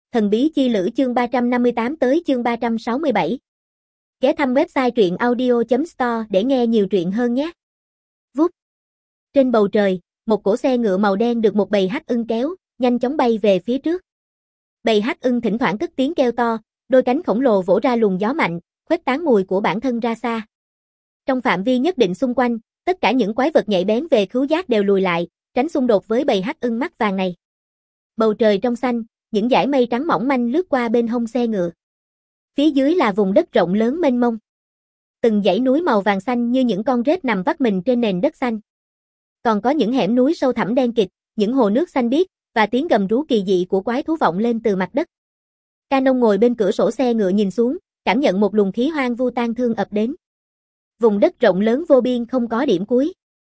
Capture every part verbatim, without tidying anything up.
Thần bí chi lữ chương ba trăm năm mươi tám tới chương ba trăm sáu mươi bảy. Ghé thăm website truyện audio chấm store để nghe nhiều truyện hơn nhé. Vút. Trên bầu trời, một cỗ xe ngựa màu đen được một bầy hắc ưng kéo, nhanh chóng bay về phía trước. Bầy hắc ưng thỉnh thoảng cất tiếng kêu to, đôi cánh khổng lồ vỗ ra luồng gió mạnh, khuếch tán mùi của bản thân ra xa. Trong phạm vi nhất định xung quanh, tất cả những quái vật nhạy bén về khứu giác đều lùi lại, tránh xung đột với bầy hắc ưng mắt vàng này. Bầu trời trong xanh, những dải mây trắng mỏng manh lướt qua bên hông xe ngựa. Phía dưới là vùng đất rộng lớn mênh mông. Từng dãy núi màu vàng xanh như những con rết nằm vắt mình trên nền đất xanh. Còn có những hẻm núi sâu thẳm đen kịt, những hồ nước xanh biếc, và tiếng gầm rú kỳ dị của quái thú vọng lên từ mặt đất. Canon ngồi bên cửa sổ xe ngựa nhìn xuống, cảm nhận một luồng khí hoang vu tang thương ập đến. Vùng đất rộng lớn vô biên không có điểm cuối.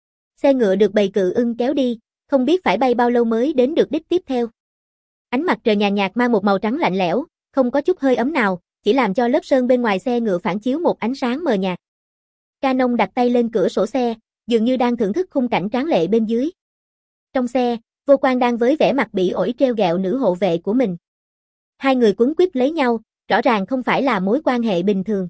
Xe ngựa được bầy cự ưng kéo đi, không biết phải bay bao lâu mới đến được đích tiếp theo. Ánh mặt trời nhàn nhạt mang một màu trắng lạnh lẽo, không có chút hơi ấm nào, chỉ làm cho lớp sơn bên ngoài xe ngựa phản chiếu một ánh sáng mờ nhạt. Canon đặt tay lên cửa sổ xe, dường như đang thưởng thức khung cảnh tráng lệ bên dưới. Trong xe, Vô Quan đang với vẻ mặt bỉ ổi trêu ghẹo nữ hộ vệ của mình. Hai người quấn quýt lấy nhau, rõ ràng không phải là mối quan hệ bình thường.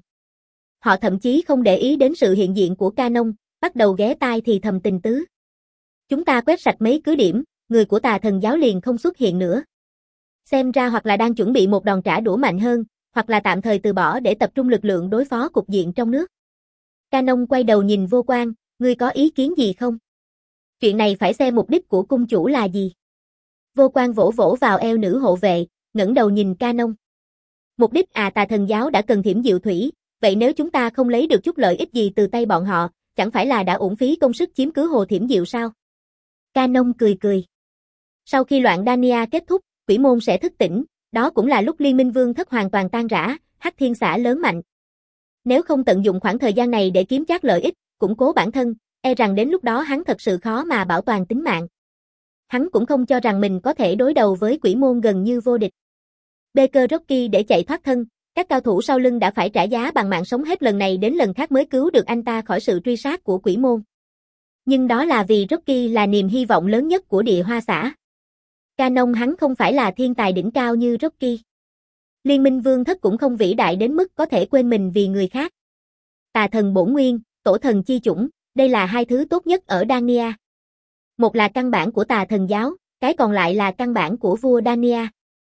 Họ thậm chí không để ý đến sự hiện diện của Canon, bắt đầu ghé tai thì thầm tình tứ. Chúng ta quét sạch mấy cứ điểm, người của Tà Thần giáo liền không xuất hiện nữa. Xem ra hoặc là đang chuẩn bị một đòn trả đũa mạnh hơn, hoặc là tạm thời từ bỏ để tập trung lực lượng đối phó cục diện trong nước. Canon quay đầu nhìn Vô Quan, ngươi có ý kiến gì không? Chuyện này phải xem mục đích của cung chủ là gì. Vô Quan vỗ vỗ vào eo nữ hộ vệ, ngẩng đầu nhìn Canon. Mục đích à Tà Thần giáo đã cần Thiểm Diệu Thủy, vậy nếu chúng ta không lấy được chút lợi ích gì từ tay bọn họ, chẳng phải là đã uổng phí công sức chiếm cứ hồ Thiểm Diệu sao? Canon cười cười. Sau khi loạn Dania kết thúc, Quỷ môn sẽ thức tỉnh, đó cũng là lúc Liên Minh Vương thất hoàn toàn tan rã, Hắc Thiên xã lớn mạnh. Nếu không tận dụng khoảng thời gian này để kiếm trác lợi ích, củng cố bản thân, e rằng đến lúc đó hắn thật sự khó mà bảo toàn tính mạng. Hắn cũng không cho rằng mình có thể đối đầu với Quỷ môn gần như vô địch. Baker Rocky để chạy thoát thân, các cao thủ sau lưng đã phải trả giá bằng mạng sống hết lần này đến lần khác mới cứu được anh ta khỏi sự truy sát của Quỷ môn. Nhưng đó là vì Rocky là niềm hy vọng lớn nhất của Địa Hoa xã. Canon hắn không phải là thiên tài đỉnh cao như Rocky. Liên Minh Vương thất cũng không vĩ đại đến mức có thể quên mình vì người khác. Tà thần bổn nguyên, tổ thần chi chủng, đây là hai thứ tốt nhất ở Dania. Một là căn bản của Tà Thần giáo, cái còn lại là căn bản của vua Dania.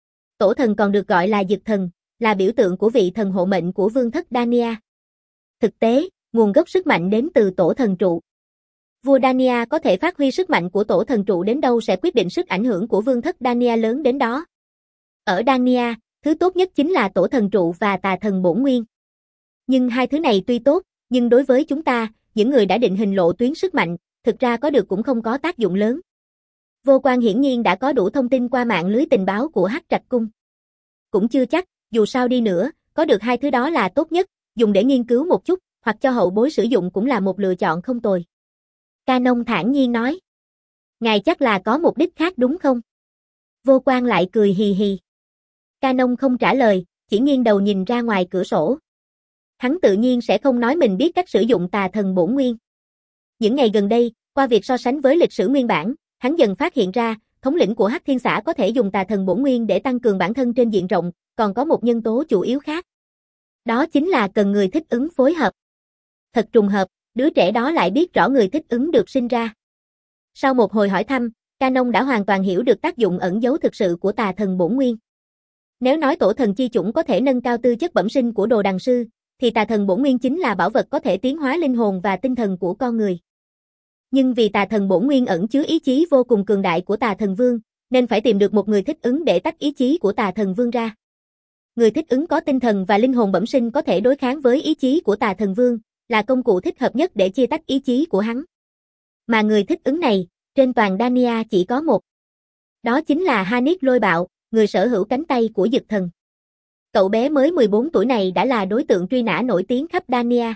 Tổ thần còn được gọi là Dực thần, là biểu tượng của vị thần hộ mệnh của vương thất Dania. Thực tế, nguồn gốc sức mạnh đến từ tổ thần trụ. Vua Dania có thể phát huy sức mạnh của tổ thần trụ đến đâu sẽ quyết định sức ảnh hưởng của vương thất Dania lớn đến đó. Ở Dania, thứ tốt nhất chính là tổ thần trụ và Tà thần bổn nguyên. Nhưng hai thứ này tuy tốt, nhưng đối với chúng ta, những người đã định hình lộ tuyến sức mạnh, thực ra có được cũng không có tác dụng lớn. Vô Quan hiển nhiên đã có đủ thông tin qua mạng lưới tình báo của Hắc Trạch Cung. Cũng chưa chắc, dù sao đi nữa, có được hai thứ đó là tốt nhất, dùng để nghiên cứu một chút, hoặc cho hậu bối sử dụng cũng là một lựa chọn không tồi. Canon thản nhiên nói. Ngài chắc là có mục đích khác đúng không? Vô Quan lại cười hì hì. Canon không trả lời, chỉ nghiêng đầu nhìn ra ngoài cửa sổ. Hắn tự nhiên sẽ không nói mình biết cách sử dụng Tà thần bổn nguyên. Những ngày gần đây, qua việc so sánh với lịch sử nguyên bản, hắn dần phát hiện ra, thống lĩnh của Hắc Thiên xã có thể dùng Tà thần bổn nguyên để tăng cường bản thân trên diện rộng, còn có một nhân tố chủ yếu khác. Đó chính là cần người thích ứng phối hợp. Thật trùng hợp, đứa trẻ đó lại biết rõ người thích ứng được sinh ra. Sau một hồi hỏi thăm, Canon đã hoàn toàn hiểu được tác dụng ẩn giấu thực sự của Tà thần bổn nguyên. Nếu nói tổ thần chi chủng có thể nâng cao tư chất bẩm sinh của đồ đằng sư, thì Tà thần bổn nguyên chính là bảo vật có thể tiến hóa linh hồn và tinh thần của con người. Nhưng vì Tà thần bổn nguyên ẩn chứa ý chí vô cùng cường đại của Tà thần vương, nên phải tìm được một người thích ứng để tách ý chí của Tà thần vương ra. Người thích ứng có tinh thần và linh hồn bẩm sinh có thể đối kháng với ý chí của Tà thần vương, là công cụ thích hợp nhất để chia tách ý chí của hắn. Mà người thích ứng này, trên toàn Dania chỉ có một. Đó chính là Hannick Lôi Bạo, người sở hữu cánh tay của Dực thần. Cậu bé mới mười bốn tuổi này đã là đối tượng truy nã nổi tiếng khắp Dania.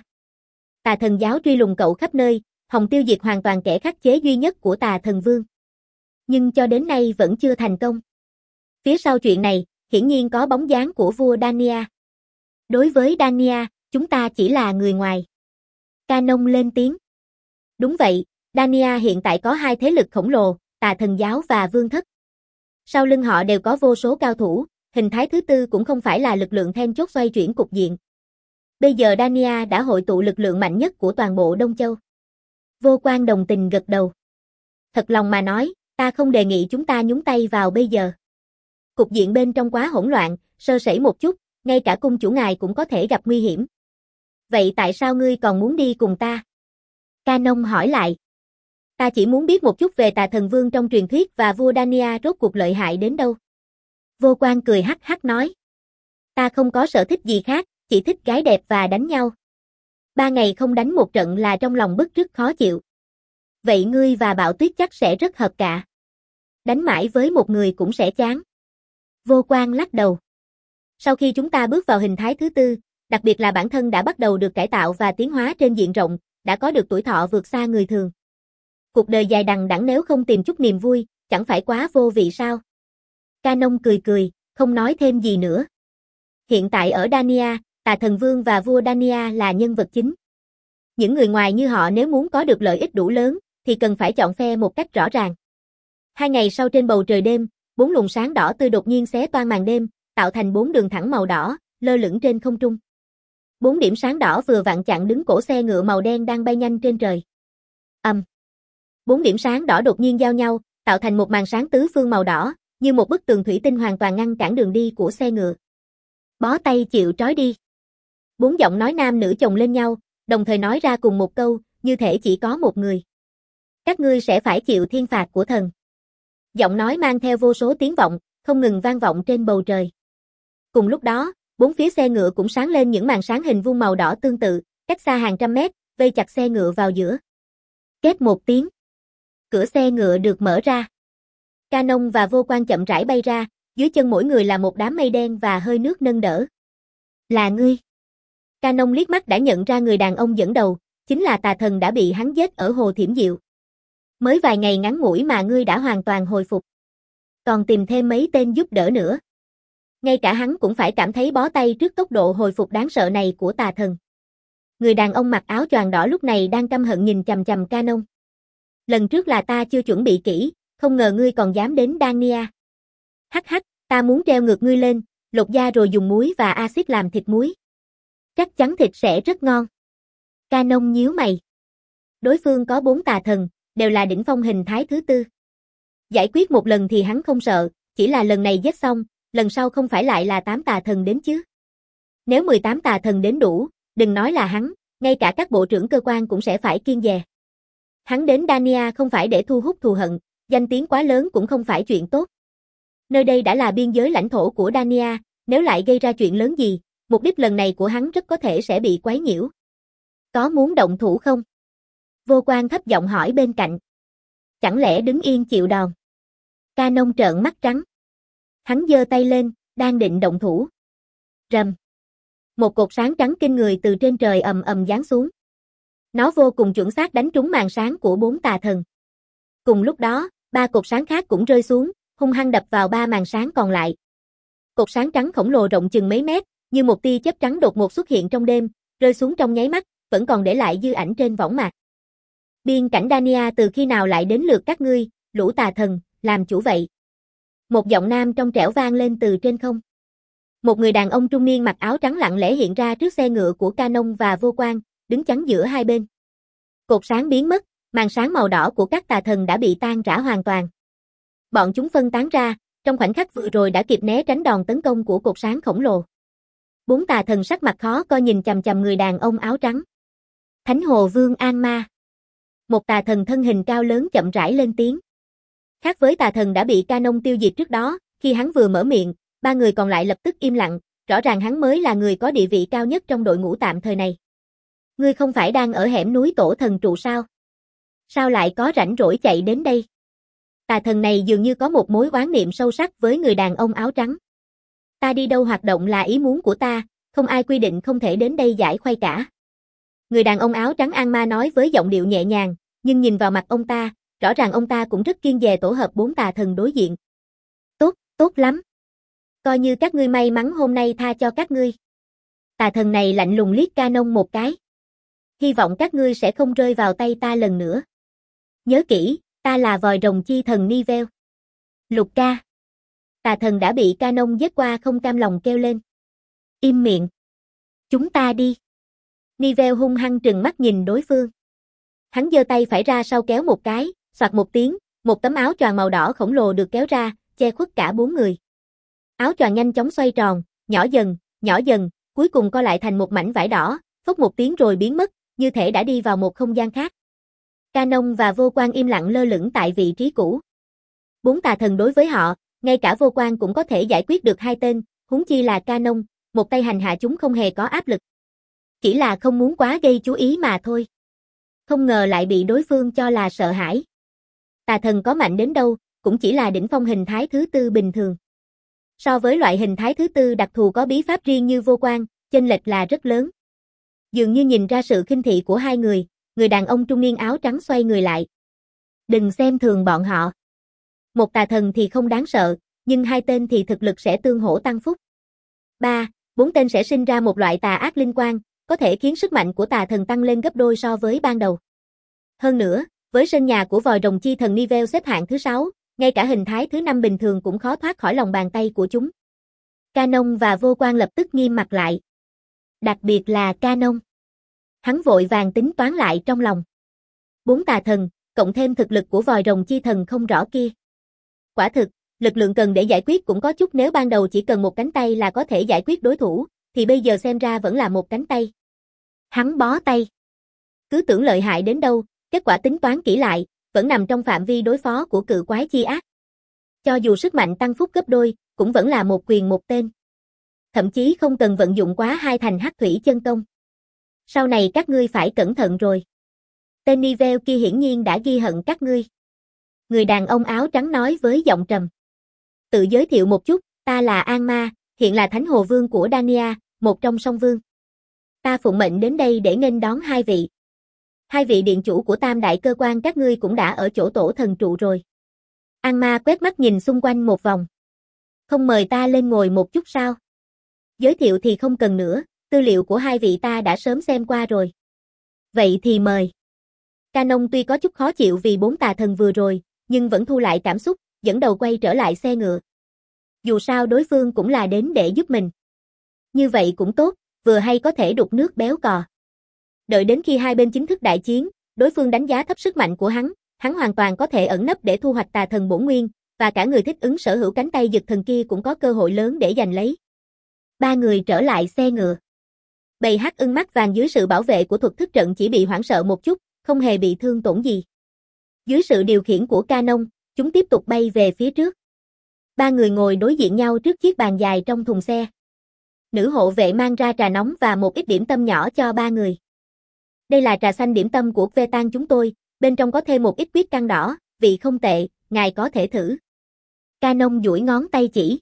Tà thần giáo truy lùng cậu khắp nơi, hòng tiêu diệt hoàn toàn kẻ khắc chế duy nhất của Tà thần vương. Nhưng cho đến nay vẫn chưa thành công. Phía sau chuyện này, hiển nhiên có bóng dáng của vua Dania. Đối với Dania, chúng ta chỉ là người ngoài. Canon lên tiếng. Đúng vậy, Dania hiện tại có hai thế lực khổng lồ, Tà thần giáo và vương thất. Sau lưng họ đều có vô số cao thủ, hình thái thứ tư cũng không phải là lực lượng then chốt xoay chuyển cục diện. Bây giờ Dania đã hội tụ lực lượng mạnh nhất của toàn bộ Đông Châu. Vô Quan đồng tình gật đầu. Thật lòng mà nói, ta không đề nghị chúng ta nhúng tay vào bây giờ. Cục diện bên trong quá hỗn loạn, sơ sẩy một chút, ngay cả cung chủ ngài cũng có thể gặp nguy hiểm. Vậy tại sao ngươi còn muốn đi cùng ta? Canon hỏi lại. Ta chỉ muốn biết một chút về Tà Thần Vương trong truyền thuyết và vua Dania rốt cuộc lợi hại đến đâu. Vô Quan cười hắc hắc nói. Ta không có sở thích gì khác, chỉ thích gái đẹp và đánh nhau. Ba ngày không đánh một trận là trong lòng bứt rứt khó chịu. Vậy ngươi và Bạo Tuyết chắc sẽ rất hợp cạ. Đánh mãi với một người cũng sẽ chán. Vô Quan lắc đầu. Sau khi chúng ta bước vào hình thái thứ tư, đặc biệt là bản thân đã bắt đầu được cải tạo và tiến hóa trên diện rộng, đã có được tuổi thọ vượt xa người thường. Cuộc đời dài đằng đẵng nếu không tìm chút niềm vui, chẳng phải quá vô vị sao? Canon cười cười, không nói thêm gì nữa. Hiện tại ở Dania, Tà Thần Vương và vua Dania là nhân vật chính. Những người ngoài như họ nếu muốn có được lợi ích đủ lớn, thì cần phải chọn phe một cách rõ ràng. Hai ngày sau trên bầu trời đêm, bốn luồng sáng đỏ tươi đột nhiên xé toang màn đêm, tạo thành bốn đường thẳng màu đỏ, lơ lửng trên không trung. Bốn điểm sáng đỏ vừa vặn chặn đứng cổ xe ngựa màu đen đang bay nhanh trên trời. Ầm. Um. Bốn điểm sáng đỏ đột nhiên giao nhau, tạo thành một màn sáng tứ phương màu đỏ, như một bức tường thủy tinh hoàn toàn ngăn cản đường đi của xe ngựa. Bó tay chịu trói đi. Bốn giọng nói nam nữ chồng lên nhau, đồng thời nói ra cùng một câu, như thể chỉ có một người. Các ngươi sẽ phải chịu thiên phạt của thần. Giọng nói mang theo vô số tiếng vọng, không ngừng vang vọng trên bầu trời. Cùng lúc đó, bốn phía xe ngựa cũng sáng lên những màn sáng hình vuông màu đỏ tương tự, cách xa hàng trăm mét, vây chặt xe ngựa vào giữa. Kết một tiếng. Cửa xe ngựa được mở ra. Canon và Vô Quan chậm rãi bay ra, dưới chân mỗi người là một đám mây đen và hơi nước nâng đỡ. Là ngươi. Canon liếc mắt đã nhận ra người đàn ông dẫn đầu, chính là tà thần đã bị hắn giết ở hồ Thiểm Diệu. Mới vài ngày ngắn ngủi mà ngươi đã hoàn toàn hồi phục. Còn tìm thêm mấy tên giúp đỡ nữa. Ngay cả hắn cũng phải cảm thấy bó tay trước tốc độ hồi phục đáng sợ này của tà thần. Người đàn ông mặc áo choàng đỏ lúc này đang căm hận nhìn chằm chằm Canon. Lần trước là ta chưa chuẩn bị kỹ, không ngờ ngươi còn dám đến Dania. Hắc hắc, ta muốn treo ngược ngươi lên, lột da rồi dùng muối và axit làm thịt muối. Chắc chắn thịt sẽ rất ngon. Canon nhíu mày. Đối phương có bốn tà thần, đều là đỉnh phong hình thái thứ tư. Giải quyết một lần thì hắn không sợ, chỉ là lần này giết xong, lần sau không phải lại là tám tà thần đến chứ. Nếu mười tám tà thần đến đủ, đừng nói là hắn, ngay cả các bộ trưởng cơ quan cũng sẽ phải kiêng dè. Hắn đến Dania không phải để thu hút thù hận, danh tiếng quá lớn cũng không phải chuyện tốt. Nơi đây đã là biên giới lãnh thổ của Dania, nếu lại gây ra chuyện lớn gì, mục đích lần này của hắn rất có thể sẽ bị quấy nhiễu. Có muốn động thủ không? Vô Quan thấp giọng hỏi bên cạnh. Chẳng lẽ đứng yên chịu đòn? Canon trợn mắt trắng. Hắn giơ tay lên, đang định động thủ. Rầm. Một cột sáng trắng kinh người từ trên trời ầm ầm giáng xuống. Nó vô cùng chuẩn xác đánh trúng màn sáng của bốn tà thần. Cùng lúc đó, ba cột sáng khác cũng rơi xuống, hung hăng đập vào ba màn sáng còn lại. Cột sáng trắng khổng lồ rộng chừng mấy mét, như một tia chớp trắng đột ngột xuất hiện trong đêm, rơi xuống trong nháy mắt, vẫn còn để lại dư ảnh trên võng mạc. Biên cảnh Dania từ khi nào lại đến lượt các ngươi, lũ tà thần, làm chủ vậy? Một giọng nam trong trẻo vang lên từ trên không. Một người đàn ông trung niên mặc áo trắng lặng lẽ hiện ra trước xe ngựa của Canon và Vô Quan, đứng chắn giữa hai bên. Cột sáng biến mất, màn sáng màu đỏ của các tà thần đã bị tan rã hoàn toàn. Bọn chúng phân tán ra, trong khoảnh khắc vừa rồi đã kịp né tránh đòn tấn công của cột sáng khổng lồ. Bốn tà thần sắc mặt khó coi nhìn chằm chằm người đàn ông áo trắng. Thánh Hồ Vương An Ma. Một tà thần thân hình cao lớn chậm rãi lên tiếng. Khác với tà thần đã bị Canon tiêu diệt trước đó, khi hắn vừa mở miệng, ba người còn lại lập tức im lặng, rõ ràng hắn mới là người có địa vị cao nhất trong đội ngũ tạm thời này. Ngươi không phải đang ở hẻm núi Tổ Thần Trụ sao? Sao lại có rảnh rỗi chạy đến đây? Tà thần này dường như có một mối oán niệm sâu sắc với người đàn ông áo trắng. Ta đi đâu hoạt động là ý muốn của ta, không ai quy định không thể đến đây giải khuây cả. Người đàn ông áo trắng An Ma nói với giọng điệu nhẹ nhàng, nhưng nhìn vào mặt ông ta, rõ ràng ông ta cũng rất kiêng dè tổ hợp bốn tà thần đối diện. Tốt, tốt lắm. Coi như các ngươi may mắn hôm nay tha cho các ngươi. Tà thần này lạnh lùng liếc Canon một cái. Hy vọng các ngươi sẽ không rơi vào tay ta lần nữa. Nhớ kỹ, ta là vòi rồng chi thần Nivel. Lục ca. Tà thần đã bị Canon giết qua không cam lòng kêu lên. Im miệng. Chúng ta đi. Nivelle hung hăng trừng mắt nhìn đối phương. Hắn giơ tay phải ra sau kéo một cái, soạt một tiếng, một tấm áo choàng màu đỏ khổng lồ được kéo ra, che khuất cả bốn người. Áo choàng nhanh chóng xoay tròn, nhỏ dần, nhỏ dần, cuối cùng co lại thành một mảnh vải đỏ, phốc một tiếng rồi biến mất, như thể đã đi vào một không gian khác. Canon và Vô Quan im lặng lơ lửng tại vị trí cũ. Bốn tà thần đối với họ, ngay cả Vô Quan cũng có thể giải quyết được hai tên, huống chi là Canon, một tay hành hạ chúng không hề có áp lực. Chỉ là không muốn quá gây chú ý mà thôi. Không ngờ lại bị đối phương cho là sợ hãi. Tà thần có mạnh đến đâu, cũng chỉ là đỉnh phong hình thái thứ tư bình thường. So với loại hình thái thứ tư đặc thù có bí pháp riêng như Vô Quan, chênh lệch là rất lớn. Dường như nhìn ra sự khinh thị của hai người, người đàn ông trung niên áo trắng xoay người lại. Đừng xem thường bọn họ. Một tà thần thì không đáng sợ, nhưng hai tên thì thực lực sẽ tương hỗ tăng phúc. Ba, bốn tên sẽ sinh ra một loại tà ác linh quang, có thể khiến sức mạnh của tà thần tăng lên gấp đôi so với ban đầu. Hơn nữa, với sân nhà của vòi rồng chi thần Nivelle xếp hạng thứ sáu, ngay cả hình thái thứ năm bình thường cũng khó thoát khỏi lòng bàn tay của chúng. Canon và Vô Quan lập tức nghiêm mặt lại. Đặc biệt là Canon. Hắn vội vàng tính toán lại trong lòng. Bốn tà thần, cộng thêm thực lực của vòi rồng chi thần không rõ kia. Quả thực, lực lượng cần để giải quyết cũng có chút, nếu ban đầu chỉ cần một cánh tay là có thể giải quyết đối thủ, thì bây giờ xem ra vẫn là một cánh tay. Hắn bó tay. Cứ tưởng lợi hại đến đâu, kết quả tính toán kỹ lại, vẫn nằm trong phạm vi đối phó của cự quái chi ác. Cho dù sức mạnh tăng phúc gấp đôi, cũng vẫn là một quyền một tên. Thậm chí không cần vận dụng quá hai thành hắc thủy chân công. Sau này các ngươi phải cẩn thận rồi. Tên Nivelle kia hiển nhiên đã ghi hận các ngươi. Người đàn ông áo trắng nói với giọng trầm. Tự giới thiệu một chút, ta là An Ma, hiện là Thánh Hồ Vương của Dania, một trong song vương. Ta phụng mệnh đến đây để nghênh đón hai vị. Hai vị điện chủ của tam đại cơ quan các ngươi cũng đã ở chỗ tổ thần trụ rồi. An Ma quét mắt nhìn xung quanh một vòng. Không mời ta lên ngồi một chút sao? Giới thiệu thì không cần nữa, tư liệu của hai vị ta đã sớm xem qua rồi. Vậy thì mời. Canon tuy có chút khó chịu vì bốn tà thần vừa rồi, nhưng vẫn thu lại cảm xúc, dẫn đầu quay trở lại xe ngựa. Dù sao đối phương cũng là đến để giúp mình. Như vậy cũng tốt, vừa hay có thể đục nước béo cò. Đợi đến khi hai bên chính thức đại chiến, đối phương đánh giá thấp sức mạnh của hắn, hắn hoàn toàn có thể ẩn nấp để thu hoạch tà thần bổn nguyên, và cả người thích ứng sở hữu cánh tay giật thần kia cũng có cơ hội lớn để giành lấy. Ba người trở lại xe ngựa. Bầy hắc ưng mắt vàng dưới sự bảo vệ của thuật thức trận chỉ bị hoảng sợ một chút, không hề bị thương tổn gì. Dưới sự điều khiển của Canon, chúng tiếp tục bay về phía trước. Ba người ngồi đối diện nhau trước chiếc bàn dài trong thùng xe. Nữ hộ vệ mang ra trà nóng và một ít điểm tâm nhỏ cho ba người. Đây là trà xanh điểm tâm của Vetan chúng tôi, bên trong có thêm một ít quýt căng đỏ, vị không tệ, ngài có thể thử. Canon duỗi ngón tay chỉ.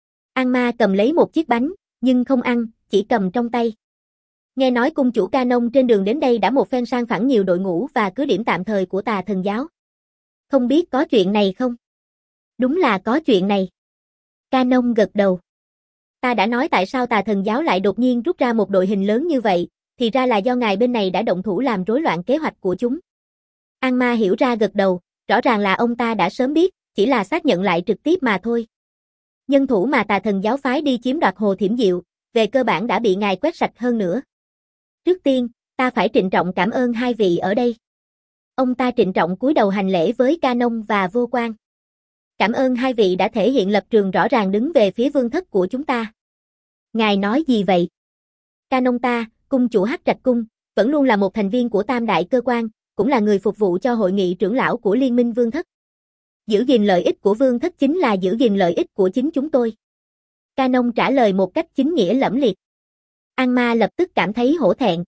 An Ma cầm lấy một chiếc bánh, nhưng không ăn, chỉ cầm trong tay. Nghe nói cung chủ Canon trên đường đến đây đã một phen sang phẳng nhiều đội ngũ và cứ điểm tạm thời của tà thần giáo. Không biết có chuyện này không? Đúng là có chuyện này. Canon gật đầu. Ta đã nói tại sao tà thần giáo lại đột nhiên rút ra một đội hình lớn như vậy, thì ra là do ngài bên này đã động thủ làm rối loạn kế hoạch của chúng. An Ma hiểu ra gật đầu, rõ ràng là ông ta đã sớm biết, chỉ là xác nhận lại trực tiếp mà thôi. Nhân thủ mà tà thần giáo phái đi chiếm đoạt Hồ Thiểm Diệu, về cơ bản đã bị ngài quét sạch hơn nữa. Trước tiên, ta phải trịnh trọng cảm ơn hai vị ở đây. Ông ta trịnh trọng cúi đầu hành lễ với Canon và Vô Quan. Cảm ơn hai vị đã thể hiện lập trường rõ ràng đứng về phía vương thất của chúng ta. Ngài nói gì vậy? Canon ta, cung chủ Hắc Trạch Cung, vẫn luôn là một thành viên của tam đại cơ quan, cũng là người phục vụ cho hội nghị trưởng lão của Liên minh Vương thất. Giữ gìn lợi ích của Vương thất chính là giữ gìn lợi ích của chính chúng tôi. Canon trả lời một cách chính nghĩa lẫm liệt. An Ma lập tức cảm thấy hổ thẹn.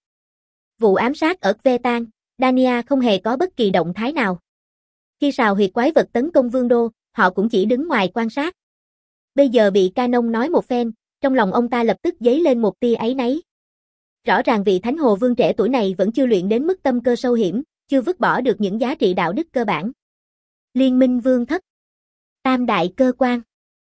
Vụ ám sát ở Vetan, Dania không hề có bất kỳ động thái nào. Khi sào huyệt quái vật tấn công vương đô, họ cũng chỉ đứng ngoài quan sát. Bây giờ bị Canon nói một phen, trong lòng ông ta lập tức dấy lên một tia áy náy. Rõ ràng vị Thánh Hồ Vương trẻ tuổi này vẫn chưa luyện đến mức tâm cơ sâu hiểm, chưa vứt bỏ được những giá trị đạo đức cơ bản. Liên minh Vương thất, tam đại cơ quan.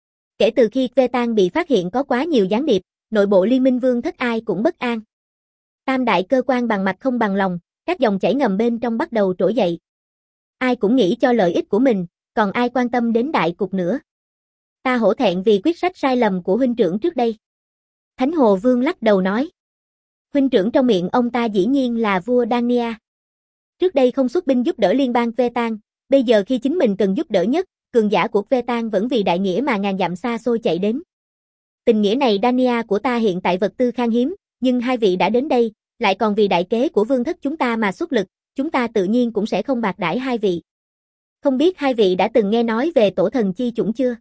Kể từ khi Vetan bị phát hiện có quá nhiều gián điệp, nội bộ Liên minh Vương thất ai cũng bất an. Tam đại cơ quan bằng mặt không bằng lòng, các dòng chảy ngầm bên trong bắt đầu trỗi dậy. Ai cũng nghĩ cho lợi ích của mình, còn ai quan tâm đến đại cục nữa. Ta hổ thẹn vì quyết sách sai lầm của huynh trưởng trước đây. Thánh Hồ Vương lắc đầu nói. Huynh trưởng trong miệng ông ta dĩ nhiên là vua Dania. Trước đây không xuất binh giúp đỡ liên bang Vetan, bây giờ khi chính mình cần giúp đỡ nhất, cường giả của Vetan vẫn vì đại nghĩa mà ngàn dặm xa xôi chạy đến. Tình nghĩa này Dania của ta hiện tại vật tư khan hiếm, nhưng hai vị đã đến đây, lại còn vì đại kế của vương thất chúng ta mà xuất lực, chúng ta tự nhiên cũng sẽ không bạc đãi hai vị. Không biết hai vị đã từng nghe nói về tổ thần chi chủng chưa?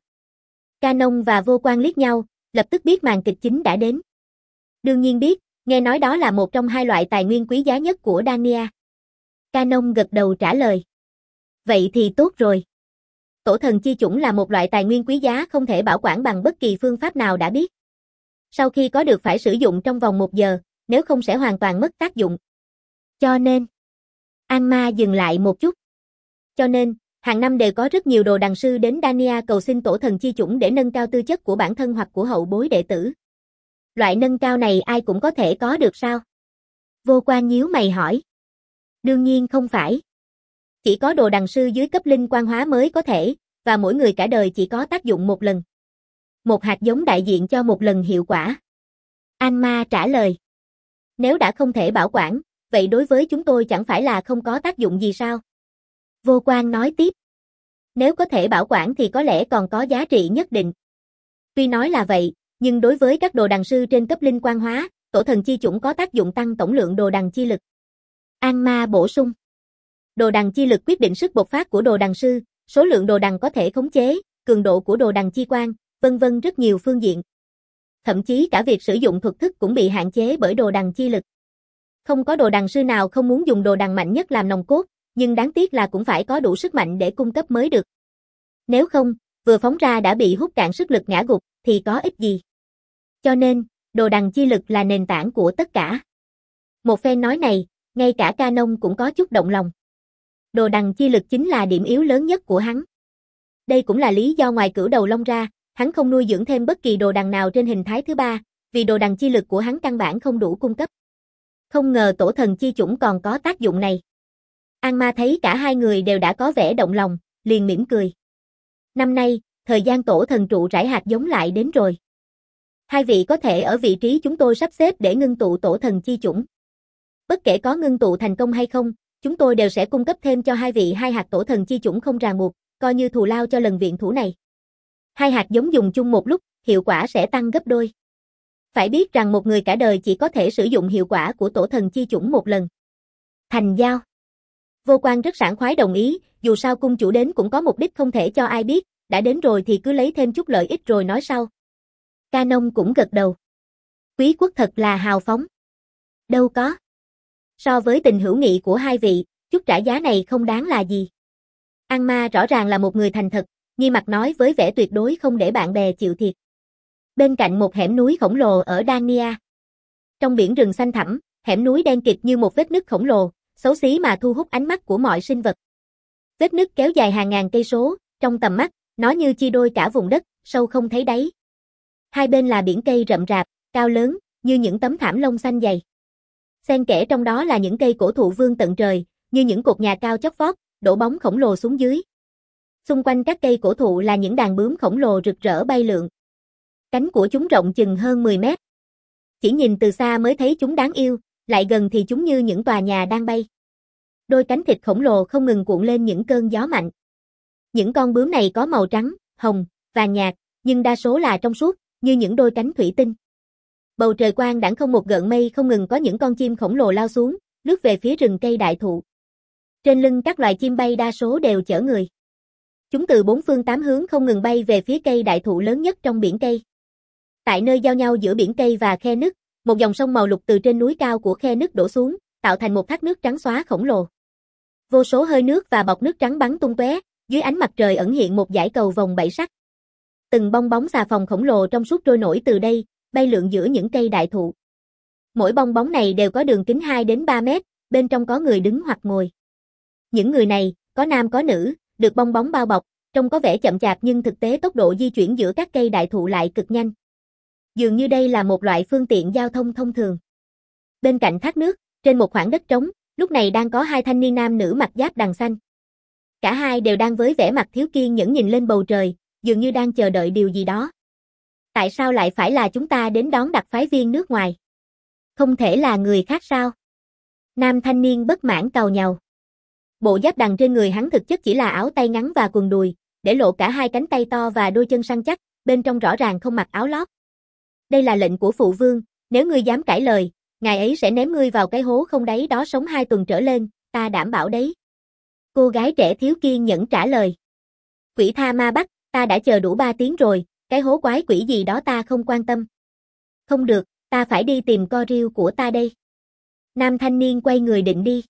Canon và Vô Quan liếc nhau, lập tức biết màn kịch chính đã đến. Đương nhiên biết, nghe nói đó là một trong hai loại tài nguyên quý giá nhất của Dania. Canon gật đầu trả lời. Vậy thì tốt rồi. Tổ thần chi chủng là một loại tài nguyên quý giá không thể bảo quản bằng bất kỳ phương pháp nào đã biết. Sau khi có được phải sử dụng trong vòng một giờ, nếu không sẽ hoàn toàn mất tác dụng. Cho nên, An Ma dừng lại một chút. Cho nên, hàng năm đều có rất nhiều đồ đằng sư đến Dania cầu xin tổ thần chi chủng để nâng cao tư chất của bản thân hoặc của hậu bối đệ tử. Loại nâng cao này ai cũng có thể có được sao? Vô Quan nhíu mày hỏi. Đương nhiên không phải. Chỉ có đồ đằng sư dưới cấp linh quan hóa mới có thể, và mỗi người cả đời chỉ có tác dụng một lần. Một hạt giống đại diện cho một lần hiệu quả. An Ma trả lời. Nếu đã không thể bảo quản, vậy đối với chúng tôi chẳng phải là không có tác dụng gì sao? Vô Quan nói tiếp. Nếu có thể bảo quản thì có lẽ còn có giá trị nhất định. Tuy nói là vậy, nhưng đối với các đồ đằng sư trên cấp linh quan hóa, tổ thần chi chủng có tác dụng tăng tổng lượng đồ đằng chi lực. An Ma bổ sung. Đồ đằng chi lực quyết định sức bộc phát của đồ đằng sư, số lượng đồ đằng có thể khống chế, cường độ của đồ đằng chi quan, vân vân rất nhiều phương diện. Thậm chí cả việc sử dụng thuật thức cũng bị hạn chế bởi đồ đằng chi lực. Không có đồ đằng sư nào không muốn dùng đồ đằng mạnh nhất làm nòng cốt, nhưng đáng tiếc là cũng phải có đủ sức mạnh để cung cấp mới được. Nếu không, vừa phóng ra đã bị hút cạn sức lực ngã gục, thì có ích gì. Cho nên, đồ đằng chi lực là nền tảng của tất cả. Một phen nói này, ngay cả Canon cũng có chút động lòng. Đồ đằng chi lực chính là điểm yếu lớn nhất của hắn. Đây cũng là lý do ngoài cửu đầu long ra, hắn không nuôi dưỡng thêm bất kỳ đồ đằng nào trên hình thái thứ ba, vì đồ đằng chi lực của hắn căn bản không đủ cung cấp. Không ngờ tổ thần chi chủng còn có tác dụng này. An Ma thấy cả hai người đều đã có vẻ động lòng, liền mỉm cười. Năm nay, thời gian tổ thần trụ rải hạt giống lại đến rồi. Hai vị có thể ở vị trí chúng tôi sắp xếp để ngưng tụ tổ thần chi chủng. Bất kể có ngưng tụ thành công hay không, chúng tôi đều sẽ cung cấp thêm cho hai vị hai hạt tổ thần chi chủng không ràng buộc, coi như thù lao cho lần viện thủ này. Hai hạt giống dùng chung một lúc, hiệu quả sẽ tăng gấp đôi. Phải biết rằng một người cả đời chỉ có thể sử dụng hiệu quả của tổ thần chi chủng một lần. Thành giao. Vô Quan rất sảng khoái đồng ý, dù sao cung chủ đến cũng có mục đích không thể cho ai biết, đã đến rồi thì cứ lấy thêm chút lợi ích rồi nói sau. Canon cũng gật đầu. Quý quốc thật là hào phóng. Đâu có. So với tình hữu nghị của hai vị, chút trả giá này không đáng là gì. An Ma rõ ràng là một người thành thật, nghiêm mặt nói với vẻ tuyệt đối không để bạn bè chịu thiệt. Bên cạnh một hẻm núi khổng lồ ở Dania. Trong biển rừng xanh thẳm, hẻm núi đen kịt như một vết nứt khổng lồ, xấu xí mà thu hút ánh mắt của mọi sinh vật. Vết nứt kéo dài hàng ngàn cây số, trong tầm mắt, nó như chia đôi cả vùng đất, sâu không thấy đáy. Hai bên là biển cây rậm rạp, cao lớn, như những tấm thảm lông xanh dày. Xen kẽ trong đó là những cây cổ thụ vươn tận trời, như những cột nhà cao chót vót, đổ bóng khổng lồ xuống dưới. Xung quanh các cây cổ thụ là những đàn bướm khổng lồ rực rỡ bay lượn. Cánh của chúng rộng chừng hơn mười mét. Chỉ nhìn từ xa mới thấy chúng đáng yêu, lại gần thì chúng như những tòa nhà đang bay. Đôi cánh thịt khổng lồ không ngừng cuộn lên những cơn gió mạnh. Những con bướm này có màu trắng, hồng, vàng nhạt, nhưng đa số là trong suốt, như những đôi cánh thủy tinh. Bầu trời quang đãng không một gợn mây, không ngừng có những con chim khổng lồ lao xuống, lướt về phía rừng cây đại thụ. Trên lưng các loài chim bay đa số đều chở người. Chúng từ bốn phương tám hướng không ngừng bay về phía cây đại thụ lớn nhất trong biển cây. Tại nơi giao nhau giữa biển cây và khe nứt, một dòng sông màu lục từ trên núi cao của khe nứt đổ xuống, tạo thành một thác nước trắng xóa khổng lồ. Vô số hơi nước và bọt nước trắng bắn tung tóe, dưới ánh mặt trời ẩn hiện một dải cầu vồng bảy sắc. Từng bong bóng xà phòng khổng lồ trong suốt trôi nổi từ đây, bay lượn giữa những cây đại thụ. Mỗi bong bóng này đều có đường kính hai đến ba mét, bên trong có người đứng hoặc ngồi. Những người này, có nam có nữ, được bong bóng bao bọc, trông có vẻ chậm chạp nhưng thực tế tốc độ di chuyển giữa các cây đại thụ lại cực nhanh. Dường như đây là một loại phương tiện giao thông thông thường. Bên cạnh thác nước, trên một khoảng đất trống, lúc này đang có hai thanh niên nam nữ mặc giáp đằng xanh. Cả hai đều đang với vẻ mặt thiếu kiên nhẫn nhìn lên bầu trời, dường như đang chờ đợi điều gì đó. Tại sao lại phải là chúng ta đến đón đặc phái viên nước ngoài? Không thể là người khác sao? Nam thanh niên bất mãn càu nhàu. Bộ giáp đằng trên người hắn thực chất chỉ là áo tay ngắn và quần đùi, để lộ cả hai cánh tay to và đôi chân săn chắc, bên trong rõ ràng không mặc áo lót. Đây là lệnh của phụ vương, nếu ngươi dám cãi lời, ngài ấy sẽ ném ngươi vào cái hố không đáy đó sống hai tuần trở lên, ta đảm bảo đấy. Cô gái trẻ thiếu kiên nhẫn trả lời. Quỷ tha ma bắt, ta đã chờ đủ ba tiếng rồi, cái hố quái quỷ gì đó ta không quan tâm. Không được, ta phải đi tìm co riêu của ta đây. Nam thanh niên quay người định đi.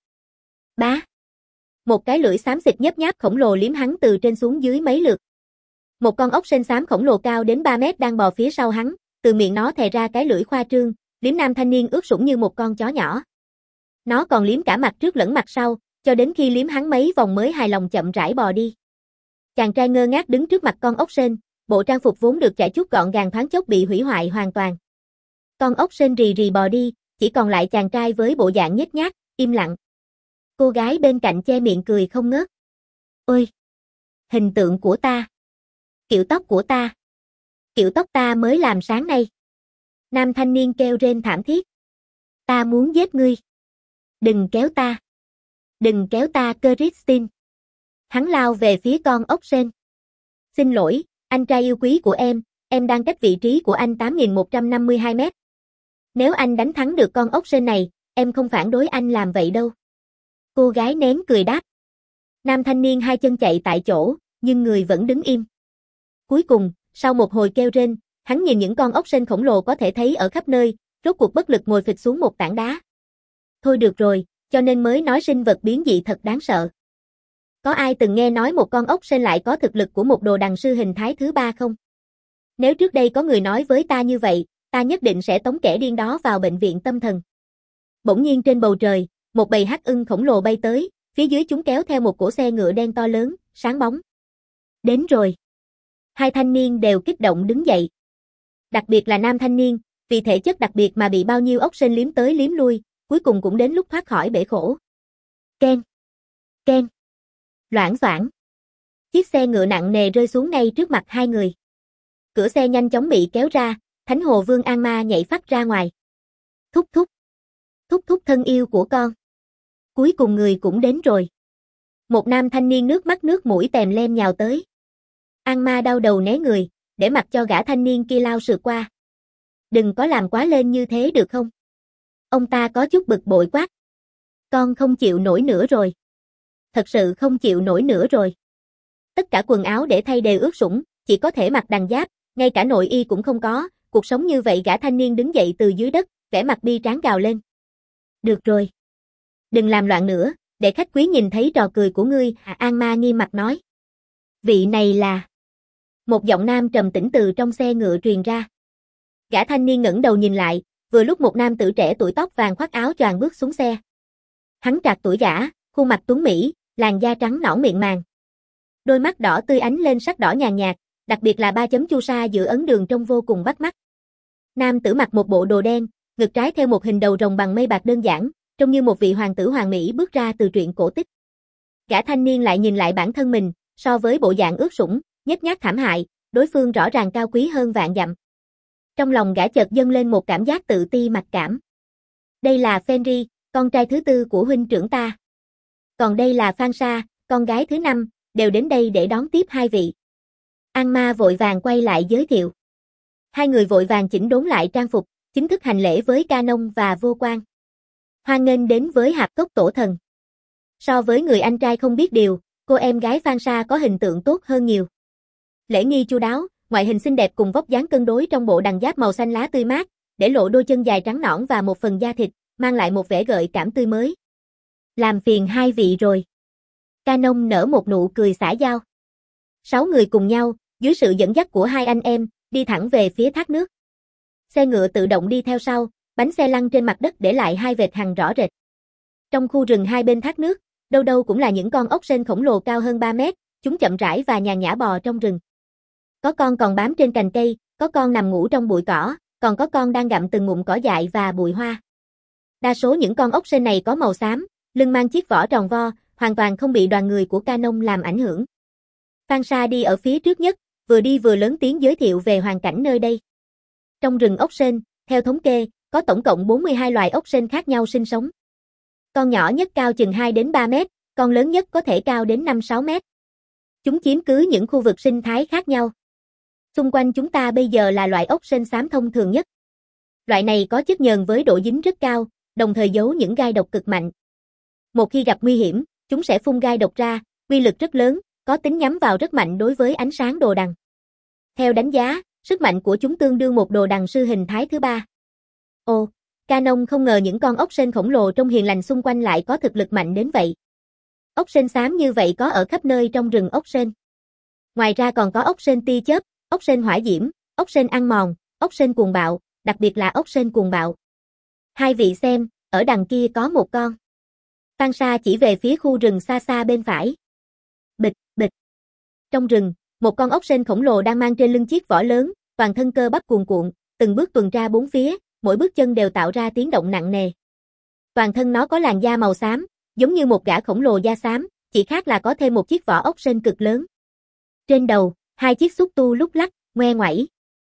Bá. Một cái lưỡi xám xịt nhấp nháp khổng lồ liếm hắn từ trên xuống dưới mấy lượt. Một con ốc sên xám khổng lồ cao đến ba mét đang bò phía sau hắn, từ miệng nó thè ra cái lưỡi khoa trương, liếm nam thanh niên ướt sũng như một con chó nhỏ. Nó còn liếm cả mặt trước lẫn mặt sau, cho đến khi liếm hắn mấy vòng mới hài lòng chậm rãi bò đi. Chàng trai ngơ ngác đứng trước mặt con ốc sên, bộ trang phục vốn được chải chuốt gọn gàng thoáng chốc bị hủy hoại hoàn toàn. Con ốc sên rì rì bò đi, chỉ còn lại chàng trai với bộ dạng nhếch nhác, im lặng. Cô gái bên cạnh che miệng cười không ngớt. Ôi! Hình tượng của ta! Kiểu tóc của ta! Kiểu tóc ta mới làm sáng nay! Nam thanh niên kêu rên thảm thiết. Ta muốn giết ngươi! Đừng kéo ta! Đừng kéo ta Christine! Hắn lao về phía con ốc sên. Xin lỗi, anh trai yêu quý của em, em đang cách vị trí của anh tám nghìn một trăm năm mươi hai mét. Nếu anh đánh thắng được con ốc sên này, em không phản đối anh làm vậy đâu. Cô gái nén cười đáp. Nam thanh niên hai chân chạy tại chỗ, nhưng người vẫn đứng im. Cuối cùng, sau một hồi kêu rên, hắn nhìn những con ốc sên khổng lồ có thể thấy ở khắp nơi, rốt cuộc bất lực ngồi phịch xuống một tảng đá. Thôi được rồi, cho nên mới nói sinh vật biến dị thật đáng sợ. Có ai từng nghe nói một con ốc sên lại có thực lực của một đồ đằng sư hình thái thứ ba không? Nếu trước đây có người nói với ta như vậy, ta nhất định sẽ tống kẻ điên đó vào bệnh viện tâm thần. Bỗng nhiên trên bầu trời, một bầy hắc ưng khổng lồ bay tới, phía dưới chúng kéo theo một cỗ xe ngựa đen to lớn, sáng bóng. Đến rồi. Hai thanh niên đều kích động đứng dậy. Đặc biệt là nam thanh niên, vì thể chất đặc biệt mà bị bao nhiêu ốc sên liếm tới liếm lui, cuối cùng cũng đến lúc thoát khỏi bể khổ. Ken. Ken. Loảng xoảng. Chiếc xe ngựa nặng nề rơi xuống ngay trước mặt hai người. Cửa xe nhanh chóng bị kéo ra, Thánh Hồ Vương An Ma nhảy phắt ra ngoài. Thúc thúc. Thúc thúc thân yêu của con. Cuối cùng người cũng đến rồi. Một nam thanh niên nước mắt nước mũi tèm lem nhào tới. An Ma đau đầu né người, để mặc cho gã thanh niên kia lao sượt qua. Đừng có làm quá lên như thế được không? Ông ta có chút bực bội quát. Con không chịu nổi nữa rồi. Thật sự không chịu nổi nữa rồi. Tất cả quần áo để thay đều ướt sũng, chỉ có thể mặc đằng giáp, ngay cả nội y cũng không có, cuộc sống như vậy gã thanh niên đứng dậy từ dưới đất, vẻ mặt bi tráng gào lên. Được rồi. Đừng làm loạn nữa, để khách quý nhìn thấy trò cười của ngươi, An Ma nghiêm mặt nói. Vị này là... Một giọng nam trầm tĩnh từ trong xe ngựa truyền ra. Gã thanh niên ngẩng đầu nhìn lại, vừa lúc một nam tử trẻ tuổi tóc vàng khoác áo choàng bước xuống xe. Hắn trạc tuổi gã, khuôn mặt tuấn mỹ, làn da trắng nõn miệng màng. Đôi mắt đỏ tươi ánh lên sắc đỏ nhàn nhạt, đặc biệt là ba chấm chu sa giữa ấn đường trông vô cùng bắt mắt. Nam tử mặc một bộ đồ đen, ngực trái theo một hình đầu rồng bằng mây bạc đơn giản, trông như một vị hoàng tử hoàng mỹ bước ra từ truyện cổ tích. Gã thanh niên lại nhìn lại bản thân mình, so với bộ dạng ướt sũng, nhếch nhác thảm hại, đối phương rõ ràng cao quý hơn vạn dặm. Trong lòng gã chợt dâng lên một cảm giác tự ti mặc cảm. Đây là Fenrir, con trai thứ tư của huynh trưởng ta. Còn đây là Phan Sa, con gái thứ năm, đều đến đây để đón tiếp hai vị. An Ma vội vàng quay lại giới thiệu. Hai người vội vàng chỉnh đốn lại trang phục, chính thức hành lễ với Ca Nông và Vô Quan. Hoan nghênh đến với Hạp Cốc Tổ Thần. So với người anh trai không biết điều, cô em gái Phan Sa có hình tượng tốt hơn nhiều. Lễ nghi chu đáo, ngoại hình xinh đẹp cùng vóc dáng cân đối trong bộ đằng giáp màu xanh lá tươi mát, để lộ đôi chân dài trắng nõn và một phần da thịt, mang lại một vẻ gợi cảm tươi mới. Làm phiền hai vị rồi. Ca Nông nở một nụ cười xã giao. Sáu người cùng nhau, dưới sự dẫn dắt của hai anh em, đi thẳng về phía thác nước. Xe ngựa tự động đi theo sau, bánh xe lăn trên mặt đất để lại hai vệt hằn rõ rệt. Trong khu rừng hai bên thác nước, đâu đâu cũng là những con ốc sên khổng lồ cao hơn ba mét, chúng chậm rãi và nhàn nhã bò trong rừng. Có con còn bám trên cành cây, có con nằm ngủ trong bụi cỏ, còn có con đang gặm từng ngụm cỏ dại và bụi hoa. Đa số những con ốc sên này có màu xám, lưng mang chiếc vỏ tròn vo, hoàn toàn không bị đoàn người của Ca Nông làm ảnh hưởng. Phan Sa đi ở phía trước nhất, vừa đi vừa lớn tiếng giới thiệu về hoàn cảnh nơi đây. Trong rừng ốc sên, theo thống kê, có tổng cộng bốn mươi hai loài ốc sên khác nhau sinh sống. Con nhỏ nhất cao chừng hai đến ba mét, con lớn nhất có thể cao đến năm sáu mét. Chúng chiếm cứ những khu vực sinh thái khác nhau. Xung quanh chúng ta bây giờ là loại ốc sên xám thông thường nhất. Loại này có chất nhờn với độ dính rất cao, đồng thời giấu những gai độc cực mạnh. Một khi gặp nguy hiểm, chúng sẽ phun gai độc ra, uy lực rất lớn, có tính nhắm vào rất mạnh đối với ánh sáng đồ đằng. Theo đánh giá, sức mạnh của chúng tương đương một đồ đằng sư hình thái thứ ba. Ồ, Canon không ngờ những con ốc sên khổng lồ trông hiền lành xung quanh lại có thực lực mạnh đến vậy. Ốc sên xám như vậy có ở khắp nơi trong rừng ốc sên. Ngoài ra còn có ốc sên tia chớp, ốc sên hỏa diễm, ốc sên ăn mòn, ốc sên cuồng bạo, đặc biệt là ốc sên cuồng bạo. Hai vị xem, ở đằng kia có một con. Phan Sa chỉ về phía khu rừng xa xa bên phải. Bịch, bịch. Trong rừng, một con ốc sên khổng lồ đang mang trên lưng chiếc vỏ lớn, toàn thân cơ bắp cuồn cuộn, từng bước tuần tra bốn phía, mỗi bước chân đều tạo ra tiếng động nặng nề. Toàn thân nó có làn da màu xám, giống như một gã khổng lồ da xám, chỉ khác là có thêm một chiếc vỏ ốc sên cực lớn. Trên đầu, hai chiếc xúc tu lúc lắc, ngoe ngoẩy.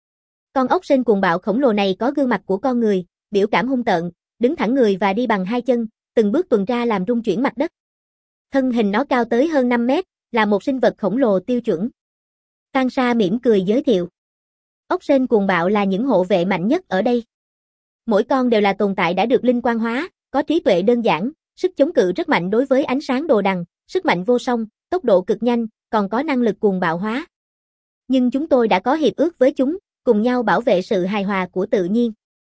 Con ốc sên cuồng bạo khổng lồ này có gương mặt của con người, biểu cảm hung tợn, đứng thẳng người và đi bằng hai chân, từng bước tuần tra làm rung chuyển mặt đất. Thân hình nó cao tới hơn năm mét, là một sinh vật khổng lồ tiêu chuẩn. Phan Sa mỉm cười giới thiệu. Ốc sên cuồng bạo là những hộ vệ mạnh nhất ở đây. Mỗi con đều là tồn tại đã được linh quan hóa, có trí tuệ đơn giản, sức chống cự rất mạnh đối với ánh sáng đồ đằng, sức mạnh vô song, tốc độ cực nhanh, còn có năng lực cuồng bạo hóa. Nhưng chúng tôi đã có hiệp ước với chúng, cùng nhau bảo vệ sự hài hòa của tự nhiên.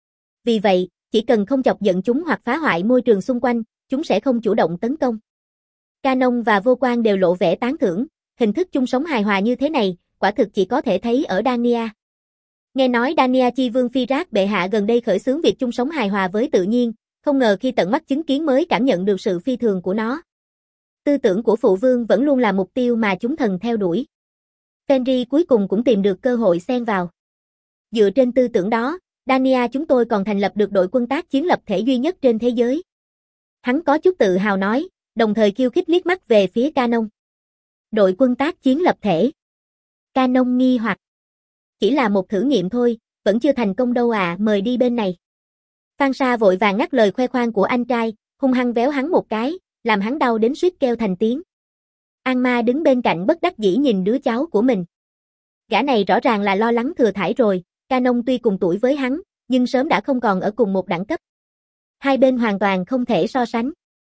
Vì vậy, chỉ cần không chọc giận chúng hoặc phá hoại môi trường xung quanh, chúng sẽ không chủ động tấn công. Canon và Vô Quan đều lộ vẻ tán thưởng, hình thức chung sống hài hòa như thế này, quả thực chỉ có thể thấy ở Dania. Nghe nói Dania Chi Vương Phi Rác bệ hạ gần đây khởi xướng việc chung sống hài hòa với tự nhiên, không ngờ khi tận mắt chứng kiến mới cảm nhận được sự phi thường của nó. Tư tưởng của phụ vương vẫn luôn là mục tiêu mà chúng thần theo đuổi. Fenrir cuối cùng cũng tìm được cơ hội xen vào. Dựa trên tư tưởng đó, Dania chúng tôi còn thành lập được đội quân tác chiến lập thể duy nhất trên thế giới. Hắn có chút tự hào nói, đồng thời khiêu khích liếc mắt về phía Canon. Đội quân tác chiến lập thể. Canon nghi hoặc. Chỉ là một thử nghiệm thôi, vẫn chưa thành công đâu à, mời đi bên này. Phan Sa vội vàng ngắt lời khoe khoang của anh trai, hung hăng véo hắn một cái, làm hắn đau đến suýt kêu thành tiếng. An Ma đứng bên cạnh bất đắc dĩ nhìn đứa cháu của mình. Gã này rõ ràng là lo lắng thừa thãi rồi, Canon tuy cùng tuổi với hắn, nhưng sớm đã không còn ở cùng một đẳng cấp. Hai bên hoàn toàn không thể so sánh.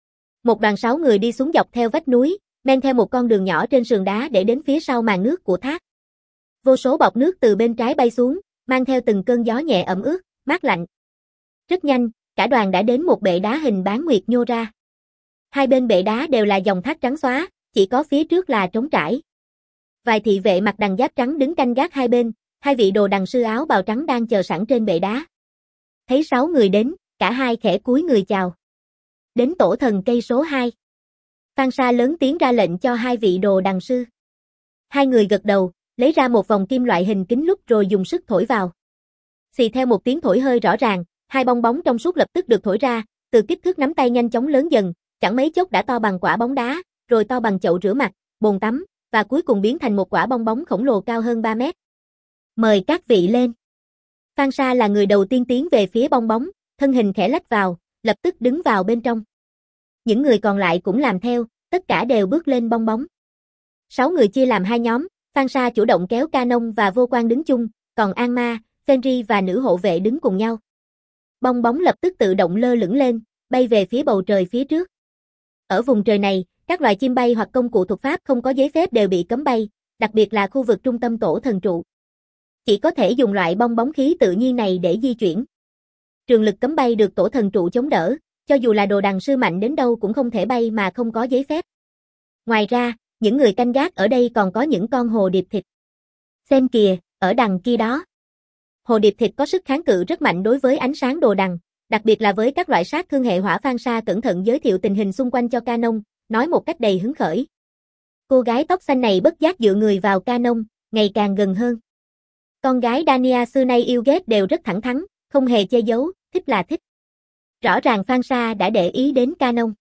Một đoàn sáu người đi xuống dọc theo vách núi, men theo một con đường nhỏ trên sườn đá để đến phía sau màn nước của thác. Vô số bọt nước từ bên trái bay xuống, mang theo từng cơn gió nhẹ ẩm ướt, mát lạnh. Rất nhanh, cả đoàn đã đến một bệ đá hình bán nguyệt nhô ra. Hai bên bệ đá đều là dòng thác trắng xóa, chỉ có phía trước là trống trải. Vài thị vệ mặc đằng giáp trắng đứng canh gác hai bên, hai vị đồ đằng sư áo bào trắng đang chờ sẵn trên bệ đá. Thấy sáu người đến, cả hai khẽ cúi người chào. Đến tổ thần cây số hai. Phan Sa lớn tiếng ra lệnh cho hai vị đồ đằng sư. Hai người gật đầu, lấy ra một vòng kim loại hình kính lúp rồi dùng sức thổi vào. Xì theo một tiếng thổi hơi rõ ràng, hai bong bóng trong suốt lập tức được thổi ra, từ kích thước nắm tay nhanh chóng lớn dần, chẳng mấy chốc đã to bằng quả bóng đá, rồi to bằng chậu rửa mặt, bồn tắm, và cuối cùng biến thành một quả bong bóng khổng lồ cao hơn ba mét. Mời các vị lên. Phan Sa là người đầu tiên tiến về phía bong bóng, thân hình khẽ lách vào, lập tức đứng vào bên trong. Những người còn lại cũng làm theo, tất cả đều bước lên bong bóng. Sáu người chia làm hai nhóm, Phan Sa chủ động kéo Canon và Vô Quan đứng chung, còn An Ma, Fenrir và nữ hộ vệ đứng cùng nhau. Bong bóng lập tức tự động lơ lửng lên, bay về phía bầu trời phía trước. Ở vùng trời này, các loài chim bay hoặc công cụ thuật pháp không có giấy phép đều bị cấm bay, đặc biệt là khu vực trung tâm tổ thần trụ. Chỉ có thể dùng loại bong bóng khí tự nhiên này để di chuyển. Trường lực cấm bay được tổ thần trụ chống đỡ, cho dù là đồ đằng sư mạnh đến đâu cũng không thể bay mà không có giấy phép. Ngoài ra, những người canh gác ở đây còn có những con hồ điệp thịt. Xem kìa, ở đằng kia đó. Hồ điệp thịt có sức kháng cự rất mạnh đối với ánh sáng đồ đằng, đặc biệt là với các loại sát thương hệ hỏa. Phan Sa cẩn thận giới thiệu tình hình xung quanh cho Canon, nói một cách đầy hứng khởi. Cô gái tóc xanh này bất giác dựa người vào Canon, ngày càng gần hơn. Con gái Dania xưa nay yêu ghét đều rất thẳng thắn, không hề che giấu, thích là thích. Rõ ràng Phan Sa đã để ý đến Canon.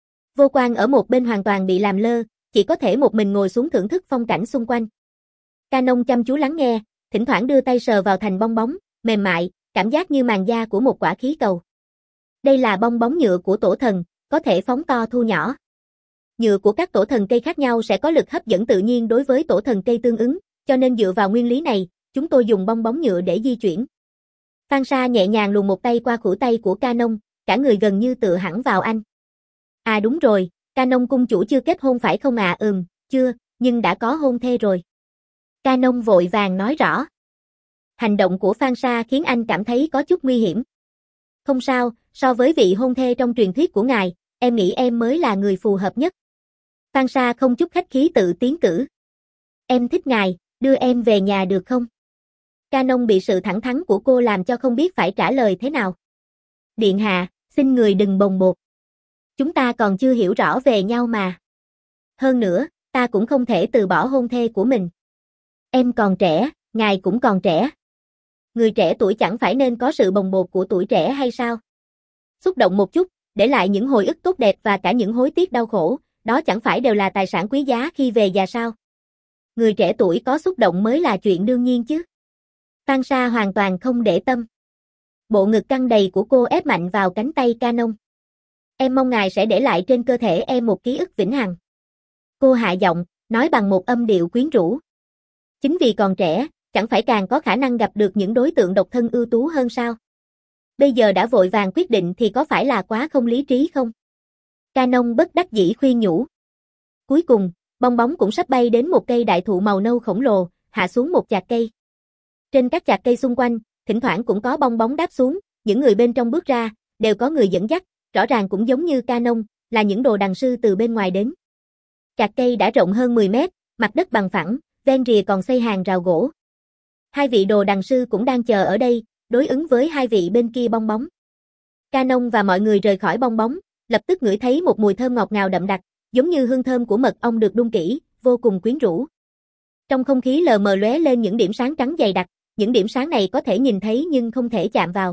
Vô Quan ở một bên hoàn toàn bị làm lơ, chỉ có thể một mình ngồi xuống thưởng thức phong cảnh xung quanh. Canon chăm chú lắng nghe, thỉnh thoảng đưa tay sờ vào thành bong bóng, mềm mại, cảm giác như màng da của một quả khí cầu. Đây là bong bóng nhựa của tổ thần, có thể phóng to thu nhỏ. Nhựa của các tổ thần cây khác nhau sẽ có lực hấp dẫn tự nhiên đối với tổ thần cây tương ứng, cho nên dựa vào nguyên lý này, chúng tôi dùng bong bóng nhựa để di chuyển. Phan Sa nhẹ nhàng luồn một tay qua khuỷu tay của Canon, cả người gần như tựa hẳn vào anh. À đúng rồi, Canon cung chủ chưa kết hôn phải không à? Ừm, chưa, nhưng đã có hôn thê rồi. Canon vội vàng nói rõ. Hành động của Phan Sa khiến anh cảm thấy có chút nguy hiểm. Không sao, so với vị hôn thê trong truyền thuyết của ngài, em nghĩ em mới là người phù hợp nhất. Phan Sa không chút khách khí tự tiến cử. Em thích ngài, đưa em về nhà được không? Canon bị sự thẳng thắn của cô làm cho không biết phải trả lời thế nào. Điện hạ, xin người đừng bồng bột. Chúng ta còn chưa hiểu rõ về nhau mà. Hơn nữa, ta cũng không thể từ bỏ hôn thê của mình. Em còn trẻ, ngài cũng còn trẻ. Người trẻ tuổi chẳng phải nên có sự bồng bột của tuổi trẻ hay sao? Xúc động một chút, để lại những hồi ức tốt đẹp và cả những hối tiếc đau khổ, đó chẳng phải đều là tài sản quý giá khi về già sao? Người trẻ tuổi có xúc động mới là chuyện đương nhiên chứ. Phan Sa hoàn toàn không để tâm. Bộ ngực căng đầy của cô ép mạnh vào cánh tay Canon. Em mong ngài sẽ để lại trên cơ thể em một ký ức vĩnh hằng. Cô hạ giọng, nói bằng một âm điệu quyến rũ. Chính vì còn trẻ, chẳng phải càng có khả năng gặp được những đối tượng độc thân ưu tú hơn sao? Bây giờ đã vội vàng quyết định thì có phải là quá không lý trí không? Canon bất đắc dĩ khuyên nhủ. Cuối cùng, bong bóng cũng sắp bay đến một cây đại thụ màu nâu khổng lồ, hạ xuống một chạc cây. Trên các chạc cây xung quanh, thỉnh thoảng cũng có bong bóng đáp xuống, những người bên trong bước ra, đều có người dẫn dắt, rõ ràng cũng giống như Canon, là những đồ đằng sư từ bên ngoài đến. Chạc cây đã rộng hơn mười mét, mặt đất bằng phẳng, ven rìa còn xây hàng rào gỗ. Hai vị đồ đằng sư cũng đang chờ ở đây, đối ứng với hai vị bên kia bong bóng. Canon và mọi người rời khỏi bong bóng, lập tức ngửi thấy một mùi thơm ngọt ngào đậm đặc, giống như hương thơm của mật ong được đun kỹ, vô cùng quyến rũ. Trong không khí lờ mờ lóe lên những điểm sáng trắng dày đặc, những điểm sáng này có thể nhìn thấy nhưng không thể chạm vào.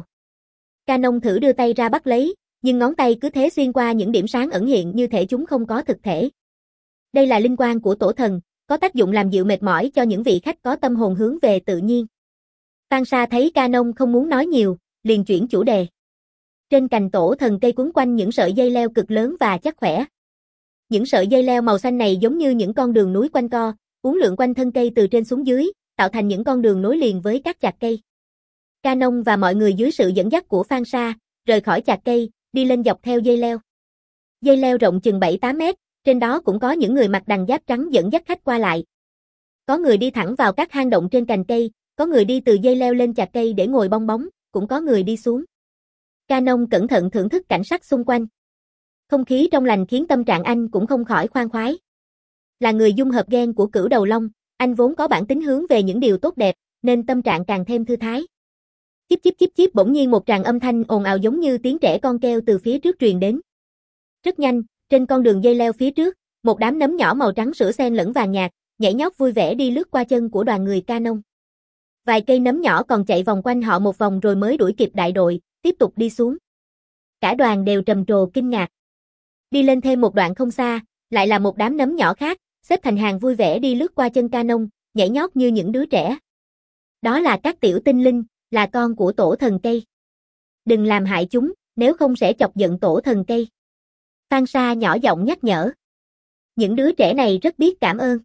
Canon thử đưa tay ra bắt lấy, nhưng ngón tay cứ thế xuyên qua những điểm sáng ẩn hiện như thể chúng không có thực thể. Đây là linh quang của tổ thần, có tác dụng làm dịu mệt mỏi cho những vị khách có tâm hồn hướng về tự nhiên. Phan Sa thấy Canon không muốn nói nhiều, liền chuyển chủ đề. Trên cành tổ thần cây quấn quanh những sợi dây leo cực lớn và chắc khỏe. Những sợi dây leo màu xanh này giống như những con đường núi quanh co, uốn lượn quanh thân cây từ trên xuống dưới, tạo thành những con đường nối liền với các chạc cây. Canon và mọi người dưới sự dẫn dắt của Phan Sa, rời khỏi chạc cây, đi lên dọc theo dây leo. Dây leo rộng chừng bảy tám mét, trên đó cũng có những người mặc đằng giáp trắng dẫn dắt khách qua lại. Có người đi thẳng vào các hang động trên cành cây, có người đi từ dây leo lên chạc cây để ngồi bong bóng, cũng có người đi xuống. Canon cẩn thận thưởng thức cảnh sắc xung quanh. Không khí trong lành khiến tâm trạng anh cũng không khỏi khoan khoái. Là người dung hợp gen của Cửu Đầu Long, anh vốn có bản tính hướng về những điều tốt đẹp, nên tâm trạng càng thêm thư thái. Chíp chíp chíp chíp, bỗng nhiên một tràng âm thanh ồn ào giống như tiếng trẻ con kêu từ phía trước truyền đến. Rất nhanh, trên con đường dây leo phía trước, một đám nấm nhỏ màu trắng sữa xen lẫn vàng nhạt, nhảy nhót vui vẻ đi lướt qua chân của đoàn người Canon. Vài cây nấm nhỏ còn chạy vòng quanh họ một vòng rồi mới đuổi kịp đại đội, tiếp tục đi xuống. Cả đoàn đều trầm trồ kinh ngạc. Đi lên thêm một đoạn không xa, lại là một đám nấm nhỏ khác, xếp thành hàng vui vẻ đi lướt qua chân Canon, nhảy nhót như những đứa trẻ. Đó là các tiểu tinh linh, là con của tổ thần cây. Đừng làm hại chúng, nếu không sẽ chọc giận tổ thần cây. Phan Sa nhỏ giọng nhắc nhở. Những đứa trẻ này rất biết cảm ơn.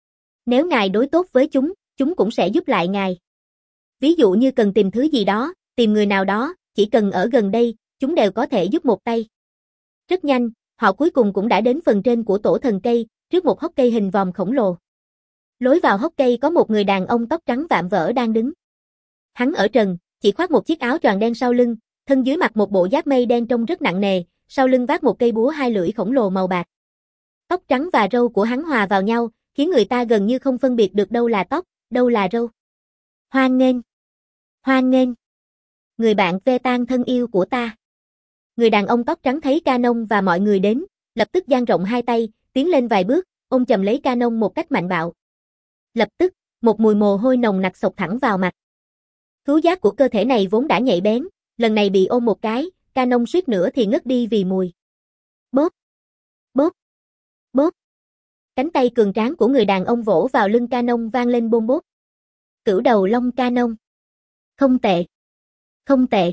Nếu ngài đối tốt với chúng, chúng cũng sẽ giúp lại ngài. Ví dụ như cần tìm thứ gì đó, tìm người nào đó, chỉ cần ở gần đây, chúng đều có thể giúp một tay. Rất nhanh, họ cuối cùng cũng đã đến phần trên của tổ thần cây, trước một hốc cây hình vòm khổng lồ. Lối vào hốc cây có một người đàn ông tóc trắng vạm vỡ đang đứng. Hắn ở trần, chỉ khoác một chiếc áo choàng đen sau lưng, thân dưới mặc một bộ giáp mây đen trông rất nặng nề, sau lưng vác một cây búa hai lưỡi khổng lồ màu bạc. Tóc trắng và râu của hắn hòa vào nhau, khiến người ta gần như không phân biệt được đâu là tóc, đâu là râu. Hoan nghênh! Hoan nghênh! Người bạn ve tan thân yêu của ta. Người đàn ông tóc trắng thấy Canon và mọi người đến, lập tức dang rộng hai tay, tiến lên vài bước, ôm chầm lấy Canon một cách mạnh bạo. Lập tức, một mùi mồ hôi nồng nặc xộc thẳng vào mặt. Khứu giác của cơ thể này vốn đã nhạy bén, lần này bị ôm một cái, Canon suýt nữa thì ngất đi vì mùi. Bóp! Bóp! Bóp! Cánh tay cường tráng của người đàn ông vỗ vào lưng Canon vang lên bôm bốp. Cửu đầu long Canon. Không tệ. Không tệ.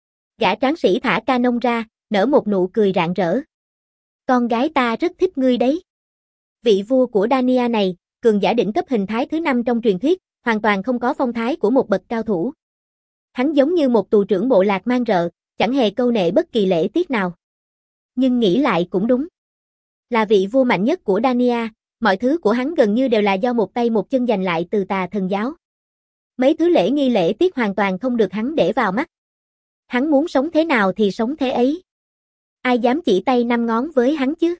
Gã tráng sĩ thả Canon ra, nở một nụ cười rạng rỡ. Con gái ta rất thích ngươi đấy. Vị vua của Dania này, cường giả đỉnh cấp hình thái thứ năm trong truyền thuyết, hoàn toàn không có phong thái của một bậc cao thủ. Hắn giống như một tù trưởng bộ lạc mang rợ, chẳng hề câu nệ bất kỳ lễ tiết nào. Nhưng nghĩ lại cũng đúng. Là vị vua mạnh nhất của Dania, mọi thứ của hắn gần như đều là do một tay một chân giành lại từ tà thần giáo. Mấy thứ lễ nghi lễ tiết hoàn toàn không được hắn để vào mắt. Hắn muốn sống thế nào thì sống thế ấy. Ai dám chỉ tay năm ngón với hắn chứ?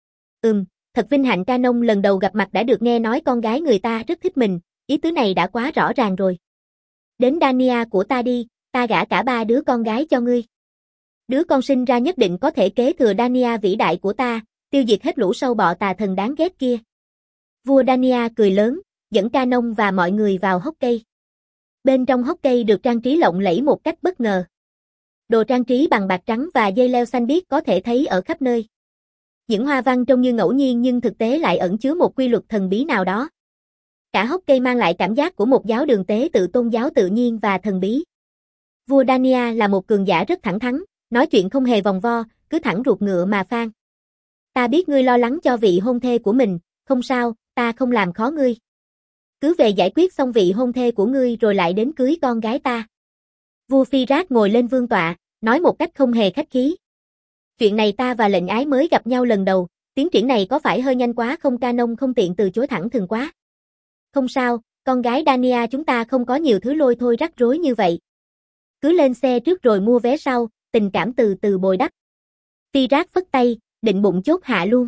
Ừm, thật vinh hạnh Canon lần đầu gặp mặt đã được nghe nói con gái người ta rất thích mình, ý tứ này đã quá rõ ràng rồi. Đến Dania của ta đi, ta gả cả ba đứa con gái cho ngươi. Đứa con sinh ra nhất định có thể kế thừa Dania vĩ đại của ta, tiêu diệt hết lũ sâu bọ tà thần đáng ghét kia. Vua Dania cười lớn, dẫn Canon và mọi người vào hốc cây. Bên trong hốc cây được trang trí lộng lẫy một cách bất ngờ. Đồ trang trí bằng bạc trắng và dây leo xanh biếc có thể thấy ở khắp nơi. Những hoa văn trông như ngẫu nhiên nhưng thực tế lại ẩn chứa một quy luật thần bí nào đó. Cả hốc cây mang lại cảm giác của một giáo đường tế tự tôn giáo tự nhiên và thần bí. Vua Dania là một cường giả rất thẳng thắn, nói chuyện không hề vòng vo, cứ thẳng ruột ngựa mà phang. Ta biết ngươi lo lắng cho vị hôn thê của mình, không sao, ta không làm khó ngươi. Cứ về giải quyết xong vị hôn thê của ngươi rồi lại đến cưới con gái ta. Vua Phi-rát ngồi lên vương tọa, nói một cách không hề khách khí. Chuyện này ta và lệnh ái mới gặp nhau lần đầu, tiến triển này có phải hơi nhanh quá không? Canon không tiện từ chối thẳng thừng quá. Không sao, con gái Dania chúng ta không có nhiều thứ lôi thôi rắc rối như vậy. Cứ lên xe trước rồi mua vé sau, tình cảm từ từ bồi đắp. Phi-rát phất tay, định bụng chốt hạ luôn.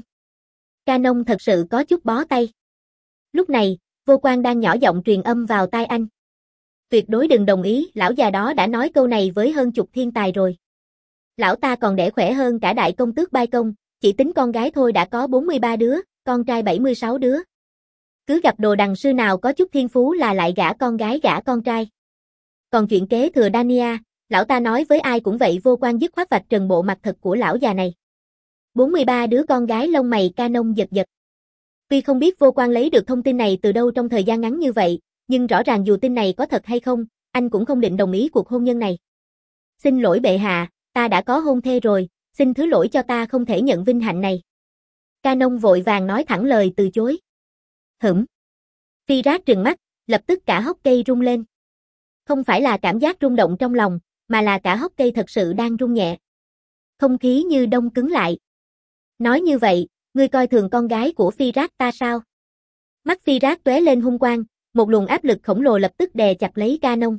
Canon thật sự có chút bó tay. Lúc này, Vô Quan đang nhỏ giọng truyền âm vào tai anh. Tuyệt đối đừng đồng ý, lão già đó đã nói câu này với hơn chục thiên tài rồi. Lão ta còn đẻ khỏe hơn cả đại công tước Bai Công, chỉ tính con gái thôi đã có bốn mươi ba đứa, con trai bảy mươi sáu đứa. Cứ gặp đồ đằng sư nào có chút thiên phú là lại gả con gái gả con trai. Còn chuyện kế thừa Dania, lão ta nói với ai cũng vậy. Vô Quan dứt khoát vạch trần bộ mặt thật của lão già này. bốn mươi ba đứa con gái, lông mày Canon giật giật. Tuy không biết Vô Quan lấy được thông tin này từ đâu trong thời gian ngắn như vậy, nhưng rõ ràng dù tin này có thật hay không, anh cũng không định đồng ý cuộc hôn nhân này. Xin lỗi bệ hạ, ta đã có hôn thê rồi, xin thứ lỗi cho ta không thể nhận vinh hạnh này. Canon vội vàng nói thẳng lời từ chối. Hửm. Phi-rát trừng mắt, lập tức cả hốc cây rung lên. Không phải là cảm giác rung động trong lòng, mà là cả hốc cây thật sự đang rung nhẹ. Không khí như đông cứng lại. Nói như vậy, ngươi coi thường con gái của Phi-rát ta sao? Mắt Phi-rát tóe lên hung quang, một luồng áp lực khổng lồ lập tức đè chặt lấy Canon.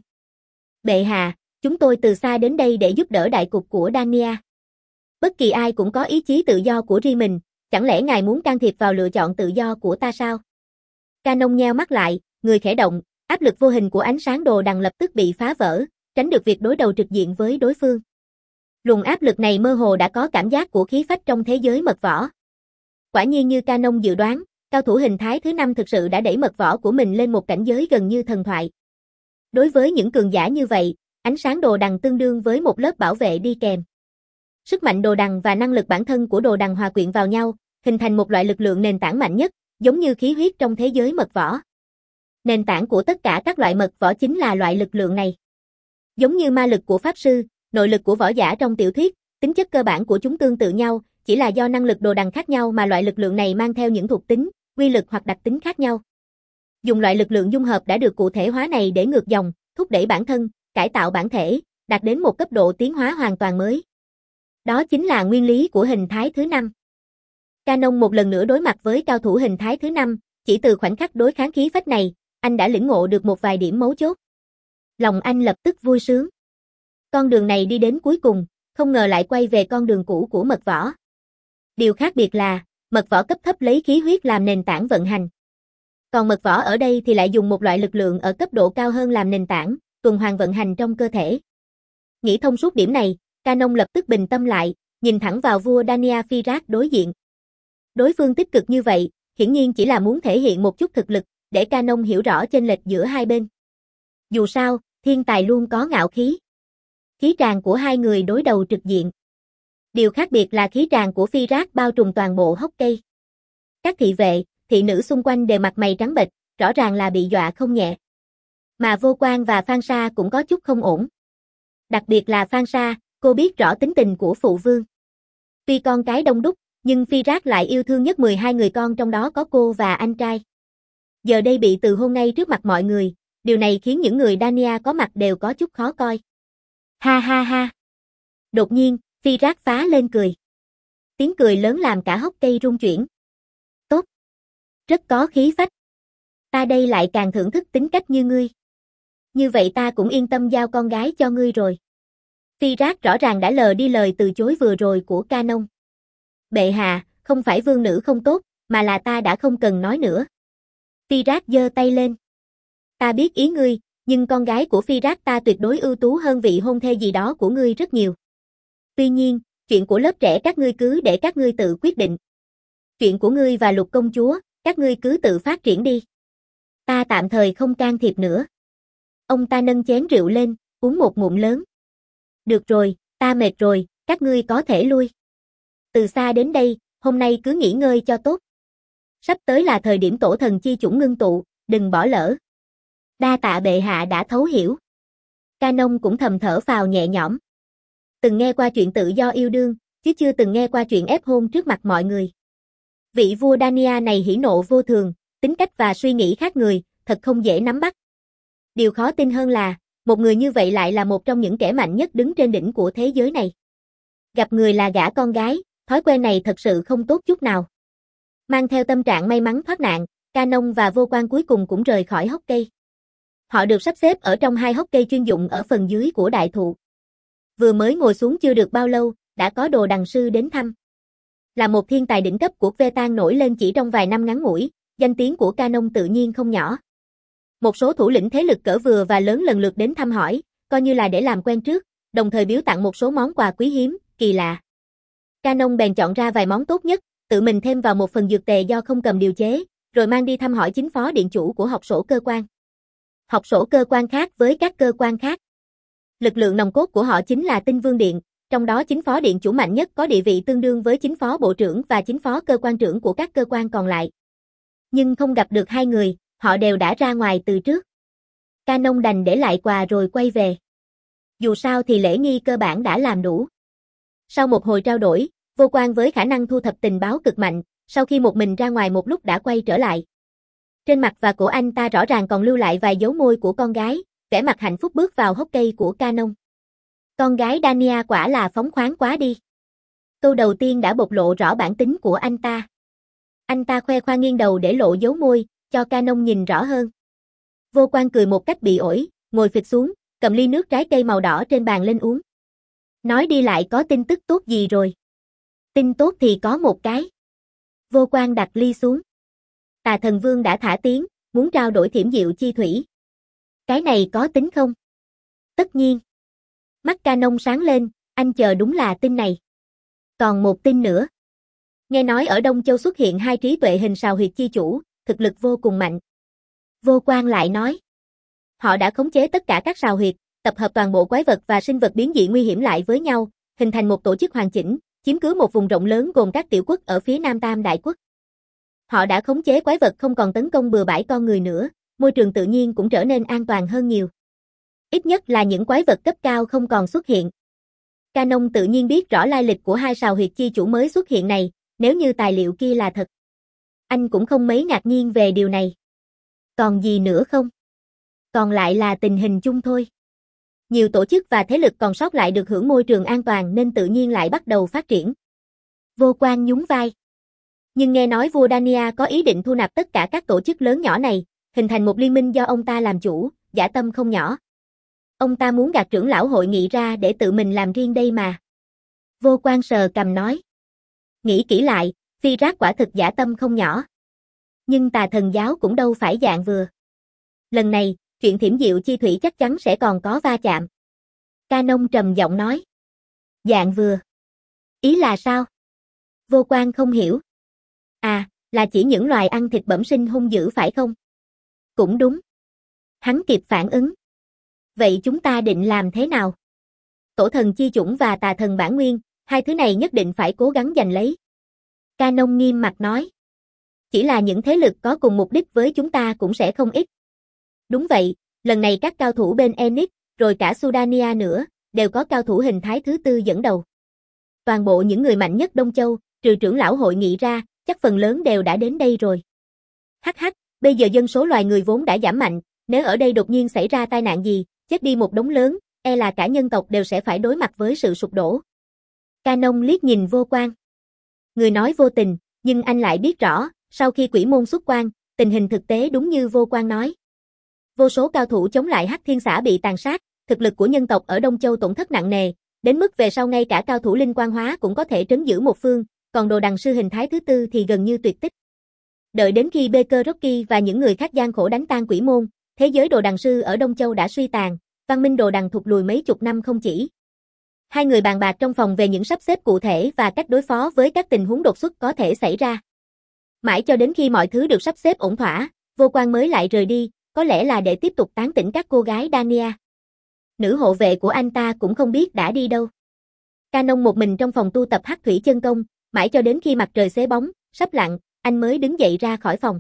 Bệ hạ, chúng tôi từ xa đến đây để giúp đỡ đại cục của Dania. Bất kỳ ai cũng có ý chí tự do của riêng mình, chẳng lẽ ngài muốn can thiệp vào lựa chọn tự do của ta sao? Canon nheo mắt lại, người khẽ động, áp lực vô hình của ánh sáng đồ đằng lập tức bị phá vỡ, tránh được việc đối đầu trực diện với đối phương. Luồng áp lực này mơ hồ đã có cảm giác của khí phách trong thế giới mật võ. Quả nhiên như Canon dự đoán, cao thủ hình thái thứ năm thực sự đã đẩy mật võ của mình lên một cảnh giới gần như thần thoại. Đối với những cường giả như vậy, ánh sáng đồ đằng tương đương với một lớp bảo vệ đi kèm. Sức mạnh đồ đằng và năng lực bản thân của đồ đằng hòa quyện vào nhau, hình thành một loại lực lượng nền tảng mạnh nhất, giống như khí huyết trong thế giới mật võ. Nền tảng của tất cả các loại mật võ chính là loại lực lượng này. Giống như ma lực của pháp sư, nội lực của võ giả trong tiểu thuyết, tính chất cơ bản của chúng tương tự nhau, chỉ là do năng lực đồ đằng khác nhau mà loại lực lượng này mang theo những thuộc tính, quy lực hoặc đặc tính khác nhau. Dùng loại lực lượng dung hợp đã được cụ thể hóa này để ngược dòng, thúc đẩy bản thân, cải tạo bản thể, đạt đến một cấp độ tiến hóa hoàn toàn mới. Đó chính là nguyên lý của hình thái thứ năm. Canon một lần nữa đối mặt với cao thủ hình thái thứ năm, chỉ từ khoảnh khắc đối kháng khí phách này, anh đã lĩnh ngộ được một vài điểm mấu chốt. Lòng anh lập tức vui sướng. Con đường này đi đến cuối cùng, không ngờ lại quay về con đường cũ của mật võ. Điều khác biệt là, mật võ cấp thấp lấy khí huyết làm nền tảng vận hành. Còn mật võ ở đây thì lại dùng một loại lực lượng ở cấp độ cao hơn làm nền tảng, tuần hoàn vận hành trong cơ thể. Nghĩ thông suốt điểm này, Canon lập tức bình tâm lại, nhìn thẳng vào vua Dania Phi-rát đối diện. Đối phương tích cực như vậy, hiển nhiên chỉ là muốn thể hiện một chút thực lực, để Canon hiểu rõ chênh lệch giữa hai bên. Dù sao, thiên tài luôn có ngạo khí. Khí tràng của hai người đối đầu trực diện. Điều khác biệt là khí tràng của Phi-rát bao trùm toàn bộ hốc cây. Các thị vệ, thị nữ xung quanh đều mặt mày trắng bệch, rõ ràng là bị dọa không nhẹ. Mà Vô Quan và Phan Sa cũng có chút không ổn. Đặc biệt là Phan Sa, cô biết rõ tính tình của phụ vương. Tuy con cái đông đúc, nhưng Phi Rác lại yêu thương nhất mười hai người con, trong đó có cô và anh trai. Giờ đây bị từ hôn ngay trước mặt mọi người, điều này khiến những người Dania có mặt đều có chút khó coi. Ha ha ha. Đột nhiên, Phi Rác phá lên cười. Tiếng cười lớn làm cả hốc cây rung chuyển. Tốt. Rất có khí phách. Ta đây lại càng thưởng thức tính cách như ngươi. Như vậy ta cũng yên tâm giao con gái cho ngươi rồi. Phi Rác rõ ràng đã lờ đi lời từ chối vừa rồi của Canon. Bệ hạ, không phải vương nữ không tốt, mà là ta đã không cần nói nữa. Phi Rác giơ tay lên. Ta biết ý ngươi, nhưng con gái của Phi Rác ta tuyệt đối ưu tú hơn vị hôn thê gì đó của ngươi rất nhiều. Tuy nhiên, chuyện của lớp trẻ các ngươi cứ để các ngươi tự quyết định. Chuyện của ngươi và Lục công chúa, các ngươi cứ tự phát triển đi. Ta tạm thời không can thiệp nữa. Ông ta nâng chén rượu lên, uống một ngụm lớn. Được rồi, ta mệt rồi, các ngươi có thể lui. Từ xa đến đây, hôm nay cứ nghỉ ngơi cho tốt. Sắp tới là thời điểm tổ thần chi chủng ngưng tụ, đừng bỏ lỡ. Đa tạ bệ hạ đã thấu hiểu. Canon cũng thầm thở phào nhẹ nhõm. Từng nghe qua chuyện tự do yêu đương, chứ chưa từng nghe qua chuyện ép hôn trước mặt mọi người. Vị vua Dania này hỉ nộ vô thường, tính cách và suy nghĩ khác người, thật không dễ nắm bắt. Điều khó tin hơn là, một người như vậy lại là một trong những kẻ mạnh nhất đứng trên đỉnh của thế giới này. Gặp người là gả con gái, thói quen này thật sự không tốt chút nào. Mang theo tâm trạng may mắn thoát nạn, Canon và Vô Quan cuối cùng cũng rời khỏi hốc cây. Họ được sắp xếp ở trong hai hốc cây chuyên dụng ở phần dưới của đại thụ. Vừa mới ngồi xuống chưa được bao lâu, đã có Đồ Đằng sư đến thăm. Là một thiên tài đỉnh cấp của Vetan nổi lên chỉ trong vài năm ngắn ngủi, danh tiếng của Canon tự nhiên không nhỏ. Một số thủ lĩnh thế lực cỡ vừa và lớn lần lượt đến thăm hỏi, coi như là để làm quen trước, đồng thời biếu tặng một số món quà quý hiếm, kỳ lạ. Canon bèn chọn ra vài món tốt nhất, tự mình thêm vào một phần dược tề do không cầm điều chế, rồi mang đi thăm hỏi chính phó điện chủ của học sổ cơ quan. Học sổ cơ quan khác với các cơ quan khác. Lực lượng nòng cốt của họ chính là Tinh Vương Điện, trong đó chính phó điện chủ mạnh nhất có địa vị tương đương với chính phó bộ trưởng và chính phó cơ quan trưởng của các cơ quan còn lại. Nhưng không gặp được hai người, họ đều đã ra ngoài từ trước. Canon đành để lại quà rồi quay về. Dù sao thì lễ nghi cơ bản đã làm đủ. Sau một hồi trao đổi, Vô Quan với khả năng thu thập tình báo cực mạnh, sau khi một mình ra ngoài một lúc đã quay trở lại. Trên mặt và cổ anh ta rõ ràng còn lưu lại vài dấu môi của con gái, vẻ mặt hạnh phúc bước vào hốc cây của Canon. Con gái Dania quả là phóng khoáng quá đi. Câu đầu tiên đã bộc lộ rõ bản tính của anh ta. Anh ta khoe khoang nghiêng đầu để lộ dấu môi, cho Canon nhìn rõ hơn. Vô Quan cười một cách bị ổi, ngồi phịch xuống, cầm ly nước trái cây màu đỏ trên bàn lên uống. Nói đi lại có tin tức tốt gì rồi? Tin tốt thì có một cái. Vô Quan đặt ly xuống. Tà Thần Vương đã thả tiếng, muốn trao đổi Thiểm Diệu Chi Thủy. Cái này có tính không? Tất nhiên. Mắt Canon sáng lên, anh chờ đúng là tin này. Còn một tin nữa. Nghe nói ở Đông Châu xuất hiện hai trí tuệ hình sào huyệt chi chủ, thực lực vô cùng mạnh. Vô Quan lại nói. Họ đã khống chế tất cả các sào huyệt, tập hợp toàn bộ quái vật và sinh vật biến dị nguy hiểm lại với nhau, hình thành một tổ chức hoàn chỉnh, chiếm cứ một vùng rộng lớn gồm các tiểu quốc ở phía Nam Tam Đại Quốc. Họ đã khống chế quái vật không còn tấn công bừa bãi con người nữa, môi trường tự nhiên cũng trở nên an toàn hơn nhiều. Ít nhất là những quái vật cấp cao không còn xuất hiện. Canon tự nhiên biết rõ lai lịch của hai sào huyệt chi chủ mới xuất hiện này, nếu như tài liệu kia là thật. Anh cũng không mấy ngạc nhiên về điều này. Còn gì nữa không? Còn lại là tình hình chung thôi. Nhiều tổ chức và thế lực còn sót lại được hưởng môi trường an toàn nên tự nhiên lại bắt đầu phát triển. Vô Quan nhún vai. Nhưng nghe nói vua Dania có ý định thu nạp tất cả các tổ chức lớn nhỏ này, hình thành một liên minh do ông ta làm chủ, dã tâm không nhỏ. Ông ta muốn gạt trưởng lão hội nghị ra để tự mình làm riêng đây mà. Vô Quan sờ cằm nói. Nghĩ kỹ lại, Phi Rác quả thực dã tâm không nhỏ. Nhưng Tà Thần giáo cũng đâu phải dạng vừa. Lần này, chuyện Thiểm Diệu Chi Thủy chắc chắn sẽ còn có va chạm. Canon trầm giọng nói. Dạng vừa. Ý là sao? Vô Quan không hiểu. À, là chỉ những loài ăn thịt bẩm sinh hung dữ phải không? Cũng đúng. Hắn kịp phản ứng. Vậy chúng ta định làm thế nào? Tổ thần chi chủng và tà thần bản nguyên, hai thứ này nhất định phải cố gắng giành lấy. Canon nghiêm mặt nói. Chỉ là những thế lực có cùng mục đích với chúng ta cũng sẽ không ít. Đúng vậy, lần này các cao thủ bên Enix, rồi cả Sudania nữa, đều có cao thủ hình thái thứ tư dẫn đầu. Toàn bộ những người mạnh nhất Đông Châu, trừ trưởng lão hội nghị ra, chắc phần lớn đều đã đến đây rồi. Hắc hắc, bây giờ dân số loài người vốn đã giảm mạnh, nếu ở đây đột nhiên xảy ra tai nạn gì, chết đi một đống lớn, e là cả nhân tộc đều sẽ phải đối mặt với sự sụp đổ. Canon liếc nhìn Vô Quan. Người nói vô tình, nhưng anh lại biết rõ, sau khi quỷ môn xuất quan, tình hình thực tế đúng như Vô Quan nói. Vô số cao thủ chống lại Hắc Thiên Xã bị tàn sát, thực lực của nhân tộc ở Đông Châu tổn thất nặng nề, đến mức về sau ngay cả cao thủ linh quan hóa cũng có thể trấn giữ một phương, còn đồ đằng sư hình thái thứ tư thì gần như tuyệt tích. Đợi đến khi Baker Rocky và những người khác gian khổ đánh tan quỷ môn, thế giới đồ đằng sư ở Đông Châu đã suy tàn, văn minh đồ đằng thụt lùi mấy chục năm không chỉ. Hai người bàn bạc trong phòng về những sắp xếp cụ thể và cách đối phó với các tình huống đột xuất có thể xảy ra. Mãi cho đến khi mọi thứ được sắp xếp ổn thỏa, Vô Quan mới lại rời đi, có lẽ là để tiếp tục tán tỉnh các cô gái Dania. Nữ hộ vệ của anh ta cũng không biết đã đi đâu. Canon một mình trong phòng tu tập Hắc Thủy Chân Công, mãi cho đến khi mặt trời xế bóng, sắp lặn, anh mới đứng dậy ra khỏi phòng.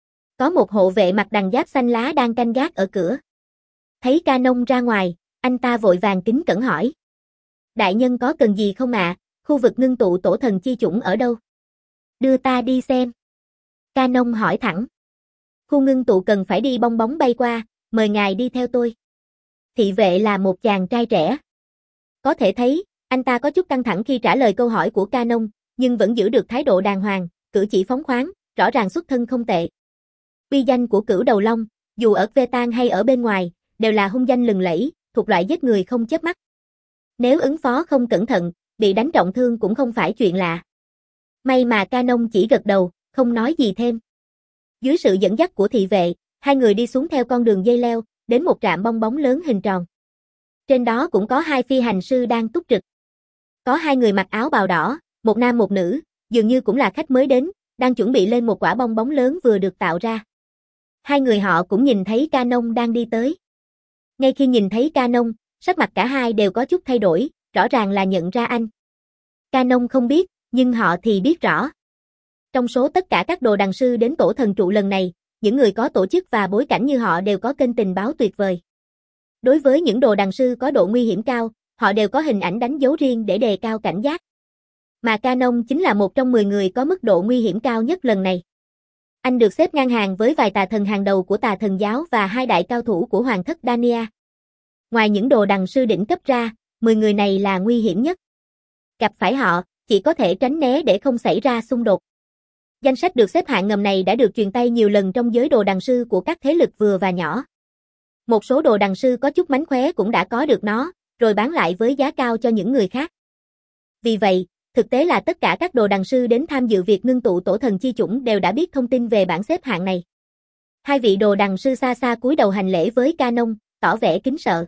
Có một hộ vệ mặc đằng giáp xanh lá đang canh gác ở cửa. Thấy Canon ra ngoài, anh ta vội vàng kính cẩn hỏi. Đại nhân có cần gì không ạ? À? Khu vực ngưng tụ tổ thần chi chủng ở đâu? Đưa ta đi xem. Canon hỏi thẳng. Khu ngưng tụ cần phải đi bong bóng bay qua, mời ngài đi theo tôi. Thị vệ là một chàng trai trẻ. Có thể thấy, anh ta có chút căng thẳng khi trả lời câu hỏi của Canon, nhưng vẫn giữ được thái độ đàng hoàng, cử chỉ phóng khoáng, rõ ràng xuất thân không tệ. Uy danh của Cửu Đầu Long, dù ở Vetan hay ở bên ngoài, đều là hung danh lừng lẫy, thuộc loại giết người không chớp mắt. Nếu ứng phó không cẩn thận, bị đánh trọng thương cũng không phải chuyện lạ. May mà Canon chỉ gật đầu, không nói gì thêm. Dưới sự dẫn dắt của thị vệ, hai người đi xuống theo con đường dây leo, đến một trạm bong bóng lớn hình tròn. Trên đó cũng có hai phi hành sư đang túc trực. Có hai người mặc áo bào đỏ, một nam một nữ, dường như cũng là khách mới đến, đang chuẩn bị lên một quả bong bóng lớn vừa được tạo ra. Hai người họ cũng nhìn thấy Canon đang đi tới. Ngay khi nhìn thấy Canon, sắc mặt cả hai đều có chút thay đổi, rõ ràng là nhận ra anh. Canon không biết, nhưng họ thì biết rõ. Trong số tất cả các đồ đằng sư đến tổ thần trụ lần này, những người có tổ chức và bối cảnh như họ đều có kênh tình báo tuyệt vời. Đối với những đồ đằng sư có độ nguy hiểm cao, họ đều có hình ảnh đánh dấu riêng để đề cao cảnh giác. Mà Canon chính là một trong mười người có mức độ nguy hiểm cao nhất lần này. Anh được xếp ngang hàng với vài tà thần hàng đầu của tà thần giáo và hai đại cao thủ của hoàng thất Dania. Ngoài những đồ đằng sư đỉnh cấp ra, mười người này là nguy hiểm nhất. Gặp phải họ, chỉ có thể tránh né để không xảy ra xung đột. Danh sách được xếp hạng ngầm này đã được truyền tay nhiều lần trong giới đồ đằng sư của các thế lực vừa và nhỏ. Một số đồ đằng sư có chút mánh khóe cũng đã có được nó, rồi bán lại với giá cao cho những người khác. Vì vậy, thực tế là tất cả các đồ đằng sư đến tham dự việc ngưng tụ tổ thần chi chủng đều đã biết thông tin về bảng xếp hạng này. Hai vị đồ đằng sư xa xa cúi đầu hành lễ với Canon, tỏ vẻ kính sợ.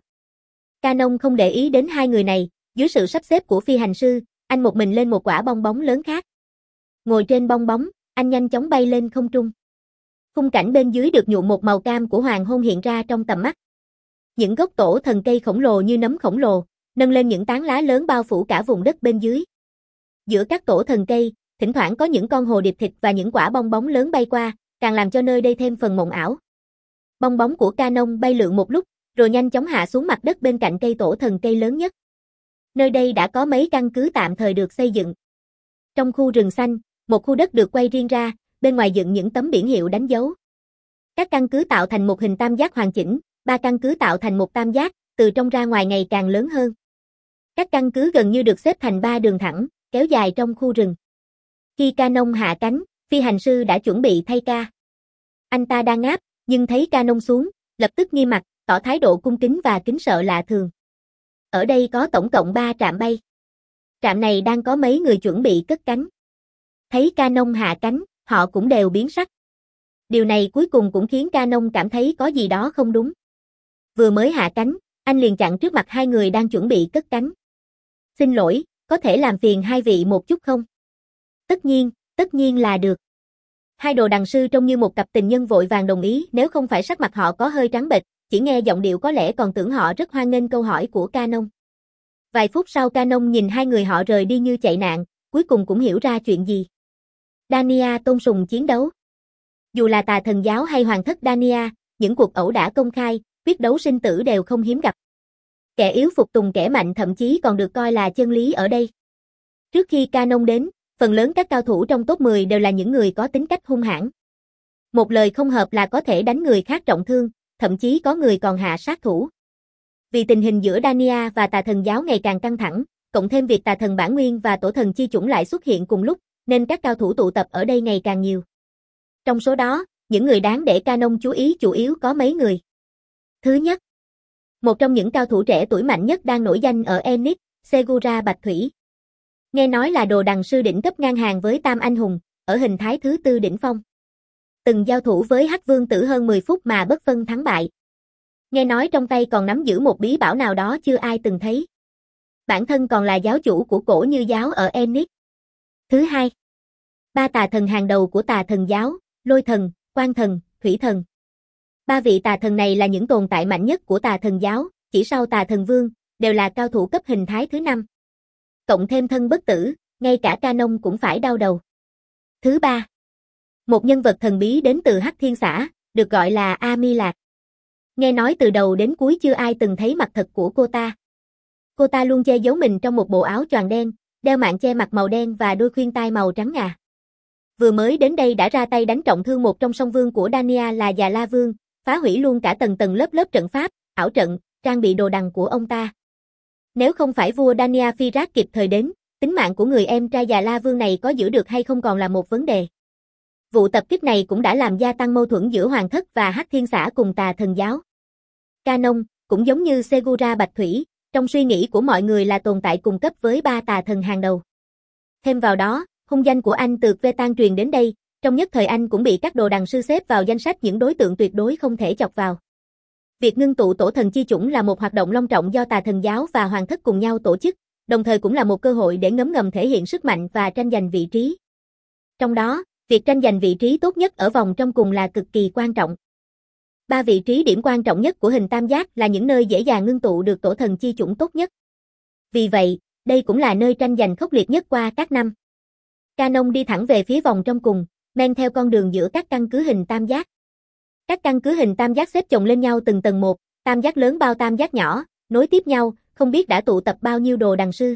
Canon không để ý đến hai người này, dưới sự sắp xếp của phi hành sư, anh một mình lên một quả bong bóng lớn khác. Ngồi trên bong bóng, anh nhanh chóng bay lên không trung. Khung cảnh bên dưới được nhuộm một màu cam của hoàng hôn hiện ra trong tầm mắt. Những gốc tổ thần cây khổng lồ như nấm khổng lồ, nâng lên những tán lá lớn bao phủ cả vùng đất bên dưới. Giữa các tổ thần cây, thỉnh thoảng có những con hồ điệp thịt và những quả bong bóng lớn bay qua, càng làm cho nơi đây thêm phần mộng ảo. Bong bóng của Canon bay lượn một lúc, rồi nhanh chóng hạ xuống mặt đất bên cạnh cây tổ thần cây lớn nhất. Nơi đây đã có mấy căn cứ tạm thời được xây dựng. Trong khu rừng xanh, một khu đất được quay riêng ra, bên ngoài dựng những tấm biển hiệu đánh dấu. Các căn cứ tạo thành một hình tam giác hoàn chỉnh, ba căn cứ tạo thành một tam giác, từ trong ra ngoài ngày càng lớn hơn. Các căn cứ gần như được xếp thành ba đường thẳng, kéo dài trong khu rừng. Khi Canon hạ cánh, phi hành sư đã chuẩn bị thay ca. Anh ta đang ngáp, nhưng thấy Canon xuống, lập tức nghiêm mặt, tỏ thái độ cung kính và kính sợ lạ thường. Ở đây có tổng cộng ba trạm bay. Trạm này đang có mấy người chuẩn bị cất cánh. Thấy Canon hạ cánh, họ cũng đều biến sắc. Điều này cuối cùng cũng khiến Canon cảm thấy có gì đó không đúng. Vừa mới hạ cánh, anh liền chặn trước mặt hai người đang chuẩn bị cất cánh. Xin lỗi, có thể làm phiền hai vị một chút không? Tất nhiên, tất nhiên là được. Hai đồ đằng sư trông như một cặp tình nhân vội vàng đồng ý, nếu không phải sắc mặt họ có hơi trắng bệch, chỉ nghe giọng điệu có lẽ còn tưởng họ rất hoan nghênh câu hỏi của Canon. Vài phút sau Canon nhìn hai người họ rời đi như chạy nạn, cuối cùng cũng hiểu ra chuyện gì. Dania tôn sùng chiến đấu. Dù là Tà Thần giáo hay Hoàng thất Dania, những cuộc ẩu đả công khai, quyết đấu sinh tử đều không hiếm gặp. Kẻ yếu phục tùng kẻ mạnh thậm chí còn được coi là chân lý ở đây. Trước khi Canon đến, phần lớn các cao thủ trong top mười đều là những người có tính cách hung hãn. Một lời không hợp là có thể đánh người khác trọng thương, thậm chí có người còn hạ sát thủ. Vì tình hình giữa Dania và Tà Thần giáo ngày càng căng thẳng, cộng thêm việc Tà Thần bản nguyên và Tổ thần chi chủng lại xuất hiện cùng lúc, nên các cao thủ tụ tập ở đây ngày càng nhiều. Trong số đó, những người đáng để Canon chú ý chủ yếu có mấy người. Thứ nhất, một trong những cao thủ trẻ tuổi mạnh nhất đang nổi danh ở Enix, Segura Bạch Thủy. Nghe nói là đồ đằng sư đỉnh cấp ngang hàng với Tam Anh Hùng, ở hình thái thứ tư đỉnh phong. Từng giao thủ với Hắc Vương Tử hơn mười phút mà bất phân thắng bại. Nghe nói trong tay còn nắm giữ một bí bảo nào đó chưa ai từng thấy. Bản thân còn là giáo chủ của Cổ Như giáo ở Enix. Thứ hai, ba tà thần hàng đầu của Tà Thần giáo, Lôi Thần, Quang Thần, Thủy Thần. Ba vị tà thần này là những tồn tại mạnh nhất của Tà Thần giáo, chỉ sau Tà Thần Vương, đều là cao thủ cấp hình thái thứ năm. Cộng thêm thân bất tử, ngay cả Canon cũng phải đau đầu. Thứ ba, một nhân vật thần bí đến từ Hắc Thiên Xã, được gọi là A Mi Lạc. Nghe nói từ đầu đến cuối chưa ai từng thấy mặt thật của cô ta. Cô ta luôn che giấu mình trong một bộ áo choàng đen, đeo mạng che mặt màu đen và đôi khuyên tai màu trắng ngà. Vừa mới đến đây đã ra tay đánh trọng thương một trong song vương của Dania là Già La Vương, phá hủy luôn cả tầng tầng lớp lớp trận pháp, ảo trận, trang bị đồ đằng của ông ta. Nếu không phải vua Dania Firak kịp thời đến, tính mạng của người em trai Già La Vương này có giữ được hay không còn là một vấn đề. Vụ tập kích này cũng đã làm gia tăng mâu thuẫn giữa Hoàng thất và Hắc Thiên Xã cùng Tà Thần giáo. Canon, cũng giống như Segura Bạch Thủy, trong suy nghĩ của mọi người là tồn tại cùng cấp với ba tà thần hàng đầu. Thêm vào đó, hung danh của anh từ Vetan truyền đến đây, trong nhất thời anh cũng bị các đồ đằng sư xếp vào danh sách những đối tượng tuyệt đối không thể chọc vào. Việc ngưng tụ tổ thần chi chủng là một hoạt động long trọng do Tà Thần giáo và Hoàng thất cùng nhau tổ chức, đồng thời cũng là một cơ hội để ngấm ngầm thể hiện sức mạnh và tranh giành vị trí. Trong đó, việc tranh giành vị trí tốt nhất ở vòng trong cùng là cực kỳ quan trọng. Ba vị trí điểm quan trọng nhất của hình tam giác là những nơi dễ dàng ngưng tụ được tổ thần chi chủng tốt nhất. Vì vậy, đây cũng là nơi tranh giành khốc liệt nhất qua các năm. Canon đi thẳng về phía vòng trong cùng, men theo con đường giữa các căn cứ hình tam giác. Các căn cứ hình tam giác xếp chồng lên nhau từng tầng một, tam giác lớn bao tam giác nhỏ, nối tiếp nhau, không biết đã tụ tập bao nhiêu đồ đằng sư.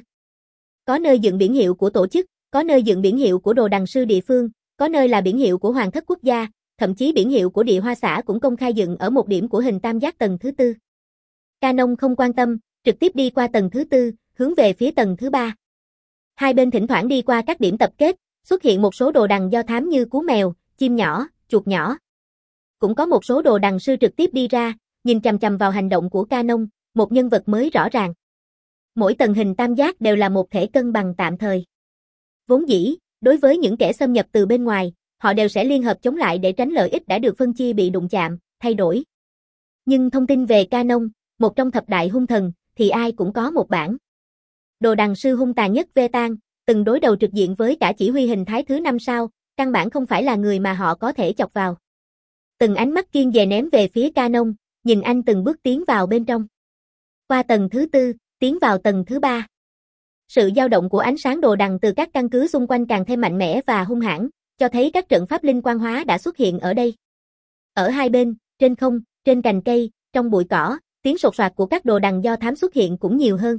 Có nơi dựng biển hiệu của tổ chức, có nơi dựng biển hiệu của đồ đằng sư địa phương, có nơi là biển hiệu của Hoàng thất quốc gia, thậm chí biển hiệu của Địa Hoa xã cũng công khai dựng ở một điểm của hình tam giác tầng thứ tư. Canon không quan tâm, trực tiếp đi qua tầng thứ tư, hướng về phía tầng thứ ba. Hai bên thỉnh thoảng đi qua các điểm tập kết, xuất hiện một số đồ đằng do thám như cú mèo, chim nhỏ, chuột nhỏ. Cũng có một số đồ đằng sư trực tiếp đi ra, nhìn chằm chằm vào hành động của Canon, một nhân vật mới rõ ràng. Mỗi tầng hình tam giác đều là một thể cân bằng tạm thời. Vốn dĩ, đối với những kẻ xâm nhập từ bên ngoài, họ đều sẽ liên hợp chống lại để tránh lợi ích đã được phân chia bị đụng chạm, thay đổi. Nhưng thông tin về Canon, một trong thập đại hung thần, thì ai cũng có một bản. Đồ đằng sư hung tàn nhất Vetan, từng đối đầu trực diện với cả chỉ huy hình thái thứ năm sao, căn bản không phải là người mà họ có thể chọc vào. Từng ánh mắt kiêng dè ném về phía Canon, nhìn anh từng bước tiến vào bên trong. Qua tầng thứ tư, tiến vào tầng thứ ba. Sự dao động của ánh sáng đồ đằng từ các căn cứ xung quanh càng thêm mạnh mẽ và hung hãn, cho thấy các trận pháp linh quang hóa đã xuất hiện ở đây. Ở hai bên, trên không, trên cành cây, trong bụi cỏ, tiếng sột soạt của các đồ đằng do thám xuất hiện cũng nhiều hơn.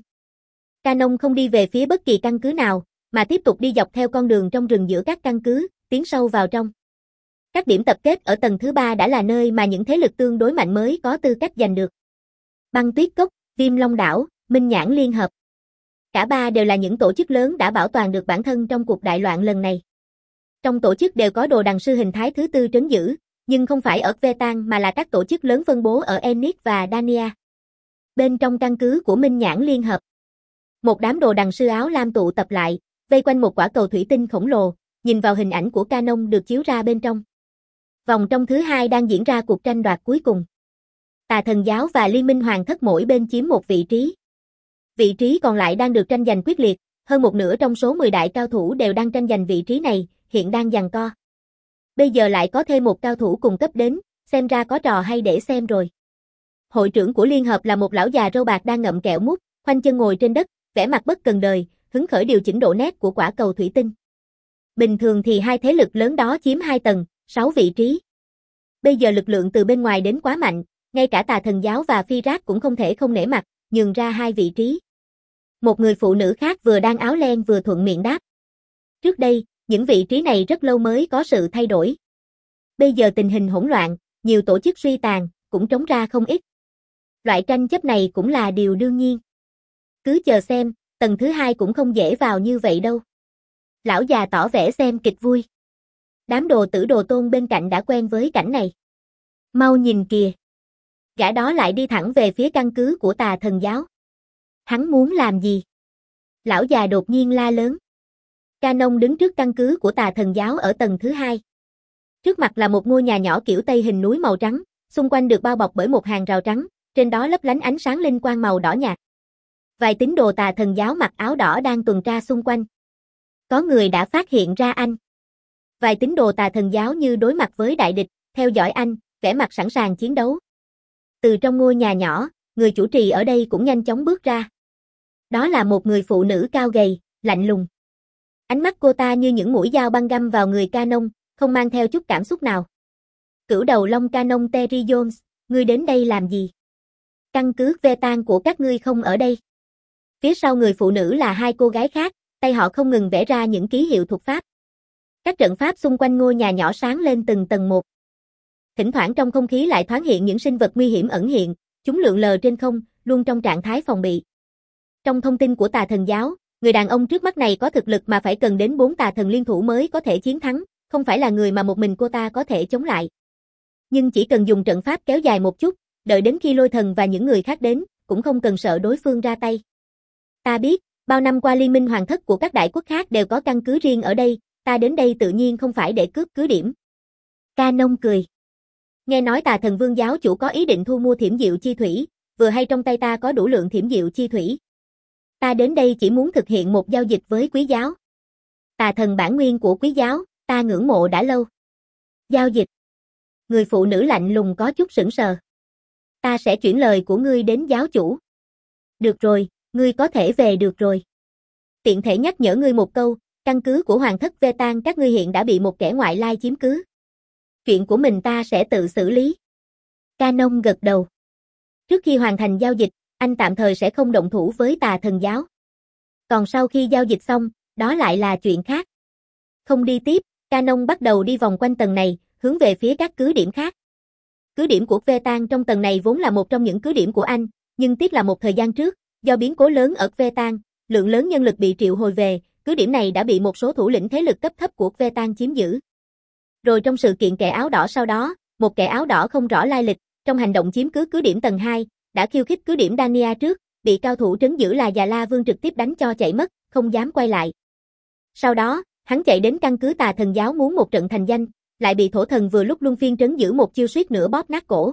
Canon không đi về phía bất kỳ căn cứ nào, mà tiếp tục đi dọc theo con đường trong rừng giữa các căn cứ, tiến sâu vào trong. Các điểm tập kết ở tầng thứ ba đã là nơi mà những thế lực tương đối mạnh mới có tư cách giành được. Băng Tuyết Cốc, Viêm Long Đảo, Minh Nhãn Liên Hợp. Cả ba đều là những tổ chức lớn đã bảo toàn được bản thân trong cuộc đại loạn lần này. Trong tổ chức đều có đồ đằng sư hình thái thứ tư trấn giữ, nhưng không phải ở Vetan mà là các tổ chức lớn phân bố ở Enix và Dania. Bên trong căn cứ của Minh Nhãn Liên Hợp, một đám đồ đằng sư áo lam tụ tập lại, vây quanh một quả cầu thủy tinh khổng lồ, nhìn vào hình ảnh của Canon được chiếu ra bên trong. Vòng trong thứ hai đang diễn ra cuộc tranh đoạt cuối cùng. Tà Thần giáo và Liên minh Hoàng thất mỗi bên chiếm một vị trí. Vị trí còn lại đang được tranh giành quyết liệt, hơn một nửa trong số mười đại cao thủ đều đang tranh giành vị trí này, hiện đang giằng co. Bây giờ lại có thêm một cao thủ cùng cấp đến, xem ra có trò hay để xem rồi. Hội trưởng của liên hợp là một lão già râu bạc đang ngậm kẹo mút, khoanh chân ngồi trên đất, vẻ mặt bất cần đời, hứng khởi điều chỉnh độ nét của quả cầu thủy tinh. Bình thường thì hai thế lực lớn đó chiếm hai tầng, sáu vị trí. Bây giờ lực lượng từ bên ngoài đến quá mạnh, ngay cả Tà Thần giáo và Phi Rác cũng không thể không nể mặt, nhường ra hai vị trí. Một người phụ nữ khác vừa đang áo len vừa thuận miệng đáp. Trước đây, những vị trí này rất lâu mới có sự thay đổi. Bây giờ tình hình hỗn loạn, nhiều tổ chức suy tàn, cũng trống ra không ít. Loại tranh chấp này cũng là điều đương nhiên. Cứ chờ xem, tầng thứ hai cũng không dễ vào như vậy đâu. Lão già tỏ vẻ xem kịch vui. Đám đồ tử đồ tôn bên cạnh đã quen với cảnh này. Mau nhìn kìa. Gã đó lại đi thẳng về phía căn cứ của Tà Thần giáo. Hắn muốn làm gì? Lão già đột nhiên la lớn. Canon đứng trước căn cứ của Tà Thần giáo ở tầng thứ hai. Trước mặt là một ngôi nhà nhỏ kiểu Tây hình núi màu trắng, xung quanh được bao bọc bởi một hàng rào trắng, trên đó lấp lánh ánh sáng linh quang màu đỏ nhạt. Vài tín đồ Tà Thần giáo mặc áo đỏ đang tuần tra xung quanh. Có người đã phát hiện ra anh. Vài tín đồ Tà Thần giáo như đối mặt với đại địch, theo dõi anh, vẻ mặt sẵn sàng chiến đấu. Từ trong ngôi nhà nhỏ, người chủ trì ở đây cũng nhanh chóng bước ra. Đó là một người phụ nữ cao gầy, lạnh lùng. Ánh mắt cô ta như những mũi dao băng găm vào người Canon, không mang theo chút cảm xúc nào. Cửu đầu long Canon Terry Jones, ngươi đến đây làm gì? Căn cứ Vetan của các ngươi không ở đây. Phía sau người phụ nữ là hai cô gái khác, tay họ không ngừng vẽ ra những ký hiệu thuật pháp. Các trận pháp xung quanh ngôi nhà nhỏ sáng lên từng tầng một. Thỉnh thoảng trong không khí lại thoáng hiện những sinh vật nguy hiểm ẩn hiện, chúng lượn lờ trên không, luôn trong trạng thái phòng bị. Trong thông tin của Tà Thần giáo, người đàn ông trước mắt này có thực lực mà phải cần đến bốn tà thần liên thủ mới có thể chiến thắng, không phải là người mà một mình cô ta có thể chống lại. Nhưng chỉ cần dùng trận pháp kéo dài một chút, đợi đến khi Lôi Thần và những người khác đến, cũng không cần sợ đối phương ra tay. Ta biết, bao năm qua liên minh hoàng thất của các đại quốc khác đều có căn cứ riêng ở đây, ta đến đây tự nhiên không phải để cướp cứ điểm. Canon cười. Nghe nói Tà Thần Vương giáo chủ có ý định thu mua thiểm diệu chi thủy, vừa hay trong tay ta có đủ lượng thiểm diệu chi thủy. Ta đến đây chỉ muốn thực hiện một giao dịch với quý giáo. Tà thần bản nguyên của quý giáo, ta ngưỡng mộ đã lâu. Giao dịch. Người phụ nữ lạnh lùng có chút sững sờ. Ta sẽ chuyển lời của ngươi đến giáo chủ. Được rồi, ngươi có thể về được rồi. Tiện thể nhắc nhở ngươi một câu, căn cứ của hoàng thất Vetan các ngươi hiện đã bị một kẻ ngoại lai chiếm cứ. Chuyện của mình ta sẽ tự xử lý. Canon gật đầu. Trước khi hoàn thành giao dịch, anh tạm thời sẽ không động thủ với Tà Thần giáo. Còn sau khi giao dịch xong, đó lại là chuyện khác. Không đi tiếp, Canon bắt đầu đi vòng quanh tầng này, hướng về phía các cứ điểm khác. Cứ điểm của Vetan trong tầng này vốn là một trong những cứ điểm của anh, nhưng tiếc là một thời gian trước, do biến cố lớn ở Vetan, lượng lớn nhân lực bị triệu hồi về, cứ điểm này đã bị một số thủ lĩnh thế lực cấp thấp của Vetan chiếm giữ. Rồi trong sự kiện kẻ áo đỏ sau đó, một kẻ áo đỏ không rõ lai lịch, trong hành động chiếm cứ cứ điểm tầng hai, đã khiêu khích cứ điểm Dania trước, bị cao thủ trấn giữ là Già La Vương trực tiếp đánh cho chạy mất, không dám quay lại. Sau đó, hắn chạy đến căn cứ Tà Thần giáo muốn một trận thành danh, lại bị Thổ Thần vừa lúc luân phiên trấn giữ một chiêu suýt nữa bóp nát cổ.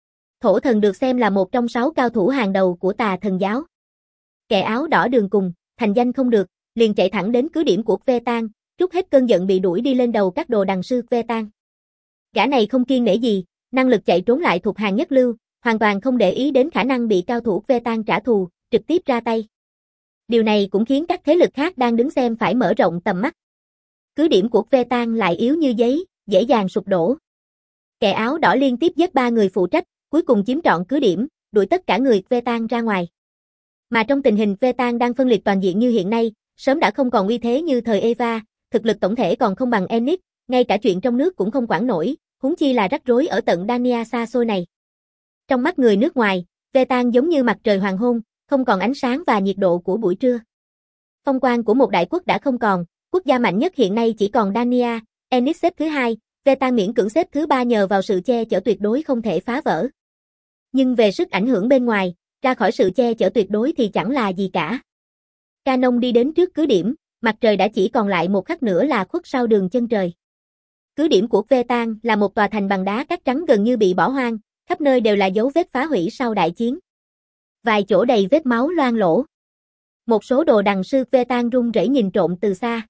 Thổ Thần được xem là một trong sáu cao thủ hàng đầu của Tà Thần giáo. Kẻ áo đỏ đường cùng, thành danh không được, liền chạy thẳng đến cứ điểm của Vetan, trút hết cơn giận bị đuổi đi lên đầu các đồ đằng sư Vetan. Gã này không kiêng nể gì, năng lực chạy trốn lại thuộc hàng nhất lưu, hoàn toàn không để ý đến khả năng bị cao thủ Vetan trả thù, trực tiếp ra tay. Điều này cũng khiến các thế lực khác đang đứng xem phải mở rộng tầm mắt. Cứ điểm của Vetan lại yếu như giấy, dễ dàng sụp đổ. Kẻ áo đỏ liên tiếp giết ba người phụ trách, cuối cùng chiếm trọn cứ điểm, đuổi tất cả người Vetan ra ngoài. Mà trong tình hình Vetan đang phân liệt toàn diện như hiện nay, sớm đã không còn uy thế như thời Eva, thực lực tổng thể còn không bằng Enix, ngay cả chuyện trong nước cũng không quản nổi, huống chi là rắc rối ở tận Dania xa xôi này. Trong mắt người nước ngoài, Vetan giống như mặt trời hoàng hôn, không còn ánh sáng và nhiệt độ của buổi trưa. Phong quang của một đại quốc đã không còn, quốc gia mạnh nhất hiện nay chỉ còn Dania, Enix xếp thứ hai, Vetan miễn cưỡng xếp thứ ba nhờ vào sự che chở tuyệt đối không thể phá vỡ. Nhưng về sức ảnh hưởng bên ngoài, ra khỏi sự che chở tuyệt đối thì chẳng là gì cả. Canon đi đến trước cứ điểm, mặt trời đã chỉ còn lại một khắc nữa là khuất sau đường chân trời. Cứ điểm của Vetan là một tòa thành bằng đá cát trắng gần như bị bỏ hoang, khắp nơi đều là dấu vết phá hủy sau đại chiến. Vài chỗ đầy vết máu loang lổ. Một số đồ đằng sư Vetan run rẩy nhìn trộm từ xa.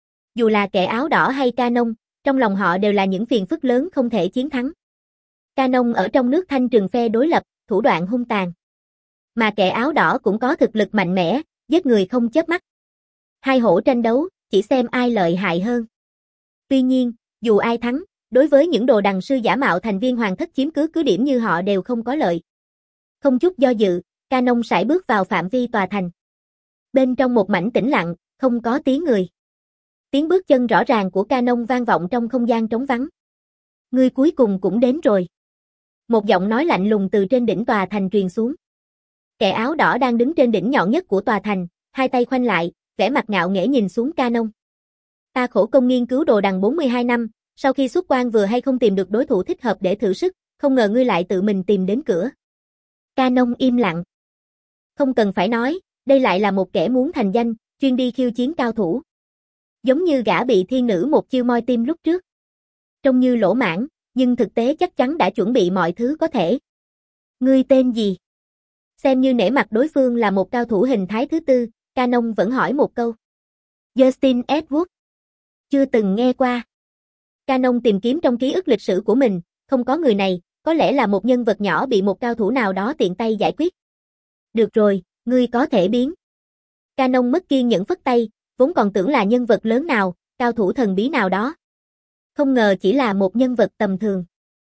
Dù là kẻ áo đỏ hay Canon, trong lòng họ đều là những phiền phức lớn không thể chiến thắng. Canon ở trong nước thanh trừng phe đối lập, thủ đoạn hung tàn. Mà kẻ áo đỏ cũng có thực lực mạnh mẽ, giết người không chớp mắt. Hai hổ tranh đấu, chỉ xem ai lợi hại hơn. Tuy nhiên, dù ai thắng, đối với những đồ đằng sư giả mạo thành viên hoàng thất chiếm cứ cứ điểm như họ đều không có lợi. Không chút do dự, Canon sải bước vào phạm vi tòa thành. Bên trong một mảnh tĩnh lặng, không có tiếng người. Tiếng bước chân rõ ràng của Canon vang vọng trong không gian trống vắng. Ngươi cuối cùng cũng đến rồi. Một giọng nói lạnh lùng từ trên đỉnh tòa thành truyền xuống. Kẻ áo đỏ đang đứng trên đỉnh nhọn nhất của tòa thành, hai tay khoanh lại, vẻ mặt ngạo nghễ nhìn xuống Canon. Ta khổ công nghiên cứu đồ đằng bốn mươi hai năm, sau khi xuất quan vừa hay không tìm được đối thủ thích hợp để thử sức, không ngờ ngươi lại tự mình tìm đến cửa. Canon im lặng. Không cần phải nói, đây lại là một kẻ muốn thành danh, chuyên đi khiêu chiến cao thủ. Giống như gã bị thiên nữ một chiêu moi tim lúc trước. Trông như lỗ mãng, nhưng thực tế chắc chắn đã chuẩn bị mọi thứ có thể. Ngươi tên gì? Xem như nể mặt đối phương là một cao thủ hình thái thứ tư, Canon vẫn hỏi một câu. Justin Edward. Chưa từng nghe qua. Canon tìm kiếm trong ký ức lịch sử của mình, không có người này, có lẽ là một nhân vật nhỏ bị một cao thủ nào đó tiện tay giải quyết. Được rồi, ngươi có thể biến. Canon mất kiên nhẫn phất tay, vốn còn tưởng là nhân vật lớn nào, cao thủ thần bí nào đó. Không ngờ chỉ là một nhân vật tầm thường.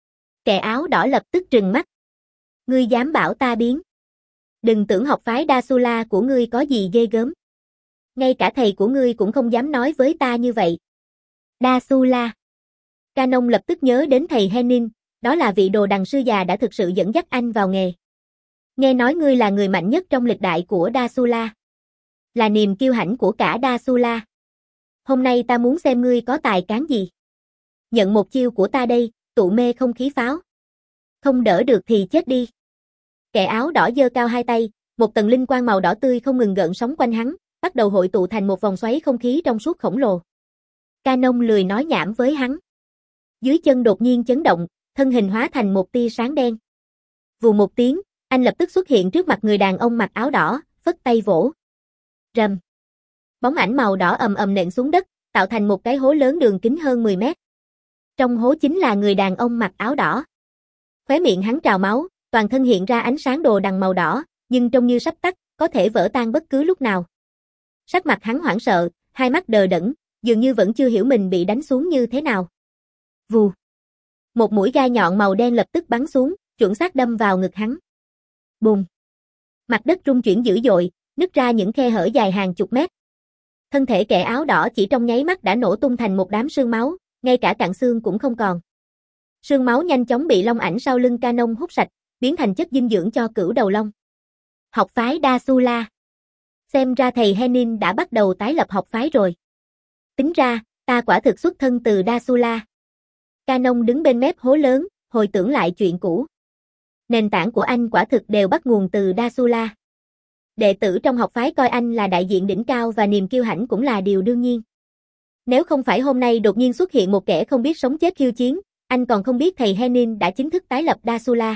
Kẻ áo đỏ lập tức trừng mắt. Ngươi dám bảo ta biến. Đừng tưởng học phái Dasula của ngươi có gì ghê gớm. Ngay cả thầy của ngươi cũng không dám nói với ta như vậy. Dasula. Canon lập tức nhớ đến thầy Henin, đó là vị đồ đằng sư già đã thực sự dẫn dắt anh vào nghề. Nghe nói ngươi là người mạnh nhất trong lịch đại của Dasula. Là niềm kiêu hãnh của cả Dasula. Hôm nay ta muốn xem ngươi có tài cán gì. Nhận một chiêu của ta đây, tụ mê không khí pháo. Không đỡ được thì chết đi. Kẻ áo đỏ giơ cao hai tay, một tầng linh quang màu đỏ tươi không ngừng gợn sóng quanh hắn, bắt đầu hội tụ thành một vòng xoáy không khí trong suốt khổng lồ. Canon lười nói nhảm với hắn. Dưới chân đột nhiên chấn động, thân hình hóa thành một tia sáng đen. Vù một tiếng, anh lập tức xuất hiện trước mặt người đàn ông mặc áo đỏ, phất tay vỗ. Rầm. Bóng ảnh màu đỏ ầm ầm nện xuống đất, tạo thành một cái hố lớn đường kính hơn mười mét. Trong hố chính là người đàn ông mặc áo đỏ. Khóe miệng hắn trào máu, toàn thân hiện ra ánh sáng đồ đằng màu đỏ, nhưng trông như sắp tắt, có thể vỡ tan bất cứ lúc nào. Sắc mặt hắn hoảng sợ, hai mắt đờ đẫn, dường như vẫn chưa hiểu mình bị đánh xuống như thế nào. Vù. Một mũi gai nhọn màu đen lập tức bắn xuống, chuẩn xác đâm vào ngực hắn. Bùng. Mặt đất rung chuyển dữ dội, nứt ra những khe hở dài hàng chục mét. Thân thể kẻ áo đỏ chỉ trong nháy mắt đã nổ tung thành một đám sương máu, ngay cả cặn xương cũng không còn. Sương máu nhanh chóng bị long ảnh sau lưng Canon hút sạch, biến thành chất dinh dưỡng cho cửu đầu long. Học phái Dasula. Xem ra thầy Henin đã bắt đầu tái lập học phái rồi. Tính ra, ta quả thực xuất thân từ Dasula. Canon đứng bên mép hố lớn, hồi tưởng lại chuyện cũ. Nền tảng của anh quả thực đều bắt nguồn từ Dasula. Đệ tử trong học phái coi anh là đại diện đỉnh cao và niềm kiêu hãnh cũng là điều đương nhiên. Nếu không phải hôm nay đột nhiên xuất hiện một kẻ không biết sống chết khiêu chiến, anh còn không biết thầy Henin đã chính thức tái lập Dasula.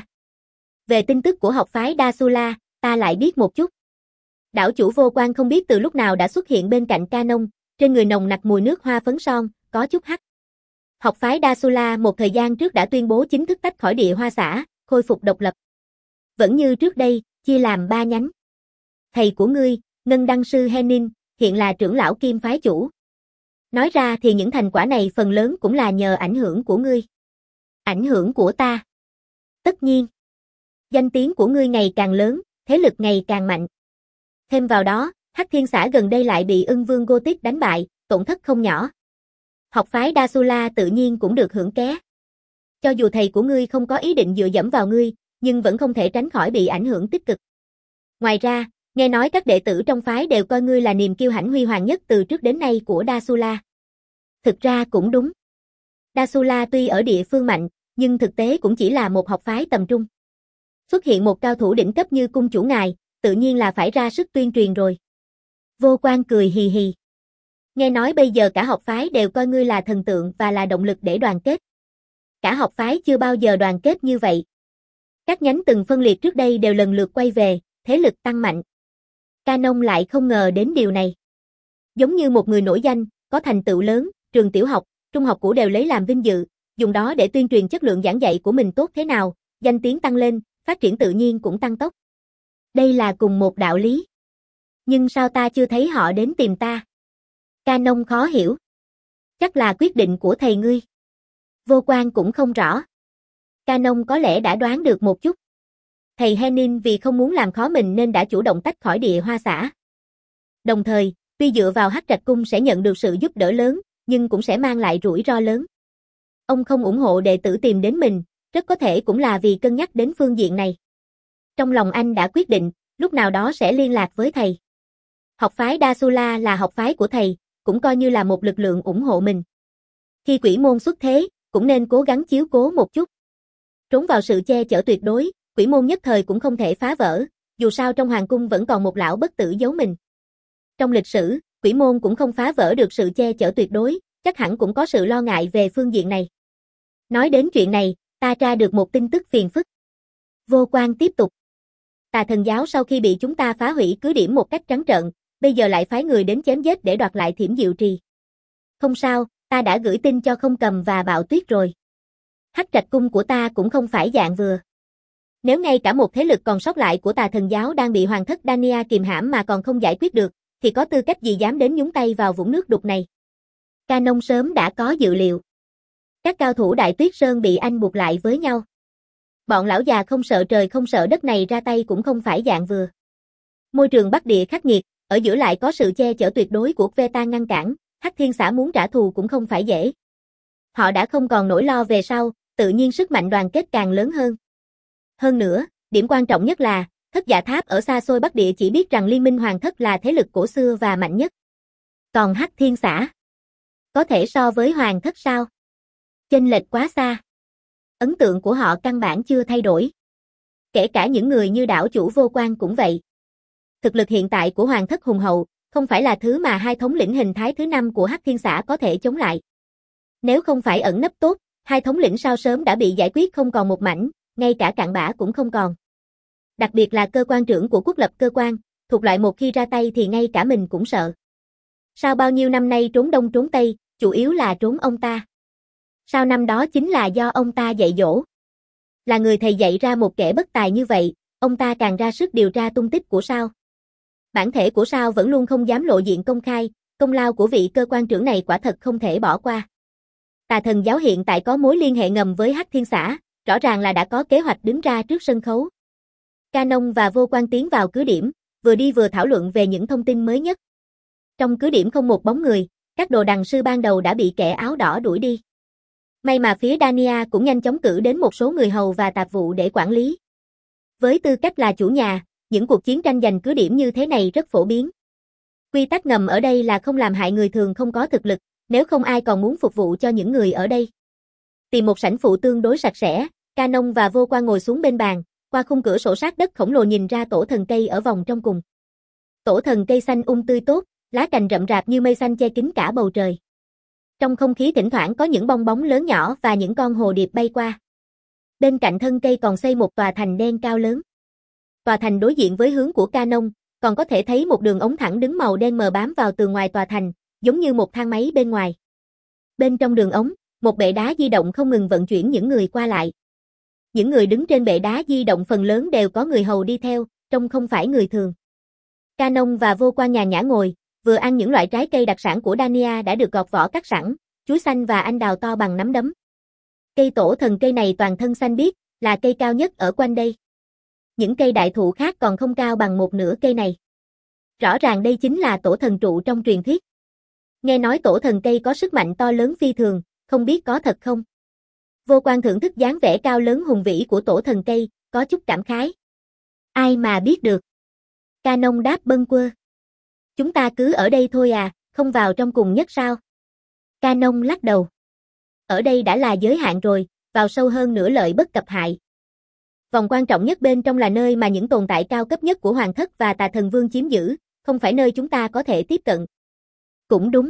Về tin tức của học phái Dasula, ta lại biết một chút. Đảo chủ Vô Quan không biết từ lúc nào đã xuất hiện bên cạnh Canon, trên người nồng nặc mùi nước hoa phấn son, có chút hắc. Học phái Dasula một thời gian trước đã tuyên bố chính thức tách khỏi Địa Hoa xã, khôi phục độc lập. Vẫn như trước đây, chia làm ba nhánh. Thầy của ngươi, Ngân Đăng sư Henin, hiện là trưởng lão kim phái chủ. Nói ra thì những thành quả này phần lớn cũng là nhờ ảnh hưởng của ngươi. Ảnh hưởng của ta. Tất nhiên. Danh tiếng của ngươi ngày càng lớn, thế lực ngày càng mạnh. Thêm vào đó, Hắc Thiên xã gần đây lại bị Ưng Vương Gothic đánh bại, tổn thất không nhỏ. Học phái Dasula tự nhiên cũng được hưởng ké. Cho dù thầy của ngươi không có ý định dựa dẫm vào ngươi, nhưng vẫn không thể tránh khỏi bị ảnh hưởng tích cực. Ngoài ra, nghe nói các đệ tử trong phái đều coi ngươi là niềm kiêu hãnh huy hoàng nhất từ trước đến nay của Dasula. Thực ra cũng đúng. Dasula tuy ở địa phương mạnh, nhưng thực tế cũng chỉ là một học phái tầm trung. Xuất hiện một cao thủ đỉnh cấp như cung chủ ngài, tự nhiên là phải ra sức tuyên truyền rồi. Vô Quan cười hì hì. Nghe nói bây giờ cả học phái đều coi ngươi là thần tượng và là động lực để đoàn kết. Cả học phái chưa bao giờ đoàn kết như vậy. Các nhánh từng phân liệt trước đây đều lần lượt quay về, thế lực tăng mạnh. Canon lại không ngờ đến điều này. Giống như một người nổi danh, có thành tựu lớn, trường tiểu học, trung học cũ đều lấy làm vinh dự, dùng đó để tuyên truyền chất lượng giảng dạy của mình tốt thế nào, danh tiếng tăng lên, phát triển tự nhiên cũng tăng tốc. Đây là cùng một đạo lý. Nhưng sao ta chưa thấy họ đến tìm ta? Canon khó hiểu. Chắc là quyết định của thầy ngươi. Vô Quan cũng không rõ. Canon có lẽ đã đoán được một chút. Thầy Henin vì không muốn làm khó mình nên đã chủ động tách khỏi Địa Hoa xã. Đồng thời, tuy dựa vào Hắc Trạch Cung sẽ nhận được sự giúp đỡ lớn, nhưng cũng sẽ mang lại rủi ro lớn. Ông không ủng hộ đệ tử tìm đến mình, rất có thể cũng là vì cân nhắc đến phương diện này. Trong lòng anh đã quyết định, lúc nào đó sẽ liên lạc với thầy. Học phái Dasula là học phái của thầy, cũng coi như là một lực lượng ủng hộ mình. Khi quỷ môn xuất thế, cũng nên cố gắng chiếu cố một chút. Trốn vào sự che chở tuyệt đối, quỷ môn nhất thời cũng không thể phá vỡ, dù sao trong hoàng cung vẫn còn một lão bất tử giấu mình. Trong lịch sử, quỷ môn cũng không phá vỡ được sự che chở tuyệt đối, chắc hẳn cũng có sự lo ngại về phương diện này. Nói đến chuyện này, ta tra được một tin tức phiền phức. Vô Quan tiếp tục. Tà Thần giáo sau khi bị chúng ta phá hủy cứ điểm một cách trắng trợn, bây giờ lại phái người đến chém giết để đoạt lại Thiểm Diệu Trì. Không sao, ta đã gửi tin cho Không Cầm và Bạo Tuyết rồi. Hắc Trạch Cung của ta cũng không phải dạng vừa. Nếu ngay cả một thế lực còn sót lại của Tà Thần giáo đang bị hoàng thất Dania kìm hãm mà còn không giải quyết được, thì có tư cách gì dám đến nhúng tay vào vũng nước đục này. Canon sớm đã có dự liệu. Các cao thủ Đại Tuyết Sơn bị anh buộc lại với nhau. Bọn lão già không sợ trời không sợ đất này ra tay cũng không phải dạng vừa. Môi trường Bắc Địa khắc nghiệt, ở giữa lại có sự che chở tuyệt đối của Veta ngăn cản, Hắc Thiên xã muốn trả thù cũng không phải dễ. Họ đã không còn nỗi lo về sau, tự nhiên sức mạnh đoàn kết càng lớn hơn. Hơn nữa, điểm quan trọng nhất là, Thất Dạ Tháp ở xa xôi Bắc Địa chỉ biết rằng Liên minh Hoàng thất là thế lực cổ xưa và mạnh nhất. Còn Hắc Thiên xã, có thể so với Hoàng thất sao? Chênh lệch quá xa. Ấn tượng của họ căn bản chưa thay đổi. Kể cả những người như đảo chủ Vô Quan cũng vậy. Thực lực hiện tại của Hoàng thất hùng hậu, không phải là thứ mà hai thống lĩnh hình thái thứ năm của Hắc Thiên xã có thể chống lại. Nếu không phải ẩn nấp tốt, hai thống lĩnh sao sớm đã bị giải quyết không còn một mảnh, ngay cả cặn bã cũng không còn. Đặc biệt là cơ quan trưởng của quốc lập cơ quan, thuộc loại một khi ra tay thì ngay cả mình cũng sợ. Sau bao nhiêu năm nay trốn đông trốn tây, chủ yếu là trốn ông ta. Sau năm đó chính là do ông ta dạy dỗ. Là người thầy dạy ra một kẻ bất tài như vậy, ông ta càng ra sức điều tra tung tích của Sao. Bản thể của Sao vẫn luôn không dám lộ diện công khai, công lao của vị cơ quan trưởng này quả thật không thể bỏ qua. Tà Thần giáo hiện tại có mối liên hệ ngầm với Hắc Thiên xã, rõ ràng là đã có kế hoạch đứng ra trước sân khấu. Canon và Vô Quan tiến vào cứ điểm, vừa đi vừa thảo luận về những thông tin mới nhất. Trong cứ điểm không một bóng người, các đồ đằng sư ban đầu đã bị kẻ áo đỏ đuổi đi. May mà phía Dania cũng nhanh chóng cử đến một số người hầu và tạp vụ để quản lý. Với tư cách là chủ nhà, những cuộc chiến tranh giành cứ điểm như thế này rất phổ biến. Quy tắc ngầm ở đây là không làm hại người thường không có thực lực, nếu không ai còn muốn phục vụ cho những người ở đây. Tìm một sảnh phụ tương đối sạch sẽ, Canon và Vô Quan ngồi xuống bên bàn, qua khung cửa sổ sát đất khổng lồ nhìn ra tổ thần cây ở vòng trong cùng. Tổ thần cây xanh um tươi tốt, lá cành rậm rạp như mây xanh che kín cả bầu trời. Trong không khí thỉnh thoảng có những bong bóng lớn nhỏ và những con hồ điệp bay qua. Bên cạnh thân cây còn xây một tòa thành đen cao lớn. Tòa thành đối diện với hướng của Canon, còn có thể thấy một đường ống thẳng đứng màu đen mờ bám vào tường ngoài tòa thành, giống như một thang máy bên ngoài. Bên trong đường ống, một bệ đá di động không ngừng vận chuyển những người qua lại. Những người đứng trên bệ đá di động phần lớn đều có người hầu đi theo, trông không phải người thường. Canon và Vô Quan nhàn nhã ngồi, vừa ăn những loại trái cây đặc sản của Dania đã được gọt vỏ cắt sẵn, chuối xanh và anh đào to bằng nắm đấm. Cây tổ thần cây này toàn thân xanh biếc, là cây cao nhất ở quanh đây. Những cây đại thụ khác còn không cao bằng một nửa cây này. Rõ ràng đây chính là tổ thần trụ trong truyền thuyết. Nghe nói tổ thần cây có sức mạnh to lớn phi thường, không biết có thật không? Vô Quan thưởng thức dáng vẻ cao lớn hùng vĩ của tổ thần cây, có chút cảm khái. Ai mà biết được? Canon đáp bâng quơ. Chúng ta cứ ở đây thôi à, không vào trong cùng nhất sao? Canon lắc đầu. Ở đây đã là giới hạn rồi, vào sâu hơn nữa lợi bất cập hại. Vòng quan trọng nhất bên trong là nơi mà những tồn tại cao cấp nhất của Hoàng thất và Tà Thần Vương chiếm giữ, không phải nơi chúng ta có thể tiếp cận. Cũng đúng.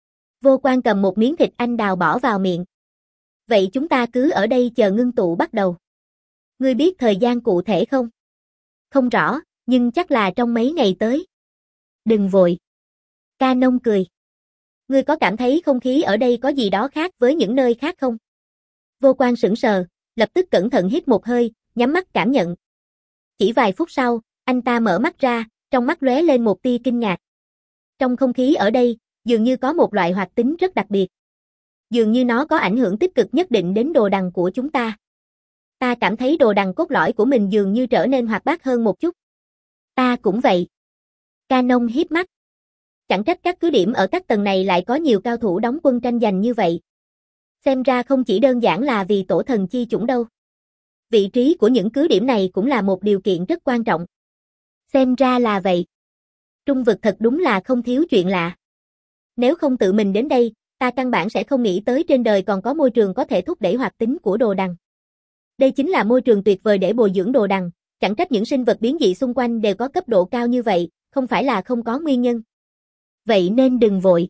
Vô Quan cầm một miếng thịt anh đào bỏ vào miệng. Vậy chúng ta cứ ở đây chờ ngưng tụ bắt đầu. Ngươi biết thời gian cụ thể không? Không rõ, nhưng chắc là trong mấy ngày tới. Đừng vội. Canon cười. Ngươi có cảm thấy không khí ở đây có gì đó khác với những nơi khác không? Vô Quan sững sờ, lập tức cẩn thận hít một hơi, nhắm mắt cảm nhận. Chỉ vài phút sau, anh ta mở mắt ra, trong mắt lóe lên một tia kinh ngạc. Trong không khí ở đây, dường như có một loại hoạt tính rất đặc biệt. Dường như nó có ảnh hưởng tích cực nhất định đến đồ đằng của chúng ta. Ta cảm thấy đồ đằng cốt lõi của mình dường như trở nên hoạt bát hơn một chút. Ta cũng vậy. Canon híp mắt. Chẳng trách các cứ điểm ở các tầng này lại có nhiều cao thủ đóng quân tranh giành như vậy. Xem ra không chỉ đơn giản là vì tổ thần chi chủng đâu. Vị trí của những cứ điểm này cũng là một điều kiện rất quan trọng. Xem ra là vậy. Trung vực thật đúng là không thiếu chuyện lạ. Nếu không tự mình đến đây, ta căn bản sẽ không nghĩ tới trên đời còn có môi trường có thể thúc đẩy hoạt tính của đồ đằng. Đây chính là môi trường tuyệt vời để bồi dưỡng đồ đằng, chẳng trách những sinh vật biến dị xung quanh đều có cấp độ cao như vậy, không phải là không có nguyên nhân. Vậy nên đừng vội.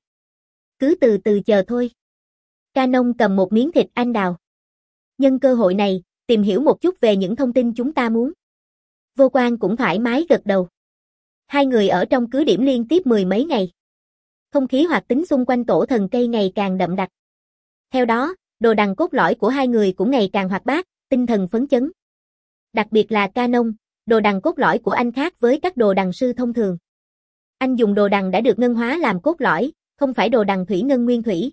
Cứ từ từ chờ thôi. Canon cầm một miếng thịt anh đào. Nhân cơ hội này, tìm hiểu một chút về những thông tin chúng ta muốn. Vô Quan cũng thoải mái gật đầu. Hai người ở trong cứ điểm liên tiếp mười mấy ngày. Không khí hoạt tính xung quanh tổ thần cây ngày càng đậm đặc. Theo đó, đồ đằng cốt lõi của hai người cũng ngày càng hoạt bát, tinh thần phấn chấn. Đặc biệt là Canon, đồ đằng cốt lõi của anh khác với các đồ đằng sư thông thường. Anh dùng đồ đằng đã được ngân hóa làm cốt lõi, không phải đồ đằng thủy ngân nguyên thủy.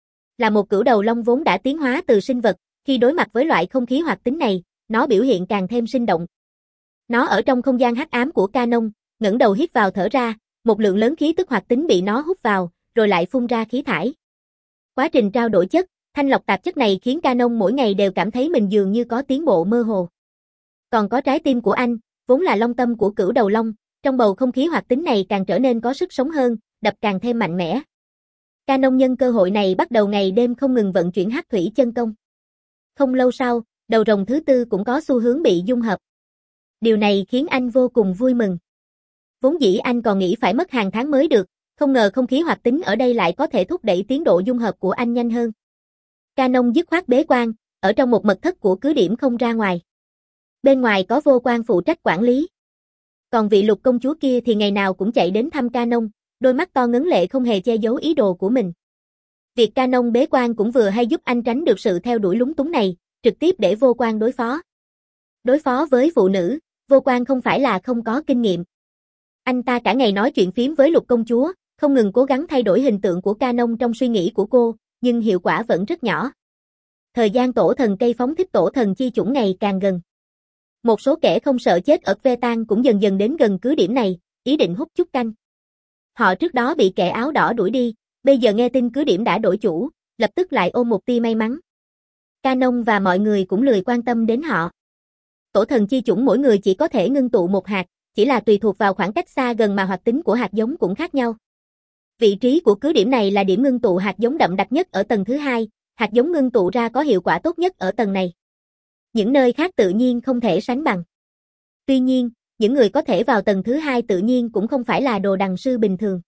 Là một cửu đầu long vốn đã tiến hóa từ sinh vật, khi đối mặt với loại không khí hoạt tính này, nó biểu hiện càng thêm sinh động. Nó ở trong không gian hắc ám của Canon, ngẩng đầu hít vào thở ra, một lượng lớn khí tức hoạt tính bị nó hút vào, rồi lại phun ra khí thải. Quá trình trao đổi chất, thanh lọc tạp chất này khiến Canon mỗi ngày đều cảm thấy mình dường như có tiến bộ mơ hồ. Còn có trái tim của anh, vốn là long tâm của cửu đầu long, trong bầu không khí hoạt tính này càng trở nên có sức sống hơn, đập càng thêm mạnh mẽ. Canon nhân cơ hội này bắt đầu ngày đêm không ngừng vận chuyển hắc thủy chân công. Không lâu sau, đầu rồng thứ tư cũng có xu hướng bị dung hợp. Điều này khiến anh vô cùng vui mừng. Vốn dĩ anh còn nghĩ phải mất hàng tháng mới được, không ngờ không khí hoạt tính ở đây lại có thể thúc đẩy tiến độ dung hợp của anh nhanh hơn. Canon dứt khoát bế quan, ở trong một mật thất của cứ điểm không ra ngoài. Bên ngoài có Vô Quan phụ trách quản lý. Còn vị Lục công chúa kia thì ngày nào cũng chạy đến thăm Canon, đôi mắt to ngấn lệ không hề che giấu ý đồ của mình. Việc Canon bế quan cũng vừa hay giúp anh tránh được sự theo đuổi lúng túng này, trực tiếp để Vô Quan đối phó. Đối phó với phụ nữ, Vô Quan không phải là không có kinh nghiệm. Anh ta cả ngày nói chuyện phiếm với Lục công chúa, không ngừng cố gắng thay đổi hình tượng của Canon trong suy nghĩ của cô, nhưng hiệu quả vẫn rất nhỏ. Thời gian tổ thần cây phóng thích tổ thần chi chủng ngày càng gần. Một số kẻ không sợ chết ở Vetan cũng dần dần đến gần cứ điểm này, ý định hút chút canh. Họ trước đó bị kẻ áo đỏ đuổi đi, bây giờ nghe tin cứ điểm đã đổi chủ, lập tức lại ôm một tia may mắn. Canon và mọi người cũng lười quan tâm đến họ. Tổ thần chi chủng mỗi người chỉ có thể ngưng tụ một hạt, chỉ là tùy thuộc vào khoảng cách xa gần mà hoạt tính của hạt giống cũng khác nhau. Vị trí của cứ điểm này là điểm ngưng tụ hạt giống đậm đặc nhất ở tầng thứ hai, hạt giống ngưng tụ ra có hiệu quả tốt nhất ở tầng này. Những nơi khác tự nhiên không thể sánh bằng. Tuy nhiên, những người có thể vào tầng thứ hai tự nhiên cũng không phải là đồ đằng sư bình thường.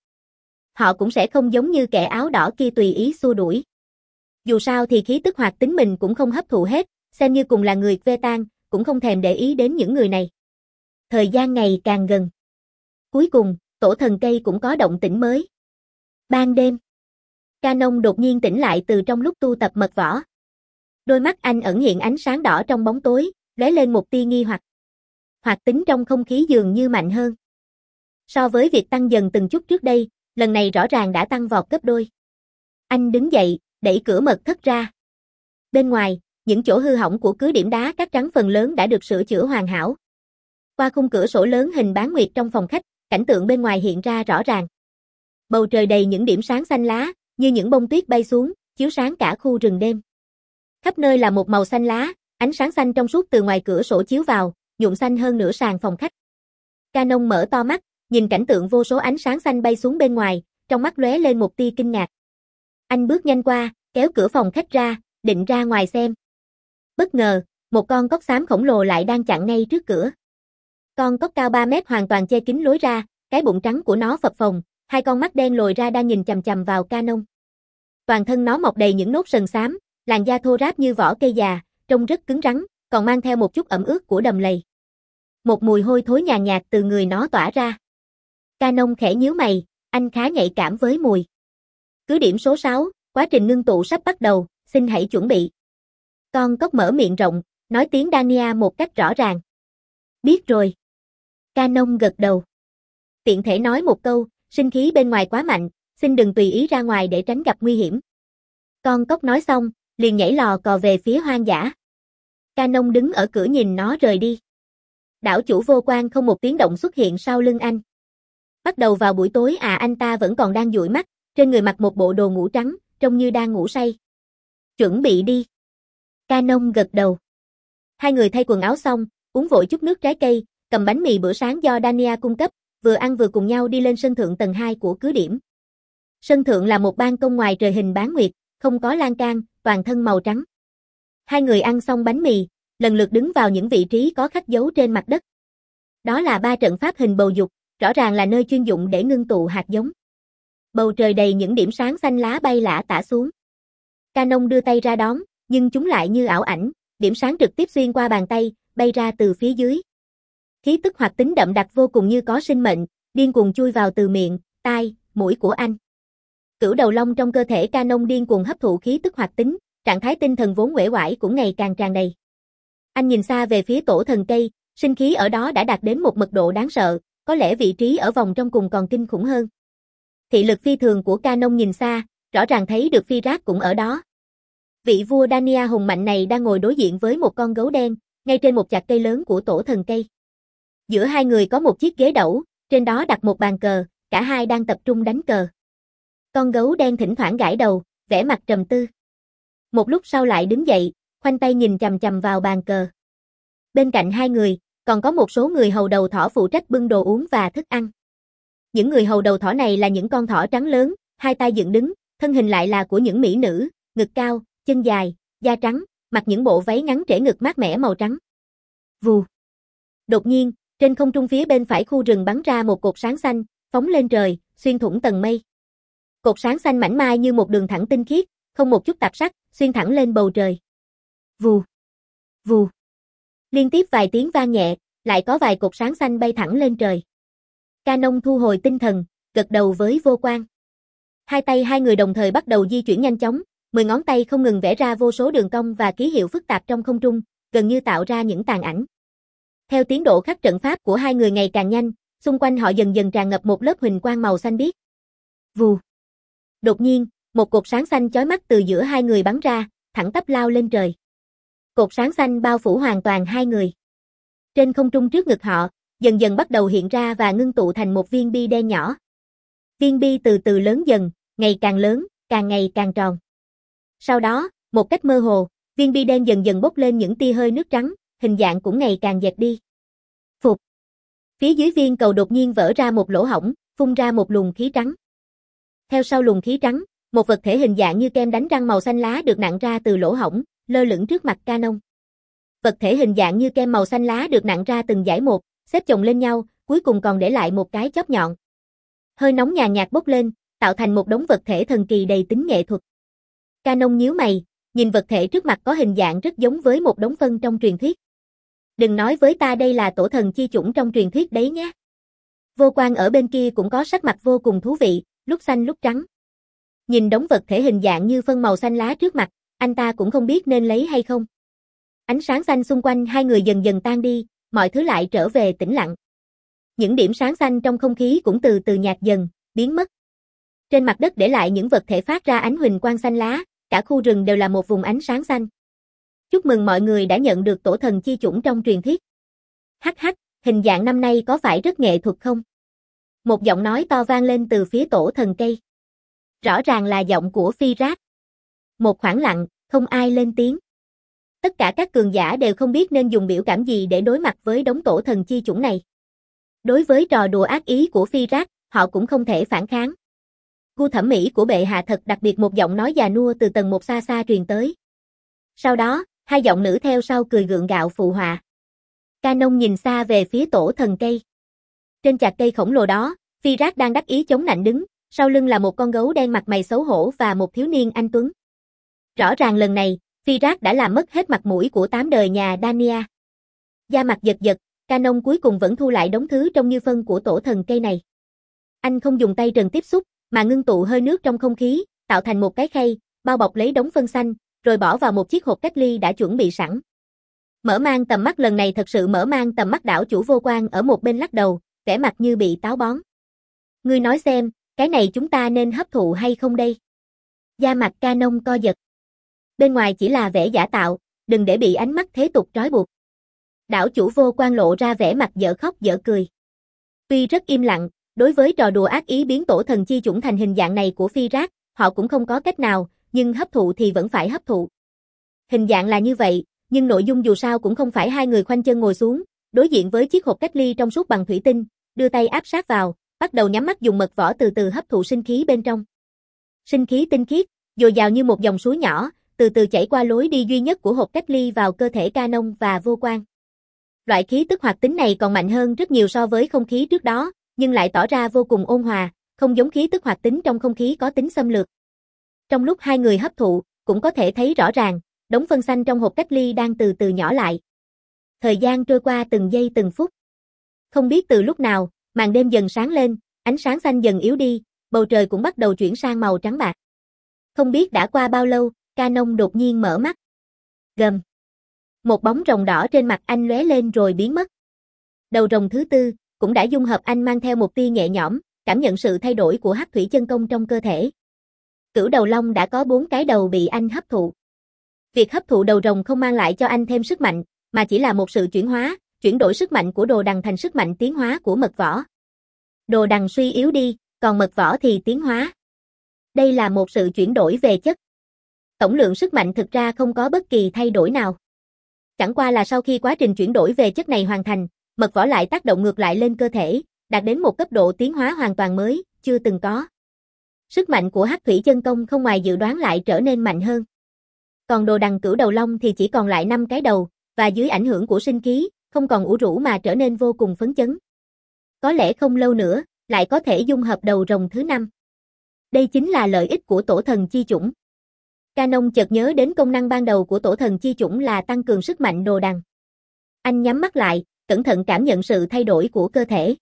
Họ cũng sẽ không giống như kẻ áo đỏ kia tùy ý xua đuổi. Dù sao thì khí tức hoạt tính mình cũng không hấp thụ hết, xem như cùng là người Vetan, cũng không thèm để ý đến những người này. Thời gian ngày càng gần. Cuối cùng, tổ thần cây cũng có động tĩnh mới. Ban đêm, Canon đột nhiên tỉnh lại từ trong lúc tu tập mật võ. Đôi mắt anh ẩn hiện ánh sáng đỏ trong bóng tối, lóe lên một tia nghi hoặc. Hoạt tính trong không khí dường như mạnh hơn. So với việc tăng dần từng chút trước đây, lần này rõ ràng đã tăng vọt gấp đôi. Anh đứng dậy, đẩy cửa mật thất ra. Bên ngoài, những chỗ hư hỏng của cứ điểm đá cát trắng phần lớn đã được sửa chữa hoàn hảo. Qua khung cửa sổ lớn hình bán nguyệt trong phòng khách, cảnh tượng bên ngoài hiện ra rõ ràng. Bầu trời đầy những điểm sáng xanh lá, như những bông tuyết bay xuống, chiếu sáng cả khu rừng đêm. Khắp nơi là một màu xanh lá, ánh sáng xanh trong suốt từ ngoài cửa sổ chiếu vào, nhuộm xanh hơn nửa sàn phòng khách. Canon mở to mắt, nhìn cảnh tượng vô số ánh sáng xanh bay xuống bên ngoài, trong mắt lóe lên một tia kinh ngạc. Anh bước nhanh qua, kéo cửa phòng khách ra, định ra ngoài xem. Bất ngờ, một con cóc xám khổng lồ lại đang chặn ngay trước cửa. Con cóc cao ba mét hoàn toàn che kín lối ra, cái bụng trắng của nó phập phồng, hai con mắt đen lồi ra đang nhìn chằm chằm vào Canon. Toàn thân nó mọc đầy những nốt sần xám, làn da thô ráp như vỏ cây già, trông rất cứng rắn, còn mang theo một chút ẩm ướt của đầm lầy. Một mùi hôi thối nhàn nhạt từ người nó tỏa ra. Canon khẽ nhíu mày, anh khá nhạy cảm với mùi. Cứ điểm số sáu, quá trình ngưng tụ sắp bắt đầu, xin hãy chuẩn bị. Con cóc mở miệng rộng, nói tiếng Dania một cách rõ ràng. Biết rồi. Canon gật đầu. Tiện thể nói một câu, sinh khí bên ngoài quá mạnh, xin đừng tùy ý ra ngoài để tránh gặp nguy hiểm. Con cóc nói xong, liền nhảy lò cò về phía hoang dã. Canon đứng ở cửa nhìn nó rời đi. Đảo chủ Vô Quan không một tiếng động xuất hiện sau lưng anh. Bắt đầu vào buổi tối à anh ta vẫn còn đang dụi mắt, trên người mặc một bộ đồ ngủ trắng, trông như đang ngủ say. Chuẩn bị đi. Canon gật đầu. Hai người thay quần áo xong, uống vội chút nước trái cây, cầm bánh mì bữa sáng do Dania cung cấp, vừa ăn vừa cùng nhau đi lên sân thượng tầng hai của cứ điểm. Sân thượng là một ban công ngoài trời hình bán nguyệt, không có lan can, toàn thân màu trắng. Hai người ăn xong bánh mì, lần lượt đứng vào những vị trí có khắc dấu trên mặt đất. Đó là ba trận pháp hình bầu dục, rõ ràng là nơi chuyên dụng để ngưng tụ hạt giống. Bầu trời đầy những điểm sáng xanh lá bay lả tả xuống. Canon đưa tay ra đón, nhưng chúng lại như ảo ảnh, điểm sáng trực tiếp xuyên qua bàn tay, bay ra từ phía dưới. Khí tức hoạt tính đậm đặc vô cùng như có sinh mệnh, điên cuồng chui vào từ miệng, tai, mũi của anh. Cửu đầu long trong cơ thể Canon điên cuồng hấp thụ khí tức hoạt tính, trạng thái tinh thần vốn uể oải cũng ngày càng tràn đầy. Anh nhìn xa về phía tổ thần cây, sinh khí ở đó đã đạt đến một mật độ đáng sợ, có lẽ vị trí ở vòng trong cùng còn kinh khủng hơn. Thị lực phi thường của Canon nhìn xa, rõ ràng thấy được Phi-rác cũng ở đó. Vị vua Dania hùng mạnh này đang ngồi đối diện với một con gấu đen, ngay trên một chạc cây lớn của tổ thần cây. Giữa hai người có một chiếc ghế đẩu, trên đó đặt một bàn cờ, cả hai đang tập trung đánh cờ. Con gấu đen thỉnh thoảng gãi đầu, vẻ mặt trầm tư. Một lúc sau lại đứng dậy, khoanh tay nhìn chằm chằm vào bàn cờ. Bên cạnh hai người, còn có một số người hầu đầu thỏ phụ trách bưng đồ uống và thức ăn. Những người hầu đầu thỏ này là những con thỏ trắng lớn, hai tay dựng đứng, thân hình lại là của những mỹ nữ, ngực cao, chân dài, da trắng, mặc những bộ váy ngắn trễ ngực mát mẻ màu trắng. Vù. Đột nhiên, trên không trung phía bên phải khu rừng bắn ra một cột sáng xanh, phóng lên trời, xuyên thủng tầng mây. Cột sáng xanh mảnh mai như một đường thẳng tinh khiết, không một chút tạp sắc, xuyên thẳng lên bầu trời. Vù. Vù. Liên tiếp vài tiếng vang nhẹ, lại có vài cột sáng xanh bay thẳng lên trời. Canon thu hồi tinh thần, gật đầu với Vô Quan. Hai tay hai người đồng thời bắt đầu di chuyển nhanh chóng, mười ngón tay không ngừng vẽ ra vô số đường cong và ký hiệu phức tạp trong không trung, gần như tạo ra những tàn ảnh. Theo tiến độ khắc trận pháp của hai người ngày càng nhanh, xung quanh họ dần dần tràn ngập một lớp huỳnh quang màu xanh biếc. Vù. Đột nhiên, một cột sáng xanh chói mắt từ giữa hai người bắn ra, thẳng tắp lao lên trời. Cột sáng xanh bao phủ hoàn toàn hai người. Trên không trung trước ngực họ, dần dần bắt đầu hiện ra và ngưng tụ thành một viên bi đen nhỏ. Viên bi từ từ lớn dần, ngày càng lớn, càng ngày càng tròn. Sau đó, một cách mơ hồ, viên bi đen dần dần bốc lên những tia hơi nước trắng, hình dạng cũng ngày càng dẹt đi. Phụt. Phía dưới viên cầu đột nhiên vỡ ra một lỗ hổng, phun ra một luồng khí trắng. Theo sau luồng khí trắng, một vật thể hình dạng như kem đánh răng màu xanh lá được nặn ra từ lỗ hổng, lơ lửng trước mặt Canon. Vật thể hình dạng như kem màu xanh lá được nặn ra từng dải một, xếp chồng lên nhau, cuối cùng còn để lại một cái chóp nhọn. Hơi nóng nhàn nhạt bốc lên, tạo thành một đống vật thể thần kỳ đầy tính nghệ thuật. Canon nhíu mày, nhìn vật thể trước mặt có hình dạng rất giống với một đống phân trong truyền thuyết. Đừng nói với ta đây là tổ thần chi chủng trong truyền thuyết đấy nhé. Vô Quan ở bên kia cũng có sắc mặt vô cùng thú vị, lúc xanh lúc trắng. Nhìn đống vật thể hình dạng như phân màu xanh lá trước mặt, anh ta cũng không biết nên lấy hay không. Ánh sáng xanh xung quanh hai người dần dần tan đi, mọi thứ lại trở về tĩnh lặng. Những điểm sáng xanh trong không khí cũng từ từ nhạt dần, biến mất. Trên mặt đất để lại những vật thể phát ra ánh huỳnh quang xanh lá, cả khu rừng đều là một vùng ánh sáng xanh. Chúc mừng mọi người đã nhận được tổ thần chi chủng trong truyền thuyết. Hắc hắc, hình dạng năm nay có phải rất nghệ thuật không? Một giọng nói to vang lên từ phía tổ thần cây. Rõ ràng là giọng của Phi-rác. Một khoảng lặng, không ai lên tiếng. Tất cả các cường giả đều không biết nên dùng biểu cảm gì để đối mặt với đống tổ thần chi chủng này. Đối với trò đùa ác ý của Phi-rác, họ cũng không thể phản kháng. Gu thẩm mỹ của bệ hạ thật đặc biệt, một giọng nói già nua từ tầng một xa xa truyền tới. Sau đó, hai giọng nữ theo sau cười gượng gạo phụ họa. Canon nhìn xa về phía tổ thần cây. Trên chạc cây khổng lồ đó, Phi-rác đang đắc ý chống nạnh đứng, sau lưng là một con gấu đen mặt mày xấu hổ và một thiếu niên anh tuấn. Rõ ràng lần này, Phi-rác đã làm mất hết mặt mũi của tám đời nhà Dania. Da mặt giật giật, Canon cuối cùng vẫn thu lại đống thứ trông như phân của tổ thần cây này. Anh không dùng tay trần tiếp xúc, mà ngưng tụ hơi nước trong không khí, tạo thành một cái khay, bao bọc lấy đống phân xanh, rồi bỏ vào một chiếc hộp cách ly đã chuẩn bị sẵn. Mở mang tầm mắt lần này thật sự mở mang tầm mắt. Đảo chủ Vô Quan ở một bên lắc đầu, vẻ mặt như bị táo bón. Ngươi nói xem, cái này chúng ta nên hấp thụ hay không đây? Da mặt Canon co giật. Bên ngoài chỉ là vẻ giả tạo, đừng để bị ánh mắt thế tục trói buộc. Đảo chủ Vô Quan lộ ra vẻ mặt dở khóc dở cười. Tuy rất im lặng, đối với trò đùa ác ý biến tổ thần chi chủng thành hình dạng này của Phi Rác, họ cũng không có cách nào, nhưng hấp thụ thì vẫn phải hấp thụ. Hình dạng là như vậy, nhưng nội dung dù sao cũng không phải hai người khoanh chân ngồi xuống, đối diện với chiếc hộp cách ly trong suốt bằng thủy tinh, đưa tay áp sát vào, bắt đầu nhắm mắt dùng mật võ từ từ hấp thụ sinh khí bên trong. Sinh khí tinh khiết, dồi dào như một dòng suối nhỏ, từ từ chảy qua lối đi duy nhất của hộp cách ly vào cơ thể Canon và Vô Quan. Loại khí tức hoạt tính này còn mạnh hơn rất nhiều so với không khí trước đó, nhưng lại tỏ ra vô cùng ôn hòa, không giống khí tức hoạt tính trong không khí có tính xâm lược. Trong lúc hai người hấp thụ, cũng có thể thấy rõ ràng, đống phân xanh trong hộp cách ly đang từ từ nhỏ lại. Thời gian trôi qua từng giây từng phút. Không biết từ lúc nào, màn đêm dần sáng lên, ánh sáng xanh dần yếu đi, bầu trời cũng bắt đầu chuyển sang màu trắng bạc. Không biết đã qua bao lâu, Canon đột nhiên mở mắt. Gầm. Một bóng rồng đỏ trên mặt anh lóe lên rồi biến mất. Đầu rồng thứ tư, cũng đã dung hợp anh mang theo một tia nhẹ nhõm, cảm nhận sự thay đổi của hắc thủy chân công trong cơ thể. Cửu đầu long đã có bốn cái đầu bị anh hấp thụ. Việc hấp thụ đầu rồng không mang lại cho anh thêm sức mạnh, mà chỉ là một sự chuyển hóa, chuyển đổi sức mạnh của đồ đằng thành sức mạnh tiến hóa của mật võ. Đồ đằng suy yếu đi, còn mật võ thì tiến hóa. Đây là một sự chuyển đổi về chất. Tổng lượng sức mạnh thực ra không có bất kỳ thay đổi nào. Chẳng qua là sau khi quá trình chuyển đổi về chất này hoàn thành, mật võ lại tác động ngược lại lên cơ thể, đạt đến một cấp độ tiến hóa hoàn toàn mới, chưa từng có. Sức mạnh của hắc thủy chân công không ngoài dự đoán lại trở nên mạnh hơn. Còn đồ đằng cửu đầu long thì chỉ còn lại năm cái đầu, và dưới ảnh hưởng của sinh khí, không còn ủ rũ mà trở nên vô cùng phấn chấn. Có lẽ không lâu nữa, lại có thể dung hợp đầu rồng thứ năm. Đây chính là lợi ích của tổ thần chi chủng. Canon chợt nhớ đến công năng ban đầu của tổ thần chi chủng là tăng cường sức mạnh đồ đằng. Anh nhắm mắt lại, cẩn thận cảm nhận sự thay đổi của cơ thể.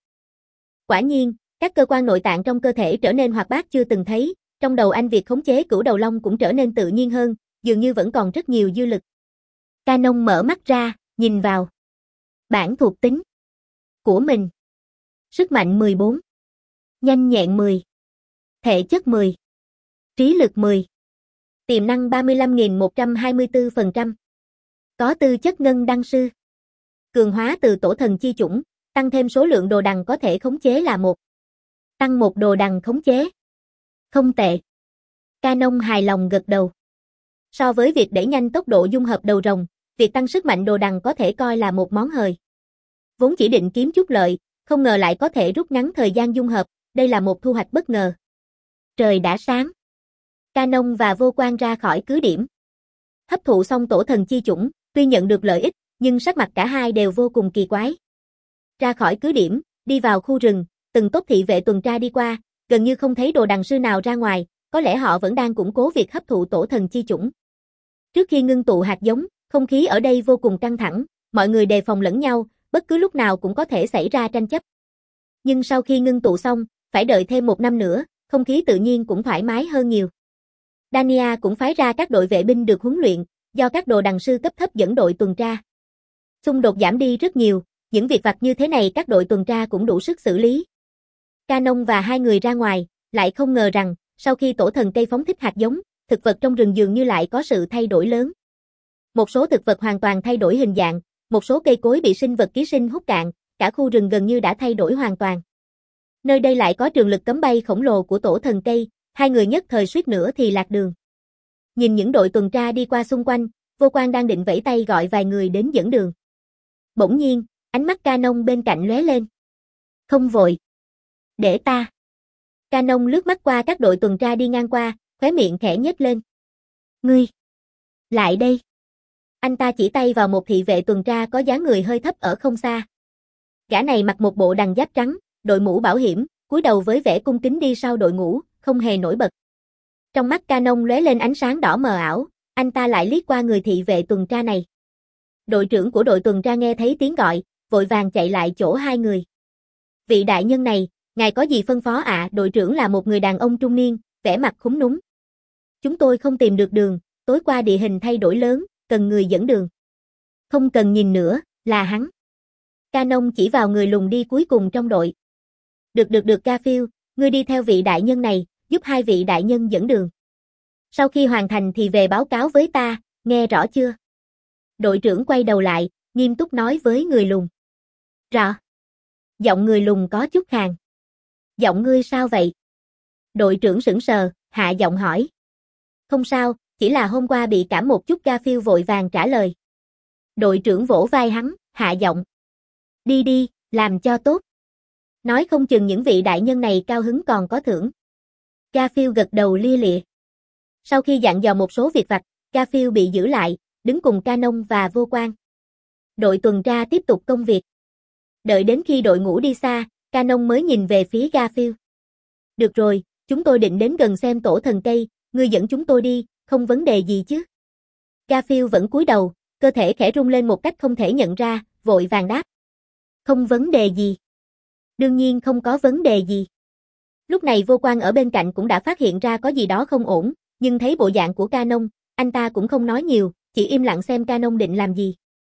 Quả nhiên, các cơ quan nội tạng trong cơ thể trở nên hoạt bát chưa từng thấy, trong đầu anh việc khống chế cửu đầu long cũng trở nên tự nhiên hơn, dường như vẫn còn rất nhiều dư lực. Canon mở mắt ra, nhìn vào. Bảng thuộc tính của mình. Sức mạnh mười bốn. Nhanh nhẹn mười. Thể chất mười. Trí lực mười. Tiềm năng ba mươi lăm nghìn một trăm hai mươi tư phần trăm. Có tư chất ngân đăng sư. Cường hóa từ tổ thần chi chủng, tăng thêm số lượng đồ đằng có thể khống chế là một. Tăng một đồ đằng khống chế. Không tệ. Canon hài lòng gật đầu. So với việc đẩy nhanh tốc độ dung hợp đầu rồng, việc tăng sức mạnh đồ đằng có thể coi là một món hời. Vốn chỉ định kiếm chút lợi, không ngờ lại có thể rút ngắn thời gian dung hợp, đây là một thu hoạch bất ngờ. Trời đã sáng. Canon và Vô Quan ra khỏi cứ điểm. Hấp thụ xong tổ thần chi chủng, tuy nhận được lợi ích, nhưng sắc mặt cả hai đều vô cùng kỳ quái. Ra khỏi cứ điểm, đi vào khu rừng, từng tốp thị vệ tuần tra đi qua, gần như không thấy đồ đằng sư nào ra ngoài, có lẽ họ vẫn đang củng cố việc hấp thụ tổ thần chi chủng. Trước khi ngưng tụ hạt giống, không khí ở đây vô cùng căng thẳng, mọi người đề phòng lẫn nhau, bất cứ lúc nào cũng có thể xảy ra tranh chấp. Nhưng sau khi ngưng tụ xong, phải đợi thêm một năm nữa, không khí tự nhiên cũng thoải mái hơn nhiều. Dania cũng phái ra các đội vệ binh được huấn luyện, do các đồ đằng sư cấp thấp dẫn đội tuần tra. Xung đột giảm đi rất nhiều, những việc vặt như thế này các đội tuần tra cũng đủ sức xử lý. Canon và hai người ra ngoài, lại không ngờ rằng, sau khi tổ thần cây phóng thích hạt giống, thực vật trong rừng dường như lại có sự thay đổi lớn. Một số thực vật hoàn toàn thay đổi hình dạng, một số cây cối bị sinh vật ký sinh hút cạn, cả khu rừng gần như đã thay đổi hoàn toàn. Nơi đây lại có trường lực cấm bay khổng lồ của tổ thần cây, hai người nhất thời suýt nữa thì lạc đường. Nhìn những đội tuần tra đi qua xung quanh, Vô Quan đang định vẫy tay gọi vài người đến dẫn đường. Bỗng nhiên, ánh mắt Canon bên cạnh lóe lên. Không vội. Để ta. Canon lướt mắt qua các đội tuần tra đi ngang qua, khóe miệng khẽ nhếch lên. Ngươi. Lại đây. Anh ta chỉ tay vào một thị vệ tuần tra có dáng người hơi thấp ở không xa. Gã này mặc một bộ đằng giáp trắng, đội mũ bảo hiểm, cúi đầu với vẻ cung kính đi sau đội ngũ, không hề nổi bật. Trong mắt Canon lóe lên ánh sáng đỏ mờ ảo, anh ta lại liếc qua người thị vệ tuần tra này. Đội trưởng của đội tuần tra nghe thấy tiếng gọi, vội vàng chạy lại chỗ hai người. Vị đại nhân này, ngài có gì phân phó ạ? À? Đội trưởng là một người đàn ông trung niên, vẻ mặt khúm núm. Chúng tôi không tìm được đường, tối qua địa hình thay đổi lớn, cần người dẫn đường. Không cần nhìn nữa, là hắn. Canon chỉ vào người lùn đi cuối cùng trong đội. Được được được Garfield, ngươi đi theo vị đại nhân này, giúp hai vị đại nhân dẫn đường. Sau khi hoàn thành thì về báo cáo với ta, nghe rõ chưa? Đội trưởng quay đầu lại, nghiêm túc nói với người lùn. Rõ. Giọng người lùn có chút khàn. Giọng ngươi sao vậy? Đội trưởng sững sờ, hạ giọng hỏi. Không sao, chỉ là hôm qua bị cảm một chút. Garfield vội vàng trả lời. Đội trưởng vỗ vai hắn, hạ giọng. Đi đi, làm cho tốt. Nói không chừng những vị đại nhân này cao hứng còn có thưởng. Garfield gật đầu lia lịa. Sau khi dặn dò một số việc vặt, Garfield bị giữ lại, đứng cùng Canon và Vô Quan. Đội tuần tra tiếp tục công việc. Đợi đến khi đội ngũ đi xa, Canon mới nhìn về phía Garfield. Được rồi, chúng tôi định đến gần xem tổ thần cây, ngươi dẫn chúng tôi đi, không vấn đề gì chứ? Garfield vẫn cúi đầu, cơ thể khẽ rung lên một cách không thể nhận ra, vội vàng đáp. Không vấn đề gì. Đương nhiên không có vấn đề gì. Lúc này Vô Quan ở bên cạnh cũng đã phát hiện ra có gì đó không ổn, nhưng thấy bộ dạng của Canon, anh ta cũng không nói nhiều, chỉ im lặng xem Canon định làm gì.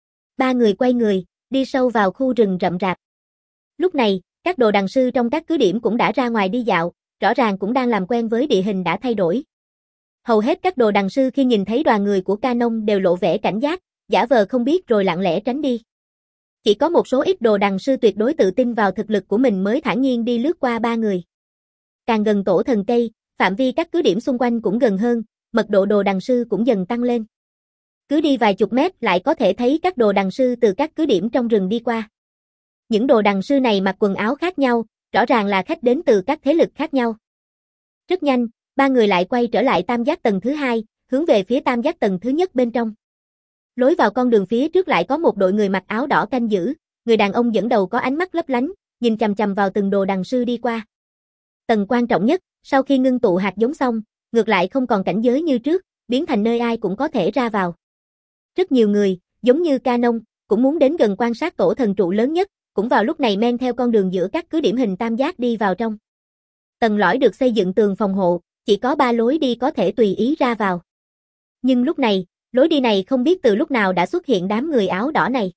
Ba người quay người, đi sâu vào khu rừng rậm rạp. Lúc này, các đồ đằng sư trong các cứ điểm cũng đã ra ngoài đi dạo, rõ ràng cũng đang làm quen với địa hình đã thay đổi. Hầu hết các đồ đằng sư khi nhìn thấy đoàn người của Canon đều lộ vẻ cảnh giác, giả vờ không biết rồi lặng lẽ tránh đi. Chỉ có một số ít đồ đằng sư tuyệt đối tự tin vào thực lực của mình mới thản nhiên đi lướt qua ba người. Càng gần tổ thần cây, phạm vi các cứ điểm xung quanh cũng gần hơn, mật độ đồ đằng sư cũng dần tăng lên. Cứ đi vài chục mét lại có thể thấy các đồ đằng sư từ các cứ điểm trong rừng đi qua. Những đồ đằng sư này mặc quần áo khác nhau, rõ ràng là khách đến từ các thế lực khác nhau. Rất nhanh, ba người lại quay trở lại tam giác tầng thứ hai, hướng về phía tam giác tầng thứ nhất bên trong. Lối vào con đường phía trước lại có một đội người mặc áo đỏ canh giữ, người đàn ông dẫn đầu có ánh mắt lấp lánh, nhìn chằm chằm vào từng đồ đằng sư đi qua. Tầng quan trọng nhất, sau khi ngưng tụ hạt giống xong, ngược lại không còn cảnh giới như trước, biến thành nơi ai cũng có thể ra vào. Rất nhiều người, giống như Canon, cũng muốn đến gần quan sát tổ thần trụ lớn nhất, cũng vào lúc này men theo con đường giữa các cứ điểm hình tam giác đi vào trong. Tầng lõi được xây dựng tường phòng hộ, chỉ có ba lối đi có thể tùy ý ra vào. Nhưng lúc này, lối đi này không biết từ lúc nào đã xuất hiện đám người áo đỏ này.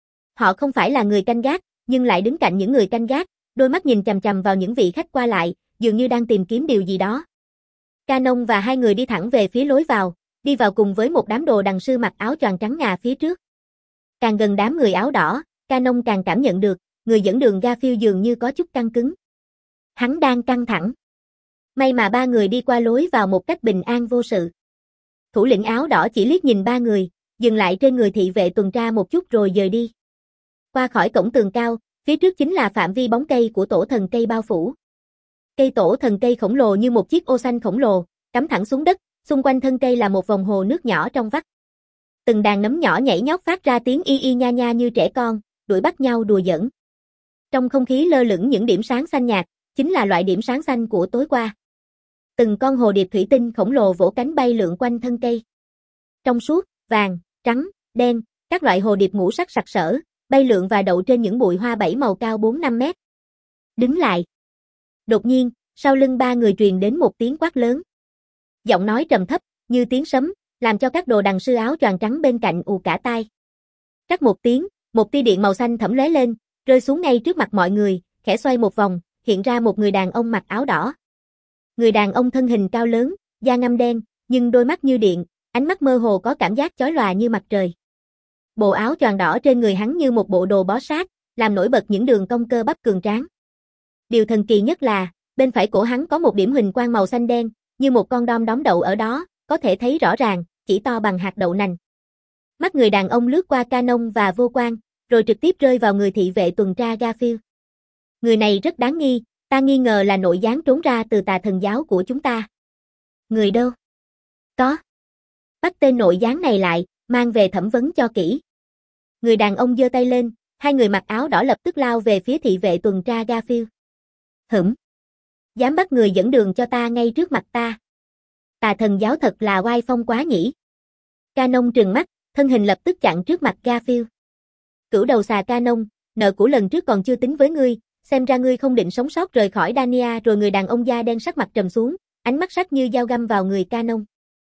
Họ không phải là người canh gác, nhưng lại đứng cạnh những người canh gác, đôi mắt nhìn chằm chằm vào những vị khách qua lại, dường như đang tìm kiếm điều gì đó. Canon và hai người đi thẳng về phía lối vào, đi vào cùng với một đám đồ đằng sư mặc áo choàng trắng ngà phía trước. Càng gần đám người áo đỏ, Canon càng cảm nhận được, người dẫn đường Garfield dường như có chút căng cứng. Hắn đang căng thẳng. May mà ba người đi qua lối vào một cách bình an vô sự. Thủ lĩnh áo đỏ chỉ liếc nhìn ba người, dừng lại trên người thị vệ tuần tra một chút rồi dời đi. Qua khỏi cổng tường cao, phía trước chính là phạm vi bóng cây của tổ thần cây bao phủ. Cây tổ thần cây khổng lồ như một chiếc ô xanh khổng lồ, cắm thẳng xuống đất, xung quanh thân cây là một vòng hồ nước nhỏ trong vắt. Từng đàn nấm nhỏ nhảy nhót phát ra tiếng y y nha nha như trẻ con, đuổi bắt nhau đùa giỡn. Trong không khí lơ lửng những điểm sáng xanh nhạt, chính là loại điểm sáng xanh của tối qua. Từng con hồ điệp thủy tinh khổng lồ vỗ cánh bay lượn quanh thân cây. Trong suốt, vàng, trắng, đen, các loại hồ điệp ngũ sắc sặc sỡ, bay lượn và đậu trên những bụi hoa bảy màu cao bốn năm mét. Đứng lại. Đột nhiên, sau lưng ba người truyền đến một tiếng quát lớn. Giọng nói trầm thấp, như tiếng sấm, làm cho các đồ đằng sư áo choàng trắng bên cạnh ù cả tai. Rắc một tiếng, một tia điện màu xanh thẫm lóe lên, rơi xuống ngay trước mặt mọi người, khẽ xoay một vòng, hiện ra một người đàn ông mặc áo đỏ. Người đàn ông thân hình cao lớn, da ngăm đen, nhưng đôi mắt như điện, ánh mắt mơ hồ có cảm giác chói lòa như mặt trời. Bộ áo choàng đỏ trên người hắn như một bộ đồ bó sát, làm nổi bật những đường cong cơ bắp cường tráng. Điều thần kỳ nhất là, bên phải cổ hắn có một điểm huỳnh quang màu xanh đen, như một con đom đóm đậu ở đó, có thể thấy rõ ràng, chỉ to bằng hạt đậu nành. Mắt người đàn ông lướt qua Canon và Vô Quan, rồi trực tiếp rơi vào người thị vệ tuần tra Garfield. Người này rất đáng nghi, ta nghi ngờ là nội gián trốn ra từ tà thần giáo của chúng ta. Người đâu? Có. Bắt tên nội gián này lại, mang về thẩm vấn cho kỹ. Người đàn ông giơ tay lên, hai người mặc áo đỏ lập tức lao về phía thị vệ tuần tra Garfield. Hửm. Dám bắt người dẫn đường cho ta ngay trước mặt ta. Tà thần giáo thật là oai phong quá nhỉ. Canon trừng mắt, thân hình lập tức chặn trước mặt Garfield. Cửu đầu xà Canon, nợ của lần trước còn chưa tính với ngươi, xem ra ngươi không định sống sót rời khỏi Dania. Rồi người đàn ông da đen sắc mặt trầm xuống, ánh mắt sắc như dao găm vào người Canon.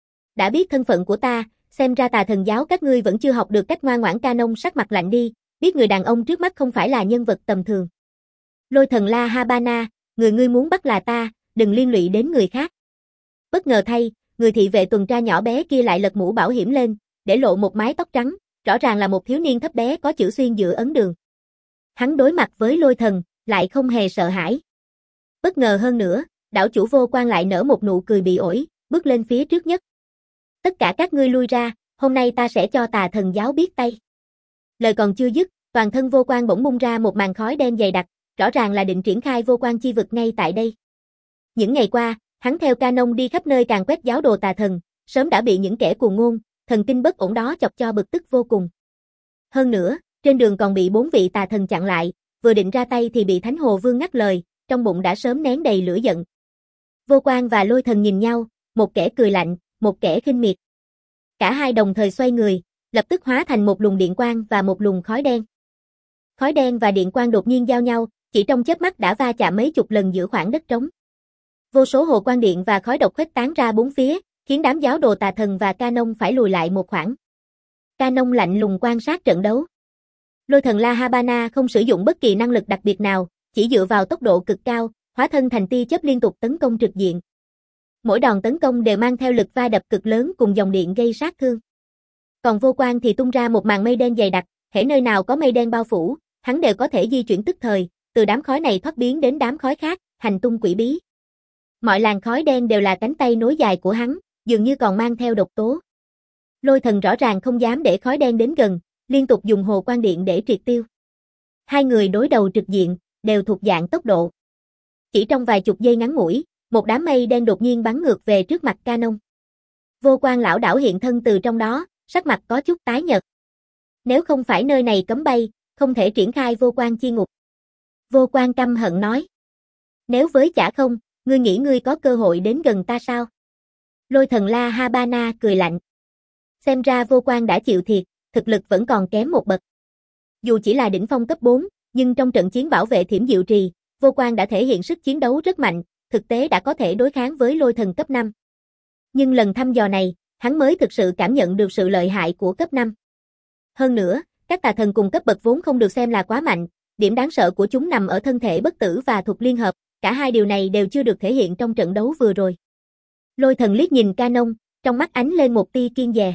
Đã biết thân phận của ta, xem ra tà thần giáo các ngươi vẫn chưa học được cách ngoan ngoãn. Canon sắc mặt lạnh đi, biết người đàn ông trước mắt không phải là nhân vật tầm thường. Lôi thần La Habana, người ngươi muốn bắt là ta, đừng liên lụy đến người khác. Bất ngờ thay, người thị vệ tuần tra nhỏ bé kia lại lật mũ bảo hiểm lên, để lộ một mái tóc trắng, rõ ràng là một thiếu niên thấp bé có chữ xuyên giữa ấn đường. Hắn đối mặt với Lôi Thần, lại không hề sợ hãi. Bất ngờ hơn nữa, đảo chủ Vô Quan lại nở một nụ cười bị ổi, bước lên phía trước nhất. Tất cả các ngươi lui ra, hôm nay ta sẽ cho Tà Thần giáo biết tay. Lời còn chưa dứt, toàn thân Vô Quan bỗng bung ra một màn khói đen dày đặc, rõ ràng là định triển khai Vô Quan chi vực ngay tại đây. Những ngày qua, hắn theo Canon đi khắp nơi càn quét giáo đồ tà thần, sớm đã bị những kẻ cuồng ngôn, thần kinh bất ổn đó chọc cho bực tức vô cùng. Hơn nữa, trên đường còn bị bốn vị tà thần chặn lại, vừa định ra tay thì bị Thánh Hồ Vương ngắt lời, trong bụng đã sớm nén đầy lửa giận. Vô Quan và Lôi Thần nhìn nhau, một kẻ cười lạnh, một kẻ khinh miệt. Cả hai đồng thời xoay người, lập tức hóa thành một luồng điện quang và một luồng khói đen. Khói đen và điện quang đột nhiên giao nhau, chỉ trong chớp mắt đã va chạm mấy chục lần giữa khoảng đất trống. Vô số hồ quang điện và khói độc khuếch tán ra bốn phía, khiến đám giáo đồ tà thần và Canon phải lùi lại một khoảng. Canon lạnh lùng quan sát trận đấu. Lôi Thần La Habana không sử dụng bất kỳ năng lực đặc biệt nào, chỉ dựa vào tốc độ cực cao, hóa thân thành tia chớp liên tục tấn công trực diện. Mỗi đòn tấn công đều mang theo lực va đập cực lớn cùng dòng điện gây sát thương. Còn Vô Quan thì tung ra một màn mây đen dày đặc, hễ nơi nào có mây đen bao phủ, hắn đều có thể di chuyển tức thời, từ đám khói này thoát biến đến đám khói khác, hành tung quỷ bí. Mọi làn khói đen đều là cánh tay nối dài của hắn, dường như còn mang theo độc tố. Lôi Thần rõ ràng không dám để khói đen đến gần, liên tục dùng hồ quang điện để triệt tiêu. Hai người đối đầu trực diện, đều thuộc dạng tốc độ. Chỉ trong vài chục giây ngắn ngủi, một đám mây đen đột nhiên bắn ngược về trước mặt Canon. Vô Quan lão đảo hiện thân từ trong đó, sắc mặt có chút tái nhợt. Nếu không phải nơi này cấm bay, không thể triển khai Vô Quan chi ngục. Vô Quan căm hận nói. Nếu với chả không, ngươi nghĩ ngươi có cơ hội đến gần ta sao? Lôi Thần La Habana cười lạnh. Xem ra Vô Quan đã chịu thiệt, thực lực vẫn còn kém một bậc. Dù chỉ là đỉnh phong cấp bốn, nhưng trong trận chiến bảo vệ Thiểm Diệu Trì, Vô Quan đã thể hiện sức chiến đấu rất mạnh, thực tế đã có thể đối kháng với Lôi Thần cấp năm. Nhưng lần thăm dò này, hắn mới thực sự cảm nhận được sự lợi hại của cấp năm. Hơn nữa, các tà thần cùng cấp bậc vốn không được xem là quá mạnh, điểm đáng sợ của chúng nằm ở thân thể bất tử và thuật liên hợp, cả hai điều này đều chưa được thể hiện trong trận đấu vừa rồi. Lôi Thần liếc nhìn Canon, trong mắt ánh lên một tia kiên dè.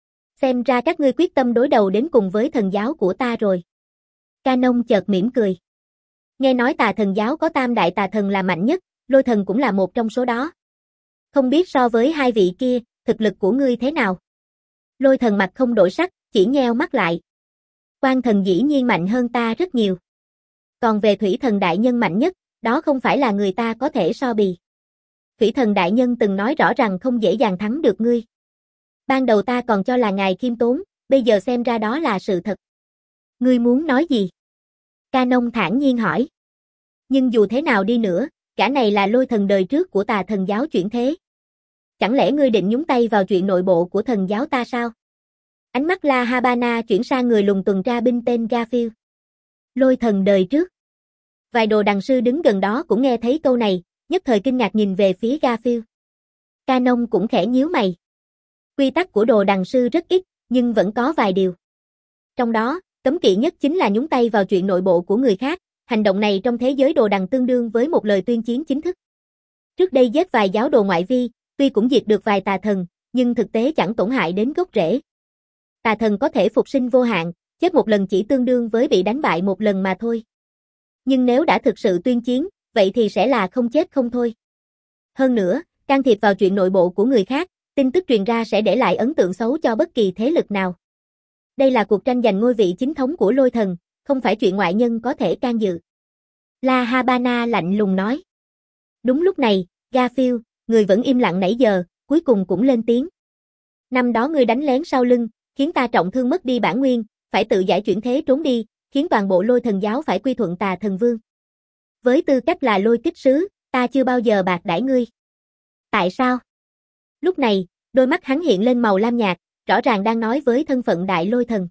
Xem ra các ngươi quyết tâm đối đầu đến cùng với thần giáo của ta rồi. Canon chợt mỉm cười. Nghe nói tà thần giáo có tam đại tà thần là mạnh nhất, Lôi Thần cũng là một trong số đó. Không biết so với hai vị kia, thực lực của ngươi thế nào? Lôi Thần mặt không đổi sắc, chỉ nheo mắt lại. Quan thần dĩ nhiên mạnh hơn ta rất nhiều. Còn về Thủy Thần đại nhân mạnh nhất, đó không phải là người ta có thể so bì. Thủy Thần đại nhân từng nói rõ rằng không dễ dàng thắng được ngươi. Ban đầu ta còn cho là ngài khiêm tốn, bây giờ xem ra đó là sự thật. Ngươi muốn nói gì? Canon thản nhiên hỏi. Nhưng dù thế nào đi nữa, gã này là Lôi Thần đời trước của tà thần giáo chuyển thế. Chẳng lẽ ngươi định nhúng tay vào chuyện nội bộ của thần giáo ta sao? Ánh mắt La Habana chuyển sang người lùng tuần tra binh tên Garfield. Lôi Thần đời trước. Vài đồ đằng sư đứng gần đó cũng nghe thấy câu này, nhất thời kinh ngạc nhìn về phía Garfield. Canon cũng khẽ nhíu mày. Quy tắc của đồ đằng sư rất ít, nhưng vẫn có vài điều. Trong đó, cấm kỵ nhất chính là nhúng tay vào chuyện nội bộ của người khác, hành động này trong thế giới đồ đằng tương đương với một lời tuyên chiến chính thức. Trước đây giết vài giáo đồ ngoại vi, tuy cũng diệt được vài tà thần, nhưng thực tế chẳng tổn hại đến gốc rễ. Tà thần có thể phục sinh vô hạn, chết một lần chỉ tương đương với bị đánh bại một lần mà thôi. Nhưng nếu đã thực sự tuyên chiến, vậy thì sẽ là không chết không thôi. Hơn nữa, can thiệp vào chuyện nội bộ của người khác, tin tức truyền ra sẽ để lại ấn tượng xấu cho bất kỳ thế lực nào. Đây là cuộc tranh giành ngôi vị chính thống của Lôi Thần, không phải chuyện ngoại nhân có thể can dự. La Habana lạnh lùng nói. Đúng lúc này, Garfield, người vẫn im lặng nãy giờ, cuối cùng cũng lên tiếng. Năm đó ngươi đánh lén sau lưng, khiến ta trọng thương mất đi bản nguyên, phải tự giải chuyển thế trốn đi, khiến toàn bộ Lôi Thần giáo phải quy thuận tà thần vương. Với tư cách là Lôi Kích sứ, ta chưa bao giờ bạc đãi ngươi. Tại sao? Lúc này, đôi mắt hắn hiện lên màu lam nhạt, rõ ràng đang nói với thân phận đại Lôi Thần.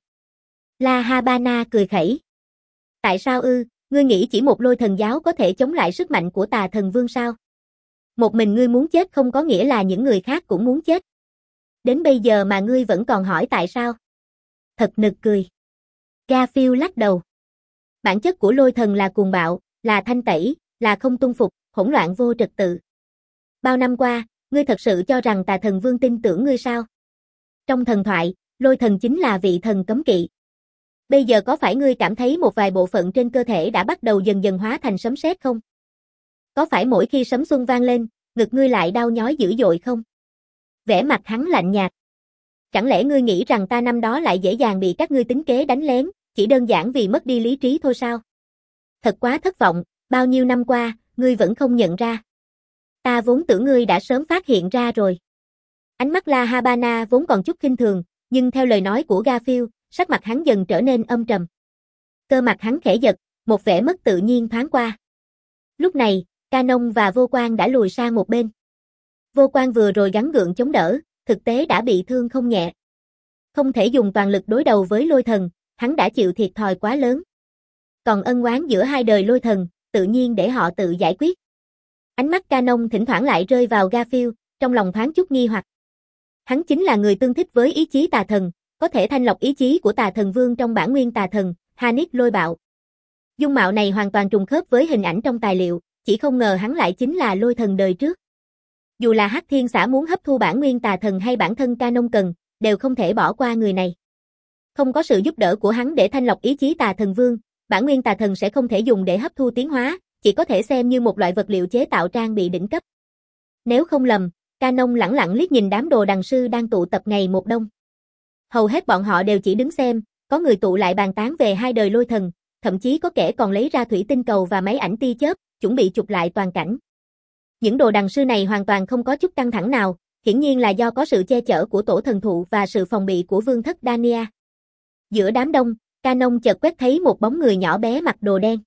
La Habana cười khẩy. Tại sao ư, ngươi nghĩ chỉ một Lôi Thần giáo có thể chống lại sức mạnh của tà thần vương sao? Một mình ngươi muốn chết không có nghĩa là những người khác cũng muốn chết. Đến bây giờ mà ngươi vẫn còn hỏi tại sao? Thật nực cười. Garfield lắc đầu. Bản chất của Lôi Thần là cuồng bạo, là thanh tẩy, là không tuân phục, hỗn loạn vô trật tự. Bao năm qua, ngươi thật sự cho rằng Tà Thần Vương tin tưởng ngươi sao? Trong thần thoại, Lôi Thần chính là vị thần cấm kỵ. Bây giờ có phải ngươi cảm thấy một vài bộ phận trên cơ thể đã bắt đầu dần dần hóa thành sấm sét không? Có phải mỗi khi sấm xuân vang lên, ngực ngươi lại đau nhói dữ dội không? Vẻ mặt hắn lạnh nhạt. Chẳng lẽ ngươi nghĩ rằng ta năm đó lại dễ dàng bị các ngươi tính kế đánh lén, chỉ đơn giản vì mất đi lý trí thôi sao? Thật quá thất vọng, bao nhiêu năm qua, ngươi vẫn không nhận ra. Ta vốn tưởng ngươi đã sớm phát hiện ra rồi. Ánh mắt La Habana vốn còn chút khinh thường, nhưng theo lời nói của Garfield, sắc mặt hắn dần trở nên âm trầm. Cơ mặt hắn khẽ giật, một vẻ mất tự nhiên thoáng qua. Lúc này, Canon và Vô Quan đã lùi sang một bên. Vô Quan vừa rồi gắng gượng chống đỡ, thực tế đã bị thương không nhẹ. Không thể dùng toàn lực đối đầu với Lôi Thần, hắn đã chịu thiệt thòi quá lớn. Còn ân oán giữa hai đời Lôi Thần, tự nhiên để họ tự giải quyết. Ánh mắt Canon thỉnh thoảng lại rơi vào Garfield, trong lòng thoáng chút nghi hoặc. Hắn chính là người tương thích với ý chí Tà Thần, có thể thanh lọc ý chí của Tà Thần Vương trong bản nguyên Tà Thần, Hanif Lôi Bạo. Dung mạo này hoàn toàn trùng khớp với hình ảnh trong tài liệu, chỉ không ngờ hắn lại chính là Lôi Thần đời trước. Dù là Hắc Thiên Xã muốn hấp thu bản nguyên Tà Thần hay bản thân Canon cần, đều không thể bỏ qua người này. Không có sự giúp đỡ của hắn để thanh lọc ý chí Tà Thần Vương, bản nguyên Tà Thần sẽ không thể dùng để hấp thu tiến hóa, chỉ có thể xem như một loại vật liệu chế tạo trang bị đỉnh cấp. Nếu không lầm, Canon lẳng lặng liếc nhìn đám đồ đằng sư đang tụ tập ngày một đông. Hầu hết bọn họ đều chỉ đứng xem, có người tụ lại bàn tán về hai đời Lôi Thần, thậm chí có kẻ còn lấy ra thủy tinh cầu và máy ảnh tia chớp, chuẩn bị chụp lại toàn cảnh. Những đồ đằng sư này hoàn toàn không có chút căng thẳng nào, hiển nhiên là do có sự che chở của tổ thần thụ và sự phòng bị của vương thất Dania. Giữa đám đông, Canon chợt quét thấy một bóng người nhỏ bé mặc đồ đen.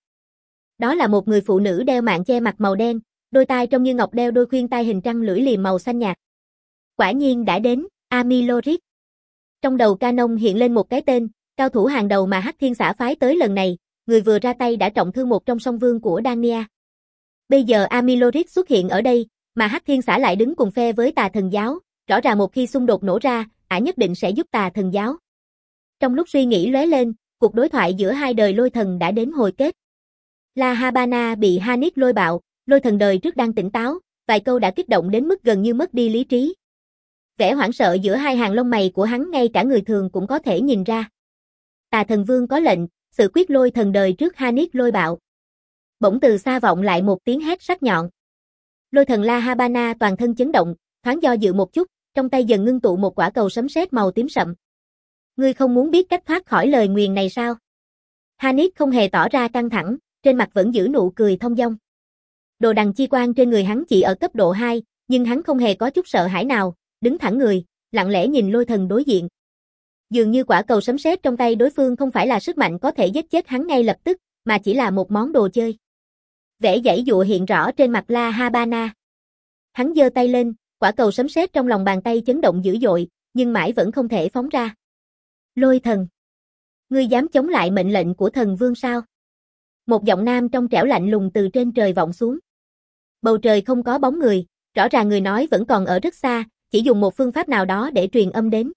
Đó là một người phụ nữ đeo mạng che mặt màu đen, đôi tai trông như ngọc đeo đôi khuyên tai hình trăng lưỡi liềm màu xanh nhạt. Quả nhiên đã đến, Ami Lorik. Trong đầu Canon hiện lên một cái tên, cao thủ hàng đầu mà Hắc Thiên Xã phái tới lần này, người vừa ra tay đã trọng thương một trong song vương của Dania. Bây giờ Ami Lorik xuất hiện ở đây, mà Hắc Thiên Xã lại đứng cùng phe với Tà Thần Giáo, rõ ràng một khi xung đột nổ ra, ả nhất định sẽ giúp Tà Thần Giáo. Trong lúc suy nghĩ lóe lên, cuộc đối thoại giữa hai đời Lôi Thần đã đến hồi kết. La Habana bị Hanif Lôi Bạo, Lôi Thần đời trước đang tỉnh táo, vài câu đã kích động đến mức gần như mất đi lý trí. Vẻ hoảng sợ giữa hai hàng lông mày của hắn ngay cả người thường cũng có thể nhìn ra. Tà Thần Vương có lệnh, sự quyết Lôi Thần đời trước Hanif Lôi Bạo. Bỗng từ xa vọng lại một tiếng hét sắc nhọn. Lôi Thần La Habana toàn thân chấn động, thoáng do dự một chút, trong tay dần ngưng tụ một quả cầu sấm sét màu tím sậm. Ngươi không muốn biết cách thoát khỏi lời nguyền này sao? Hanif không hề tỏ ra căng thẳng, trên mặt vẫn giữ nụ cười thông dong. Đồ đằng chi quan trên người hắn chỉ ở cấp độ hai, nhưng hắn không hề có chút sợ hãi nào, đứng thẳng người, lặng lẽ nhìn Lôi Thần đối diện. Dường như quả cầu sấm sét trong tay đối phương không phải là sức mạnh có thể giết chết hắn ngay lập tức, mà chỉ là một món đồ chơi. Vẻ giãy giụa hiện rõ trên mặt La Habana. Hắn giơ tay lên, quả cầu sấm sét trong lòng bàn tay chấn động dữ dội, nhưng mãi vẫn không thể phóng ra. Lôi Thần, ngươi dám chống lại mệnh lệnh của Thần Vương sao? Một giọng nam trong trẻo lạnh lùng từ trên trời vọng xuống. Bầu trời không có bóng người, rõ ràng người nói vẫn còn ở rất xa, chỉ dùng một phương pháp nào đó để truyền âm đến.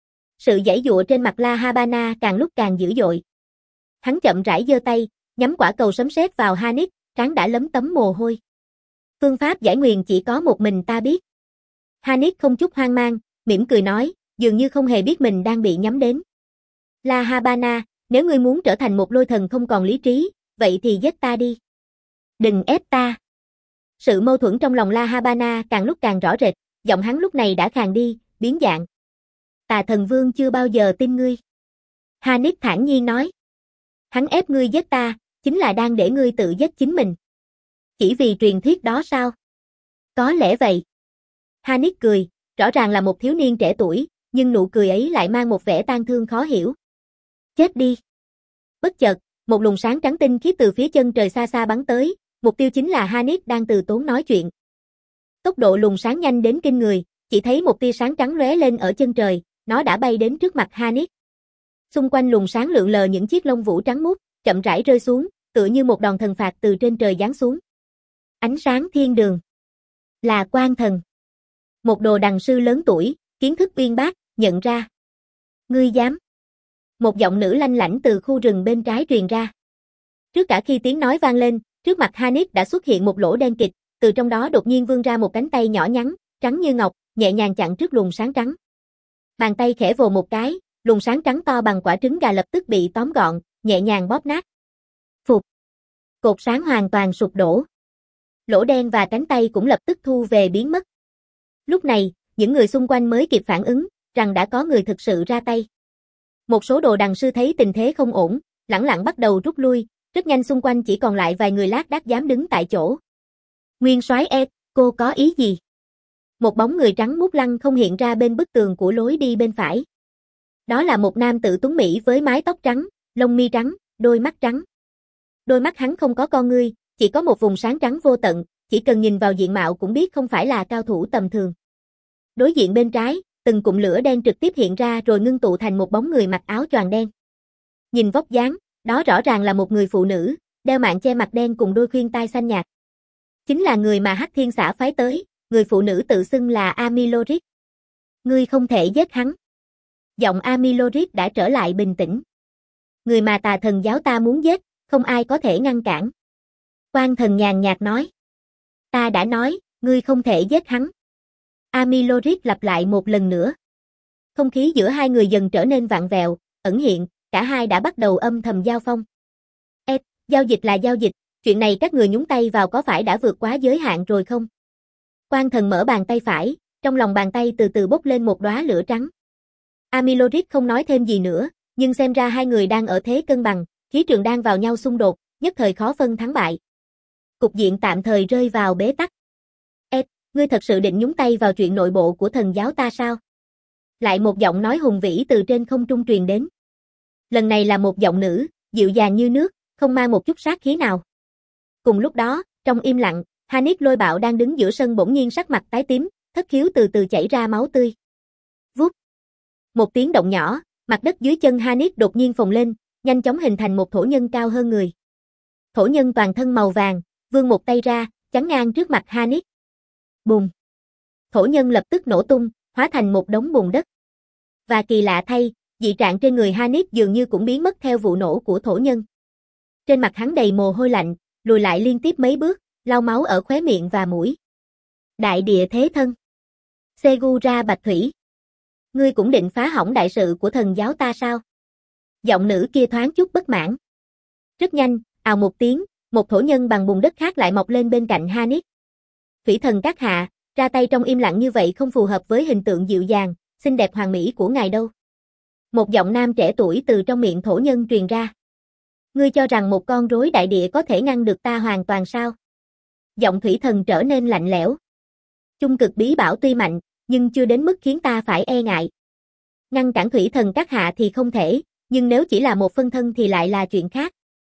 Sự giãy giụa trên mặt La Habana càng lúc càng dữ dội. Hắn chậm rãi giơ tay, nhắm quả cầu sấm sét vào Hanif, trán đã lấm tấm mồ hôi. Phương pháp giải nguyền chỉ có một mình ta biết. Hanif không chút hoang mang, mỉm cười nói, dường như không hề biết mình đang bị nhắm đến. La Habana, nếu ngươi muốn trở thành một Lôi Thần không còn lý trí, vậy thì giết ta đi. Đừng ép ta. Sự mâu thuẫn trong lòng La Habana càng lúc càng rõ rệt, giọng hắn lúc này đã khàn đi, biến dạng. Tà Thần Vương chưa bao giờ tin ngươi. Hanif thản nhiên nói. Hắn ép ngươi giết ta, chính là đang để ngươi tự giết chính mình. Chỉ vì truyền thuyết đó sao? Có lẽ vậy. Hanif cười, rõ ràng là một thiếu niên trẻ tuổi, nhưng nụ cười ấy lại mang một vẻ tang thương khó hiểu. Chết đi. Bất chợt, một luồng sáng trắng tinh khiết từ phía chân trời xa xa bắn tới, mục tiêu chính là Hanif đang từ tốn nói chuyện. Tốc độ luồng sáng nhanh đến kinh người, chỉ thấy một tia sáng trắng lóe lên ở chân trời, nó đã bay đến trước mặt Hanif. Xung quanh luồng sáng lượn lờ những chiếc lông vũ trắng muốt, chậm rãi rơi xuống, tựa như một đòn thần phạt từ trên trời giáng xuống. Ánh sáng thiên đường. Là Quan Thần. Một đồ đằng sư lớn tuổi, kiến thức uyên bác, nhận ra. Ngươi dám. Một giọng nữ lanh lảnh từ khu rừng bên trái truyền ra. Trước cả khi tiếng nói vang lên, trước mặt Hanif đã xuất hiện một lỗ đen kịch, từ trong đó đột nhiên vươn ra một cánh tay nhỏ nhắn, trắng như ngọc, nhẹ nhàng chặn trước luồng sáng trắng. Bàn tay khẽ vồ một cái, luồng sáng trắng to bằng quả trứng gà lập tức bị tóm gọn, nhẹ nhàng bóp nát. Phụt. Cột sáng hoàn toàn sụp đổ. Lỗ đen và cánh tay cũng lập tức thu về biến mất. Lúc này, những người xung quanh mới kịp phản ứng, rằng đã có người thực sự ra tay. Một số đồ đằng sư thấy tình thế không ổn, lẳng lặng bắt đầu rút lui, rất nhanh xung quanh chỉ còn lại vài người lác đác dám đứng tại chỗ. Nguyên soái Ed, cô có ý gì? Một bóng người trắng muốt lăng không hiện ra bên bức tường của lối đi bên phải. Đó là một nam tử tuấn mỹ với mái tóc trắng, lông mi trắng, đôi mắt trắng. Đôi mắt hắn không có con ngươi, chỉ có một vùng sáng trắng vô tận, chỉ cần nhìn vào diện mạo cũng biết không phải là cao thủ tầm thường. Đối diện bên trái, từng cụm lửa đen trực tiếp hiện ra rồi ngưng tụ thành một bóng người mặc áo choàng đen. Nhìn vóc dáng, đó rõ ràng là một người phụ nữ, đeo mạng che mặt đen cùng đôi khuyên tai xanh nhạt. Chính là người mà Hắc Thiên xã phái tới, người phụ nữ tự xưng là Amilorix. Ngươi không thể giết hắn. Giọng Amilorix đã trở lại bình tĩnh. Người mà tà thần giáo ta muốn giết, không ai có thể ngăn cản. Quan thần nhàn nhạt nói. Ta đã nói, ngươi không thể giết hắn. Amilorix lặp lại một lần nữa. Không khí giữa hai người dần trở nên vặn vẹo, ẩn hiện, cả hai đã bắt đầu âm thầm giao phong. Ed, giao dịch là giao dịch, chuyện này các người nhúng tay vào có phải đã vượt quá giới hạn rồi không? Quan thần mở bàn tay phải, trong lòng bàn tay từ từ bốc lên một đóa lửa trắng. Amilorix không nói thêm gì nữa, nhưng xem ra hai người đang ở thế cân bằng, khí trường đang vào nhau xung đột, nhất thời khó phân thắng bại. Cục diện tạm thời rơi vào bế tắc. Ed, ngươi thật sự định nhúng tay vào chuyện nội bộ của thần giáo ta sao? Lại một giọng nói hùng vĩ từ trên không trung truyền đến. Lần này là một giọng nữ, dịu dàng như nước, không mang một chút sát khí nào. Cùng lúc đó, trong im lặng, Hanif Lôi Bạo đang đứng giữa sân bỗng nhiên sắc mặt tái tím, thất khiếu từ từ chảy ra máu tươi. Vút. Một tiếng động nhỏ, mặt đất dưới chân Hanif đột nhiên phồng lên, nhanh chóng hình thành một thổ nhân cao hơn người. Thổ nhân toàn thân màu vàng, vươn một tay ra, chắn ngang trước mặt Hanif. Bùm. Thổ nhân lập tức nổ tung, hóa thành một đống bùn đất. Và kỳ lạ thay, dị trạng trên người Hanif dường như cũng biến mất theo vụ nổ của thổ nhân. Trên mặt hắn đầy mồ hôi lạnh, lùi lại liên tiếp mấy bước, lau máu ở khóe miệng và mũi. Đại địa thế thân. Segura Bạch Thủy. Ngươi cũng định phá hỏng đại sự của thần giáo ta sao? Giọng nữ kia thoáng chút bất mãn. Rất nhanh, ào một tiếng, một thổ nhân bằng bùn đất khác lại mọc lên bên cạnh Hanif. Thủy thần các hạ, ra tay trong im lặng như vậy không phù hợp với hình tượng dịu dàng, xinh đẹp hoàn mỹ của ngài đâu. Một giọng nam trẻ tuổi từ trong miệng thổ nhân truyền ra. Ngươi cho rằng một con rối đại địa có thể ngăn được ta hoàn toàn sao? Giọng thủy thần trở nên lạnh lẽo. Chung cực bí bảo tuy mạnh, nhưng chưa đến mức khiến ta phải e ngại. Ngăn cản thủy thần các hạ thì không thể, nhưng nếu chỉ là một phân thân thì lại là chuyện khác.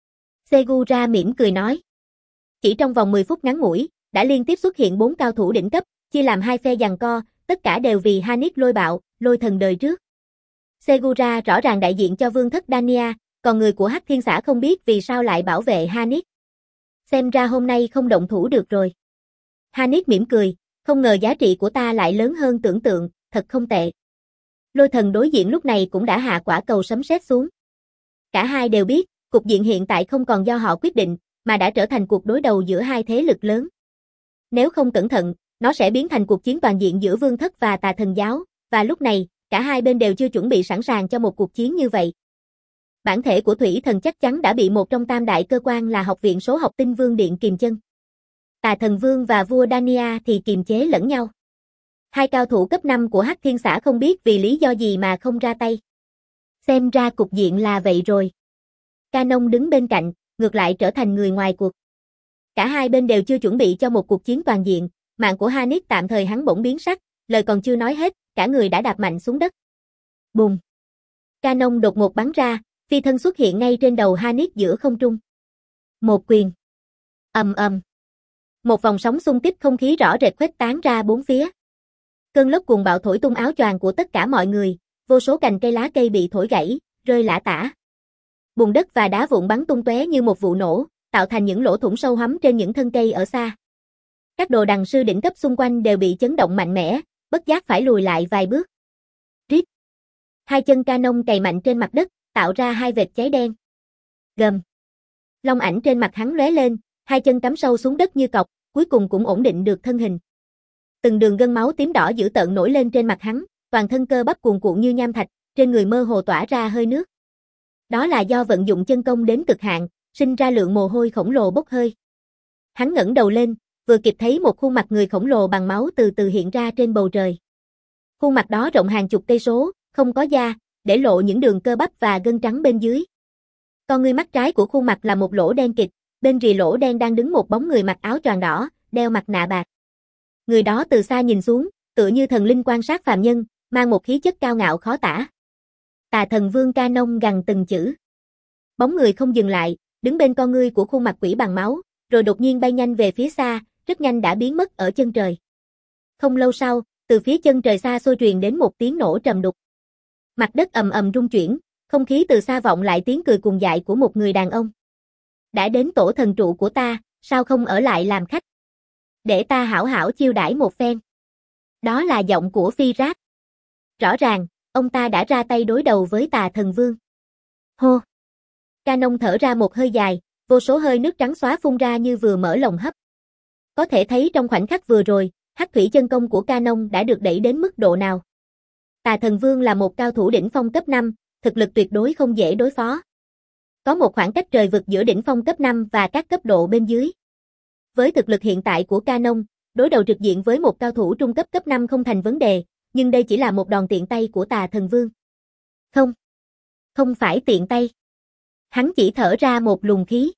Segura mỉm cười nói. Chỉ trong vòng mười phút ngắn ngủi, đã liên tiếp xuất hiện bốn cao thủ đỉnh cấp, chia làm hai phe giằng co, tất cả đều vì Hanif Lôi Bạo, lôi thần đời trước. Segura rõ ràng đại diện cho vương thất Dania, còn người của Hắc Thiên xã không biết vì sao lại bảo vệ Hanif. Xem ra hôm nay không động thủ được rồi. Hanif mỉm cười, không ngờ giá trị của ta lại lớn hơn tưởng tượng, thật không tệ. Lôi thần đối diện lúc này cũng đã hạ quả cầu sấm sét xuống. Cả hai đều biết, cục diện hiện tại không còn do họ quyết định, mà đã trở thành cuộc đối đầu giữa hai thế lực lớn. Nếu không cẩn thận, nó sẽ biến thành cuộc chiến toàn diện giữa vương thất và tà thần giáo, và lúc này, cả hai bên đều chưa chuẩn bị sẵn sàng cho một cuộc chiến như vậy. Bản thể của thủy thần chắc chắn đã bị một trong tam đại cơ quan là học viện số học tinh vương điện kiềm chân. Tà thần vương và vua Dania thì kiềm chế lẫn nhau. Hai cao thủ cấp năm của Hắc Thiên xã không biết vì lý do gì mà không ra tay. Xem ra cục diện là vậy rồi. Canon đứng bên cạnh, ngược lại trở thành người ngoài cuộc. Cả hai bên đều chưa chuẩn bị cho một cuộc chiến toàn diện, mạng của Hanif tạm thời hắn bỗng biến sắc, lời còn chưa nói hết, cả người đã đạp mạnh xuống đất. Bùm! Canon đột ngột bắn ra, phi thân xuất hiện ngay trên đầu Hanif giữa không trung. Một quyền. Ầm ầm. Một vòng sóng xung kích không khí rõ rệt khuếch tán ra bốn phía. Cơn lốc cuồng bạo thổi tung áo choàng của tất cả mọi người, vô số cành cây lá cây bị thổi gãy, rơi lả tả. Bùn đất và đá vụn bắn tung tóe như một vụ nổ, tạo thành những lỗ thủng sâu hoắm trên những thân cây ở xa. Các đồ đằng sư đỉnh cấp xung quanh đều bị chấn động mạnh mẽ, bất giác phải lùi lại vài bước. Rít. Hai chân Canon cày mạnh trên mặt đất, tạo ra hai vệt cháy đen. Gầm. Long ảnh trên mặt hắn lóe lên, hai chân cắm sâu xuống đất như cọc, cuối cùng cũng ổn định được thân hình. Từng đường gân máu tím đỏ dữ tợn nổi lên trên mặt hắn, toàn thân cơ bắp cuồn cuộn như nham thạch, trên người mơ hồ tỏa ra hơi nước. Đó là do vận dụng chân công đến cực hạn, sinh ra lượng mồ hôi khổng lồ bốc hơi. Hắn ngẩng đầu lên, vừa kịp thấy một khuôn mặt người khổng lồ bằng máu từ từ hiện ra trên bầu trời. Khuôn mặt đó rộng hàng chục cây số, không có da, để lộ những đường cơ bắp và gân trắng bên dưới. Con ngươi mắt trái của khuôn mặt là một lỗ đen kịt, bên rì lỗ đen đang đứng một bóng người mặc áo choàng đỏ, đeo mặt nạ bạc. Người đó từ xa nhìn xuống, tựa như thần linh quan sát phàm nhân, mang một khí chất cao ngạo khó tả. Tà Thần Vương Canon gằn từng chữ. Bóng người không dừng lại, đứng bên con ngươi của khuôn mặt quỷ bằng máu, rồi đột nhiên bay nhanh về phía xa, rất nhanh đã biến mất ở chân trời. Không lâu sau, từ phía chân trời xa xôi truyền đến một tiếng nổ trầm đục. Mặt đất ầm ầm rung chuyển, không khí từ xa vọng lại tiếng cười cuồng dại của một người đàn ông. Đã đến tổ thần trụ của ta, sao không ở lại làm khách? Để ta hảo hảo chiêu đãi một phen. Đó là giọng của Phi Rác. Rõ ràng, ông ta đã ra tay đối đầu với Tà Thần Vương. Hô! Canon thở ra một hơi dài, vô số hơi nước trắng xóa phun ra như vừa mở lồng hấp. Có thể thấy trong khoảnh khắc vừa rồi, hắc thủy chân công của Canon đã được đẩy đến mức độ nào. Tà Thần Vương là một cao thủ đỉnh phong cấp năm, thực lực tuyệt đối không dễ đối phó. Có một khoảng cách trời vực giữa đỉnh phong cấp năm và các cấp độ bên dưới. Với thực lực hiện tại của Canon, đối đầu trực diện với một cao thủ trung cấp cấp năm không thành vấn đề, nhưng đây chỉ là một đòn tiện tay của Tà Thần Vương. Không. Không phải tiện tay. Hắn chỉ thở ra một luồng khí.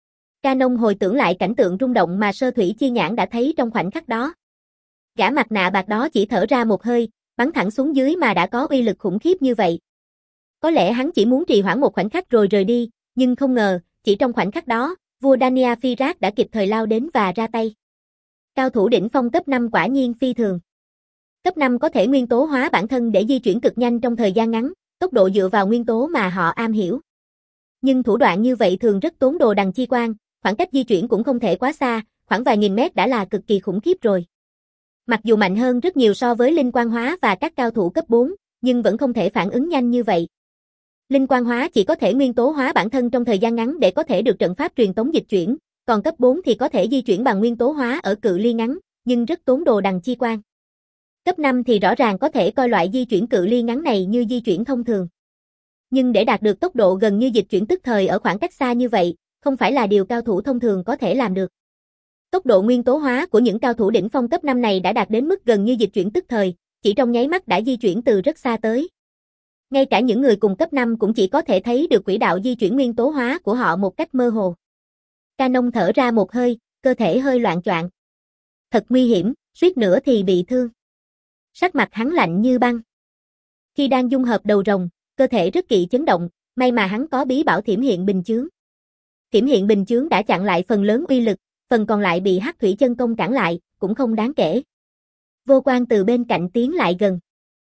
Canon hồi tưởng lại cảnh tượng rung động mà Sơ Thủy Chi Nhãn đã thấy trong khoảnh khắc đó. Gã mặt nạ bạc đó chỉ thở ra một hơi, bắn thẳng xuống dưới mà đã có uy lực khủng khiếp như vậy. Có lẽ hắn chỉ muốn trì hoãn một khoảnh khắc rồi rời đi, nhưng không ngờ, chỉ trong khoảnh khắc đó, vua Dania Phi Rác đã kịp thời lao đến và ra tay. Cao thủ đỉnh phong cấp năm quả nhiên phi thường. Cấp năm có thể nguyên tố hóa bản thân để di chuyển cực nhanh trong thời gian ngắn, tốc độ dựa vào nguyên tố mà họ am hiểu. Nhưng thủ đoạn như vậy thường rất tốn đồ đằng chi quan, khoảng cách di chuyển cũng không thể quá xa, khoảng vài nghìn mét đã là cực kỳ khủng khiếp rồi. Mặc dù mạnh hơn rất nhiều so với linh quan hóa và các cao thủ cấp bốn, nhưng vẫn không thể phản ứng nhanh như vậy. Linh quan hóa chỉ có thể nguyên tố hóa bản thân trong thời gian ngắn để có thể được trận pháp truyền tống dịch chuyển, còn cấp bốn thì có thể di chuyển bằng nguyên tố hóa ở cự ly ngắn, nhưng rất tốn đồ đằng chi quan. Cấp năm thì rõ ràng có thể coi loại di chuyển cự ly ngắn này như di chuyển thông thường. Nhưng để đạt được tốc độ gần như dịch chuyển tức thời ở khoảng cách xa như vậy, không phải là điều cao thủ thông thường có thể làm được. Tốc độ nguyên tố hóa của những cao thủ đỉnh phong cấp năm này đã đạt đến mức gần như dịch chuyển tức thời, chỉ trong nháy mắt đã di chuyển từ rất xa tới. Ngay cả những người cùng cấp năm cũng chỉ có thể thấy được quỹ đạo di chuyển nguyên tố hóa của họ một cách mơ hồ. Canon thở ra một hơi, cơ thể hơi loạng choạng. Thật nguy hiểm, suýt nữa thì bị thương. Sắc mặt hắn lạnh như băng. Khi đang dung hợp đầu rồng, cơ thể rất kỵ chấn động, may mà hắn có bí bảo thiểm hiện bình chướng. Thiểm hiện bình chướng đã chặn lại phần lớn uy lực, phần còn lại bị hắc thủy chân công cản lại, cũng không đáng kể. Vô Quan từ bên cạnh tiến lại gần.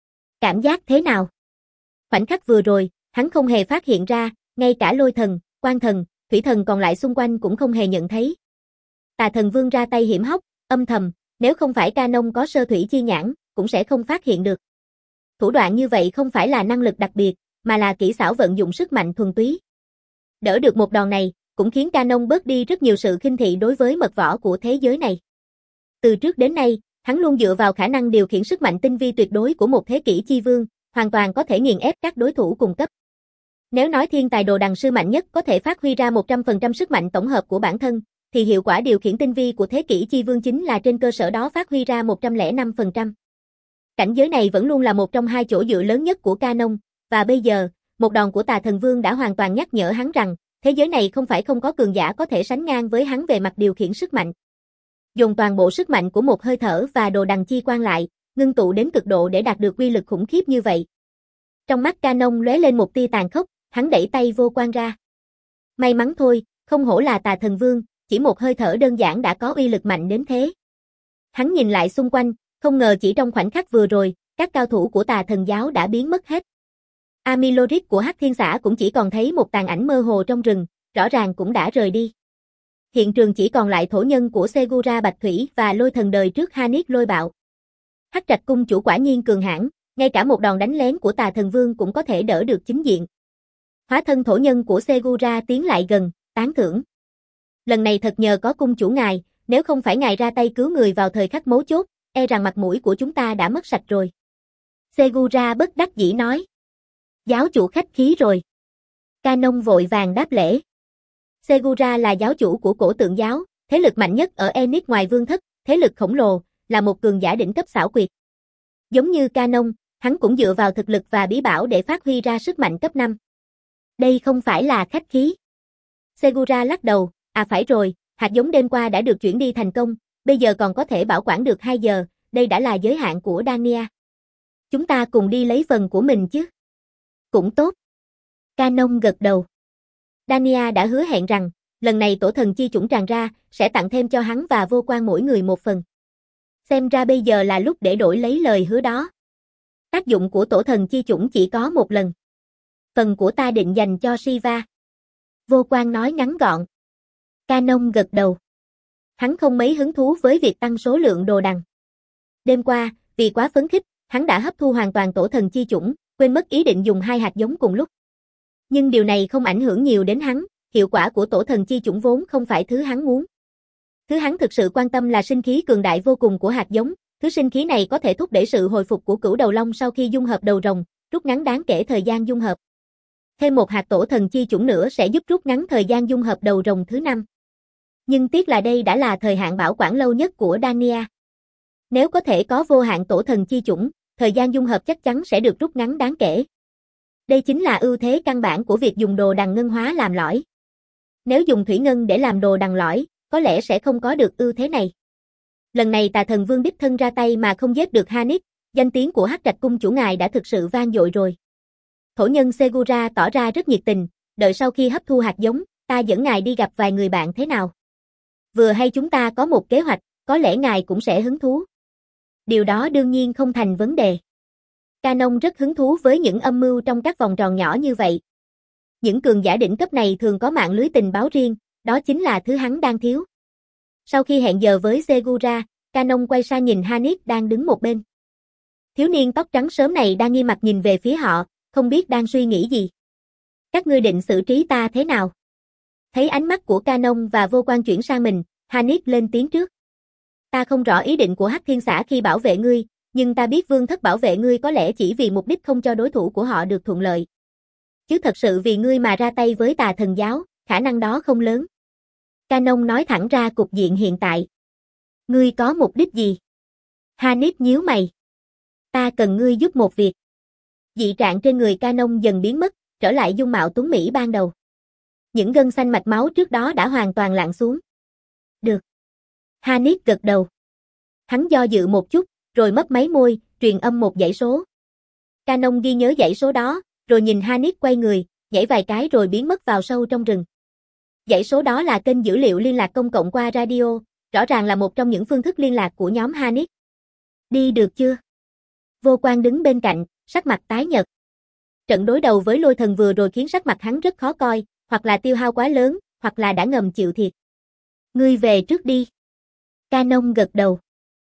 Cảm giác thế nào? Khoảnh khắc vừa rồi, hắn không hề phát hiện ra, ngay cả Lôi Thần, Quan Thần, Thủy Thần còn lại xung quanh cũng không hề nhận thấy. Tà Thần Vương ra tay hiểm hóc, âm thầm, nếu không phải Canon có Sơ Thủy Chi Nhãn, cũng sẽ không phát hiện được. Thủ đoạn như vậy không phải là năng lực đặc biệt, mà là kỹ xảo vận dụng sức mạnh thuần túy. Đỡ được một đòn này, cũng khiến Canon bớt đi rất nhiều sự khinh thị đối với mật võ của thế giới này. Từ trước đến nay, hắn luôn dựa vào khả năng điều khiển sức mạnh tinh vi tuyệt đối của một thế kỷ chi vương, hoàn toàn có thể nghiền ép các đối thủ cùng cấp. Nếu nói thiên tài đồ đằng sư mạnh nhất có thể phát huy ra một trăm phần trăm sức mạnh tổng hợp của bản thân, thì hiệu quả điều khiển tinh vi của thế kỷ chi vương chính là trên cơ sở đó phát huy ra một trăm lẻ năm phần trăm. Cảnh giới này vẫn luôn là một trong hai chỗ dựa lớn nhất của Canon, và bây giờ, một đòn của Tà Thần Vương đã hoàn toàn nhắc nhở hắn rằng, thế giới này không phải không có cường giả có thể sánh ngang với hắn về mặt điều khiển sức mạnh. Dùng toàn bộ sức mạnh của một hơi thở và đồ đằng chi quan lại, ngưng tụ đến cực độ để đạt được uy lực khủng khiếp như vậy. Trong mắt Canon lóe lên một tia tàn khốc, hắn đẩy tay Vô Quan ra. May mắn thôi, không hổ là Tà Thần Vương, chỉ một hơi thở đơn giản đã có uy lực mạnh đến thế. Hắn nhìn lại xung quanh, không ngờ chỉ trong khoảnh khắc vừa rồi, các cao thủ của Tà Thần giáo đã biến mất hết. Amiloric của Hắc Thiên Xã cũng chỉ còn thấy một tàn ảnh mơ hồ trong rừng, rõ ràng cũng đã rời đi. Hiện trường chỉ còn lại thổ nhân của Segura Bạch Thủy và Lôi Thần đời trước Hanit Lôi Bạo. Hắc Trạch cung chủ quả nhiên cường hãn, ngay cả một đòn đánh lén của Tà Thần Vương cũng có thể đỡ được chính diện. Hóa thân thổ nhân của Segura tiến lại gần, tán thưởng. Lần này thật nhờ có cung chủ ngài, nếu không phải ngài ra tay cứu người vào thời khắc mấu chốt, e rằng mặt mũi của chúng ta đã mất sạch rồi. Segura bất đắc dĩ nói. Giáo chủ khách khí rồi. Canon vội vàng đáp lễ. Segura là giáo chủ của cổ tượng giáo, thế lực mạnh nhất ở Enix ngoài vương thất, thế lực khổng lồ, là một cường giả đỉnh cấp xảo quyệt. Giống như Canon, hắn cũng dựa vào thực lực và bí bảo để phát huy ra sức mạnh cấp năm. Đây không phải là khách khí. Segura lắc đầu, à phải rồi, hạt giống đêm qua đã được chuyển đi thành công, bây giờ còn có thể bảo quản được hai giờ, đây đã là giới hạn của Dania. Chúng ta cùng đi lấy phần của mình chứ. Cũng tốt. Canon gật đầu. Dania đã hứa hẹn rằng, lần này tổ thần chi chủng tràn ra, sẽ tặng thêm cho hắn và Vô Quan mỗi người một phần. Xem ra bây giờ là lúc để đổi lấy lời hứa đó. Tác dụng của tổ thần chi chủng chỉ có một lần. Phần của ta định dành cho Shiva. Vô Quan nói ngắn gọn. Canon gật đầu. Hắn không mấy hứng thú với việc tăng số lượng đồ đằng. Đêm qua, vì quá phấn khích, hắn đã hấp thu hoàn toàn tổ thần chi chủng, quên mất ý định dùng hai hạt giống cùng lúc. Nhưng điều này không ảnh hưởng nhiều đến hắn, hiệu quả của tổ thần chi chủng vốn không phải thứ hắn muốn. Thứ hắn thực sự quan tâm là sinh khí cường đại vô cùng của hạt giống, thứ sinh khí này có thể thúc đẩy sự hồi phục của cửu đầu long sau khi dung hợp đầu rồng, rút ngắn đáng kể thời gian dung hợp. Thêm một hạt tổ thần chi chủng nữa sẽ giúp rút ngắn thời gian dung hợp đầu rồng thứ năm. Nhưng tiếc là đây đã là thời hạn bảo quản lâu nhất của Dania. Nếu có thể có vô hạn tổ thần chi chủng, thời gian dung hợp chắc chắn sẽ được rút ngắn đáng kể. Đây chính là ưu thế căn bản của việc dùng đồ đằng ngân hóa làm lõi. Nếu dùng thủy ngân để làm đồ đằng lõi, có lẽ sẽ không có được ưu thế này. Lần này Tà Thần Vương đích thân ra tay mà không giết được Hanix, danh tiếng của Hắc Trạch cung chủ ngài đã thực sự vang dội rồi. Thổ nhân Segura tỏ ra rất nhiệt tình, đợi sau khi hấp thu hạt giống, ta dẫn ngài đi gặp vài người bạn thế nào. Vừa hay chúng ta có một kế hoạch, có lẽ ngài cũng sẽ hứng thú. Điều đó đương nhiên không thành vấn đề. Canon rất hứng thú với những âm mưu trong các vòng tròn nhỏ như vậy. Những cường giả đỉnh cấp này thường có mạng lưới tình báo riêng, đó chính là thứ hắn đang thiếu. Sau khi hẹn giờ với Segura, Canon quay sang nhìn Hanix đang đứng một bên. Thiếu niên tóc trắng sớm này đang nghiêm mặt nhìn về phía họ, không biết đang suy nghĩ gì. Các ngươi định xử trí ta thế nào? Thấy ánh mắt của Canon và Vô Quan chuyển sang mình, Hanix lên tiếng trước. Ta không rõ ý định của Hắc Thiên Xã khi bảo vệ ngươi, nhưng ta biết vương thất bảo vệ ngươi có lẽ chỉ vì mục đích không cho đối thủ của họ được thuận lợi. Chứ thật sự vì ngươi mà ra tay với Tà Thần giáo, khả năng đó không lớn. Canon nói thẳng ra cục diện hiện tại. Ngươi có mục đích gì? Hanix nhíu mày. Ta cần ngươi giúp một việc. Dị trạng trên người Canon dần biến mất, trở lại dung mạo tuấn mỹ ban đầu. Những gân xanh mạch máu trước đó đã hoàn toàn lặn xuống. Được. Hanix gật đầu. Hắn do dự một chút, rồi mấp máy môi, truyền âm một dãy số. Canon ghi nhớ dãy số đó, rồi nhìn Hanix quay người, nhảy vài cái rồi biến mất vào sâu trong rừng. Dãy số đó là kênh dữ liệu liên lạc công cộng qua radio, rõ ràng là một trong những phương thức liên lạc của nhóm Hanix. Đi được chưa? Vô Quan đứng bên cạnh, sắc mặt tái nhợt. Trận đối đầu với Lôi Thần vừa rồi khiến sắc mặt hắn rất khó coi, hoặc là tiêu hao quá lớn, hoặc là đã ngầm chịu thiệt. Ngươi về trước đi. Canon gật đầu.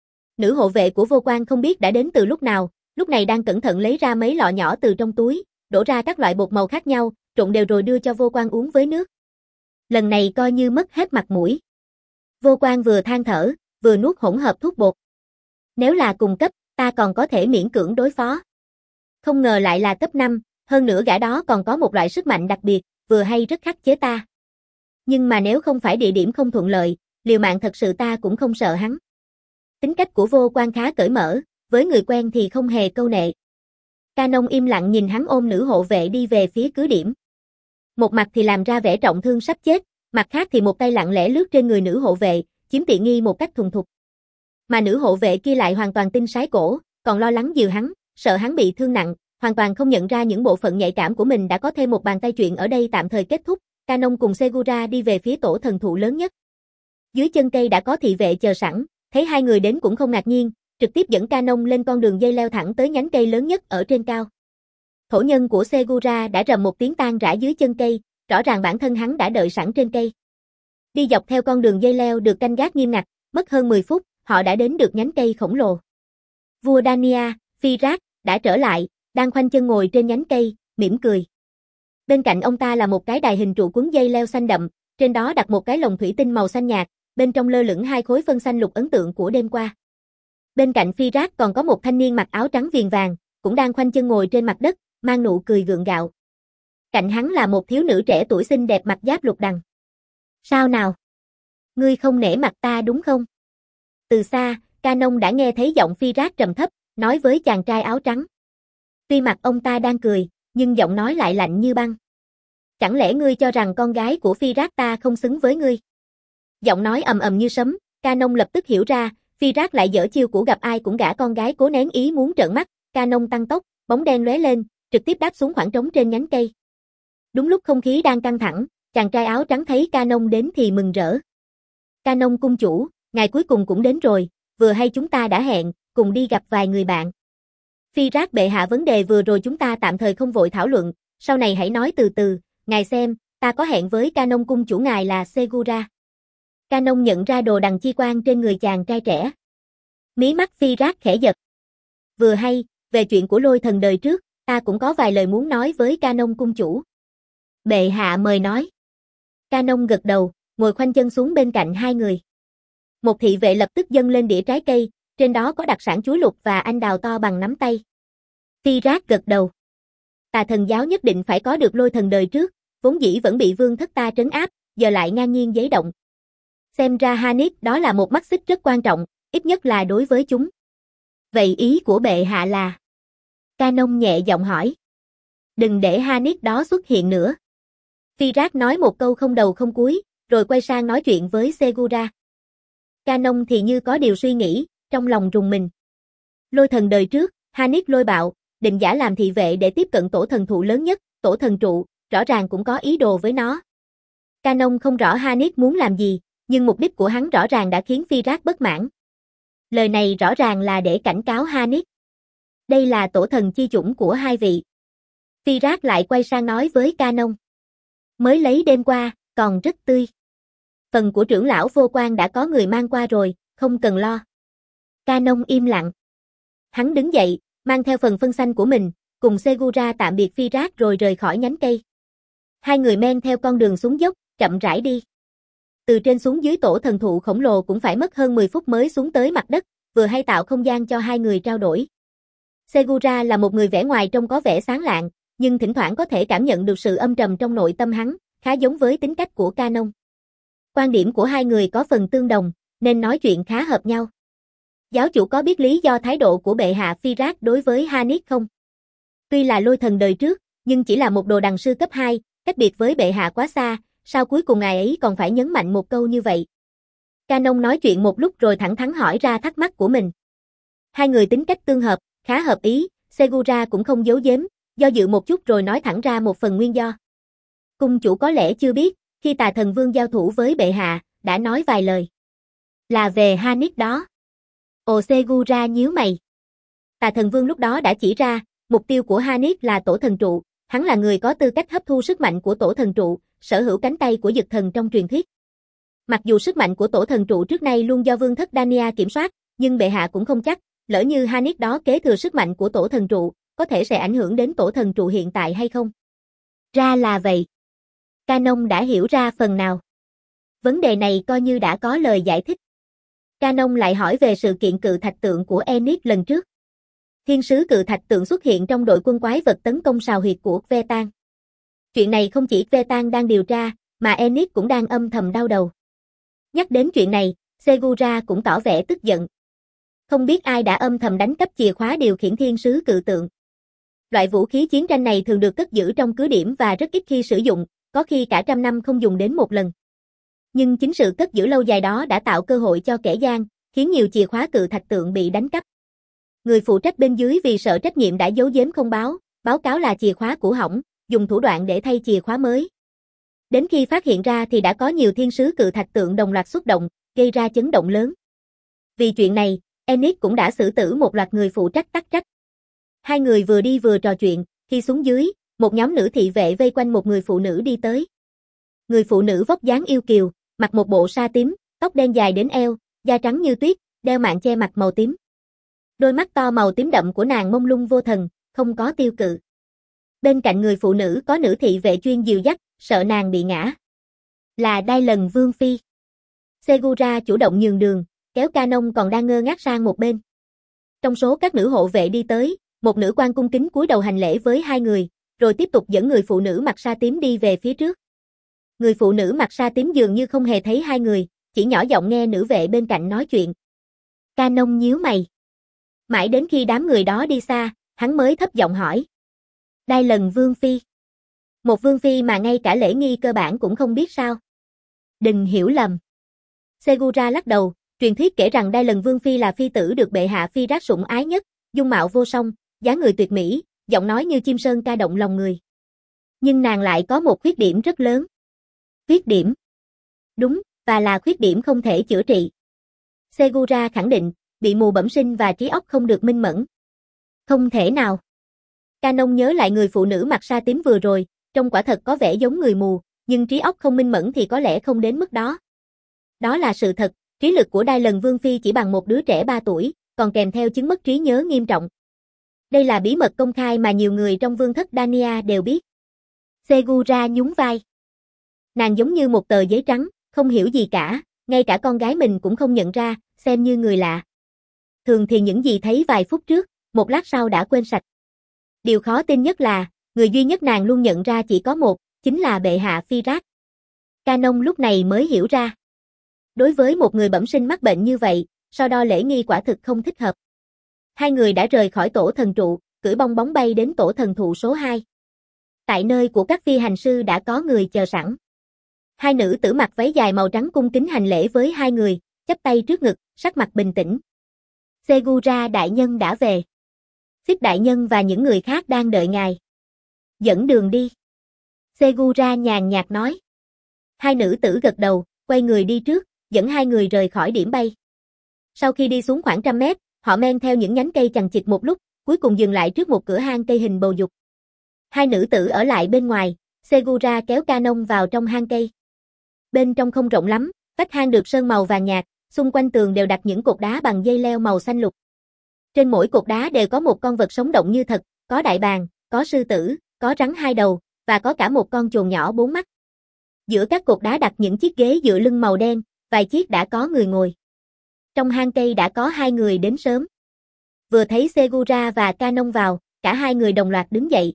Nữ hộ vệ của Vô Quan không biết đã đến từ lúc nào, lúc này đang cẩn thận lấy ra mấy lọ nhỏ từ trong túi, đổ ra các loại bột màu khác nhau, trộn đều rồi đưa cho Vô Quan uống với nước. Lần này coi như mất hết mặt mũi. Vô Quan vừa than thở, vừa nuốt hỗn hợp thuốc bột. Nếu là cùng cấp, ta còn có thể miễn cưỡng đối phó. Không ngờ lại là cấp năm, hơn nữa gã đó còn có một loại sức mạnh đặc biệt, vừa hay rất khắc chế ta. Nhưng mà nếu không phải địa điểm không thuận lợi, liều mạng thật sự ta cũng không sợ hắn. Tính cách của Vô Quan khá cởi mở, với người quen thì không hề câu nệ. Canon im lặng nhìn hắn ôm nữ hộ vệ đi về phía cứ điểm. Một mặt thì làm ra vẻ trọng thương sắp chết, mặt khác thì một tay lặng lẽ lướt trên người nữ hộ vệ, chiếm tiện nghi một cách thuần thục. Mà nữ hộ vệ kia lại hoàn toàn tin sái cổ, còn lo lắng dìu hắn, sợ hắn bị thương nặng, hoàn toàn không nhận ra những bộ phận nhạy cảm của mình đã có thêm một bàn tay chuyện ở đây tạm thời kết thúc. Canon cùng Segura đi về phía tổ thần thụ lớn nhất. Dưới chân cây đã có thị vệ chờ sẵn, thấy hai người đến cũng không ngạc nhiên, trực tiếp dẫn Canon lên con đường dây leo thẳng tới nhánh cây lớn nhất ở trên cao. Thổ nhân của Segura đã rầm một tiếng tan rã dưới chân cây, rõ ràng bản thân hắn đã đợi sẵn trên cây. Đi dọc theo con đường dây leo được canh gác nghiêm ngặt, mất hơn mười phút, họ đã đến được nhánh cây khổng lồ. Vua Dania, Firat, đã trở lại, đang khoanh chân ngồi trên nhánh cây, mỉm cười. Bên cạnh ông ta là một cái đài hình trụ quấn dây leo xanh đậm, trên đó đặt một cái lồng thủy tinh màu xanh nhạt, bên trong lơ lửng hai khối phân xanh lục ấn tượng của đêm qua. Bên cạnh Phi Rác còn có một thanh niên mặc áo trắng viền vàng, cũng đang khoanh chân ngồi trên mặt đất, mang nụ cười gượng gạo. Cạnh hắn là một thiếu nữ trẻ tuổi xinh đẹp mặc giáp lục đằng. Sao nào? Ngươi không nể mặt ta đúng không? Từ xa, Canon đã nghe thấy giọng Phi Rác trầm thấp, nói với chàng trai áo trắng. Tuy mặt ông ta đang cười, nhưng giọng nói lại lạnh như băng. Chẳng lẽ ngươi cho rằng con gái của Phi Rác ta không xứng với ngươi? Giọng nói ầm ầm như sấm, Canon lập tức hiểu ra, Phi Rác lại dở chiêu cũ gặp ai cũng gả con gái, cố nén ý muốn trợn mắt. Canon tăng tốc, bóng đen lóe lên, trực tiếp đáp xuống khoảng trống trên nhánh cây. Đúng lúc không khí đang căng thẳng, chàng trai áo trắng thấy Canon đến thì mừng rỡ. Canon cung chủ, ngài cuối cùng cũng đến rồi, vừa hay chúng ta đã hẹn, cùng đi gặp vài người bạn. Phi Rác bệ hạ, vấn đề vừa rồi chúng ta tạm thời không vội thảo luận, sau này hãy nói từ từ, ngài xem, ta có hẹn với Canon cung chủ ngài là Segura. Canon nhận ra đồ đằng chi quan trên người chàng trai trẻ. Mí mắt Phi Rác khẽ giật. Vừa hay, về chuyện của lôi thần đời trước, ta cũng có vài lời muốn nói với Canon cung chủ. Bệ hạ mời nói. Canon gật đầu, ngồi khoanh chân xuống bên cạnh hai người. Một thị vệ lập tức dâng lên đĩa trái cây, trên đó có đặc sản chuối lục và anh đào to bằng nắm tay. Phi Rác gật đầu. Tà thần giáo nhất định phải có được lôi thần đời trước, vốn dĩ vẫn bị vương thất ta trấn áp, giờ lại ngang nhiên giấy động. Xem ra Hanif đó là một mắt xích rất quan trọng, ít nhất là đối với chúng. Vậy ý của bệ hạ là? Canon nhẹ giọng hỏi. Đừng để Hanif đó xuất hiện nữa. Phi Rác nói một câu không đầu không cuối, rồi quay sang nói chuyện với Segura. Canon thì như có điều suy nghĩ, trong lòng rùng mình. Lôi thần đời trước, Hanif lôi bạo, định giả làm thị vệ để tiếp cận tổ thần thụ lớn nhất, tổ thần trụ, rõ ràng cũng có ý đồ với nó. Canon không rõ Hanif muốn làm gì, nhưng mục đích của hắn rõ ràng đã khiến Phi Rác bất mãn. Lời này rõ ràng là để cảnh cáo Hanif. Đây là tổ thần chi chủng của hai vị. Phi Rác lại quay sang nói với Canon. Mới lấy đêm qua, còn rất tươi. Phần của trưởng lão vô quan đã có người mang qua rồi, không cần lo. Canon im lặng. Hắn đứng dậy, mang theo phần phân xanh của mình, cùng Segura tạm biệt Phi Rác rồi rời khỏi nhánh cây. Hai người men theo con đường xuống dốc, chậm rãi đi. Từ trên xuống dưới tổ thần thụ khổng lồ cũng phải mất hơn mười phút mới xuống tới mặt đất, vừa hay tạo không gian cho hai người trao đổi. Segura là một người vẻ ngoài trông có vẻ sáng lạng, nhưng thỉnh thoảng có thể cảm nhận được sự âm trầm trong nội tâm hắn, khá giống với tính cách của Canon. Quan điểm của hai người có phần tương đồng, nên nói chuyện khá hợp nhau. Giáo chủ có biết lý do thái độ của bệ hạ Phi Rác đối với Hanif không? Tuy là lôi thần đời trước, nhưng chỉ là một đồ đằng sư cấp hai, cách biệt với bệ hạ quá xa, sao cuối cùng ngài ấy còn phải nhấn mạnh một câu như vậy? Canon nói chuyện một lúc rồi thẳng thắn hỏi ra thắc mắc của mình. Hai người tính cách tương hợp, khá hợp ý, Segura cũng không giấu giếm, do dự một chút rồi nói thẳng ra một phần nguyên do. Cung chủ có lẽ chưa biết, khi Tà Thần Vương giao thủ với bệ hạ, đã nói vài lời. Là về Hanif đó. Ồ, Segura nhíu mày. Tà Thần Vương lúc đó đã chỉ ra, mục tiêu của Hanif là tổ thần trụ, hắn là người có tư cách hấp thu sức mạnh của tổ thần trụ, sở hữu cánh tay của dực thần trong truyền thuyết. Mặc dù sức mạnh của tổ thần trụ trước nay luôn do vương thất Dania kiểm soát, nhưng bệ hạ cũng không chắc, lỡ như Hanif đó kế thừa sức mạnh của tổ thần trụ, có thể sẽ ảnh hưởng đến tổ thần trụ hiện tại hay không? Ra là vậy. Canon đã hiểu ra phần nào. Vấn đề này coi như đã có lời giải thích. Canon lại hỏi về sự kiện cự thạch tượng của Enix lần trước. Thiên sứ cự thạch tượng xuất hiện trong đội quân quái vật tấn công sào huyệt của Vetan. Chuyện này không chỉ Vetan đang điều tra, mà Enix cũng đang âm thầm đau đầu. Nhắc đến chuyện này, Segura cũng tỏ vẻ tức giận. Không biết ai đã âm thầm đánh cắp chìa khóa điều khiển thiên sứ cự tượng. Loại vũ khí chiến tranh này thường được cất giữ trong cứ điểm và rất ít khi sử dụng, có khi cả trăm năm không dùng đến một lần. Nhưng chính sự cất giữ lâu dài đó đã tạo cơ hội cho kẻ gian, khiến nhiều chìa khóa cự thạch tượng bị đánh cắp. Người phụ trách bên dưới vì sợ trách nhiệm đã giấu giếm không báo, báo cáo là chìa khóa cũ hỏng, dùng thủ đoạn để thay chìa khóa mới. Đến khi phát hiện ra thì đã có nhiều thiên sứ cự thạch tượng đồng loạt xuất động, gây ra chấn động lớn. Vì chuyện này, Enix cũng đã xử tử một loạt người phụ trách tắc trách. Hai người vừa đi vừa trò chuyện, khi xuống dưới, một nhóm nữ thị vệ vây quanh một người phụ nữ đi tới. Người phụ nữ vóc dáng yêu kiều, mặc một bộ sa tím, tóc đen dài đến eo, da trắng như tuyết, đeo mạng che mặt màu tím. Đôi mắt to màu tím đậm của nàng mông lung vô thần, không có tiêu cự. Bên cạnh người phụ nữ có nữ thị vệ chuyên dìu dắt, sợ nàng bị ngã. Là Đai Lần Vương Phi. Segura chủ động nhường đường, kéo Canon còn đang ngơ ngác sang một bên. Trong số các nữ hộ vệ đi tới, một nữ quan cung kính cúi đầu hành lễ với hai người, rồi tiếp tục dẫn người phụ nữ mặc sa tím đi về phía trước. Người phụ nữ mặc sa tím dường như không hề thấy hai người, chỉ nhỏ giọng nghe nữ vệ bên cạnh nói chuyện. Canon nhíu mày. Mãi đến khi đám người đó đi xa, hắn mới thấp giọng hỏi. Đai lần vương phi. Một vương phi mà ngay cả lễ nghi cơ bản cũng không biết sao? Đừng hiểu lầm. Segura lắc đầu, truyền thuyết kể rằng Đai lần vương phi là phi tử được bệ hạ phi rát sủng ái nhất, dung mạo vô song, dáng người tuyệt mỹ, giọng nói như chim sơn ca động lòng người. Nhưng nàng lại có một khuyết điểm rất lớn. Khuyết điểm? Đúng, và là khuyết điểm không thể chữa trị. Segura khẳng định, bị mù bẩm sinh và trí óc không được minh mẫn. Không thể nào. Canon nhớ lại người phụ nữ mặc sa tím vừa rồi, trông quả thật có vẻ giống người mù, nhưng trí óc không minh mẫn thì có lẽ không đến mức đó. Đó là sự thật, trí lực của Đai lần vương phi chỉ bằng một đứa trẻ ba tuổi, còn kèm theo chứng mất trí nhớ nghiêm trọng. Đây là bí mật công khai mà nhiều người trong vương thất Dania đều biết. Segura nhún vai. Nàng giống như một tờ giấy trắng, không hiểu gì cả, ngay cả con gái mình cũng không nhận ra, xem như người lạ. Thường thì những gì thấy vài phút trước, một lát sau đã quên sạch. Điều khó tin nhất là, người duy nhất nàng luôn nhận ra chỉ có một, chính là bệ hạ Firat. Canon lúc này mới hiểu ra. Đối với một người bẩm sinh mắc bệnh như vậy, so đo lễ nghi quả thực không thích hợp. Hai người đã rời khỏi tổ thần trụ, cưỡi bong bóng bay đến tổ thần thụ số hai. Tại nơi của các phi hành sư đã có người chờ sẵn. Hai nữ tử mặc váy dài màu trắng cung kính hành lễ với hai người, chắp tay trước ngực, sắc mặt bình tĩnh. Segura đại nhân đã về. Phích đại nhân và những người khác đang đợi ngài. Dẫn đường đi. Segura nhàn nhạt nói. Hai nữ tử gật đầu, quay người đi trước, dẫn hai người rời khỏi điểm bay. Sau khi đi xuống khoảng trăm mét, họ men theo những nhánh cây chằng chịt một lúc, cuối cùng dừng lại trước một cửa hang cây hình bầu dục. Hai nữ tử ở lại bên ngoài, Segura kéo Canon vào trong hang cây. Bên trong không rộng lắm, vách hang được sơn màu vàng nhạt, xung quanh tường đều đặt những cột đá bằng dây leo màu xanh lục. Trên mỗi cột đá đều có một con vật sống động như thật, có đại bàng, có sư tử, có rắn hai đầu, và có cả một con chồn nhỏ bốn mắt. Giữa các cột đá đặt những chiếc ghế dựa lưng màu đen, vài chiếc đã có người ngồi. Trong hang cây đã có hai người đến sớm. Vừa thấy Segura và Canon vào, cả hai người đồng loạt đứng dậy.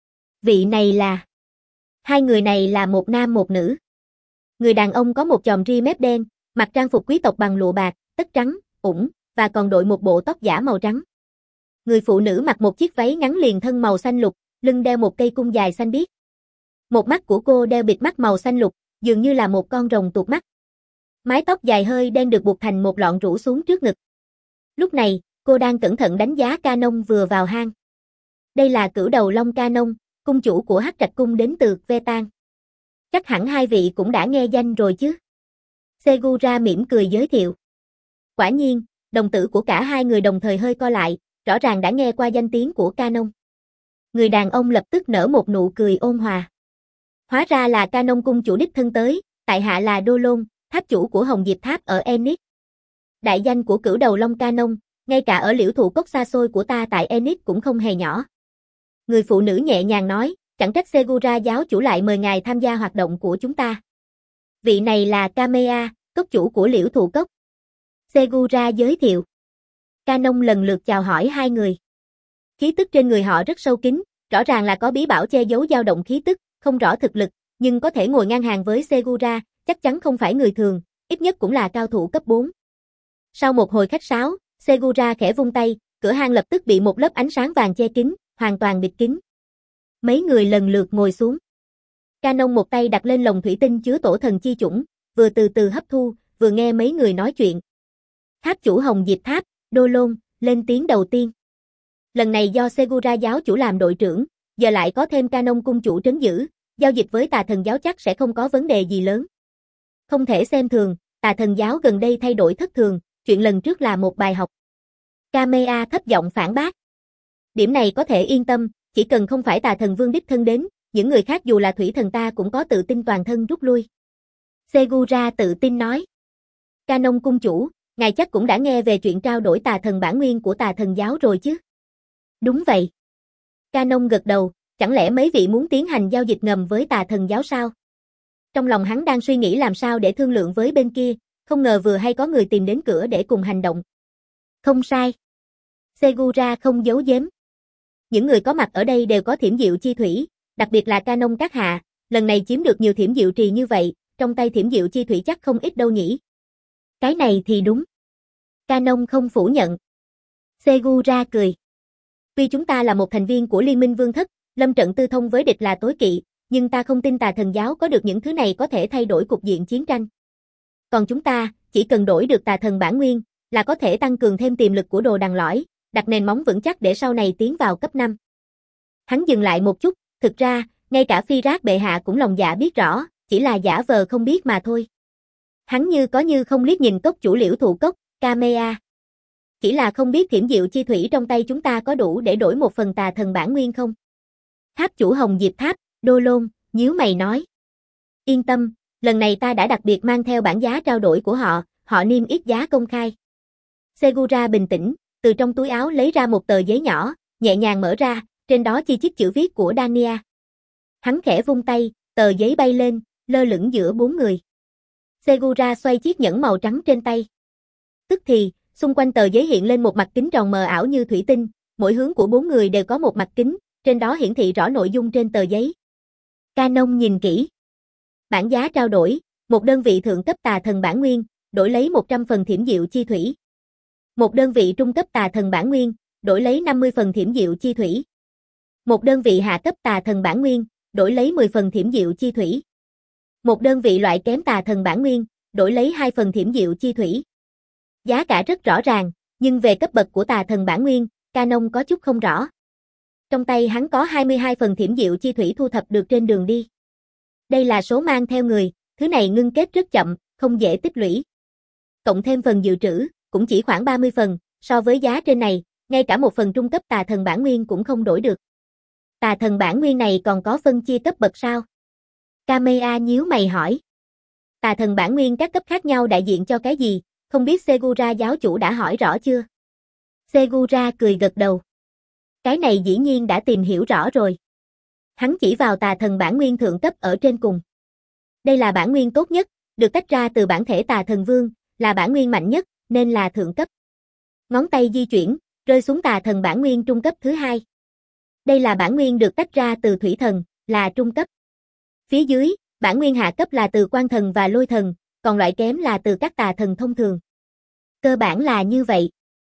Vị này là... Hai người này là một nam một nữ. Người đàn ông có một chòm ria mép đen, mặc trang phục quý tộc bằng lụa bạc, tất trắng, ủng, và còn đội một bộ tóc giả màu trắng. Người phụ nữ mặc một chiếc váy ngắn liền thân màu xanh lục, lưng đeo một cây cung dài xanh biếc. Một mắt của cô đeo bịt mắt màu xanh lục, dường như là một con rồng tuột mắt. Mái tóc dài hơi đen được buộc thành một lọn rủ xuống trước ngực. Lúc này, cô đang cẩn thận đánh giá Canon vừa vào hang. Đây là cửu đầu long Canon, cung chủ của Hắc Trạch cung đến từ Vetan. Chắc hẳn hai vị cũng đã nghe danh rồi chứ? Segura mỉm cười giới thiệu. Quả nhiên, đồng tử của cả hai người đồng thời hơi co lại, rõ ràng đã nghe qua danh tiếng của Canon. Người đàn ông lập tức nở một nụ cười ôn hòa. Hóa ra là Canon cung chủ đích thân tới, tại hạ là Đô Lôn, tháp chủ của Hồng Diệp Tháp ở Enix. Đại danh của cửu đầu long Canon, ngay cả ở liễu thụ cốc xa xôi của ta tại Enix cũng không hề nhỏ. Người phụ nữ nhẹ nhàng nói, chẳng trách Segura giáo chủ lại mời ngài tham gia hoạt động của chúng ta. Vị này là Kamea, cốc chủ của liễu thụ cốc. Segura giới thiệu. Canon lần lượt chào hỏi hai người. Khí tức trên người họ rất sâu kín, rõ ràng là có bí bảo che giấu dao động khí tức, không rõ thực lực, nhưng có thể ngồi ngang hàng với Segura, chắc chắn không phải người thường, ít nhất cũng là cao thủ cấp bốn. Sau một hồi khách sáo, Segura khẽ vung tay, cửa hang lập tức bị một lớp ánh sáng vàng che kín, hoàn toàn bịt kín. Mấy người lần lượt ngồi xuống. Canon một tay đặt lên lồng thủy tinh chứa tổ thần chi chủng, vừa từ từ hấp thu, vừa nghe mấy người nói chuyện. Tháp chủ Hồng Diệp Tháp, Đô Lôn, lên tiếng đầu tiên. Lần này do Segura giáo chủ làm đội trưởng, giờ lại có thêm Canon cung chủ trấn giữ, giao dịch với tà thần giáo chắc sẽ không có vấn đề gì lớn. Không thể xem thường, tà thần giáo gần đây thay đổi thất thường, chuyện lần trước là một bài học. Kamea thấp giọng phản bác. Điểm này có thể yên tâm, chỉ cần không phải tà thần vương đích thân đến, những người khác dù là thủy thần ta cũng có tự tin toàn thân rút lui. Segura tự tin nói. Canon cung chủ, ngài chắc cũng đã nghe về chuyện trao đổi tà thần bản nguyên của tà thần giáo rồi chứ? Đúng vậy. Canon gật đầu, chẳng lẽ mấy vị muốn tiến hành giao dịch ngầm với tà thần giáo sao? Trong lòng hắn đang suy nghĩ làm sao để thương lượng với bên kia, không ngờ vừa hay có người tìm đến cửa để cùng hành động. Không sai. Segura không giấu giếm. Những người có mặt ở đây đều có thiểm diệu chi thủy, đặc biệt là Canon các hạ, lần này chiếm được nhiều thiểm diệu trì như vậy, trong tay thiểm diệu chi thủy chắc không ít đâu nhỉ. Cái này thì đúng. Canon không phủ nhận. Segura cười. Tuy chúng ta là một thành viên của Liên minh Vương thất, lâm trận tư thông với địch là tối kỵ, nhưng ta không tin Tà Thần giáo có được những thứ này có thể thay đổi cục diện chiến tranh. Còn chúng ta, chỉ cần đổi được Tà Thần bản nguyên, là có thể tăng cường thêm tiềm lực của đồ đằng lõi, đặt nền móng vững chắc để sau này tiến vào cấp năm. Hắn dừng lại một chút, thực ra, ngay cả Phi Rác bệ hạ cũng lòng dạ biết rõ, chỉ là giả vờ không biết mà thôi. Hắn như có như không liếc nhìn cốc chủ Liễu Thụ Cốc, Kamea. Chỉ là không biết thiểm diệu chi thủy trong tay chúng ta có đủ để đổi một phần Tà Thần bản nguyên không? Tháp chủ Hồng Diệp Tháp, Đô Lôn, nhíu mày nói. Yên tâm, lần này ta đã đặc biệt mang theo bản giá trao đổi của họ, họ niêm yết giá công khai. Segura bình tĩnh, từ trong túi áo lấy ra một tờ giấy nhỏ, nhẹ nhàng mở ra, trên đó chi chít chữ viết của Dania. Hắn khẽ vung tay, tờ giấy bay lên, lơ lửng giữa bốn người. Segura xoay chiếc nhẫn màu trắng trên tay. Tức thì, xung quanh tờ giấy hiện lên một mặt kính tròn mờ ảo như thủy tinh, mỗi hướng của bốn người đều có một mặt kính, trên đó hiển thị rõ nội dung trên tờ giấy. Canon nhìn kỹ. Bản giá trao đổi, một đơn vị thượng cấp Tà Thần bản nguyên, đổi lấy một trăm phần thiểm diệu chi thủy. Một đơn vị trung cấp Tà Thần bản nguyên, đổi lấy năm mươi phần thiểm diệu chi thủy. Một đơn vị hạ cấp Tà Thần bản nguyên, đổi lấy mười phần thiểm diệu chi thủy. Một đơn vị loại kém Tà Thần bản nguyên, đổi lấy hai phần thiểm diệu chi thủy. Giá cả rất rõ ràng, nhưng về cấp bậc của Tà Thần bản nguyên, Canon có chút không rõ. Trong tay hắn có hai mươi hai phần thiểm diệu chi thủy thu thập được trên đường đi. Đây là số mang theo người, thứ này ngưng kết rất chậm, không dễ tích lũy. Cộng thêm phần dự trữ, cũng chỉ khoảng ba mươi phần, so với giá trên này, ngay cả một phần trung cấp Tà Thần bản nguyên cũng không đổi được. Tà Thần bản nguyên này còn có phân chia cấp bậc sao? Kamea nhíu mày hỏi. Tà Thần bản nguyên các cấp khác nhau đại diện cho cái gì, không biết Segura giáo chủ đã hỏi rõ chưa? Segura cười gật đầu. Cái này dĩ nhiên đã tìm hiểu rõ rồi. Hắn chỉ vào Tà Thần bản nguyên thượng cấp ở trên cùng. Đây là bản nguyên tốt nhất, được tách ra từ bản thể Tà Thần Vương, là bản nguyên mạnh nhất, nên là thượng cấp. Ngón tay di chuyển, rơi xuống Tà Thần bản nguyên trung cấp thứ hai. Đây là bản nguyên được tách ra từ Thủy Thần, là trung cấp. Phía dưới, bản nguyên hạ cấp là từ Quang Thần và Lôi Thần, còn loại kém là từ các Tà Thần thông thường. Cơ bản là như vậy.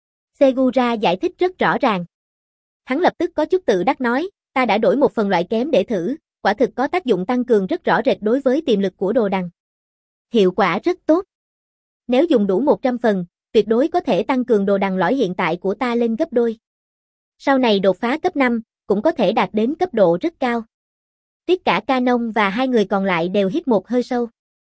Segura giải thích rất rõ ràng. Hắn lập tức có chút tự đắc nói, ta đã đổi một phần loại kém để thử, quả thực có tác dụng tăng cường rất rõ rệt đối với tiềm lực của đồ đằng. Hiệu quả rất tốt. Nếu dùng đủ một trăm phần, tuyệt đối có thể tăng cường đồ đằng lõi hiện tại của ta lên gấp đôi. Sau này đột phá cấp năm, cũng có thể đạt đến cấp độ rất cao. Tất cả Canon và hai người còn lại đều hít một hơi sâu.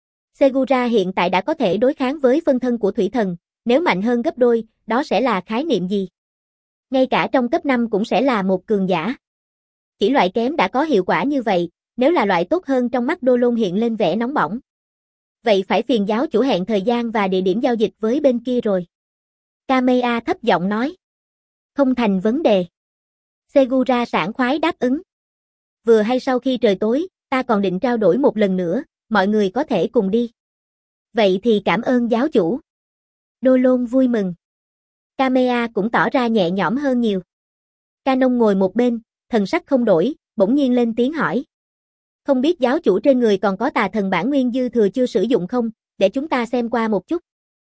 Segura hiện tại đã có thể đối kháng với phân thân của Thủy Thần, nếu mạnh hơn gấp đôi, đó sẽ là khái niệm gì? Ngay cả trong cấp năm cũng sẽ là một cường giả. Chỉ loại kém đã có hiệu quả như vậy, nếu là loại tốt hơn trong mắt Đô Lôn hiện lên vẻ nóng bỏng. Vậy phải phiền giáo chủ hẹn thời gian và địa điểm giao dịch với bên kia rồi. Kamea thấp giọng nói. Không thành vấn đề. Segura sảng khoái đáp ứng. Vừa hay sau khi trời tối, ta còn định trao đổi một lần nữa, mọi người có thể cùng đi. Vậy thì cảm ơn giáo chủ. Đô Lôn vui mừng. Kamea cũng tỏ ra nhẹ nhõm hơn nhiều. Canon ngồi một bên, thần sắc không đổi, bỗng nhiên lên tiếng hỏi. Không biết giáo chủ trên người còn có Tà Thần bản nguyên dư thừa chưa sử dụng không, để chúng ta xem qua một chút.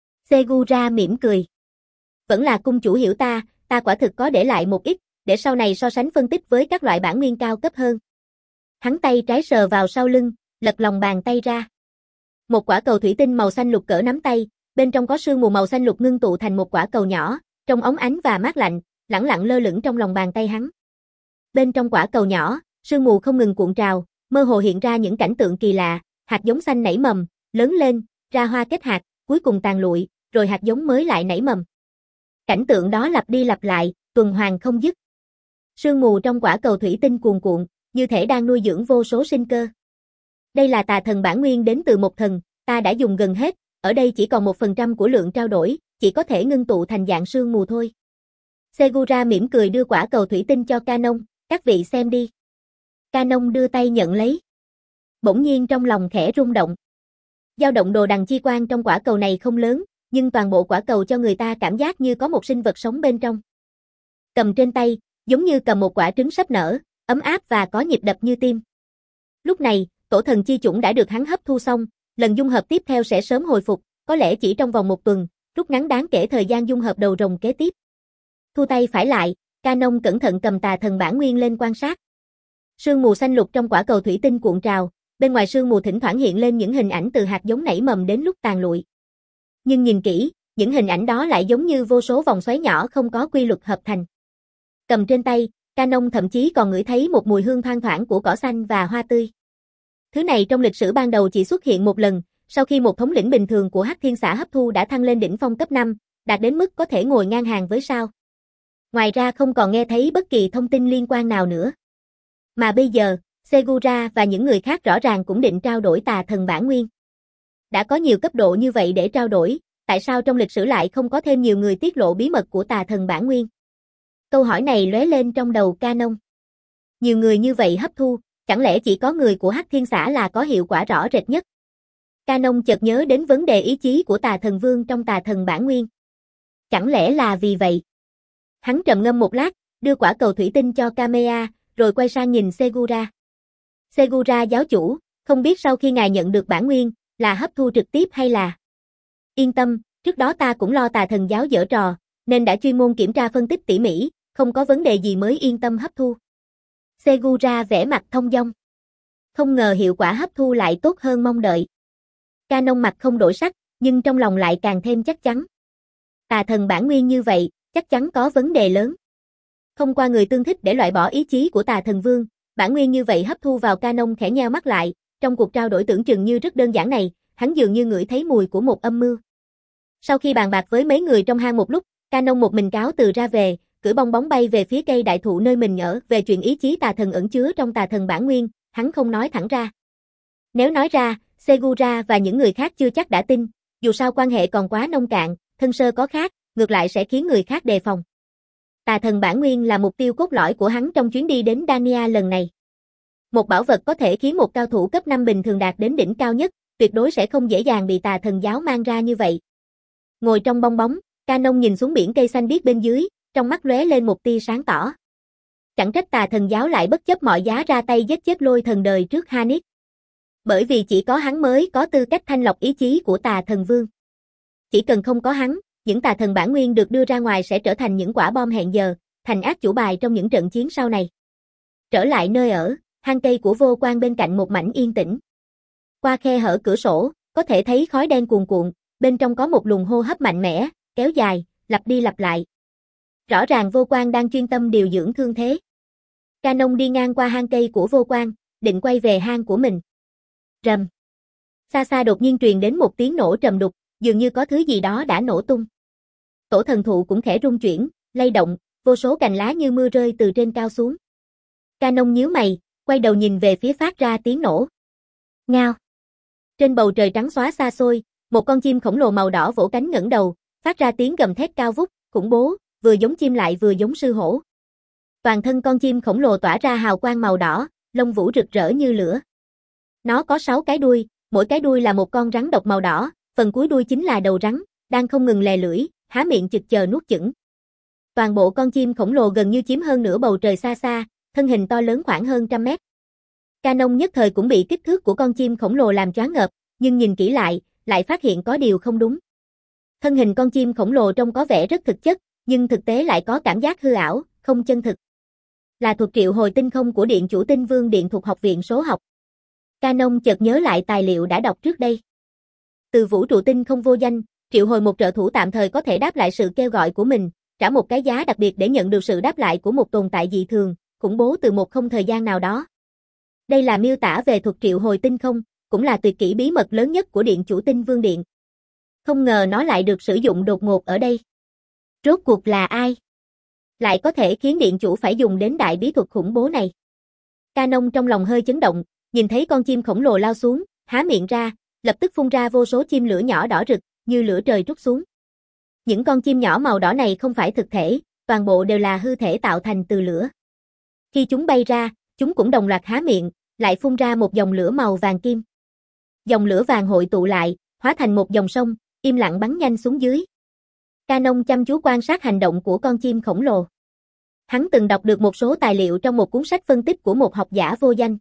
Segura mỉm cười. Vẫn là cung chủ hiểu ta, ta quả thực có để lại một ít, để sau này so sánh phân tích với các loại bản nguyên cao cấp hơn. Hắn tay trái sờ vào sau lưng, lật lòng bàn tay ra. Một quả cầu thủy tinh màu xanh lục cỡ nắm tay, bên trong có sương mù màu xanh lục ngưng tụ thành một quả cầu nhỏ, trông óng ánh và mát lạnh, lẳng lặng lơ lửng trong lòng bàn tay hắn. Bên trong quả cầu nhỏ, sương mù không ngừng cuộn trào, mơ hồ hiện ra những cảnh tượng kỳ lạ, hạt giống xanh nảy mầm, lớn lên, ra hoa kết hạt, cuối cùng tàn lụi, rồi hạt giống mới lại nảy mầm. Cảnh tượng đó lặp đi lặp lại, tuần hoàn không dứt. Sương mù trong quả cầu thủy tinh cuồn cuộn, như thể đang nuôi dưỡng vô số sinh cơ. Đây là Tà Thần bản nguyên đến từ một thần, ta đã dùng gần hết, ở đây chỉ còn một phần trăm của lượng trao đổi, chỉ có thể ngưng tụ thành dạng sương mù thôi. Segura mỉm cười đưa quả cầu thủy tinh cho Canon, các vị xem đi. Canon đưa tay nhận lấy. Bỗng nhiên trong lòng khẽ rung động. Dao động đồ đằng chi quang trong quả cầu này không lớn, nhưng toàn bộ quả cầu cho người ta cảm giác như có một sinh vật sống bên trong. Cầm trên tay, giống như cầm một quả trứng sắp nở, ấm áp và có nhịp đập như tim. Lúc này, tổ thần chi chủng đã được hắn hấp thu xong, lần dung hợp tiếp theo sẽ sớm hồi phục, có lẽ chỉ trong vòng một tuần, rút ngắn đáng kể thời gian dung hợp đầu rồng kế tiếp. Thu tay phải lại, Canon cẩn thận cầm tà thần bản nguyên lên quan sát. Sương mù xanh lục trong quả cầu thủy tinh cuộn trào, bên ngoài sương mù thỉnh thoảng hiện lên những hình ảnh từ hạt giống nảy mầm đến lúc tàn lụi. Nhưng nhìn kỹ, những hình ảnh đó lại giống như vô số vòng xoáy nhỏ không có quy luật hợp thành. Cầm trên tay, Canon thậm chí còn ngửi thấy một mùi hương thoang thoảng của cỏ xanh và hoa tươi. Thứ này trong lịch sử ban đầu chỉ xuất hiện một lần, sau khi một thống lĩnh bình thường của Hắc Thiên Xã hấp thu đã thăng lên đỉnh phong cấp năm, đạt đến mức có thể ngồi ngang hàng với sao. Ngoài ra không còn nghe thấy bất kỳ thông tin liên quan nào nữa. Mà bây giờ, Segura và những người khác rõ ràng cũng định trao đổi tà thần bản nguyên. Đã có nhiều cấp độ như vậy để trao đổi, tại sao trong lịch sử lại không có thêm nhiều người tiết lộ bí mật của tà thần bản nguyên? Câu hỏi này lóe lên trong đầu Canon. Nhiều người như vậy hấp thu, chẳng lẽ chỉ có người của Hắc Thiên Xã là có hiệu quả rõ rệt nhất? Canon chợt nhớ đến vấn đề ý chí của tà thần vương trong tà thần bản nguyên. Chẳng lẽ là vì vậy? Hắn trầm ngâm một lát, đưa quả cầu thủy tinh cho Kamea, rồi quay sang nhìn Segura. Segura giáo chủ, không biết sau khi ngài nhận được bản nguyên, là hấp thu trực tiếp hay là... Yên tâm, trước đó ta cũng lo tà thần giáo giở trò, nên đã chuyên môn kiểm tra phân tích tỉ mỉ, không có vấn đề gì mới yên tâm hấp thu. Segura vẻ mặt thông dong. Không ngờ hiệu quả hấp thu lại tốt hơn mong đợi. Canon mặt không đổi sắc, nhưng trong lòng lại càng thêm chắc chắn. Tà thần bản nguyên như vậy, chắc chắn có vấn đề lớn. Không qua người tương thích để loại bỏ ý chí của tà thần vương, bản nguyên như vậy hấp thu vào Canon khẽ nheo mắt lại, trong cuộc trao đổi tưởng chừng như rất đơn giản này, hắn dường như ngửi thấy mùi của một âm mưu. Sau khi bàn bạc với mấy người trong hang một lúc, Canon một mình cáo từ ra về, cưỡi bong bóng bay về phía cây đại thụ nơi mình ở, về chuyện ý chí tà thần ẩn chứa trong tà thần bản nguyên, hắn không nói thẳng ra. Nếu nói ra, Segura và những người khác chưa chắc đã tin, dù sao quan hệ còn quá nông cạn, thân sơ có khác, ngược lại sẽ khiến người khác đề phòng. Tà thần bản nguyên là mục tiêu cốt lõi của hắn trong chuyến đi đến Dania lần này. Một bảo vật có thể khiến một cao thủ cấp năm bình thường đạt đến đỉnh cao nhất, tuyệt đối sẽ không dễ dàng bị tà thần giáo mang ra như vậy. Ngồi trong bong bóng, Canon nhìn xuống biển cây xanh biếc bên dưới, trong mắt lóe lên một tia sáng tỏ. Chẳng trách tà thần giáo lại bất chấp mọi giá ra tay giết chết lôi thần đời trước Hanif. Bởi vì chỉ có hắn mới có tư cách thanh lọc ý chí của tà thần vương. Chỉ cần không có hắn, những tà thần bản nguyên được đưa ra ngoài sẽ trở thành những quả bom hẹn giờ, thành ác chủ bài trong những trận chiến sau này. Trở lại nơi ở, hang cây của Vô Quan bên cạnh một mảnh yên tĩnh. Qua khe hở cửa sổ, có thể thấy khói đen cuồn cuộn, bên trong có một luồng hô hấp mạnh mẽ, kéo dài, lặp đi lặp lại. Rõ ràng Vô Quan đang chuyên tâm điều dưỡng thương thế. Canon đi ngang qua hang cây của Vô Quan, định quay về hang của mình. Rầm. Xa xa đột nhiên truyền đến một tiếng nổ trầm đục, dường như có thứ gì đó đã nổ tung. Tổ thần thụ cũng khẽ rung chuyển, lay động, vô số cành lá như mưa rơi từ trên cao xuống. Canon nhíu mày, quay đầu nhìn về phía phát ra tiếng nổ. Ngao. Trên bầu trời trắng xóa xa xôi, một con chim khổng lồ màu đỏ vỗ cánh ngẩng đầu, phát ra tiếng gầm thét cao vút, khủng bố, vừa giống chim lại vừa giống sư hổ. Toàn thân con chim khổng lồ tỏa ra hào quang màu đỏ, lông vũ rực rỡ như lửa. Nó có sáu cái đuôi, mỗi cái đuôi là một con rắn độc màu đỏ, phần cuối đuôi chính là đầu rắn, đang không ngừng lè lưỡi, há miệng chực chờ nuốt chửng. Toàn bộ con chim khổng lồ gần như chiếm hơn nửa bầu trời xa xa, thân hình to lớn khoảng hơn trăm mét. Canon nhất thời cũng bị kích thước của con chim khổng lồ làm choáng ngợp, nhưng nhìn kỹ lại, lại phát hiện có điều không đúng. Thân hình con chim khổng lồ trông có vẻ rất thực chất, nhưng thực tế lại có cảm giác hư ảo, không chân thực. Là thuật triệu hồi tinh không của Điện Chủ Tinh Vương Điện thuộc Học viện Số học. Canon chợt nhớ lại tài liệu đã đọc trước đây. Từ vũ trụ tinh không vô danh, triệu hồi một trợ thủ tạm thời có thể đáp lại sự kêu gọi của mình, trả một cái giá đặc biệt để nhận được sự đáp lại của một tồn tại dị thường, khủng bố từ một không thời gian nào đó. Đây là miêu tả về thuật triệu hồi tinh không, cũng là tuyệt kỹ bí mật lớn nhất của Điện Chủ Tinh Vương Điện. Không ngờ nó lại được sử dụng đột ngột ở đây. Rốt cuộc là ai? Lại có thể khiến Điện Chủ phải dùng đến đại bí thuật khủng bố này. Canon trong lòng hơi chấn động, nhìn thấy con chim khổng lồ lao xuống, há miệng ra, lập tức phun ra vô số chim lửa nhỏ đỏ rực, như lửa trời trút xuống. Những con chim nhỏ màu đỏ này không phải thực thể, toàn bộ đều là hư thể tạo thành từ lửa. Khi chúng bay ra, chúng cũng đồng loạt há miệng, lại phun ra một dòng lửa màu vàng kim. Dòng lửa vàng hội tụ lại, hóa thành một dòng sông, im lặng bắn nhanh xuống dưới. Canon chăm chú quan sát hành động của con chim khổng lồ. Hắn từng đọc được một số tài liệu trong một cuốn sách phân tích của một học giả vô danh.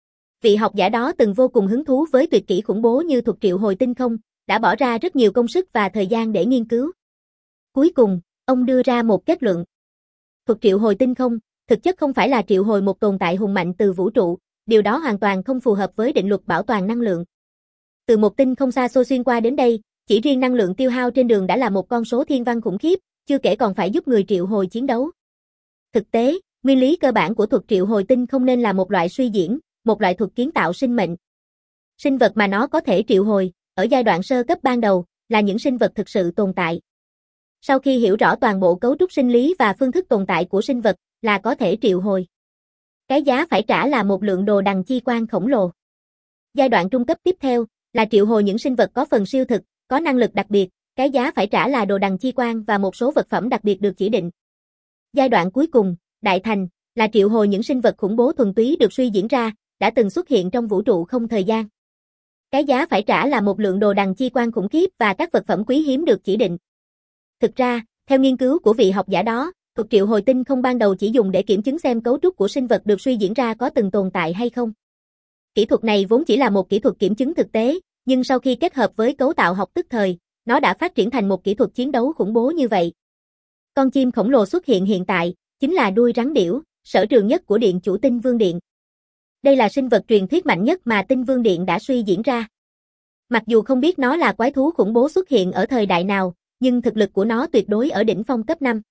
Vị học giả đó từng vô cùng hứng thú với tuyệt kỹ khủng bố như thuật triệu hồi tinh không, đã bỏ ra rất nhiều công sức và thời gian để nghiên cứu. Cuối cùng, ông đưa ra một kết luận. Thuật triệu hồi tinh không, thực chất không phải là triệu hồi một tồn tại hùng mạnh từ vũ trụ, điều đó hoàn toàn không phù hợp với định luật bảo toàn năng lượng. Từ một tinh không xa xôi xuyên qua đến đây, chỉ riêng năng lượng tiêu hao trên đường đã là một con số thiên văn khủng khiếp, chưa kể còn phải giúp người triệu hồi chiến đấu. Thực tế, nguyên lý cơ bản của thuật triệu hồi tinh không nên là một loại suy diễn, một loại thuật kiến tạo sinh mệnh. Sinh vật mà nó có thể triệu hồi, ở giai đoạn sơ cấp ban đầu, là những sinh vật thực sự tồn tại. Sau khi hiểu rõ toàn bộ cấu trúc sinh lý và phương thức tồn tại của sinh vật, là có thể triệu hồi. Cái giá phải trả là một lượng đồ đằng chi quan khổng lồ. Giai đoạn trung cấp tiếp theo, là triệu hồi những sinh vật có phần siêu thực, có năng lực đặc biệt, cái giá phải trả là đồ đằng chi quan và một số vật phẩm đặc biệt được chỉ định. Giai đoạn cuối cùng, đại thành, là triệu hồi những sinh vật khủng bố thuần túy được suy diễn ra, đã từng xuất hiện trong vũ trụ không thời gian. Cái giá phải trả là một lượng đồ đằng chi quan khủng khiếp và các vật phẩm quý hiếm được chỉ định. Thực ra, theo nghiên cứu của vị học giả đó, thuật triệu hồi tinh không ban đầu chỉ dùng để kiểm chứng xem cấu trúc của sinh vật được suy diễn ra có từng tồn tại hay không. Kỹ thuật này vốn chỉ là một kỹ thuật kiểm chứng thực tế, nhưng sau khi kết hợp với cấu tạo học tức thời, nó đã phát triển thành một kỹ thuật chiến đấu khủng bố như vậy. Con chim khổng lồ xuất hiện hiện tại, chính là đuôi rắn điểu, sở trường nhất của Điện Chủ Tinh Vương Điện. Đây là sinh vật truyền thuyết mạnh nhất mà Tinh Vương Điện đã suy diễn ra. Mặc dù không biết nó là quái thú khủng bố xuất hiện ở thời đại nào, nhưng thực lực của nó tuyệt đối ở đỉnh phong cấp năm.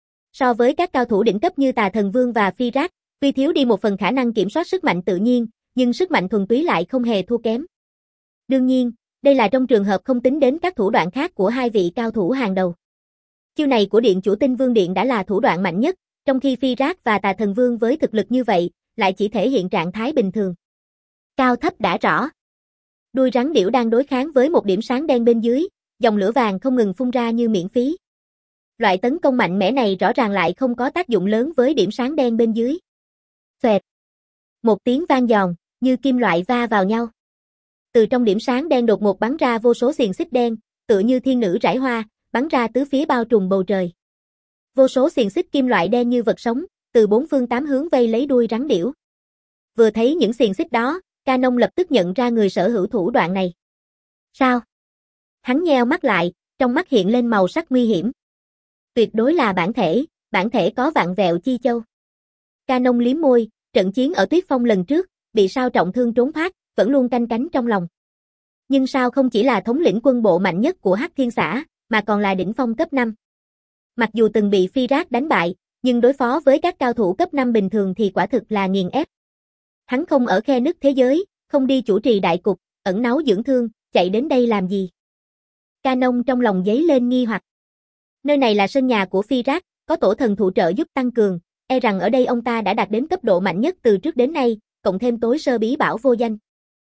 So với các cao thủ đỉnh cấp như Tà Thần Vương và Phi Rác, tuy thiếu đi một phần khả năng kiểm soát sức mạnh tự nhiên, nhưng sức mạnh thuần túy lại không hề thua kém. Đương nhiên, đây là trong trường hợp không tính đến các thủ đoạn khác của hai vị cao thủ hàng đầu. Chiêu này của Điện Chủ Tinh Vương Điện đã là thủ đoạn mạnh nhất, trong khi Phi Rác và Tà Thần Vương với thực lực như vậy, lại chỉ thể hiện trạng thái bình thường. Cao thấp đã rõ. Đuôi rắn điểu đang đối kháng với một điểm sáng đen bên dưới, dòng lửa vàng không ngừng phun ra như miễn phí. Loại tấn công mạnh mẽ này rõ ràng lại không có tác dụng lớn với điểm sáng đen bên dưới. Xoẹt. Một tiếng vang giòn, như kim loại va vào nhau. Từ trong điểm sáng đen đột ngột bắn ra vô số xiềng xích đen, tựa như thiên nữ rải hoa, bắn ra tứ phía bao trùm bầu trời. Vô số xiềng xích kim loại đen như vật sống, từ bốn phương tám hướng vây lấy đuôi rắn điểu. Vừa thấy những xiềng xích đó, Canon lập tức nhận ra người sở hữu thủ đoạn này. Sao? Hắn nheo mắt lại, trong mắt hiện lên màu sắc nguy hiểm. Tuyệt đối là bản thể, bản thể có vạn vẹo chi châu. Canon liếm môi, trận chiến ở Tuyết Phong lần trước, bị sao trọng thương trốn thoát, vẫn luôn canh cánh trong lòng. Nhưng sao không chỉ là thống lĩnh quân bộ mạnh nhất của Hắc Thiên Xã, mà còn là đỉnh phong cấp năm. Mặc dù từng bị Phi Rác đánh bại, nhưng đối phó với các cao thủ cấp năm bình thường thì quả thực là nghiền ép. Hắn không ở khe nứt thế giới, không đi chủ trì đại cục, ẩn náu dưỡng thương, chạy đến đây làm gì? Canon trong lòng dấy lên nghi hoặc. Nơi này là sân nhà của Phi Rác, có tổ thần thụ trợ giúp tăng cường, e rằng ở đây ông ta đã đạt đến cấp độ mạnh nhất từ trước đến nay, cộng thêm tối sơ bí bảo vô danh.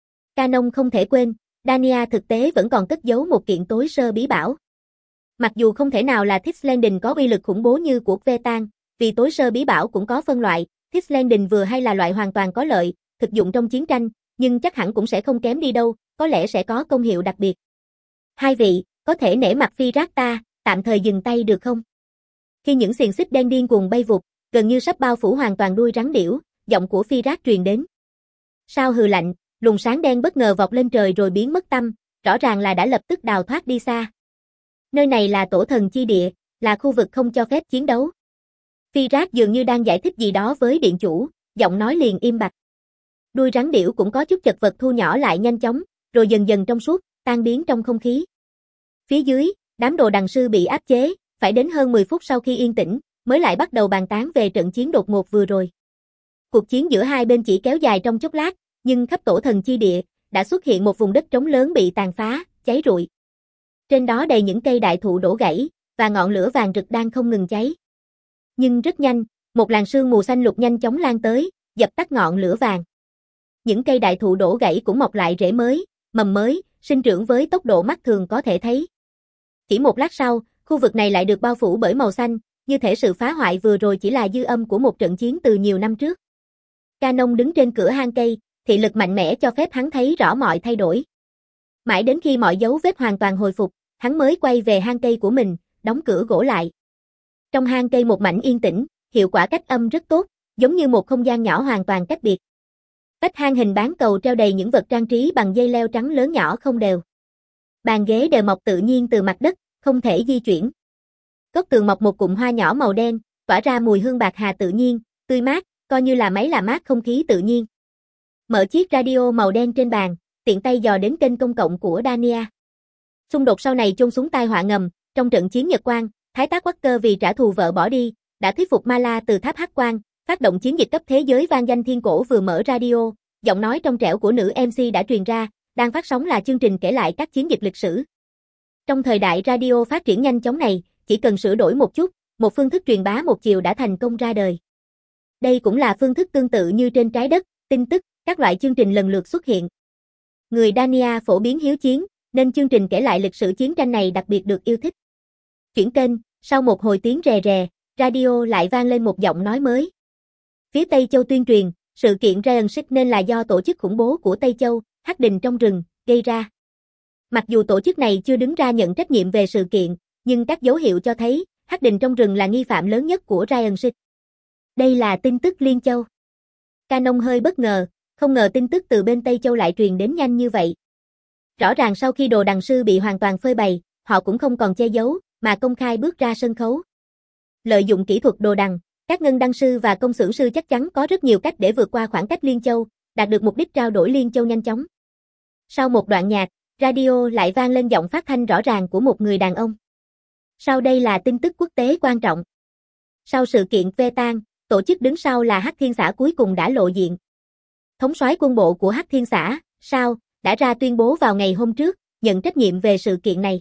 Canon không thể quên, Dania thực tế vẫn còn cất giấu một kiện tối sơ bí bảo. Mặc dù không thể nào là Thixlanding có uy lực khủng bố như của Vetan, vì tối sơ bí bảo cũng có phân loại, Thixlanding vừa hay là loại hoàn toàn có lợi, thực dụng trong chiến tranh, nhưng chắc hẳn cũng sẽ không kém đi đâu, có lẽ sẽ có công hiệu đặc biệt. Hai vị, có thể nể mặt Phi Rác ta, tạm thời dừng tay được không? Khi những xiềng xích đen điên cuồng bay vụt, gần như sắp bao phủ hoàn toàn đuôi rắn điểu, giọng của Phi Rác truyền đến. Sao hừ lạnh, luồng sáng đen bất ngờ vọt lên trời rồi biến mất tăm, rõ ràng là đã lập tức đào thoát đi xa. Nơi này là tổ thần chi địa, là khu vực không cho phép chiến đấu. Phi Rác dường như đang giải thích gì đó với điện chủ, giọng nói liền im bặt. Đuôi rắn điểu cũng có chút chật vật thu nhỏ lại nhanh chóng, rồi dần dần trong suốt, tan biến trong không khí. Phía dưới, đám đồ đằng sư bị áp chế, phải đến hơn mười phút sau khi yên tĩnh, mới lại bắt đầu bàn tán về trận chiến đột ngột vừa rồi. Cuộc chiến giữa hai bên chỉ kéo dài trong chốc lát, nhưng khắp tổ thần chi địa, đã xuất hiện một vùng đất trống lớn bị tàn phá, cháy rụi. Trên đó đầy những cây đại thụ đổ gãy, và ngọn lửa vàng rực đang không ngừng cháy. Nhưng rất nhanh, một làn sương mù xanh lục nhanh chóng lan tới, dập tắt ngọn lửa vàng. Những cây đại thụ đổ gãy cũng mọc lại rễ mới, mầm mới, sinh trưởng với tốc độ mắt thường có thể thấy. Chỉ một lát sau, khu vực này lại được bao phủ bởi màu xanh, như thể sự phá hoại vừa rồi chỉ là dư âm của một trận chiến từ nhiều năm trước. Canon đứng trên cửa hang cây, thị lực mạnh mẽ cho phép hắn thấy rõ mọi thay đổi. Mãi đến khi mọi dấu vết hoàn toàn hồi phục, hắn mới quay về hang cây của mình, đóng cửa gỗ lại. Trong hang cây một mảnh yên tĩnh, hiệu quả cách âm rất tốt, giống như một không gian nhỏ hoàn toàn cách biệt. Vách hang hình bán cầu treo đầy những vật trang trí bằng dây leo trắng lớn nhỏ không đều. Bàn ghế đều mọc tự nhiên từ mặt đất, không thể di chuyển. Góc tường mọc một cụm hoa nhỏ màu đen, tỏa ra mùi hương bạc hà tự nhiên, tươi mát, coi như là máy làm mát không khí tự nhiên. Mở chiếc radio màu đen trên bàn, tiện tay dò đến kênh công cộng của Dania. Xung đột sau này chôn xuống tai họa ngầm, trong trận chiến Nhật Quan, Thái tá Walker vì trả thù vợ bỏ đi, đã thuyết phục Mala từ tháp Hắc Quan, phát động chiến dịch cấp thế giới vang danh thiên cổ vừa mở radio, giọng nói trong trẻo của nữ em xê đã truyền ra, đang phát sóng là chương trình kể lại các chiến dịch lịch sử. Trong thời đại radio phát triển nhanh chóng này, chỉ cần sửa đổi một chút, một phương thức truyền bá một chiều đã thành công ra đời. Đây cũng là phương thức tương tự như trên trái đất, tin tức, các loại chương trình lần lượt xuất hiện. Người Dania phổ biến hiếu chiến, nên chương trình kể lại lịch sử chiến tranh này đặc biệt được yêu thích. Chuyển kênh, sau một hồi tiếng rè rè, radio lại vang lên một giọng nói mới. Phía Tây Châu tuyên truyền, sự kiện Ryan Six nên là do tổ chức khủng bố của Tây Châu, Hắc Đình trong rừng, gây ra. Mặc dù tổ chức này chưa đứng ra nhận trách nhiệm về sự kiện, nhưng các dấu hiệu cho thấy, Hắc Đình trong rừng là nghi phạm lớn nhất của Ryan Six. Đây là tin tức Liên Châu. Canon hơi bất ngờ, không ngờ tin tức từ bên Tây Châu lại truyền đến nhanh như vậy. Rõ ràng sau khi đồ đằng sư bị hoàn toàn phơi bày, họ cũng không còn che giấu, mà công khai bước ra sân khấu. Lợi dụng kỹ thuật đồ đằng, các ngân đăng sư và công xưởng sư chắc chắn có rất nhiều cách để vượt qua khoảng cách Liên Châu, đạt được mục đích trao đổi Liên Châu nhanh chóng. Sau một đoạn nhạc, radio lại vang lên giọng phát thanh rõ ràng của một người đàn ông. Sau đây là tin tức quốc tế quan trọng. Sau sự kiện Vetan, tổ chức đứng sau là Hắc Thiên Xã cuối cùng đã lộ diện. Thống soái quân bộ của Hắc Thiên Xã, Sao, đã ra tuyên bố vào ngày hôm trước, nhận trách nhiệm về sự kiện này.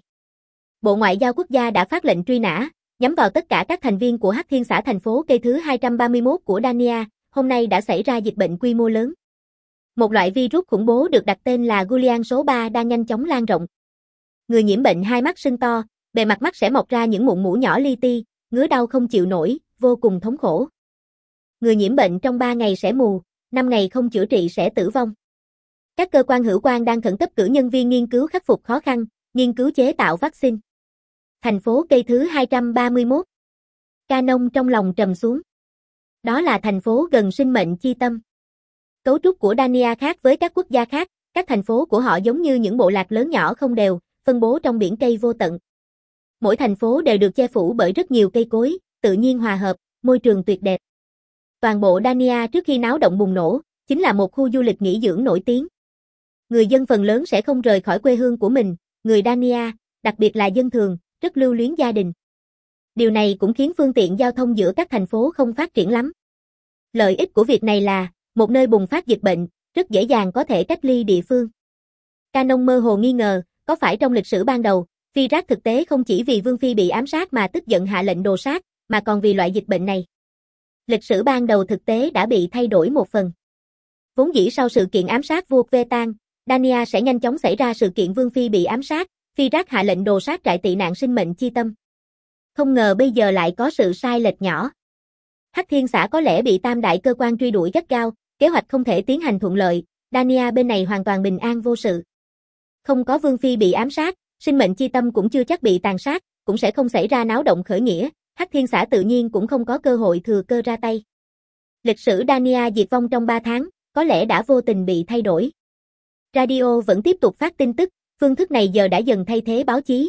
Bộ Ngoại giao Quốc gia đã phát lệnh truy nã, nhắm vào tất cả các thành viên của Hắc Thiên Xã thành phố cây thứ hai trăm ba mươi mốt của Dania, hôm nay đã xảy ra dịch bệnh quy mô lớn. Một loại virus khủng bố được đặt tên là Gulian số ba đang nhanh chóng lan rộng. Người nhiễm bệnh hai mắt sưng to, bề mặt mắt sẽ mọc ra những mụn mủ nhỏ li ti, ngứa đau không chịu nổi, vô cùng thống khổ. Người nhiễm bệnh trong ba ngày sẽ mù, năm ngày không chữa trị sẽ tử vong. Các cơ quan hữu quan đang khẩn cấp cử nhân viên nghiên cứu khắc phục khó khăn, nghiên cứu chế tạo vaccine. Thành phố cây thứ hai trăm ba mươi mốt. Canon trong lòng trầm xuống. Đó là thành phố gần sinh mệnh chi tâm. Cấu trúc của Dania khác với các quốc gia khác, các thành phố của họ giống như những bộ lạc lớn nhỏ không đều, phân bố trong biển cây vô tận. Mỗi thành phố đều được che phủ bởi rất nhiều cây cối, tự nhiên hòa hợp, môi trường tuyệt đẹp. Toàn bộ Dania trước khi náo động bùng nổ, chính là một khu du lịch nghỉ dưỡng nổi tiếng. Người dân phần lớn sẽ không rời khỏi quê hương của mình, người Dania, đặc biệt là dân thường, rất lưu luyến gia đình. Điều này cũng khiến phương tiện giao thông giữa các thành phố không phát triển lắm. Lợi ích của việc này là, một nơi bùng phát dịch bệnh, rất dễ dàng có thể cách ly địa phương. Canon mơ hồ nghi ngờ, có phải trong lịch sử ban đầu, Firat thực tế không chỉ vì Vương Phi bị ám sát mà tức giận hạ lệnh đồ sát, mà còn vì loại dịch bệnh này. Lịch sử ban đầu thực tế đã bị thay đổi một phần. Vốn dĩ sau sự kiện ám sát vua Vetan, Dania sẽ nhanh chóng xảy ra sự kiện Vương Phi bị ám sát, Firat hạ lệnh đồ sát trại tị nạn sinh mệnh chi tâm. Không ngờ bây giờ lại có sự sai lệch nhỏ. Hắc Thiên Xã có lẽ bị tam đại cơ quan truy đuổi gắt gao, kế hoạch không thể tiến hành thuận lợi, Dania bên này hoàn toàn bình an vô sự. Không có Vương Phi bị ám sát, sinh mệnh chi tâm cũng chưa chắc bị tàn sát, cũng sẽ không xảy ra náo động khởi nghĩa, Hắc Thiên Xã tự nhiên cũng không có cơ hội thừa cơ ra tay. Lịch sử Dania diệt vong trong ba tháng, có lẽ đã vô tình bị thay đổi. Radio vẫn tiếp tục phát tin tức, phương thức này giờ đã dần thay thế báo chí.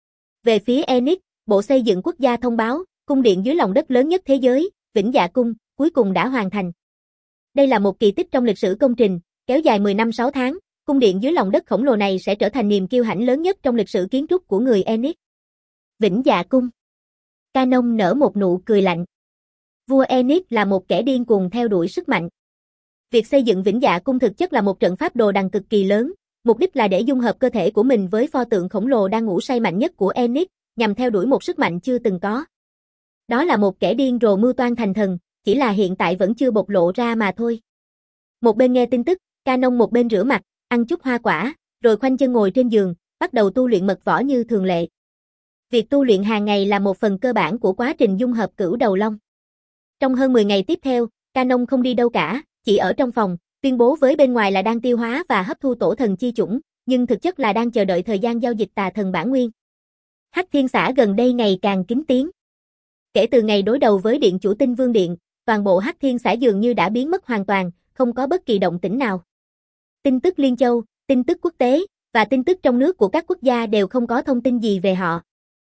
Về phía Enix, Bộ Xây dựng Quốc gia thông báo, cung điện dưới lòng đất lớn nhất thế giới, Vĩnh Dạ Cung, cuối cùng đã hoàn thành. Đây là một kỳ tích trong lịch sử công trình, kéo dài mười năm sáu tháng, cung điện dưới lòng đất khổng lồ này sẽ trở thành niềm kiêu hãnh lớn nhất trong lịch sử kiến trúc của người Enix. Vĩnh Dạ Cung. Canon nở một nụ cười lạnh. Vua Enix là một kẻ điên cuồng theo đuổi sức mạnh. Việc xây dựng Vĩnh Dạ Cung thực chất là một trận pháp đồ đằng cực kỳ lớn, mục đích là để dung hợp cơ thể của mình với pho tượng khổng lồ đang ngủ say mạnh nhất của Enix, nhằm theo đuổi một sức mạnh chưa từng có. Đó là một kẻ điên rồ mưu toan thành thần, chỉ là hiện tại vẫn chưa bộc lộ ra mà thôi. Một bên nghe tin tức, Canon một bên rửa mặt, ăn chút hoa quả, rồi khoanh chân ngồi trên giường, bắt đầu tu luyện mật võ như thường lệ. Việc tu luyện hàng ngày là một phần cơ bản của quá trình dung hợp cửu đầu long. Trong hơn mười ngày tiếp theo, Canon không đi đâu cả, chỉ ở trong phòng, tuyên bố với bên ngoài là đang tiêu hóa và hấp thu tổ thần chi chủng, nhưng thực chất là đang chờ đợi thời gian giao dịch tà thần bản nguyên. Hắc Thiên Xã gần đây ngày càng kín tiếng. Kể từ ngày đối đầu với điện chủ Tinh Vương Điện, toàn bộ Hắc Thiên xã dường như đã biến mất hoàn toàn, không có bất kỳ động tĩnh nào. Tin tức Liên Châu, tin tức quốc tế, và tin tức trong nước của các quốc gia đều không có thông tin gì về họ.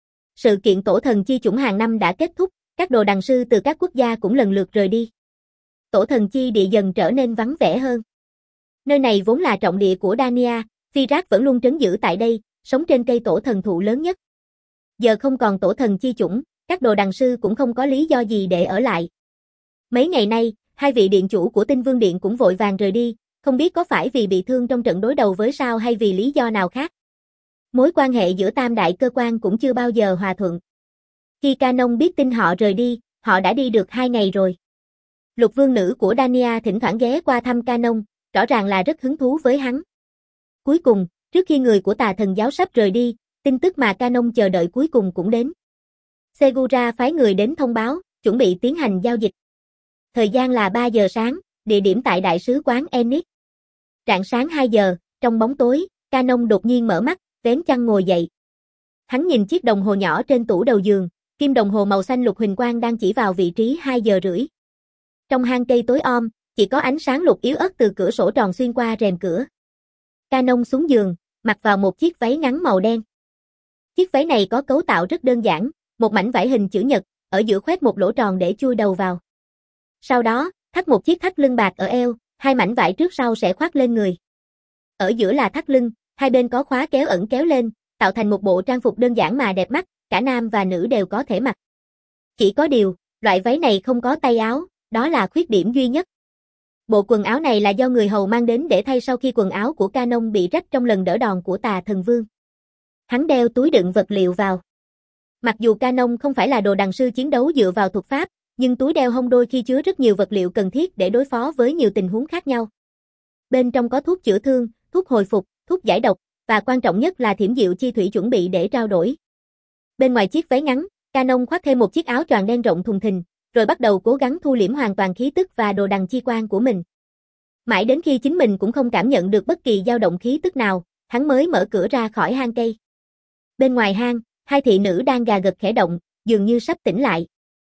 Sự kiện tổ thần chi chủng hàng năm đã kết thúc, các đồ đằng sư từ các quốc gia cũng lần lượt rời đi. Tổ thần chi địa dần trở nên vắng vẻ hơn. Nơi này vốn là trọng địa của Dania, Firak vẫn luôn trấn giữ tại đây, sống trên cây tổ thần thụ lớn nhất. Giờ không còn tổ thần chi chủng, các đồ đằng sư cũng không có lý do gì để ở lại. Mấy ngày nay, hai vị điện chủ của Tinh Vương Điện cũng vội vàng rời đi, không biết có phải vì bị thương trong trận đối đầu với sao hay vì lý do nào khác. Mối quan hệ giữa tam đại cơ quan cũng chưa bao giờ hòa thuận. Khi Canon biết tin họ rời đi, họ đã đi được hai ngày rồi. Lục vương nữ của Dania thỉnh thoảng ghé qua thăm Canon, rõ ràng là rất hứng thú với hắn. Cuối cùng, trước khi người của tà thần giáo sắp rời đi, tin tức mà Canon chờ đợi cuối cùng cũng đến. Segura phái người đến thông báo, chuẩn bị tiến hành giao dịch. Thời gian là ba giờ sáng, địa điểm tại đại sứ quán Enix. Rạng sáng hai giờ, trong bóng tối, Canon đột nhiên mở mắt, vén chăn ngồi dậy. Hắn nhìn chiếc đồng hồ nhỏ trên tủ đầu giường, kim đồng hồ màu xanh lục huỳnh quang đang chỉ vào vị trí hai giờ rưỡi. Trong hang cây tối om, chỉ có ánh sáng lục yếu ớt từ cửa sổ tròn xuyên qua rèm cửa. Canon xuống giường, mặc vào một chiếc váy ngắn màu đen. Chiếc váy này có cấu tạo rất đơn giản, một mảnh vải hình chữ nhật, ở giữa khoét một lỗ tròn để chui đầu vào. Sau đó, thắt một chiếc thắt lưng bạc ở eo, hai mảnh vải trước sau sẽ khoác lên người. Ở giữa là thắt lưng, hai bên có khóa kéo ẩn kéo lên, tạo thành một bộ trang phục đơn giản mà đẹp mắt, cả nam và nữ đều có thể mặc. Chỉ có điều, loại váy này không có tay áo, đó là khuyết điểm duy nhất. Bộ quần áo này là do người hầu mang đến để thay sau khi quần áo của Canon bị rách trong lần đỡ đòn của tà thần vương. Hắn đeo túi đựng vật liệu vào. Mặc dù Canon không phải là đồ đằng sư chiến đấu dựa vào thuật pháp, nhưng túi đeo hông đôi khi chứa rất nhiều vật liệu cần thiết để đối phó với nhiều tình huống khác nhau. Bên trong có thuốc chữa thương, thuốc hồi phục, thuốc giải độc, và quan trọng nhất là thiểm diệu chi thủy chuẩn bị để trao đổi. Bên ngoài chiếc váy ngắn, Canon khoác thêm một chiếc áo choàng đen rộng thùng thình, rồi bắt đầu cố gắng thu liễm hoàn toàn khí tức và đồ đằng chi quan của mình. Mãi đến khi chính mình cũng không cảm nhận được bất kỳ dao động khí tức nào, hắn mới mở cửa ra khỏi hang cây. Bên ngoài hang, hai thị nữ đang gà gật khẽ động, dường như sắp tỉnh lại.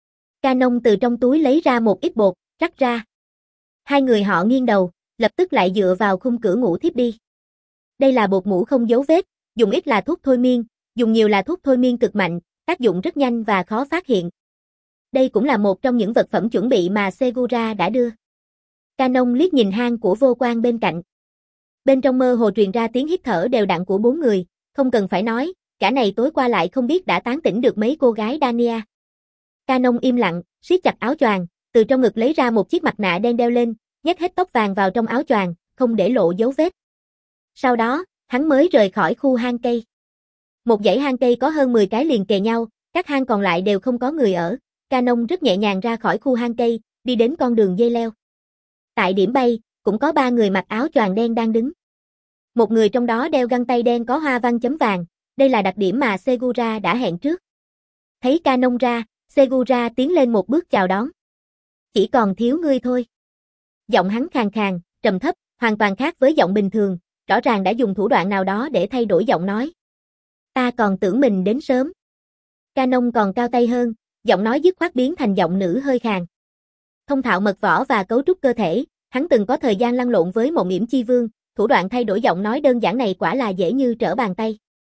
Canon từ trong túi lấy ra một ít bột, rắc ra. Hai người họ nghiêng đầu, lập tức lại dựa vào khung cửa ngủ thiếp đi. Đây là bột ngủ không dấu vết, dùng ít là thuốc thôi miên, dùng nhiều là thuốc thôi miên cực mạnh, tác dụng rất nhanh và khó phát hiện. Đây cũng là một trong những vật phẩm chuẩn bị mà Segura đã đưa. Canon liếc nhìn hang của vô quan bên cạnh. Bên trong mơ hồ truyền ra tiếng hít thở đều đặn của bốn người, không cần phải nói, cả này tối qua lại không biết đã tán tỉnh được mấy cô gái Dania. Canon im lặng, siết chặt áo choàng, từ trong ngực lấy ra một chiếc mặt nạ đen đeo lên, nhét hết tóc vàng vào trong áo choàng, không để lộ dấu vết. Sau đó, hắn mới rời khỏi khu hang cây. Một dãy hang cây có hơn mười cái liền kề nhau, các hang còn lại đều không có người ở. Canon rất nhẹ nhàng ra khỏi khu hang cây, đi đến con đường dây leo. Tại điểm bay, cũng có ba người mặc áo choàng đen đang đứng. Một người trong đó đeo găng tay đen có hoa văn chấm vàng, đây là đặc điểm mà Segura đã hẹn trước. Thấy Canon ra, Segura tiến lên một bước chào đón. Chỉ còn thiếu ngươi thôi. Giọng hắn khàn khàn, trầm thấp, hoàn toàn khác với giọng bình thường, rõ ràng đã dùng thủ đoạn nào đó để thay đổi giọng nói. Ta còn tưởng mình đến sớm. Canon còn cao tay hơn, giọng nói dứt khoát biến thành giọng nữ hơi khàn. Thông thạo mật võ và cấu trúc cơ thể, hắn từng có thời gian lăn lộn với Mộng Yểm Chi Vương, thủ đoạn thay đổi giọng nói đơn giản này quả là dễ như trở bàn tay.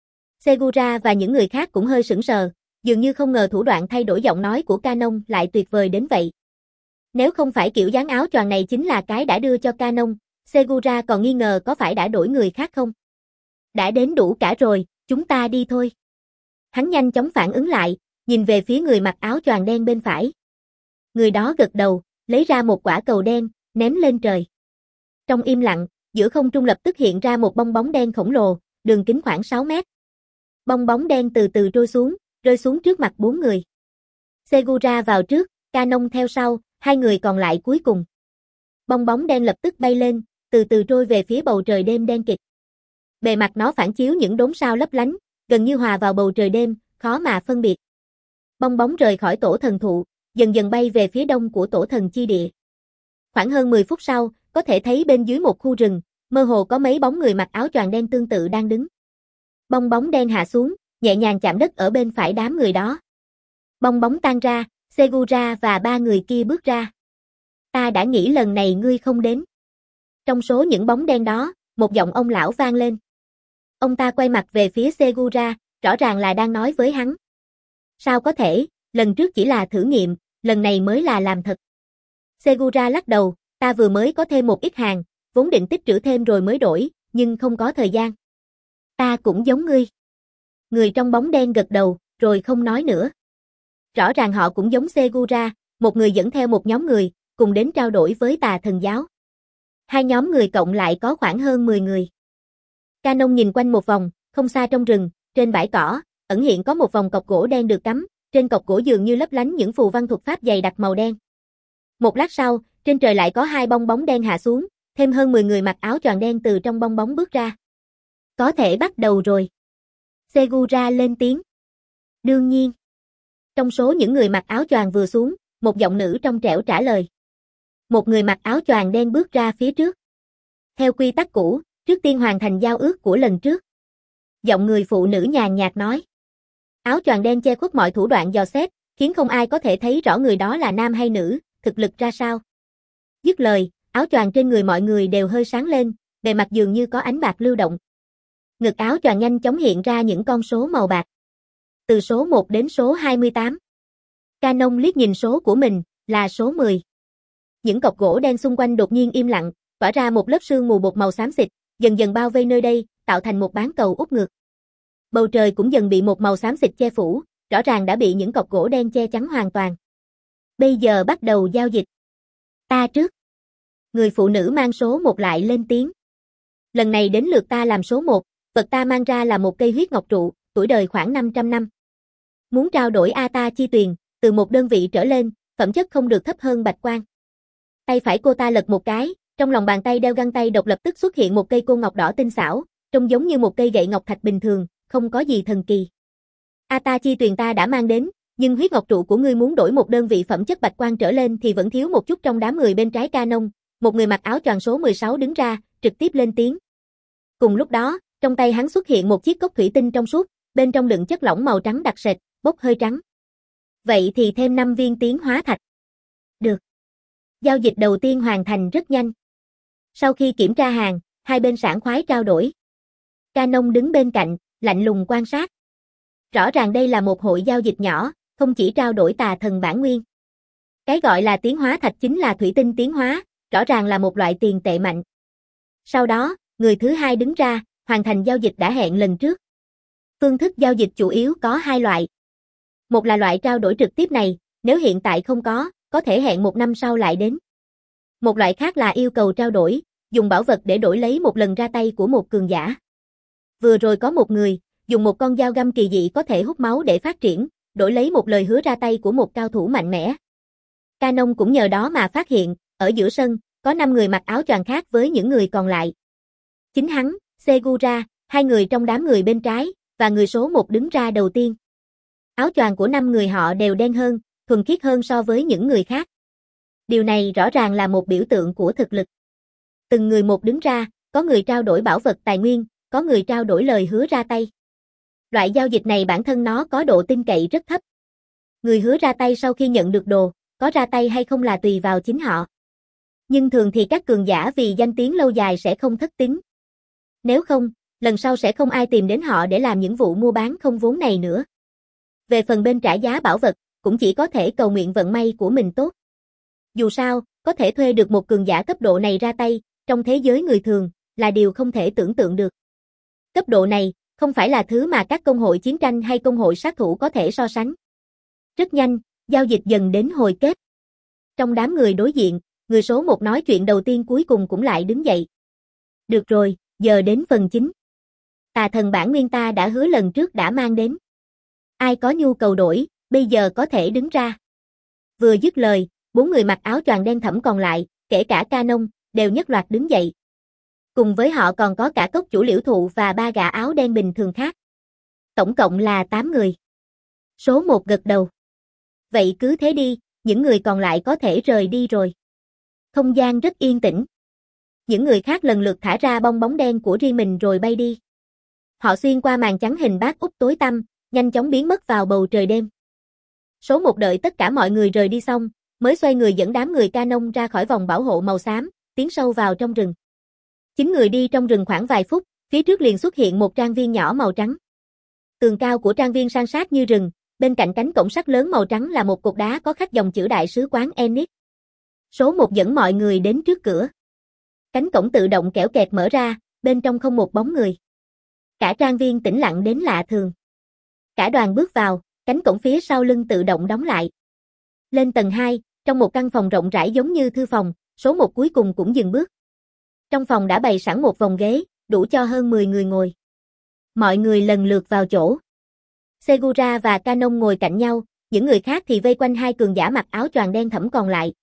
Segura và những người khác cũng hơi sững sờ, dường như không ngờ thủ đoạn thay đổi giọng nói của Canon lại tuyệt vời đến vậy. Nếu không phải kiểu dáng áo choàng này chính là cái đã đưa cho Canon, Segura còn nghi ngờ có phải đã đổi người khác không. Đã đến đủ cả rồi, chúng ta đi thôi. Hắn nhanh chóng phản ứng lại, nhìn về phía người mặc áo choàng đen bên phải. Người đó gật đầu, lấy ra một quả cầu đen, ném lên trời. Trong im lặng, giữa không trung lập tức hiện ra một bong bóng đen khổng lồ, đường kính khoảng sáu mét. Bong bóng đen từ từ trôi xuống, rơi xuống trước mặt bốn người. Segura vào trước, Canon theo sau, hai người còn lại cuối cùng. Bong bóng đen lập tức bay lên, từ từ trôi về phía bầu trời đêm đen kịt. Bề mặt nó phản chiếu những đốm sao lấp lánh, gần như hòa vào bầu trời đêm, khó mà phân biệt. Bong bóng rời khỏi tổ thần thụ, dần dần bay về phía đông của tổ thần chi địa. Khoảng hơn mười phút sau, có thể thấy bên dưới một khu rừng, mơ hồ có mấy bóng người mặc áo choàng đen tương tự đang đứng. Bong bóng đen hạ xuống, nhẹ nhàng chạm đất ở bên phải đám người đó. Bong bóng tan ra, Segura và ba người kia bước ra. Ta đã nghĩ lần này ngươi không đến. Trong số những bóng đen đó, một giọng ông lão vang lên. Ông ta quay mặt về phía Segura, rõ ràng là đang nói với hắn. Sao có thể, lần trước chỉ là thử nghiệm, lần này mới là làm thật. Segura lắc đầu, ta vừa mới có thêm một ít hàng, vốn định tích trữ thêm rồi mới đổi, nhưng không có thời gian. Ta cũng giống ngươi. Người trong bóng đen gật đầu, rồi không nói nữa. Rõ ràng họ cũng giống Segura, một người dẫn theo một nhóm người, cùng đến trao đổi với tà thần giáo. Hai nhóm người cộng lại có khoảng hơn mười người. Canon nhìn quanh một vòng, không xa trong rừng, trên bãi cỏ, ẩn hiện có một vòng cọc gỗ đen được cắm, trên cọc gỗ dường như lấp lánh những phù văn thuật pháp dày đặc màu đen. Một lát sau, trên trời lại có hai bong bóng đen hạ xuống, thêm hơn mười người mặc áo choàng đen từ trong bong bóng bước ra. Có thể bắt đầu rồi. Segura lên tiếng. Đương nhiên. Trong số những người mặc áo choàng vừa xuống, một giọng nữ trong trẻo trả lời. Một người mặc áo choàng đen bước ra phía trước. Theo quy tắc cũ, trước tiên hoàn thành giao ước của lần trước. Giọng người phụ nữ nhàn nhạt nói. Áo choàng đen che khuất mọi thủ đoạn dò xét, khiến không ai có thể thấy rõ người đó là nam hay nữ, thực lực ra sao. Dứt lời, áo choàng trên người mọi người đều hơi sáng lên, bề mặt dường như có ánh bạc lưu động. Ngực áo choàng nhanh chóng hiện ra những con số màu bạc. Từ số một đến số hai mươi tám. Canon liếc nhìn số của mình, là số mười. Những cọc gỗ đen xung quanh đột nhiên im lặng, tỏa ra một lớp sương mù bột màu xám xịt, dần dần bao vây nơi đây, tạo thành một bán cầu úp ngược. Bầu trời cũng dần bị một màu xám xịt che phủ, rõ ràng đã bị những cọc gỗ đen che chắn hoàn toàn. Bây giờ bắt đầu giao dịch. Ta trước. Người phụ nữ mang số một lại lên tiếng. Lần này đến lượt ta làm số một, vật ta mang ra là một cây huyết ngọc trụ, tuổi đời khoảng năm trăm năm. Muốn trao đổi A ta chi tuyền, từ một đơn vị trở lên, phẩm chất không được thấp hơn bạch quan. Tay phải cô ta lật một cái, trong lòng bàn tay đeo găng tay độc lập tức xuất hiện một cây côn ngọc đỏ tinh xảo, trông giống như một cây gậy ngọc thạch bình thường, không có gì thần kỳ. A ta chi tuyền ta đã mang đến, nhưng huyết ngọc trụ của ngươi muốn đổi một đơn vị phẩm chất bạch quan trở lên thì vẫn thiếu một chút. Trong đám người bên trái Canon, một người mặc áo choàng số mười sáu đứng ra, trực tiếp lên tiếng. Cùng lúc đó, trong tay hắn xuất hiện một chiếc cốc thủy tinh trong suốt, bên trong đựng chất lỏng màu trắng đặc sệt, bốc hơi trắng. Vậy thì thêm năm viên tiến hóa thạch. Được. Giao dịch đầu tiên hoàn thành rất nhanh. Sau khi kiểm tra hàng, hai bên sảng khoái trao đổi. Canon đứng bên cạnh, lạnh lùng quan sát. Rõ ràng đây là một hội giao dịch nhỏ, không chỉ trao đổi tà thần bản nguyên. Cái gọi là tiến hóa thạch chính là thủy tinh tiến hóa, rõ ràng là một loại tiền tệ mạnh. Sau đó, người thứ hai đứng ra, hoàn thành giao dịch đã hẹn lần trước. Phương thức giao dịch chủ yếu có hai loại. Một là loại trao đổi trực tiếp này, nếu hiện tại không có, có thể hẹn một năm sau lại đến. Một loại khác là yêu cầu trao đổi, dùng bảo vật để đổi lấy một lần ra tay của một cường giả. Vừa rồi có một người, dùng một con dao găm kỳ dị có thể hút máu để phát triển, đổi lấy một lời hứa ra tay của một cao thủ mạnh mẽ. Canon cũng nhờ đó mà phát hiện, ở giữa sân, có năm người mặc áo choàng khác với những người còn lại. Chính hắn, Segura, hai người trong đám người bên trái, và người số một đứng ra đầu tiên. Áo choàng của năm người họ đều đen hơn, thuần khiết hơn so với những người khác. Điều này rõ ràng là một biểu tượng của thực lực. Từng người một đứng ra, có người trao đổi bảo vật tài nguyên, có người trao đổi lời hứa ra tay. Loại giao dịch này bản thân nó có độ tin cậy rất thấp. Người hứa ra tay sau khi nhận được đồ, có ra tay hay không là tùy vào chính họ. Nhưng thường thì các cường giả vì danh tiếng lâu dài sẽ không thất tín. Nếu không, lần sau sẽ không ai tìm đến họ để làm những vụ mua bán không vốn này nữa. Về phần bên trả giá bảo vật, cũng chỉ có thể cầu nguyện vận may của mình tốt. Dù sao, có thể thuê được một cường giả cấp độ này ra tay, trong thế giới người thường, là điều không thể tưởng tượng được. Cấp độ này, không phải là thứ mà các công hội chiến tranh hay công hội sát thủ có thể so sánh. Rất nhanh, giao dịch dần đến hồi kết. Trong đám người đối diện, người số một nói chuyện đầu tiên cuối cùng cũng lại đứng dậy. Được rồi, giờ đến phần chính. Tà thần bản nguyên ta đã hứa lần trước đã mang đến. Ai có nhu cầu đổi, bây giờ có thể đứng ra. Vừa dứt lời, bốn người mặc áo choàng đen thẫm còn lại, kể cả Canon, đều nhất loạt đứng dậy. Cùng với họ còn có cả cốc chủ liễu thụ và ba gã áo đen bình thường khác. Tổng cộng là tám người. Số một gật đầu. Vậy cứ thế đi, những người còn lại có thể rời đi rồi. Không gian rất yên tĩnh. Những người khác lần lượt thả ra bong bóng đen của riêng mình rồi bay đi. Họ xuyên qua màn trắng hình bát úp tối tăm, nhanh chóng biến mất vào bầu trời đêm. Số một đợi tất cả mọi người rời đi xong, mới xoay người dẫn đám người Canon ra khỏi vòng bảo hộ màu xám, tiến sâu vào trong rừng. Chín người đi trong rừng khoảng vài phút, phía trước liền xuất hiện một trang viên nhỏ màu trắng. Tường cao của trang viên san sát như rừng, bên cạnh cánh cổng sắt lớn màu trắng là một cột đá có khắc dòng chữ Đại sứ quán Enix. Số một dẫn mọi người đến trước cửa. Cánh cổng tự động kẽo kẹt mở ra, bên trong không một bóng người. Cả trang viên tĩnh lặng đến lạ thường. Cả đoàn bước vào, cánh cổng phía sau lưng tự động đóng lại. Lên tầng hai, trong một căn phòng rộng rãi giống như thư phòng, số một cuối cùng cũng dừng bước. Trong phòng đã bày sẵn một vòng ghế, đủ cho hơn mười người ngồi. Mọi người lần lượt vào chỗ. Segura và Canon ngồi cạnh nhau, những người khác thì vây quanh hai cường giả mặc áo choàng đen thẫm còn lại.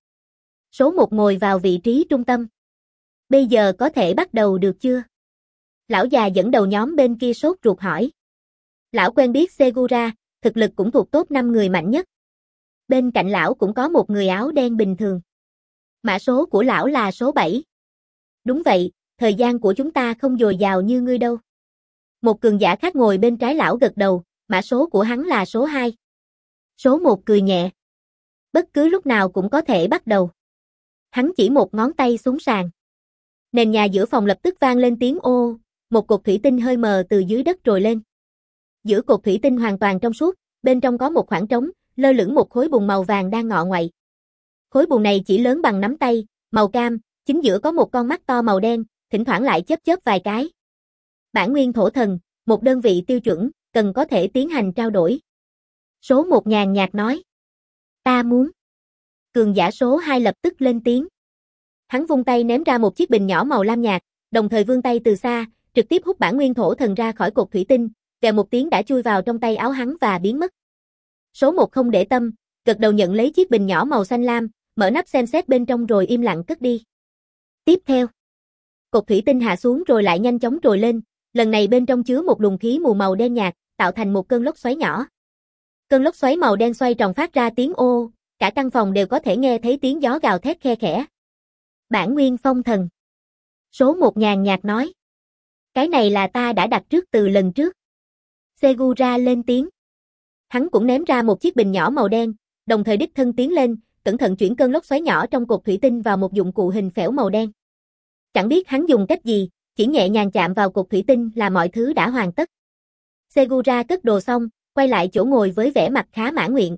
Số một ngồi vào vị trí trung tâm. Bây giờ có thể bắt đầu được chưa? Lão già dẫn đầu nhóm bên kia sốt ruột hỏi. Lão quen biết Segura, thực lực cũng thuộc top năm người mạnh nhất. Bên cạnh lão cũng có một người áo đen bình thường. Mã số của lão là số bảy. Đúng vậy, thời gian của chúng ta không dồi dào như ngươi đâu. Một cường giả khác ngồi bên trái lão gật đầu, mã số của hắn là số hai. Số một cười nhẹ. Bất cứ lúc nào cũng có thể bắt đầu. Hắn chỉ một ngón tay xuống sàn. Nền nhà giữa phòng lập tức vang lên tiếng ô, một cột thủy tinh hơi mờ từ dưới đất trồi lên. Giữa cột thủy tinh hoàn toàn trong suốt, bên trong có một khoảng trống, lơ lửng một khối bùn màu vàng đang ngọ ngoại. Khối bùn này chỉ lớn bằng nắm tay, màu cam, chính giữa có một con mắt to màu đen, thỉnh thoảng lại chớp chớp vài cái. Bản nguyên thổ thần, một đơn vị tiêu chuẩn, cần có thể tiến hành trao đổi. Số một nhàn nhạt nói. Ta muốn. Cường giả số hai lập tức lên tiếng. Hắn vung tay ném ra một chiếc bình nhỏ màu lam nhạt, đồng thời vươn tay từ xa, trực tiếp hút bản nguyên thổ thần ra khỏi cột thủy tinh, kèo một tiếng đã chui vào trong tay áo hắn và biến mất. Số một không để tâm, gật đầu nhận lấy chiếc bình nhỏ màu xanh lam, mở nắp xem xét bên trong rồi im lặng cất đi. Tiếp theo, cột thủy tinh hạ xuống rồi lại nhanh chóng trồi lên, lần này bên trong chứa một luồng khí mù màu đen nhạt, tạo thành một cơn lốc xoáy nhỏ. Cơn lốc xoáy màu đen xoay tròn phát ra tiếng ô, cả căn phòng đều có thể nghe thấy tiếng gió gào thét khe khẽ. Bản nguyên phong thần. Số một nhàn nhạt nói. Cái này là ta đã đặt trước từ lần trước. Segura lên tiếng. Hắn cũng ném ra một chiếc bình nhỏ màu đen, đồng thời đích thân tiến lên, cẩn thận chuyển cơn lốc xoáy nhỏ trong cột thủy tinh vào một dụng cụ hình phễu màu đen. Chẳng biết hắn dùng cách gì, chỉ nhẹ nhàng chạm vào cột thủy tinh là mọi thứ đã hoàn tất. Segura cất đồ xong, quay lại chỗ ngồi với vẻ mặt khá mãn nguyện.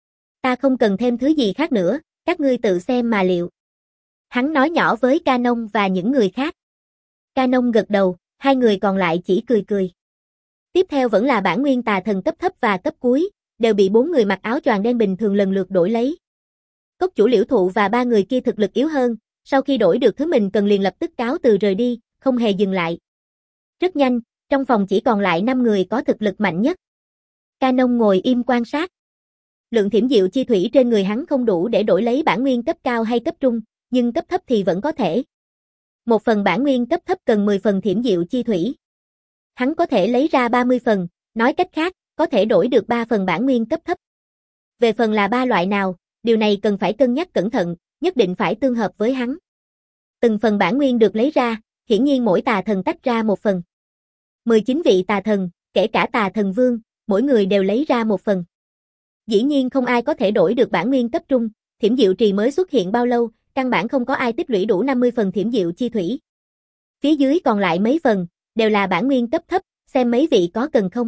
Ta không cần thêm thứ gì khác nữa, các ngươi tự xem mà liệu. Hắn nói nhỏ với Canon và những người khác. Canon gật đầu, hai người còn lại chỉ cười cười. Tiếp theo vẫn là bản nguyên tà thần cấp thấp và cấp cuối, đều bị bốn người mặc áo choàng đen bình thường lần lượt đổi lấy. Cốc chủ Liễu Thụ và ba người kia thực lực yếu hơn, sau khi đổi được thứ mình cần liền lập tức cáo từ rời đi, không hề dừng lại. Rất nhanh, trong phòng chỉ còn lại năm người có thực lực mạnh nhất. Canon ngồi im quan sát. Lượng thiểm diệu chi thủy trên người hắn không đủ để đổi lấy bản nguyên cấp cao hay cấp trung, nhưng cấp thấp thì vẫn có thể. Một phần bản nguyên cấp thấp cần mười phần thiểm diệu chi thủy. Hắn có thể lấy ra ba mươi phần, nói cách khác, có thể đổi được ba phần bản nguyên cấp thấp. Về phần là ba loại nào, điều này cần phải cân nhắc cẩn thận, nhất định phải tương hợp với hắn. Từng phần bản nguyên được lấy ra, hiển nhiên mỗi tà thần tách ra một phần. mười chín vị tà thần, kể cả tà thần vương, mỗi người đều lấy ra một phần. Dĩ nhiên không ai có thể đổi được bản nguyên cấp trung, thiểm diệu trì mới xuất hiện bao lâu, căn bản không có ai tích lũy đủ năm mươi phần thiểm diệu chi thủy. Phía dưới còn lại mấy phần, đều là bản nguyên cấp thấp, xem mấy vị có cần không.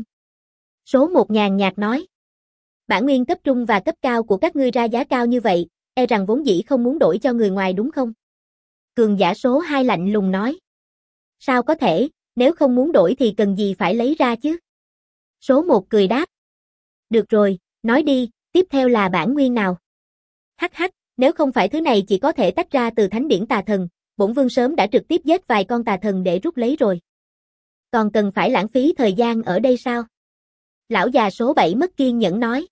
Số một nhàn nhạt nói. Bản nguyên cấp trung và cấp cao của các ngươi ra giá cao như vậy, e rằng vốn dĩ không muốn đổi cho người ngoài đúng không? Cường giả số hai lạnh lùng nói. Sao có thể, nếu không muốn đổi thì cần gì phải lấy ra chứ? Số một cười đáp. Được rồi, nói đi, tiếp theo là bản nguyên nào? Hắc hắc, nếu không phải thứ này chỉ có thể tách ra từ thánh điển tà thần, bổn vương sớm đã trực tiếp giết vài con tà thần để rút lấy rồi. Còn cần phải lãng phí thời gian ở đây sao? Lão già số bảy mất kiên nhẫn nói.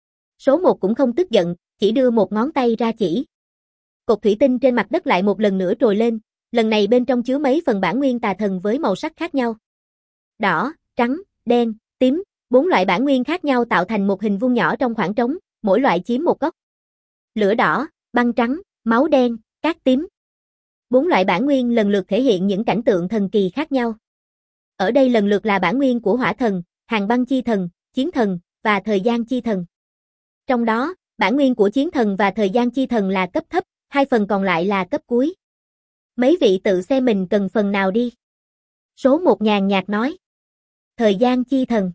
Số một cũng không tức giận, chỉ đưa một ngón tay ra chỉ. Cột thủy tinh trên mặt đất lại một lần nữa trồi lên, lần này bên trong chứa mấy phần bản nguyên tà thần với màu sắc khác nhau. Đỏ, trắng, đen, tím, bốn loại bản nguyên khác nhau tạo thành một hình vuông nhỏ trong khoảng trống, mỗi loại chiếm một góc. Lửa đỏ, băng trắng, máu đen, cát tím. Bốn loại bản nguyên lần lượt thể hiện những cảnh tượng thần kỳ khác nhau. Ở đây lần lượt là bản nguyên của hỏa thần, hàng băng chi thần, chiến thần, và thời gian chi thần. Trong đó, bản nguyên của chiến thần và thời gian chi thần là cấp thấp, hai phần còn lại là cấp cuối. Mấy vị tự xem mình cần phần nào đi. Số một nhàn nhạt nói. Thời gian chi thần.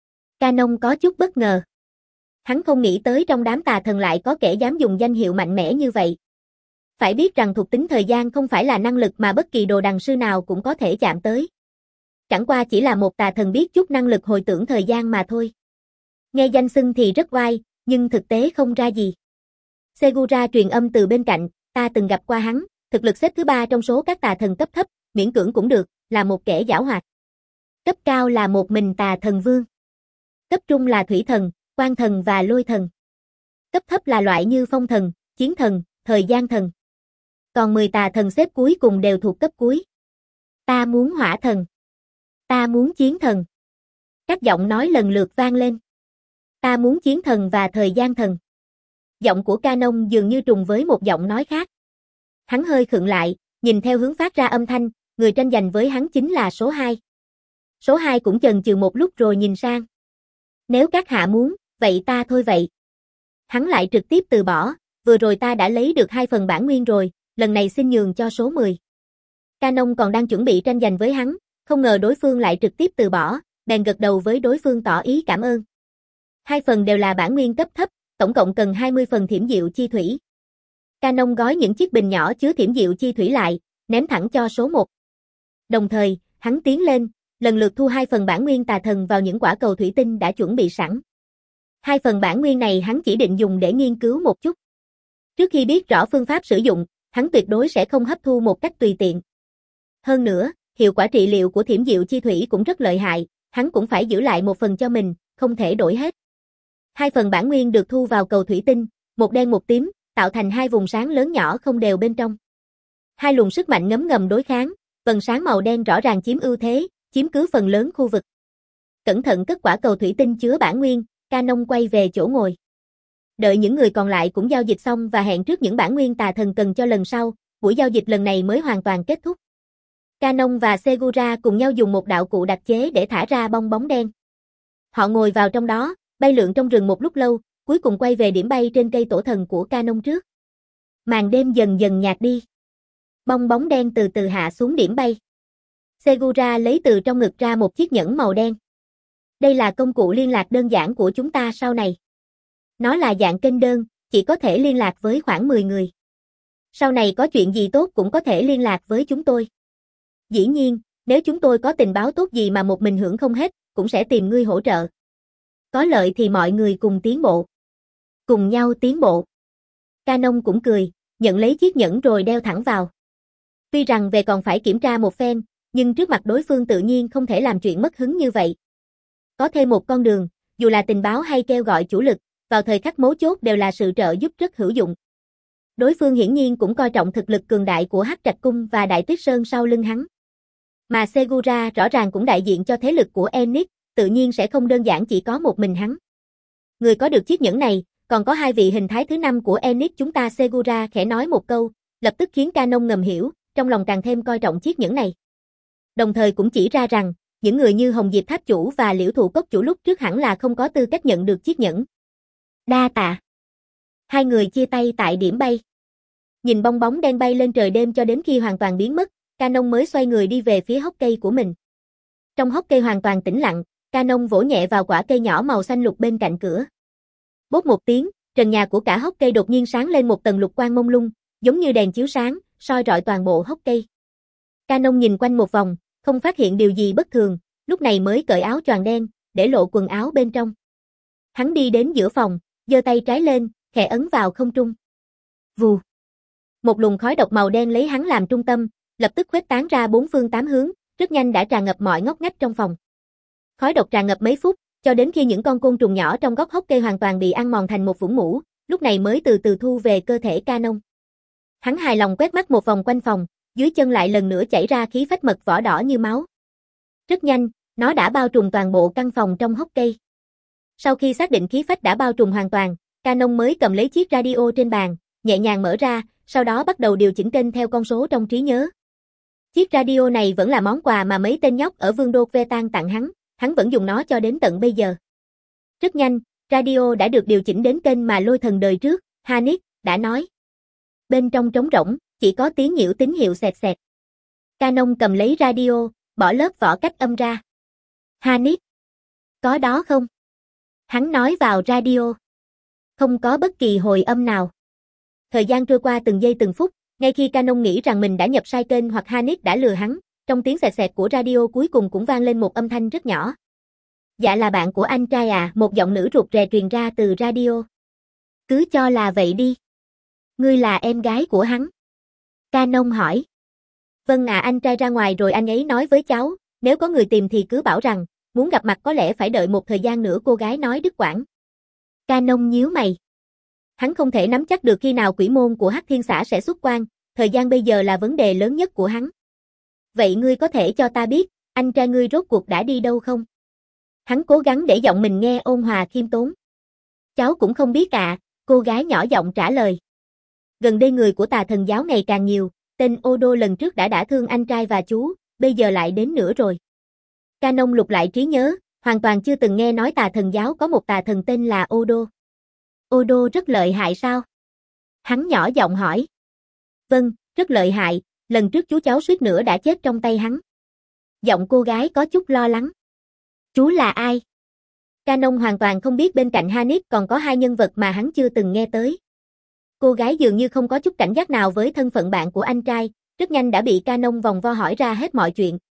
Canon có chút bất ngờ. Hắn không nghĩ tới trong đám tà thần lại có kẻ dám dùng danh hiệu mạnh mẽ như vậy. Phải biết rằng thuộc tính thời gian không phải là năng lực mà bất kỳ đồ đằng sư nào cũng có thể chạm tới. Chẳng qua chỉ là một tà thần biết chút năng lực hồi tưởng thời gian mà thôi. Nghe danh xưng thì rất oai, nhưng thực tế không ra gì. Segura truyền âm từ bên cạnh, ta từng gặp qua hắn, thực lực xếp thứ ba trong số các tà thần cấp thấp, miễn cưỡng cũng được, là một kẻ giảo hoạt. Cấp cao là một mình tà thần vương. Cấp trung là thủy thần, quang thần và lôi thần. Cấp thấp là loại như phong thần, chiến thần, thời gian thần. Còn mười tà thần xếp cuối cùng đều thuộc cấp cuối. Ta muốn hỏa thần. Ta muốn chiến thần. Các giọng nói lần lượt vang lên. Ta muốn chiến thần và thời gian thần. Giọng của Canon dường như trùng với một giọng nói khác. Hắn hơi khựng lại, nhìn theo hướng phát ra âm thanh, người tranh giành với hắn chính là số hai. Số hai cũng chần chừ một lúc rồi nhìn sang. Nếu các hạ muốn, vậy ta thôi vậy. Hắn lại trực tiếp từ bỏ, vừa rồi ta đã lấy được hai phần bản nguyên rồi, lần này xin nhường cho số mười. Canon còn đang chuẩn bị tranh giành với hắn, không ngờ đối phương lại trực tiếp từ bỏ, bèn gật đầu với đối phương tỏ ý cảm ơn. Hai phần đều là bản nguyên cấp thấp, tổng cộng cần hai mươi phần thiểm diệu chi thủy. Canon gói những chiếc bình nhỏ chứa thiểm diệu chi thủy lại, ném thẳng cho số một. Đồng thời, hắn tiến lên, lần lượt thu hai phần bản nguyên tà thần vào những quả cầu thủy tinh đã chuẩn bị sẵn. Hai phần bản nguyên này hắn chỉ định dùng để nghiên cứu một chút. Trước khi biết rõ phương pháp sử dụng, hắn tuyệt đối sẽ không hấp thu một cách tùy tiện. Hơn nữa, hiệu quả trị liệu của thiểm diệu chi thủy cũng rất lợi hại, hắn cũng phải giữ lại một phần cho mình, không thể đổi hết. Hai phần bản nguyên được thu vào cầu thủy tinh, một đen một tím, tạo thành hai vùng sáng lớn nhỏ không đều bên trong. Hai luồng sức mạnh ngấm ngầm đối kháng, vầng sáng màu đen rõ ràng chiếm ưu thế, chiếm cứ phần lớn khu vực. Cẩn thận cất quả cầu thủy tinh chứa bản nguyên, Canon quay về chỗ ngồi. Đợi những người còn lại cũng giao dịch xong và hẹn trước những bản nguyên tà thần cần cho lần sau, buổi giao dịch lần này mới hoàn toàn kết thúc. Canon và Segura cùng nhau dùng một đạo cụ đặc chế để thả ra bong bóng đen. Họ ngồi vào trong đó, bay lượn trong rừng một lúc lâu, cuối cùng quay về điểm bay trên cây tổ thần của Canon trước. Màn đêm dần dần nhạt đi. Bong bóng đen từ từ hạ xuống điểm bay. Segura lấy từ trong ngực ra một chiếc nhẫn màu đen. Đây là công cụ liên lạc đơn giản của chúng ta sau này. Nó là dạng kênh đơn, chỉ có thể liên lạc với khoảng mười người. Sau này có chuyện gì tốt cũng có thể liên lạc với chúng tôi. Dĩ nhiên, nếu chúng tôi có tình báo tốt gì mà một mình hưởng không hết, cũng sẽ tìm ngươi hỗ trợ. Có lợi thì mọi người cùng tiến bộ. Cùng nhau tiến bộ. Canon cũng cười, nhận lấy chiếc nhẫn rồi đeo thẳng vào. Tuy rằng về còn phải kiểm tra một phen, nhưng trước mặt đối phương tự nhiên không thể làm chuyện mất hứng như vậy. Có thêm một con đường, dù là tình báo hay kêu gọi chủ lực, vào thời khắc mấu chốt đều là sự trợ giúp rất hữu dụng. Đối phương hiển nhiên cũng coi trọng thực lực cường đại của Hắc Trạch Cung và Đại Tuyết Sơn sau lưng hắn. Mà Segura rõ ràng cũng đại diện cho thế lực của Enix, tự nhiên sẽ không đơn giản chỉ có một mình hắn. Người có được chiếc nhẫn này, còn có hai vị hình thái thứ năm của Enix chúng ta. Segura khẽ nói một câu, lập tức khiến Canon ngầm hiểu, trong lòng càng thêm coi trọng chiếc nhẫn này. Đồng thời cũng chỉ ra rằng, những người như Hồng Diệp Tháp Chủ và Liễu Thụ Cốc Chủ lúc trước hẳn là không có tư cách nhận được chiếc nhẫn. Đa tạ. Hai người chia tay tại điểm bay. Nhìn bong bóng đen bay lên trời đêm cho đến khi hoàn toàn biến mất, Canon mới xoay người đi về phía hốc cây của mình. Trong hốc cây hoàn toàn tĩnh lặng, Canon vỗ nhẹ vào quả cây nhỏ màu xanh lục bên cạnh cửa. Bốp một tiếng, trần nhà của cả hốc cây đột nhiên sáng lên một tầng lục quang mông lung, giống như đèn chiếu sáng, soi rọi toàn bộ hốc cây. Canon nhìn quanh một vòng, không phát hiện điều gì bất thường, lúc này mới cởi áo choàng đen, để lộ quần áo bên trong. Hắn đi đến giữa phòng, giơ tay trái lên, khẽ ấn vào không trung. Vù. Một luồng khói độc màu đen lấy hắn làm trung tâm, lập tức khuếch tán ra bốn phương tám hướng, rất nhanh đã tràn ngập mọi ngóc ngách trong phòng. Khói độc tràn ngập mấy phút, cho đến khi những con côn trùng nhỏ trong góc hốc cây hoàn toàn bị ăn mòn thành một vũng mũ, lúc này mới từ từ thu về cơ thể Canon. Hắn hài lòng quét mắt một vòng quanh phòng, dưới chân lại lần nữa chảy ra khí phách mật vỏ đỏ như máu. Rất nhanh, nó đã bao trùm toàn bộ căn phòng trong hốc cây. Sau khi xác định khí phách đã bao trùm hoàn toàn, Canon mới cầm lấy chiếc radio trên bàn, nhẹ nhàng mở ra, sau đó bắt đầu điều chỉnh kênh theo con số trong trí nhớ. Chiếc radio này vẫn là món quà mà mấy tên nhóc ở Vương đô Vetan tặng hắn, hắn vẫn dùng nó cho đến tận bây giờ. Rất nhanh, Radio đã được điều chỉnh đến kênh mà lôi thần đời trước, Hanif, đã nói. Bên trong trống rỗng, chỉ có tiếng nhiễu tín hiệu xẹt xẹt. Canon cầm lấy radio, bỏ lớp vỏ cách âm ra. Hanif. Có đó không? Hắn nói vào radio. Không có bất kỳ hồi âm nào. Thời gian trôi qua từng giây từng phút, ngay khi Canon nghĩ rằng mình đã nhập sai kênh hoặc Hanif đã lừa hắn, trong tiếng xẹt xẹt của radio cuối cùng cũng vang lên một âm thanh rất nhỏ. Dạ là bạn của anh trai à, một giọng nữ rụt rè truyền ra từ radio. Cứ cho là vậy đi. Ngươi là em gái của hắn. Canon hỏi. Vâng à, anh trai ra ngoài rồi anh ấy nói với cháu, nếu có người tìm thì cứ bảo rằng, muốn gặp mặt có lẽ phải đợi một thời gian nữa, cô gái nói đứt quãng. Canon nhíu mày. Hắn không thể nắm chắc được khi nào quỷ môn của Hắc Thiên Xã sẽ xuất quan, thời gian bây giờ là vấn đề lớn nhất của hắn. Vậy ngươi có thể cho ta biết, anh trai ngươi rốt cuộc đã đi đâu không? Hắn cố gắng để giọng mình nghe ôn hòa khiêm tốn. Cháu cũng không biết ạ, à, cô gái nhỏ giọng trả lời. Gần đây người của tà thần giáo ngày càng nhiều, tên Odo lần trước đã đả thương anh trai và chú, bây giờ lại đến nữa rồi. Canon lục lại trí nhớ, hoàn toàn chưa từng nghe nói tà thần giáo có một tà thần tên là Odo. Odo rất lợi hại sao? Hắn nhỏ giọng hỏi. Vâng, rất lợi hại, lần trước chú cháu suýt nữa đã chết trong tay hắn. Giọng cô gái có chút lo lắng. Chú là ai? Canon hoàn toàn không biết bên cạnh Hanif còn có hai nhân vật mà hắn chưa từng nghe tới. Cô gái dường như không có chút cảnh giác nào với thân phận bạn của anh trai, rất nhanh đã bị Canon vòng vo hỏi ra hết mọi chuyện.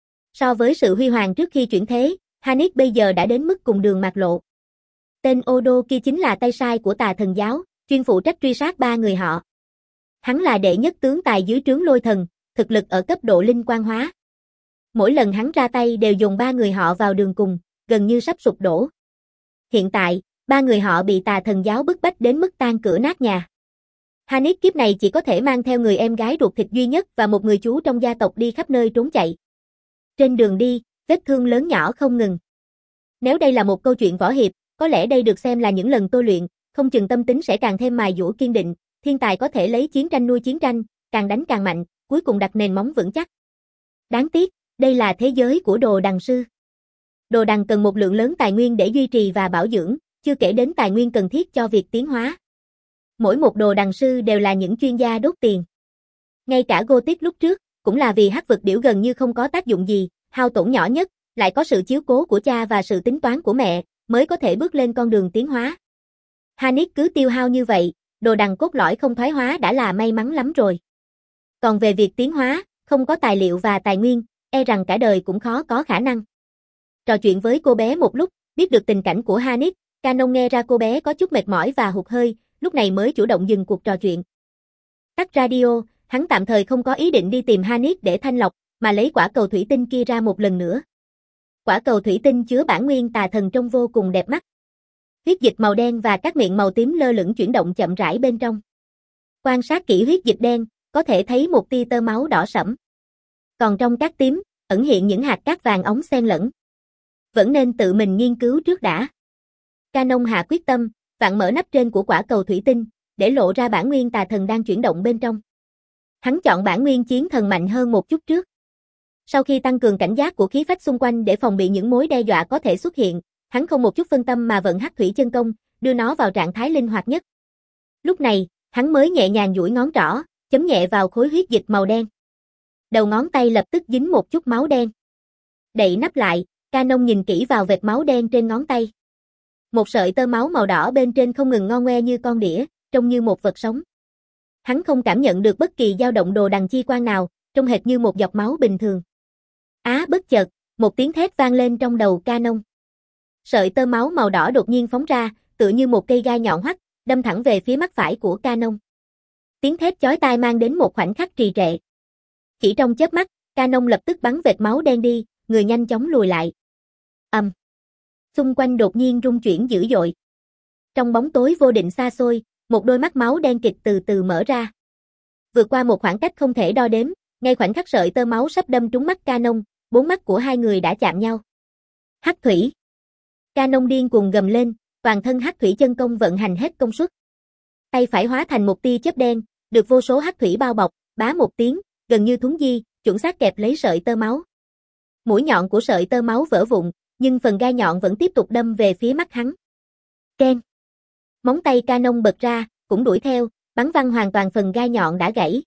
So với sự huy hoàng trước khi chuyển thế, Hanif bây giờ đã đến mức cùng đường mạt lộ. Tên Odo kia chính là tay sai của tà thần giáo, chuyên phụ trách truy sát ba người họ. Hắn là đệ nhất tướng tài dưới trướng lôi thần, thực lực ở cấp độ linh quan hóa. Mỗi lần hắn ra tay đều dùng ba người họ vào đường cùng, gần như sắp sụp đổ. Hiện tại, ba người họ bị tà thần giáo bức bách đến mức tan cửa nát nhà. Hanif kiếp này chỉ có thể mang theo người em gái ruột thịt duy nhất và một người chú trong gia tộc đi khắp nơi trốn chạy. Trên đường đi, vết thương lớn nhỏ không ngừng. Nếu đây là một câu chuyện võ hiệp, có lẽ đây được xem là những lần tôi luyện, không chừng tâm tính sẽ càng thêm mài dũa kiên định, thiên tài có thể lấy chiến tranh nuôi chiến tranh, càng đánh càng mạnh, cuối cùng đặt nền móng vững chắc. Đáng tiếc, đây là thế giới của đồ đằng sư. Đồ đằng cần một lượng lớn tài nguyên để duy trì và bảo dưỡng, chưa kể đến tài nguyên cần thiết cho việc tiến hóa. Mỗi một đồ đằng sư đều là những chuyên gia đốt tiền. Ngay cả Gothic lúc trước, cũng là vì hắc vực điểu gần như không có tác dụng gì, hao tổn nhỏ nhất, lại có sự chiếu cố của cha và sự tính toán của mẹ, mới có thể bước lên con đường tiến hóa. Hanif cứ tiêu hao như vậy, đồ đằng cốt lõi không thoái hóa đã là may mắn lắm rồi. Còn về việc tiến hóa, không có tài liệu và tài nguyên, e rằng cả đời cũng khó có khả năng. Trò chuyện với cô bé một lúc, biết được tình cảnh của Hanif, Canon nghe ra cô bé có chút mệt mỏi và hụt hơi, lúc này mới chủ động dừng cuộc trò chuyện. Tắt radio, hắn tạm thời không có ý định đi tìm Hanif để thanh lọc, mà lấy quả cầu thủy tinh kia ra một lần nữa. Quả cầu thủy tinh chứa bản nguyên tà thần trông vô cùng đẹp mắt. Huyết dịch màu đen và các miệng màu tím lơ lửng chuyển động chậm rãi bên trong. Quan sát kỹ huyết dịch đen, có thể thấy một tia tơ máu đỏ sẫm. Còn trong cát tím, ẩn hiện những hạt cát vàng óng xen lẫn. Vẫn nên tự mình nghiên cứu trước đã. Canon hạ quyết tâm, vặn mở nắp trên của quả cầu thủy tinh, để lộ ra bản nguyên tà thần đang chuyển động bên trong. Hắn chọn bản nguyên chiến thần mạnh hơn một chút trước. Sau khi tăng cường cảnh giác của khí phách xung quanh để phòng bị những mối đe dọa có thể xuất hiện, hắn không một chút phân tâm mà vận hắc thủy chân công, đưa nó vào trạng thái linh hoạt nhất. Lúc này, hắn mới nhẹ nhàng duỗi ngón trỏ, chấm nhẹ vào khối huyết dịch màu đen. Đầu ngón tay lập tức dính một chút máu đen. Đậy nắp lại, Canon nhìn kỹ vào vệt máu đen trên ngón tay. Một sợi tơ máu màu đỏ bên trên không ngừng ngo ngoe như con đĩa, trông như một vật sống. Hắn không cảm nhận được bất kỳ dao động đồ đằng chi quan nào, trông hệt như một giọt máu bình thường. Á bất chợt, một tiếng thét vang lên trong đầu Canon. Sợi tơ máu màu đỏ đột nhiên phóng ra, tựa như một cây gai nhọn hoắt, đâm thẳng về phía mắt phải của Canon. Tiếng thét chói tai mang đến một khoảnh khắc trì trệ. Chỉ trong chớp mắt, Canon lập tức bắn vệt máu đen đi, người nhanh chóng lùi lại. Ầm. Um. Xung quanh đột nhiên rung chuyển dữ dội. Trong bóng tối vô định xa xôi, một đôi mắt máu đen kịt từ từ mở ra. Vượt qua một khoảng cách không thể đo đếm, ngay khoảnh khắc sợi tơ máu sắp đâm trúng mắt Canon, bốn mắt của hai người đã chạm nhau. Hắc thủy. Canon điên cuồng gầm lên, toàn thân hắc thủy chân công vận hành hết công suất. Tay phải hóa thành một tia chớp đen, được vô số hắc thủy bao bọc, bá một tiếng, gần như thuấn di, chuẩn xác kẹp lấy sợi tơ máu. Mũi nhọn của sợi tơ máu vỡ vụn, nhưng phần gai nhọn vẫn tiếp tục đâm về phía mắt hắn. Keng. Móng tay Canon bật ra, cũng đuổi theo, bắn văng hoàn toàn phần gai nhọn đã gãy.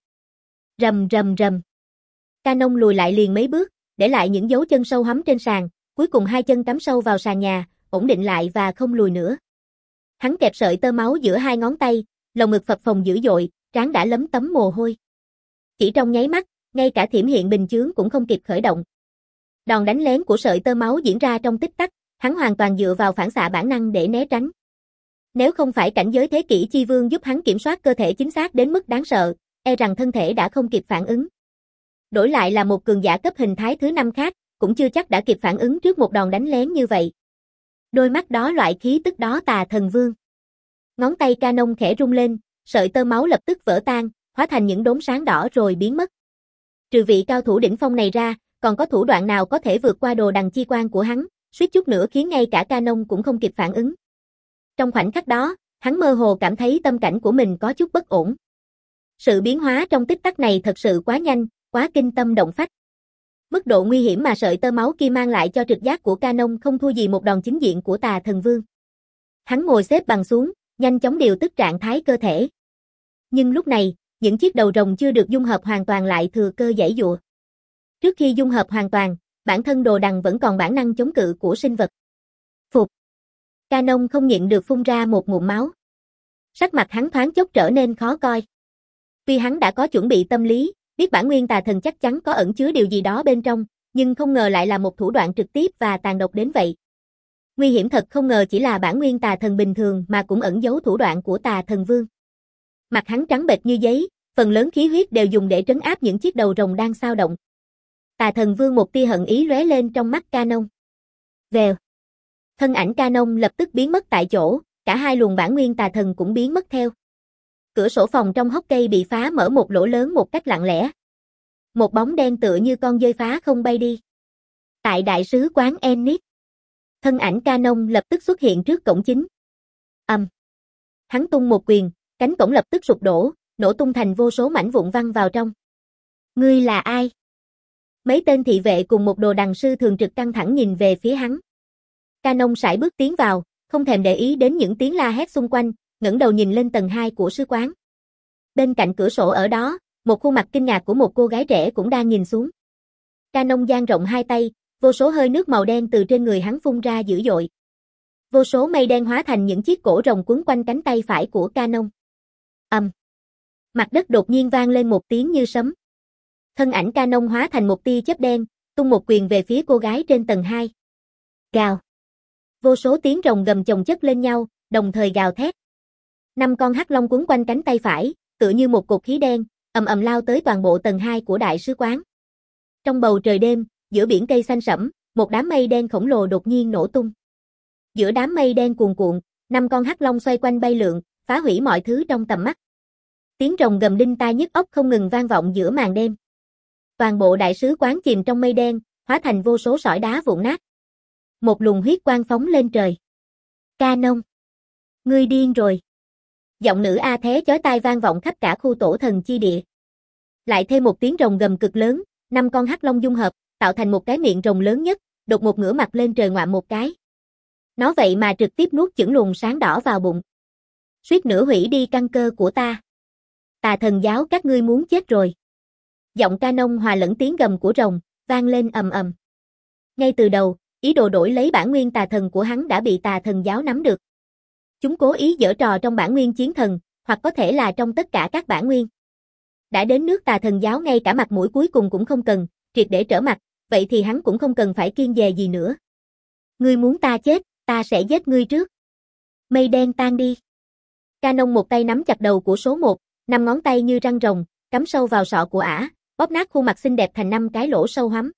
Rầm rầm rầm. Canon lùi lại liền mấy bước, để lại những dấu chân sâu hắm trên sàn, cuối cùng hai chân cắm sâu vào sàn nhà, ổn định lại và không lùi nữa. Hắn kẹp sợi tơ máu giữa hai ngón tay, lồng ngực phập phồng dữ dội, trán đã lấm tấm mồ hôi. Chỉ trong nháy mắt, ngay cả thiểm hiện bình chướng cũng không kịp khởi động. Đòn đánh lén của sợi tơ máu diễn ra trong tích tắc, hắn hoàn toàn dựa vào phản xạ bản năng để né tránh. Nếu không phải cảnh giới thế kỷ chi vương giúp hắn kiểm soát cơ thể chính xác đến mức đáng sợ, e rằng thân thể đã không kịp phản ứng. Đổi lại là một cường giả cấp hình thái thứ năm khác, cũng chưa chắc đã kịp phản ứng trước một đòn đánh lén như vậy. Đôi mắt đó loại khí tức đó Tà Thần Vương. Ngón tay Canon khẽ rung lên, sợi tơ máu lập tức vỡ tan, hóa thành những đốm sáng đỏ rồi biến mất. Trừ vị cao thủ đỉnh phong này ra, còn có thủ đoạn nào có thể vượt qua đồ đằng chi quan của hắn, suýt chút nữa khiến ngay cả Canon cũng không kịp phản ứng. Trong khoảnh khắc đó, hắn mơ hồ cảm thấy tâm cảnh của mình có chút bất ổn. Sự biến hóa trong tích tắc này thật sự quá nhanh, quá kinh tâm động phách. Mức độ nguy hiểm mà sợi tơ máu kia mang lại cho trực giác của Canon không thua gì một đòn chính diện của Tà Thần Vương. Hắn ngồi xếp bằng xuống, nhanh chóng điều tức trạng thái cơ thể. Nhưng lúc này, những chiếc đầu rồng chưa được dung hợp hoàn toàn lại thừa cơ giãy giụa. Trước khi dung hợp hoàn toàn, bản thân đồ đằng vẫn còn bản năng chống cự của sinh vật. Phục. Canon không nhịn được phun ra một ngụm máu. Sắc mặt hắn thoáng chốc trở nên khó coi. Tuy hắn đã có chuẩn bị tâm lý, biết bản nguyên tà thần chắc chắn có ẩn chứa điều gì đó bên trong, nhưng không ngờ lại là một thủ đoạn trực tiếp và tàn độc đến vậy. Nguy hiểm thật không ngờ chỉ là bản nguyên tà thần bình thường mà cũng ẩn giấu thủ đoạn của Tà Thần Vương. Mặt hắn trắng bệch như giấy, phần lớn khí huyết đều dùng để trấn áp những chiếc đầu rồng đang xao động. Tà Thần Vương một tia hận ý lóe lên trong mắt Canon. Vèo. Thân ảnh Canon lập tức biến mất tại chỗ, cả hai luồng bản nguyên tà thần cũng biến mất theo. Cửa sổ phòng trong hốc cây bị phá mở một lỗ lớn một cách lặng lẽ. Một bóng đen tựa như con dơi phá không bay đi. Tại đại sứ quán Ennis, thân ảnh Canon lập tức xuất hiện trước cổng chính. Ầm. Um. Hắn tung một quyền, cánh cổng lập tức sụp đổ, nổ tung thành vô số mảnh vụn văng vào trong. Ngươi là ai? Mấy tên thị vệ cùng một đồ đằng sư thường trực căng thẳng nhìn về phía hắn. Canon sải bước tiến vào, không thèm để ý đến những tiếng la hét xung quanh, ngẩng đầu nhìn lên tầng hai của sứ quán. Bên cạnh cửa sổ ở đó, một khuôn mặt kinh ngạc của một cô gái trẻ cũng đang nhìn xuống. Canon dang rộng hai tay, vô số hơi nước màu đen từ trên người hắn phun ra dữ dội. Vô số mây đen hóa thành những chiếc cổ rồng quấn quanh cánh tay phải của Canon. Ầm. Um. Mặt đất đột nhiên vang lên một tiếng như sấm. Thân ảnh Canon hóa thành một tia chớp đen, tung một quyền về phía cô gái trên tầng hai. Gào. Vô số tiếng rồng gầm chồng chất lên nhau, đồng thời gào thét. Năm con hắc long quấn quanh cánh tay phải, tựa như một cột khí đen, ầm ầm lao tới toàn bộ tầng hai của đại sứ quán. Trong bầu trời đêm, giữa biển cây xanh sẫm, một đám mây đen khổng lồ đột nhiên nổ tung. Giữa đám mây đen cuồn cuộn, năm con hắc long xoay quanh bay lượn, phá hủy mọi thứ trong tầm mắt. Tiếng rồng gầm đinh tai nhức óc không ngừng vang vọng giữa màn đêm. Toàn bộ đại sứ quán chìm trong mây đen, hóa thành vô số sỏi đá vụn nát. Một luồng huyết quang phóng lên trời. Canon, ngươi điên rồi. Giọng nữ A Thế chói tai vang vọng khắp cả khu tổ thần chi địa. Lại thêm một tiếng rồng gầm cực lớn, năm con hắc long dung hợp, tạo thành một cái miệng rồng lớn nhất, đột một ngửa mặt lên trời ngoạm một cái. Nó vậy mà trực tiếp nuốt chửng luồng sáng đỏ vào bụng. Suýt nữa hủy đi căn cơ của ta. Tà thần giáo các ngươi muốn chết rồi. Giọng Canon hòa lẫn tiếng gầm của rồng, vang lên ầm ầm. Ngay từ đầu, ý đồ đổi lấy bản nguyên tà thần của hắn đã bị tà thần giáo nắm được. Chúng cố ý giở trò trong bản nguyên chiến thần, hoặc có thể là trong tất cả các bản nguyên. Đã đến nước tà thần giáo ngay cả mặt mũi cuối cùng cũng không cần, triệt để trở mặt, vậy thì hắn cũng không cần phải kiêng dè gì nữa. Ngươi muốn ta chết, ta sẽ giết ngươi trước. Mây đen tan đi. Canon một tay nắm chặt đầu của số một, năm ngón tay như răng rồng, cắm sâu vào sọ của ả, bóp nát khuôn mặt xinh đẹp thành năm cái lỗ sâu hoắm.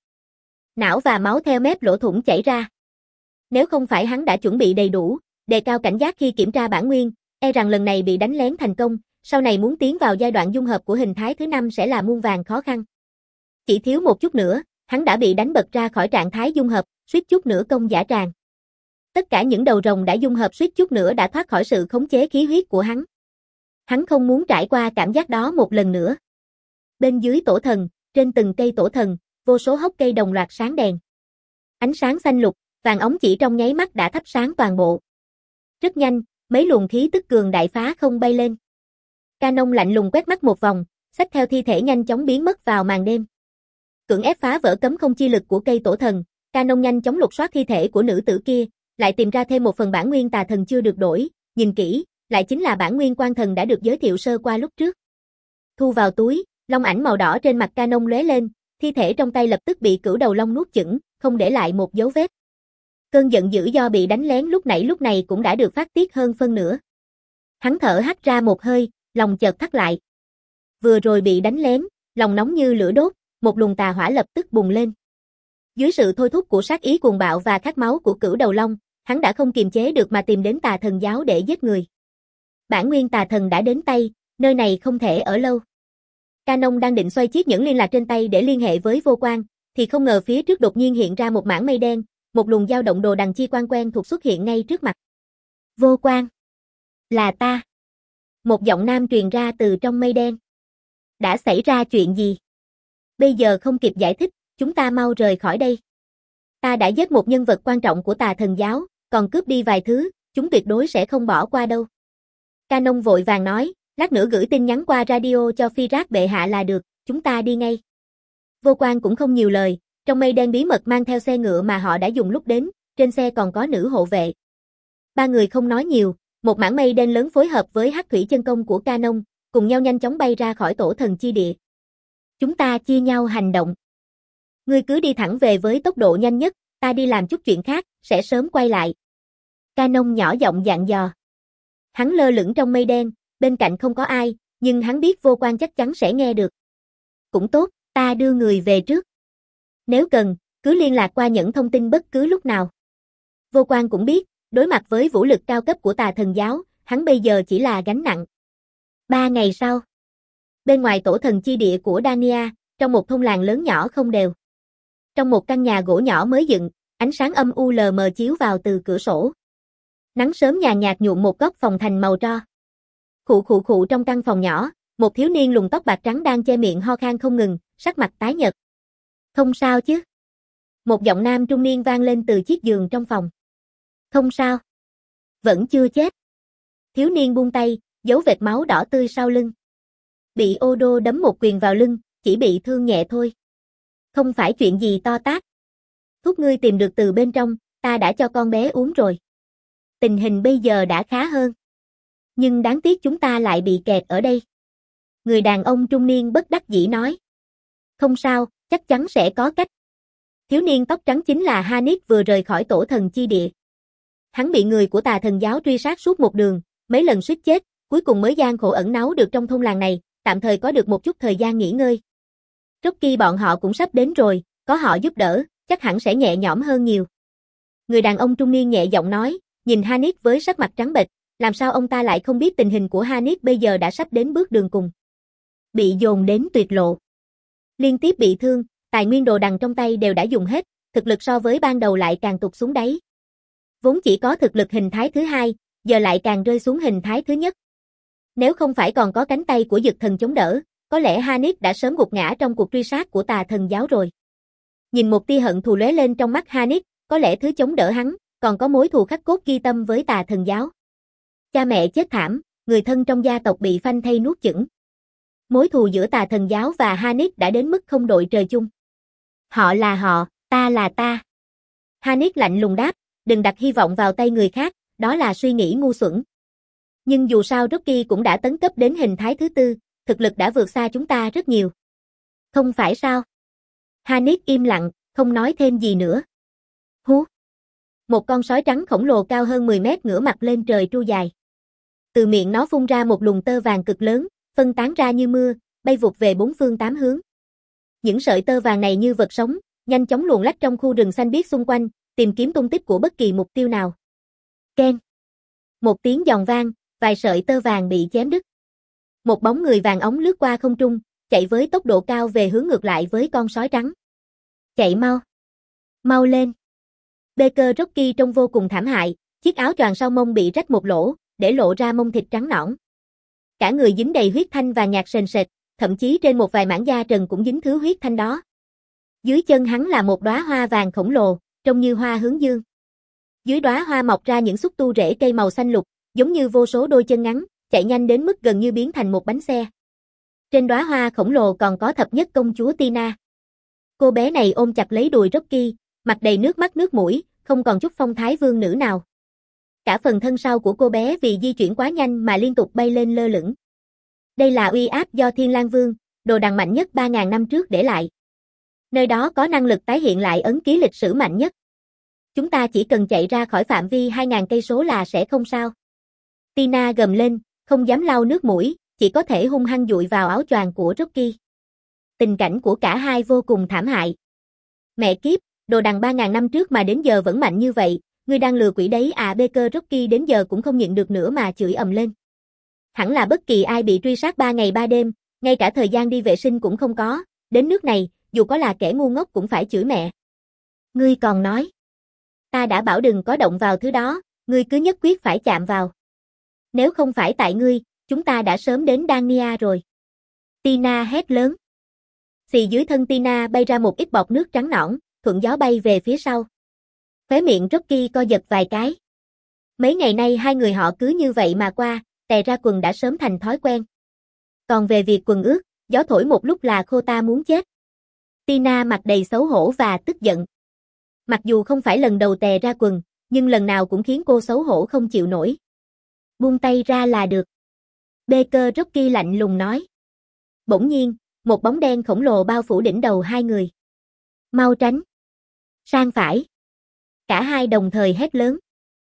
Não và máu theo mép lỗ thủng chảy ra. Nếu không phải hắn đã chuẩn bị đầy đủ, đề cao cảnh giác khi kiểm tra bản nguyên, e rằng lần này bị đánh lén thành công, sau này muốn tiến vào giai đoạn dung hợp của hình thái thứ năm sẽ là muôn vàn khó khăn. Chỉ thiếu một chút nữa, hắn đã bị đánh bật ra khỏi trạng thái dung hợp, suýt chút nữa công dã tràng. Tất cả những đầu rồng đã dung hợp suýt chút nữa đã thoát khỏi sự khống chế khí huyết của hắn. Hắn không muốn trải qua cảm giác đó một lần nữa. Bên dưới tổ thần, trên từng cây tổ thần, vô số hốc cây đồng loạt sáng đèn. Ánh sáng xanh lục, vàng óng chỉ trong nháy mắt đã thắp sáng toàn bộ. Rất nhanh, mấy luồng khí tức cường đại phá không bay lên. Canon lạnh lùng quét mắt một vòng, xách theo thi thể nhanh chóng biến mất vào màn đêm. Cưỡng ép phá vỡ cấm không chi lực của cây tổ thần, Canon nhanh chóng lục soát thi thể của nữ tử kia, lại tìm ra thêm một phần bản nguyên tà thần chưa được đổi, nhìn kỹ, lại chính là bản nguyên quan thần đã được giới thiệu sơ qua lúc trước. Thu vào túi, long ảnh màu đỏ trên mặt Canon lóe lên, thi thể trong tay lập tức bị cửu đầu long nuốt chửng, không để lại một dấu vết. Cơn giận dữ do bị đánh lén lúc nãy lúc này cũng đã được phát tiết hơn phân nửa. Hắn thở hắt ra một hơi, lòng chợt thắt lại. Vừa rồi bị đánh lén, lòng nóng như lửa đốt, một luồng tà hỏa lập tức bùng lên. Dưới sự thôi thúc của sát ý cuồng bạo và khát máu của cửu đầu long, hắn đã không kiềm chế được mà tìm đến tà thần giáo để giết người. Bản nguyên tà thần đã đến tay, nơi này không thể ở lâu. Canon đang định xoay chiếc nhẫn liên lạc trên tay để liên hệ với vô quan, thì không ngờ phía trước đột nhiên hiện ra một mảng mây đen, một luồng dao động đồ đằng chi quan quen thuộc xuất hiện ngay trước mặt. Vô quan. Là ta. Một giọng nam truyền ra từ trong mây đen. Đã xảy ra chuyện gì? Bây giờ không kịp giải thích, chúng ta mau rời khỏi đây. Ta đã giết một nhân vật quan trọng của tà thần giáo, còn cướp đi vài thứ, chúng tuyệt đối sẽ không bỏ qua đâu. Canon vội vàng nói, lát nữa gửi tin nhắn qua radio cho Phi Rác bệ hạ là được, chúng ta đi ngay. Vô quan cũng không nhiều lời, trong mây đen bí mật mang theo xe ngựa mà họ đã dùng lúc đến, trên xe còn có nữ hộ vệ. Ba người không nói nhiều, một mảng mây đen lớn phối hợp với hắc thủy chân công của Canon, cùng nhau nhanh chóng bay ra khỏi tổ thần chi địa. Chúng ta chia nhau hành động. Ngươi cứ đi thẳng về với tốc độ nhanh nhất, ta đi làm chút chuyện khác, sẽ sớm quay lại. Canon nhỏ giọng dặn dò. Hắn lơ lửng trong mây đen, bên cạnh không có ai, nhưng hắn biết vô quan chắc chắn sẽ nghe được. Cũng tốt, ta đưa người về trước. Nếu cần, cứ liên lạc qua những thông tin bất cứ lúc nào. Vô quan cũng biết, đối mặt với vũ lực cao cấp của tà thần giáo, hắn bây giờ chỉ là gánh nặng. Ba ngày sau, bên ngoài tổ thần chi địa của Dania, trong một thôn làng lớn nhỏ không đều. Trong một căn nhà gỗ nhỏ mới dựng, ánh sáng âm u lờ mờ chiếu vào từ cửa sổ. Nắng sớm nhàn nhạt nhuộm một góc phòng thành màu tro. Khụ khụ khụ trong căn phòng nhỏ, một thiếu niên lùn tóc bạc trắng đang che miệng ho khan không ngừng, sắc mặt tái nhợt. Không sao chứ? Một giọng nam trung niên vang lên từ chiếc giường trong phòng. Không sao. Vẫn chưa chết. Thiếu niên buông tay, dấu vệt máu đỏ tươi sau lưng. Bị ô đô đấm một quyền vào lưng, chỉ bị thương nhẹ thôi. Không phải chuyện gì to tát. Thuốc ngươi tìm được từ bên trong, ta đã cho con bé uống rồi. Tình hình bây giờ đã khá hơn. Nhưng đáng tiếc chúng ta lại bị kẹt ở đây. Người đàn ông trung niên bất đắc dĩ nói. Không sao, chắc chắn sẽ có cách. Thiếu niên tóc trắng chính là Hanif vừa rời khỏi tổ thần chi địa. Hắn bị người của tà thần giáo truy sát suốt một đường, mấy lần suýt chết, cuối cùng mới gian khổ ẩn náu được trong thôn làng này, tạm thời có được một chút thời gian nghỉ ngơi. Rocky bọn họ cũng sắp đến rồi, có họ giúp đỡ, chắc hẳn sẽ nhẹ nhõm hơn nhiều. Người đàn ông trung niên nhẹ giọng nói, nhìn Hanif với sắc mặt trắng bệch, làm sao ông ta lại không biết tình hình của Hanif bây giờ đã sắp đến bước đường cùng. Bị dồn đến tuyệt lộ. Liên tiếp bị thương, tài nguyên đồ đằng trong tay đều đã dùng hết, thực lực so với ban đầu lại càng tụt xuống đáy. Vốn chỉ có thực lực hình thái thứ hai, giờ lại càng rơi xuống hình thái thứ nhất. Nếu không phải còn có cánh tay của Dực Thần chống đỡ, có lẽ Hanif đã sớm gục ngã trong cuộc truy sát của tà thần giáo rồi. Nhìn một tia hận thù lóe lên trong mắt Hanif, có lẽ thứ chống đỡ hắn, còn có mối thù khắc cốt ghi tâm với tà thần giáo. Cha mẹ chết thảm, người thân trong gia tộc bị phanh thây nuốt chửng. Mối thù giữa tà thần giáo và Hanif đã đến mức không đội trời chung. Họ là họ, ta là ta. Hanif lạnh lùng đáp, đừng đặt hy vọng vào tay người khác, đó là suy nghĩ ngu xuẩn. Nhưng dù sao Rocky cũng đã tấn cấp đến hình thái thứ tư, thực lực đã vượt xa chúng ta rất nhiều. Không phải sao? Hanif im lặng, không nói thêm gì nữa. Hú! Một con sói trắng khổng lồ cao hơn mười mét ngửa mặt lên trời tru dài. Từ miệng nó phun ra một luồng tơ vàng cực lớn, phân tán ra như mưa, bay vụt về bốn phương tám hướng. Những sợi tơ vàng này như vật sống, nhanh chóng luồn lách trong khu rừng xanh biếc xung quanh, tìm kiếm tung tích của bất kỳ mục tiêu nào. Keng! Một tiếng giòn vang, vài sợi tơ vàng bị chém đứt. Một bóng người vàng óng lướt qua không trung, chạy với tốc độ cao về hướng ngược lại với con sói trắng. Chạy mau! Mau lên! Baker Rocky trông vô cùng thảm hại, chiếc áo choàng sau mông bị rách một lỗ, để lộ ra mông thịt trắng nõn. Cả người dính đầy huyết thanh và nhạt sền sệt, thậm chí trên một vài mảng da trần cũng dính thứ huyết thanh đó. Dưới chân hắn là một đóa hoa vàng khổng lồ, trông như hoa hướng dương. Dưới đóa hoa mọc ra những xúc tu rễ cây màu xanh lục, giống như vô số đôi chân ngắn, chạy nhanh đến mức gần như biến thành một bánh xe. Trên đóa hoa khổng lồ còn có thập nhất công chúa Tina. Cô bé này ôm chặt lấy đùi Rocky, mặt đầy nước mắt nước mũi, không còn chút phong thái vương nữ nào. Cả phần thân sau của cô bé vì di chuyển quá nhanh mà liên tục bay lên lơ lửng. Đây là uy áp do Thiên Lang Vương, đồ đằng mạnh nhất ba nghìn năm trước để lại. Nơi đó có năng lực tái hiện lại ấn ký lịch sử mạnh nhất. Chúng ta chỉ cần chạy ra khỏi phạm vi hai nghìn cây số là sẽ không sao. Tina gầm lên, không dám lau nước mũi, chỉ có thể hung hăng dụi vào áo choàng của Rocky. Tình cảnh của cả hai vô cùng thảm hại. Mẹ kiếp, đồ đằng ba nghìn năm trước mà đến giờ vẫn mạnh như vậy, ngươi đang lừa quỷ đấy à. Baker Rocky đến giờ cũng không nhịn được nữa mà chửi ầm lên. Hẳn là bất kỳ ai bị truy sát ba ngày ba đêm, ngay cả thời gian đi vệ sinh cũng không có, đến nước này, dù có là kẻ ngu ngốc cũng phải chửi mẹ. Ngươi còn nói, ta đã bảo đừng có động vào thứ đó, ngươi cứ nhất quyết phải chạm vào. Nếu không phải tại ngươi, chúng ta đã sớm đến Dania rồi. Tina hét lớn. Xì dưới thân Tina bay ra một ít bọt nước trắng nõn, thuận gió bay về phía sau. Khóe miệng Rocky co giật vài cái. Mấy ngày nay hai người họ cứ như vậy mà qua, tè ra quần đã sớm thành thói quen. Còn về việc quần ướt, gió thổi một lúc là khô ta muốn chết. Tina mặt đầy xấu hổ và tức giận. Mặc dù không phải lần đầu tè ra quần, nhưng lần nào cũng khiến cô xấu hổ không chịu nổi. Buông tay ra là được. Baker Rocky lạnh lùng nói. Bỗng nhiên, một bóng đen khổng lồ bao phủ đỉnh đầu hai người. Mau tránh. Sang phải. Cả hai đồng thời hét lớn.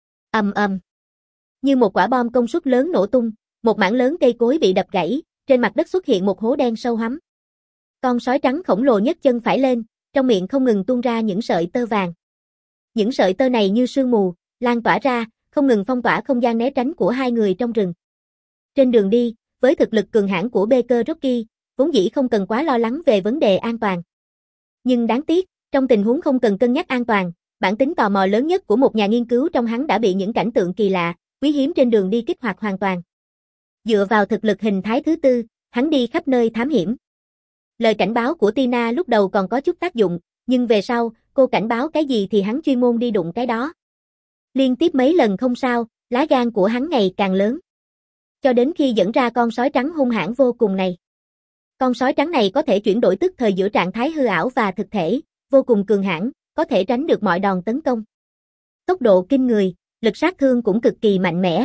Ầm ầm. Như một quả bom công suất lớn nổ tung, một mảng lớn cây cối bị đập gãy, trên mặt đất xuất hiện một hố đen sâu hắm. Con sói trắng khổng lồ nhấc chân phải lên, trong miệng không ngừng tuôn ra những sợi tơ vàng. Những sợi tơ này như sương mù, lan tỏa ra, không ngừng phong tỏa không gian né tránh của hai người trong rừng. Trên đường đi, với thực lực cường hãn của Baker Rocky, vốn dĩ không cần quá lo lắng về vấn đề an toàn. Nhưng đáng tiếc, trong tình huống không cần cân nhắc an toàn, bản tính tò mò lớn nhất của một nhà nghiên cứu trong hắn đã bị những cảnh tượng kỳ lạ, quý hiếm trên đường đi kích hoạt hoàn toàn. Dựa vào thực lực hình thái thứ tư, hắn đi khắp nơi thám hiểm. Lời cảnh báo của Tina lúc đầu còn có chút tác dụng, nhưng về sau, cô cảnh báo cái gì thì hắn chuyên môn đi đụng cái đó. Liên tiếp mấy lần không sao, lá gan của hắn ngày càng lớn. Cho đến khi dẫn ra con sói trắng hung hãn vô cùng này. Con sói trắng này có thể chuyển đổi tức thời giữa trạng thái hư ảo và thực thể, vô cùng cường hãn, có thể tránh được mọi đòn tấn công. Tốc độ kinh người, lực sát thương cũng cực kỳ mạnh mẽ.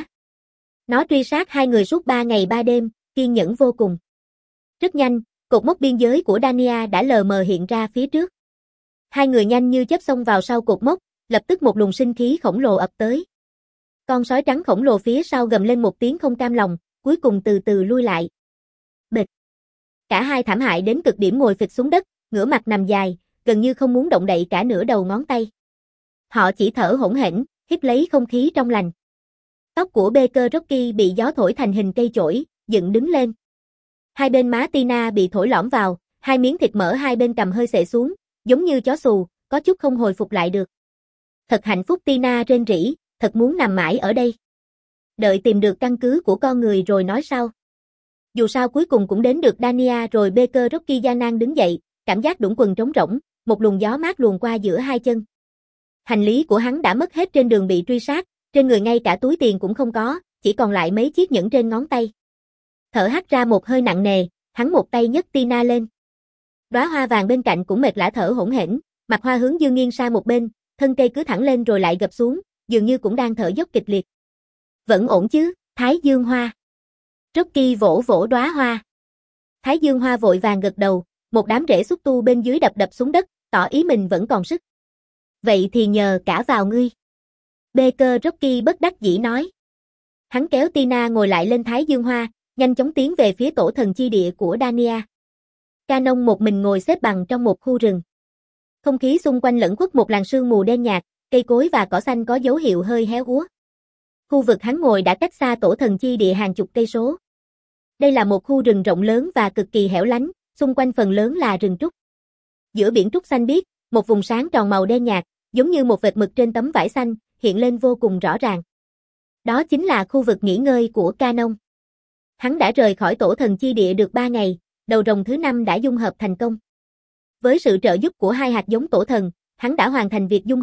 Nó truy sát hai người suốt ba ngày ba đêm, kiên nhẫn vô cùng. Rất nhanh, cột mốc biên giới của Dania đã lờ mờ hiện ra phía trước. Hai người nhanh như chớp xông vào sau cột mốc, lập tức một luồng sinh khí khổng lồ ập tới. Con sói trắng khổng lồ phía sau gầm lên một tiếng không cam lòng, cuối cùng từ từ lui lại. Bịch. Cả hai thảm hại đến cực điểm ngồi phịch xuống đất, ngửa mặt nằm dài, gần như không muốn động đậy cả nửa đầu ngón tay. Họ chỉ thở hổn hển, hít lấy không khí trong lành. Tóc của Baker Rocky bị gió thổi thành hình cây chổi, dựng đứng lên. Hai bên má Tina bị thổi lõm vào, hai miếng thịt mỡ hai bên cằm hơi xệ xuống, giống như chó xù, có chút không hồi phục lại được. Thật hạnh phúc Tina rên rỉ, thật muốn nằm mãi ở đây. Đợi tìm được căn cứ của con người rồi nói sau. Dù sao cuối cùng cũng đến được Dania rồi. Baker Rocky gian nan đứng dậy, cảm giác đũng quần trống rỗng, một luồng gió mát luồn qua giữa hai chân. Hành lý của hắn đã mất hết trên đường bị truy sát, trên người ngay cả túi tiền cũng không có, chỉ còn lại mấy chiếc nhẫn trên ngón tay. Thở hắt ra một hơi nặng nề, hắn một tay nhấc Tina lên. Đóa hoa vàng bên cạnh cũng mệt lả thở hổn hển, mặt hoa hướng dương nghiêng sang một bên, thân cây cứ thẳng lên rồi lại gập xuống, dường như cũng đang thở dốc kịch liệt. Vẫn ổn chứ, Thái Dương Hoa. Rocky vỗ vỗ đóa hoa. Thái Dương Hoa vội vàng gật đầu, một đám rễ xúc tu bên dưới đập đập xuống đất, tỏ ý mình vẫn còn sức. Vậy thì nhờ cả vào ngươi. Baker Rocky bất đắc dĩ nói. Hắn kéo Tina ngồi lại lên Thái Dương Hoa, nhanh chóng tiến về phía tổ thần chi địa của Dania. Canon một mình ngồi xếp bằng trong một khu rừng. Không khí xung quanh lẫn khuất một làn sương mù đen nhạt, cây cối và cỏ xanh có dấu hiệu hơi héo úa. Khu vực hắn ngồi đã cách xa tổ thần chi địa hàng chục cây số. Đây là một khu rừng rộng lớn và cực kỳ hẻo lánh, xung quanh phần lớn là rừng trúc. Giữa biển trúc xanh biếc, một vùng sáng tròn màu đen nhạt, giống như một vệt mực trên tấm vải xanh, hiện lên vô cùng rõ ràng. Đó chính là khu vực nghỉ ngơi của Canon. Hắn đã rời khỏi tổ thần chi địa được ba ngày, đầu rồng thứ năm đã dung hợp thành công. Với sự trợ giúp của hai hạt giống tổ thần, hắn đã hoàn thành việc dung hợp,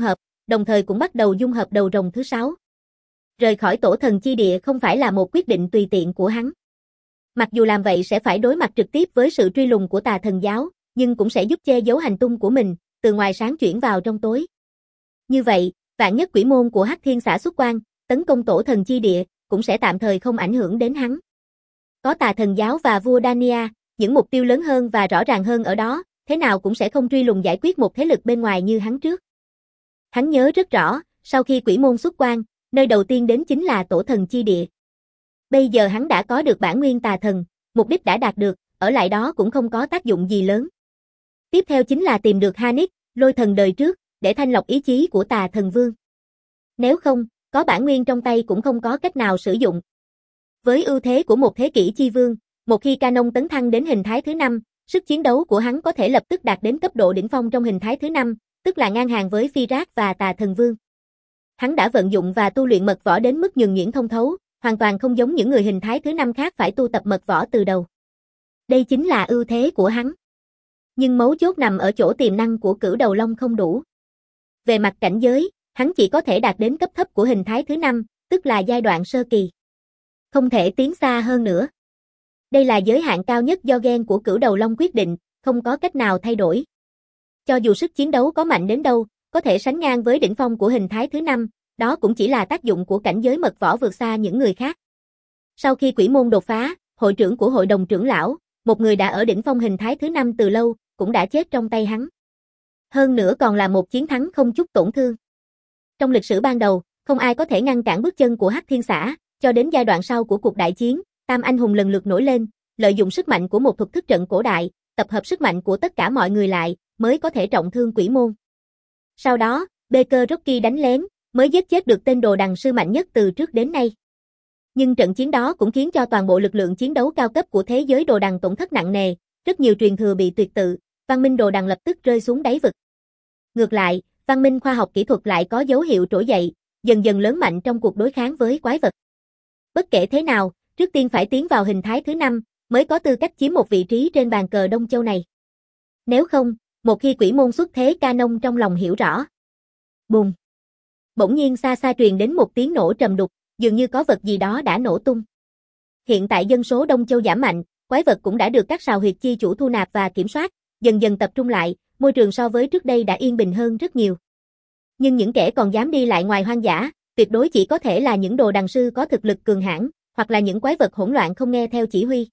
đồng thời cũng bắt đầu dung hợp đầu rồng thứ sáu. Rời khỏi tổ thần chi địa không phải là một quyết định tùy tiện của hắn. Mặc dù làm vậy sẽ phải đối mặt trực tiếp với sự truy lùng của tà thần giáo, nhưng cũng sẽ giúp che giấu hành tung của mình, từ ngoài sáng chuyển vào trong tối. Như vậy, vạn nhất quỷ môn của Hắc Thiên Xã xuất quan, tấn công tổ thần chi địa, cũng sẽ tạm thời không ảnh hưởng đến hắn. Có tà thần giáo và vua Dania, những mục tiêu lớn hơn và rõ ràng hơn ở đó, thế nào cũng sẽ không truy lùng giải quyết một thế lực bên ngoài như hắn trước. Hắn nhớ rất rõ, sau khi quỷ môn xuất quan, nơi đầu tiên đến chính là tổ thần chi địa. Bây giờ hắn đã có được bản nguyên tà thần, mục đích đã đạt được, ở lại đó cũng không có tác dụng gì lớn. Tiếp theo chính là tìm được Hanix, lôi thần đời trước, để thanh lọc ý chí của tà thần vương. Nếu không, có bản nguyên trong tay cũng không có cách nào sử dụng. Với ưu thế của một thế kỷ chi vương, một khi Canon tấn thăng đến hình thái thứ năm, sức chiến đấu của hắn có thể lập tức đạt đến cấp độ đỉnh phong trong hình thái thứ năm, tức là ngang hàng với Firat và tà thần vương. Hắn đã vận dụng và tu luyện mật võ đến mức nhuần nhuyễn thông thấu, hoàn toàn không giống những người hình thái thứ năm khác phải tu tập mật võ từ đầu. Đây chính là ưu thế của hắn. Nhưng mấu chốt nằm ở chỗ tiềm năng của Cửu Đầu Long không đủ. Về mặt cảnh giới, hắn chỉ có thể đạt đến cấp thấp của hình thái thứ năm, tức là giai đoạn sơ kỳ. Không thể tiến xa hơn nữa. Đây là giới hạn cao nhất do gen của Cửu Đầu Long quyết định, không có cách nào thay đổi. Cho dù sức chiến đấu có mạnh đến đâu, có thể sánh ngang với đỉnh phong của hình thái thứ năm, đó cũng chỉ là tác dụng của cảnh giới mật võ vượt xa những người khác. Sau khi quỷ môn đột phá, hội trưởng của hội đồng trưởng lão, một người đã ở đỉnh phong hình thái thứ năm từ lâu, cũng đã chết trong tay hắn. Hơn nữa còn là một chiến thắng không chút tổn thương. Trong lịch sử ban đầu, không ai có thể ngăn cản bước chân của Hắc Thiên Xã, cho đến giai đoạn sau của cuộc đại chiến, Tam anh hùng lần lượt nổi lên, lợi dụng sức mạnh của một thuật thức trận cổ đại, tập hợp sức mạnh của tất cả mọi người lại, mới có thể trọng thương quỷ môn. Sau đó, Baker Rocky đánh lén, mới giết chết được tên đồ đằng sư mạnh nhất từ trước đến nay. Nhưng trận chiến đó cũng khiến cho toàn bộ lực lượng chiến đấu cao cấp của thế giới đồ đằng tổn thất nặng nề, rất nhiều truyền thừa bị tuyệt tự, văn minh đồ đằng lập tức rơi xuống đáy vực. Ngược lại, văn minh khoa học kỹ thuật lại có dấu hiệu trỗi dậy, dần dần lớn mạnh trong cuộc đối kháng với quái vật. Bất kể thế nào, trước tiên phải tiến vào hình thái thứ năm, mới có tư cách chiếm một vị trí trên bàn cờ Đông Châu này. Nếu không, một khi quỷ môn xuất thế, Canon trong lòng hiểu rõ. Bùng! Bỗng nhiên xa xa truyền đến một tiếng nổ trầm đục, dường như có vật gì đó đã nổ tung. Hiện tại dân số Đông Châu giảm mạnh, quái vật cũng đã được các sào huyệt chi chủ thu nạp và kiểm soát, dần dần tập trung lại, môi trường so với trước đây đã yên bình hơn rất nhiều. Nhưng những kẻ còn dám đi lại ngoài hoang dã, tuyệt đối chỉ có thể là những đồ đằng sư có thực lực cường hãn, hoặc là những quái vật hỗn loạn không nghe theo chỉ huy.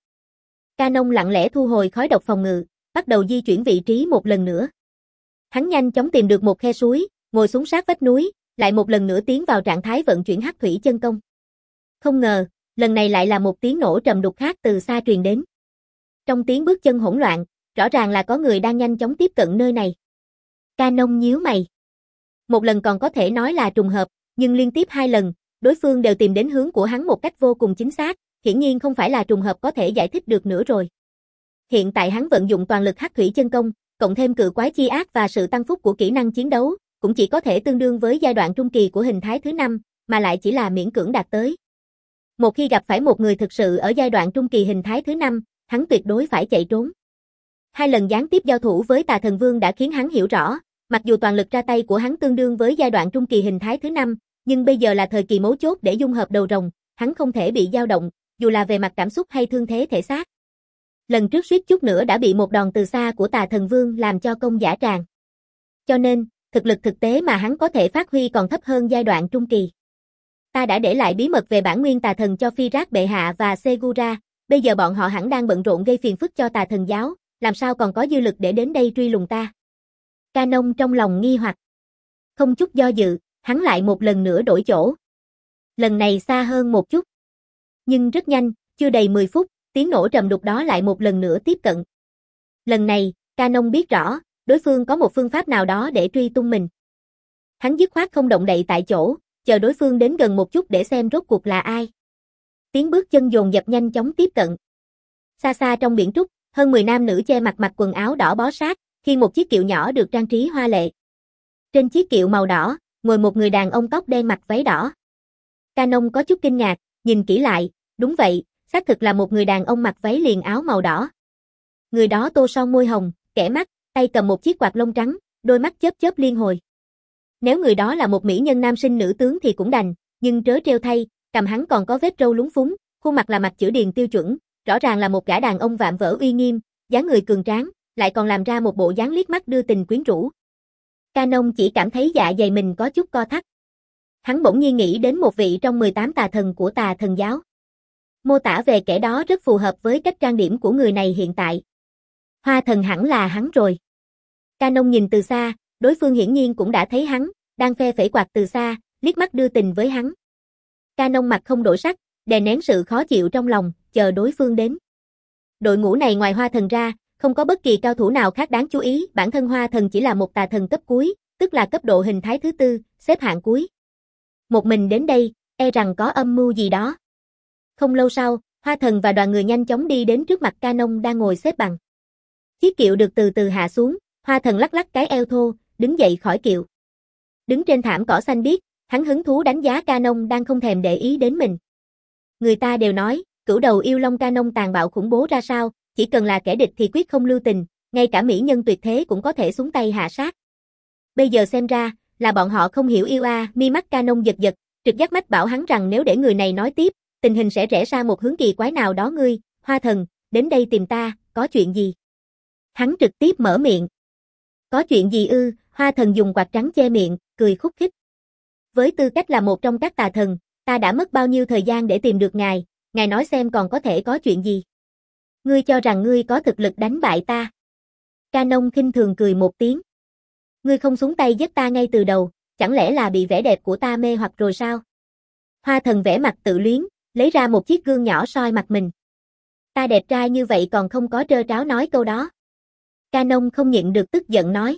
Canon lặng lẽ thu hồi khói độc phòng ngự, bắt đầu di chuyển vị trí một lần nữa. Hắn nhanh chóng tìm được một khe suối, ngồi xuống sát vách núi, lại một lần nữa tiến vào trạng thái vận chuyển hắc thủy chân công. Không ngờ, lần này lại là một tiếng nổ trầm đục khác từ xa truyền đến. Trong tiếng bước chân hỗn loạn, rõ ràng là có người đang nhanh chóng tiếp cận nơi này. Canon nhíu mày. Một lần còn có thể nói là trùng hợp, nhưng liên tiếp hai lần, đối phương đều tìm đến hướng của hắn một cách vô cùng chính xác, hiển nhiên không phải là trùng hợp có thể giải thích được nữa rồi. Hiện tại hắn vận dụng toàn lực hắc thủy chân công, cộng thêm cự quái chi ác và sự tăng phúc của kỹ năng chiến đấu, cũng chỉ có thể tương đương với giai đoạn trung kỳ của hình thái thứ năm, mà lại chỉ là miễn cưỡng đạt tới. Một khi gặp phải một người thực sự ở giai đoạn trung kỳ hình thái thứ năm, hắn tuyệt đối phải chạy trốn. Hai lần gián tiếp giao thủ với tà thần vương đã khiến hắn hiểu rõ, mặc dù toàn lực ra tay của hắn tương đương với giai đoạn trung kỳ hình thái thứ năm, nhưng bây giờ là thời kỳ mấu chốt để dung hợp đầu rồng, hắn không thể bị dao động, dù là về mặt cảm xúc hay thương thế thể xác. Lần trước suýt chút nữa đã bị một đòn từ xa của tà thần vương làm cho công dã tràng. Cho nên, thực lực thực tế mà hắn có thể phát huy còn thấp hơn giai đoạn trung kỳ. Ta đã để lại bí mật về bản nguyên tà thần cho Firat bệ hạ và Segura, bây giờ bọn họ hẳn đang bận rộn gây phiền phức cho tà thần giáo, làm sao còn có dư lực để đến đây truy lùng ta. Canon trong lòng nghi hoặc. Không chút do dự, hắn lại một lần nữa đổi chỗ. Lần này xa hơn một chút. Nhưng rất nhanh, chưa đầy mười phút, tiếng nổ trầm đục đó lại một lần nữa tiếp cận. Lần này, Canon biết rõ, đối phương có một phương pháp nào đó để truy tung mình. Hắn dứt khoát không động đậy tại chỗ, chờ đối phương đến gần một chút để xem rốt cuộc là ai. Tiếng bước chân dồn dập nhanh chóng tiếp cận. Xa xa trong biển trúc, hơn mười nam nữ che mặt mặc quần áo đỏ bó sát, khi một chiếc kiệu nhỏ được trang trí hoa lệ. Trên chiếc kiệu màu đỏ, ngồi một người đàn ông tóc đen mặc váy đỏ. Canon có chút kinh ngạc, nhìn kỹ lại, đúng vậy, xác thực là một người đàn ông mặc váy liền áo màu đỏ. Người đó tô son môi hồng, kẻ mắt, tay cầm một chiếc quạt lông trắng, đôi mắt chớp chớp liên hồi. Nếu người đó là một mỹ nhân nam sinh nữ tướng thì cũng đành, nhưng trớ trêu thay, cầm hắn còn có vết râu lúng phúng, khuôn mặt là mặt chữ điền tiêu chuẩn, rõ ràng là một gã đàn ông vạm vỡ uy nghiêm, dáng người cường tráng, lại còn làm ra một bộ dáng liếc mắt đưa tình quyến rũ. Canon chỉ cảm thấy dạ dày mình có chút co thắt. Hắn bỗng nhiên nghĩ đến một vị trong mười tám tà thần của tà thần giáo. Mô tả về kẻ đó rất phù hợp với cách trang điểm của người này hiện tại. Hoa thần hẳn là hắn rồi. Canon nhìn từ xa, đối phương hiển nhiên cũng đã thấy hắn, đang phe phẩy quạt từ xa, liếc mắt đưa tình với hắn. Canon mặt không đổi sắc, đè nén sự khó chịu trong lòng, chờ đối phương đến. Đội ngũ này ngoài Hoa thần ra, không có bất kỳ cao thủ nào khác đáng chú ý, bản thân Hoa thần chỉ là một tà thần cấp cuối, tức là cấp độ hình thái thứ tư, xếp hạng cuối. Một mình đến đây, e rằng có âm mưu gì đó. Không lâu sau, Hoa thần và đoàn người nhanh chóng đi đến trước mặt Canon đang ngồi xếp bằng. Chiếc kiệu được từ từ hạ xuống, Hoa thần lắc lắc cái eo thô, đứng dậy khỏi kiệu. Đứng trên thảm cỏ xanh biếc, hắn hứng thú đánh giá Canon đang không thèm để ý đến mình. Người ta đều nói, cửu đầu yêu long Canon tàn bạo khủng bố ra sao, chỉ cần là kẻ địch thì quyết không lưu tình, ngay cả mỹ nhân tuyệt thế cũng có thể xuống tay hạ sát. Bây giờ xem ra, là bọn họ không hiểu yêu a, mi mắt Canon giật giật, trực giác mách bảo hắn rằng nếu để người này nói tiếp, tình hình sẽ rẽ sang một hướng kỳ quái nào đó. Ngươi, Hoa thần, đến đây tìm ta, có chuyện gì? Hắn trực tiếp mở miệng. Có chuyện gì ư? Hoa thần dùng quạt trắng che miệng, cười khúc khích. Với tư cách là một trong các tà thần, ta đã mất bao nhiêu thời gian để tìm được ngài, ngài nói xem còn có thể có chuyện gì? Ngươi cho rằng ngươi có thực lực đánh bại ta? Canon khinh thường cười một tiếng. Ngươi không xuống tay giết ta ngay từ đầu, chẳng lẽ là bị vẻ đẹp của ta mê hoặc rồi sao? Hoa thần vẽ mặt tự luyến, lấy ra một chiếc gương nhỏ soi mặt mình. Ta đẹp trai như vậy còn không có trơ tráo nói câu đó. Canon không nhịn được tức giận nói.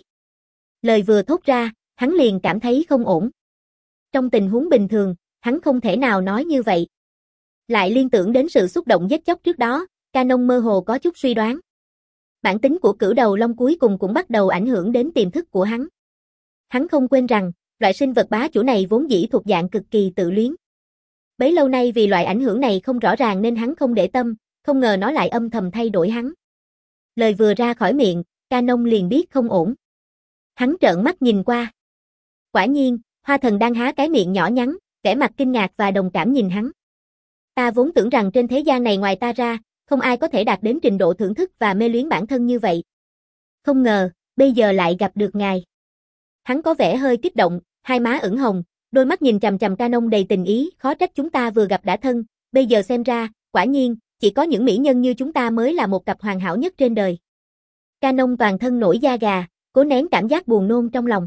Lời vừa thốt ra, hắn liền cảm thấy không ổn. Trong tình huống bình thường, hắn không thể nào nói như vậy. Lại liên tưởng đến sự xúc động giết chóc trước đó, Canon mơ hồ có chút suy đoán. Bản tính của cửu đầu long cuối cùng cũng bắt đầu ảnh hưởng đến tiềm thức của hắn. Hắn không quên rằng, loại sinh vật bá chủ này vốn dĩ thuộc dạng cực kỳ tự luyến. Bấy lâu nay vì loại ảnh hưởng này không rõ ràng nên hắn không để tâm, không ngờ nó lại âm thầm thay đổi hắn. Lời vừa ra khỏi miệng, Canon liền biết không ổn. Hắn trợn mắt nhìn qua. Quả nhiên, Hoa thần đang há cái miệng nhỏ nhắn, vẻ mặt kinh ngạc và đồng cảm nhìn hắn. Ta vốn tưởng rằng trên thế gian này ngoài ta ra, không ai có thể đạt đến trình độ thưởng thức và mê luyến bản thân như vậy. Không ngờ, bây giờ lại gặp được ngài. Hắn có vẻ hơi kích động, hai má ửng hồng, đôi mắt nhìn chằm chằm Canon đầy tình ý, khó trách chúng ta vừa gặp đã thân, bây giờ xem ra, quả nhiên, chỉ có những mỹ nhân như chúng ta mới là một cặp hoàn hảo nhất trên đời. Canon toàn thân nổi da gà, cố nén cảm giác buồn nôn trong lòng.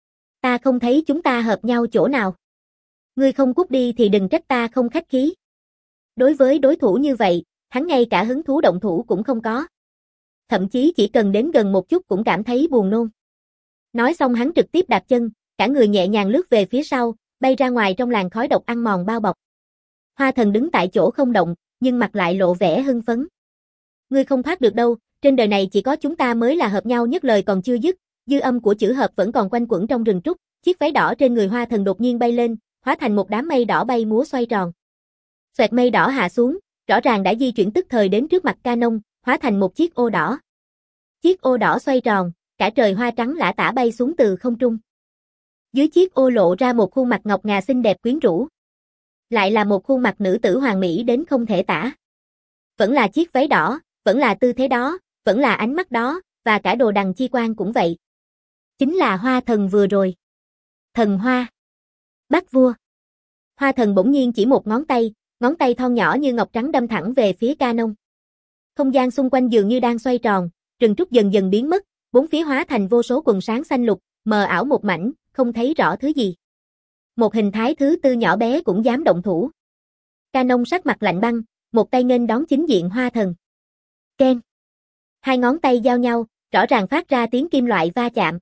Ta không thấy chúng ta hợp nhau chỗ nào. Ngươi không cút đi thì đừng trách ta không khách khí. Đối với đối thủ như vậy, hắn ngay cả hứng thú động thủ cũng không có. Thậm chí chỉ cần đến gần một chút cũng cảm thấy buồn nôn. Nói xong hắn trực tiếp đạp chân, cả người nhẹ nhàng lướt về phía sau, bay ra ngoài trong làn khói độc ăn mòn bao bọc. Hoa thần đứng tại chỗ không động, nhưng mặt lại lộ vẻ hưng phấn. Ngươi không thoát được đâu, trên đời này chỉ có chúng ta mới là hợp nhau nhất. Lời còn chưa dứt, dư âm của chữ hợp vẫn còn quanh quẩn trong rừng trúc, chiếc váy đỏ trên người Hoa thần đột nhiên bay lên, hóa thành một đám mây đỏ bay múa xoay tròn. Xoẹt mây đỏ hạ xuống, rõ ràng đã di chuyển tức thời đến trước mặt Canon, hóa thành một chiếc ô đỏ. Chiếc ô đỏ xoay tròn, cả trời hoa trắng lả tả bay xuống từ không trung. Dưới chiếc ô lộ ra một khuôn mặt ngọc ngà xinh đẹp quyến rũ. Lại là một khuôn mặt nữ tử hoàn mỹ đến không thể tả. Vẫn là chiếc váy đỏ, vẫn là tư thế đó, vẫn là ánh mắt đó, và cả đồ đằng chi quan cũng vậy. Chính là Hoa thần vừa rồi. Thần Hoa. Bác vua. Hoa thần bỗng nhiên chỉ một ngón tay, ngón tay thon nhỏ như ngọc trắng đâm thẳng về phía Canon. Không gian xung quanh dường như đang xoay tròn, rừng trúc dần dần biến mất, bốn phía hóa thành vô số quần sáng xanh lục, mờ ảo một mảnh, không thấy rõ thứ gì. Một hình thái thứ tư nhỏ bé cũng dám động thủ. Canon sắc mặt lạnh băng, một tay nghênh đón chính diện Hoa thần. Keng. Hai ngón tay giao nhau, rõ ràng phát ra tiếng kim loại va chạm.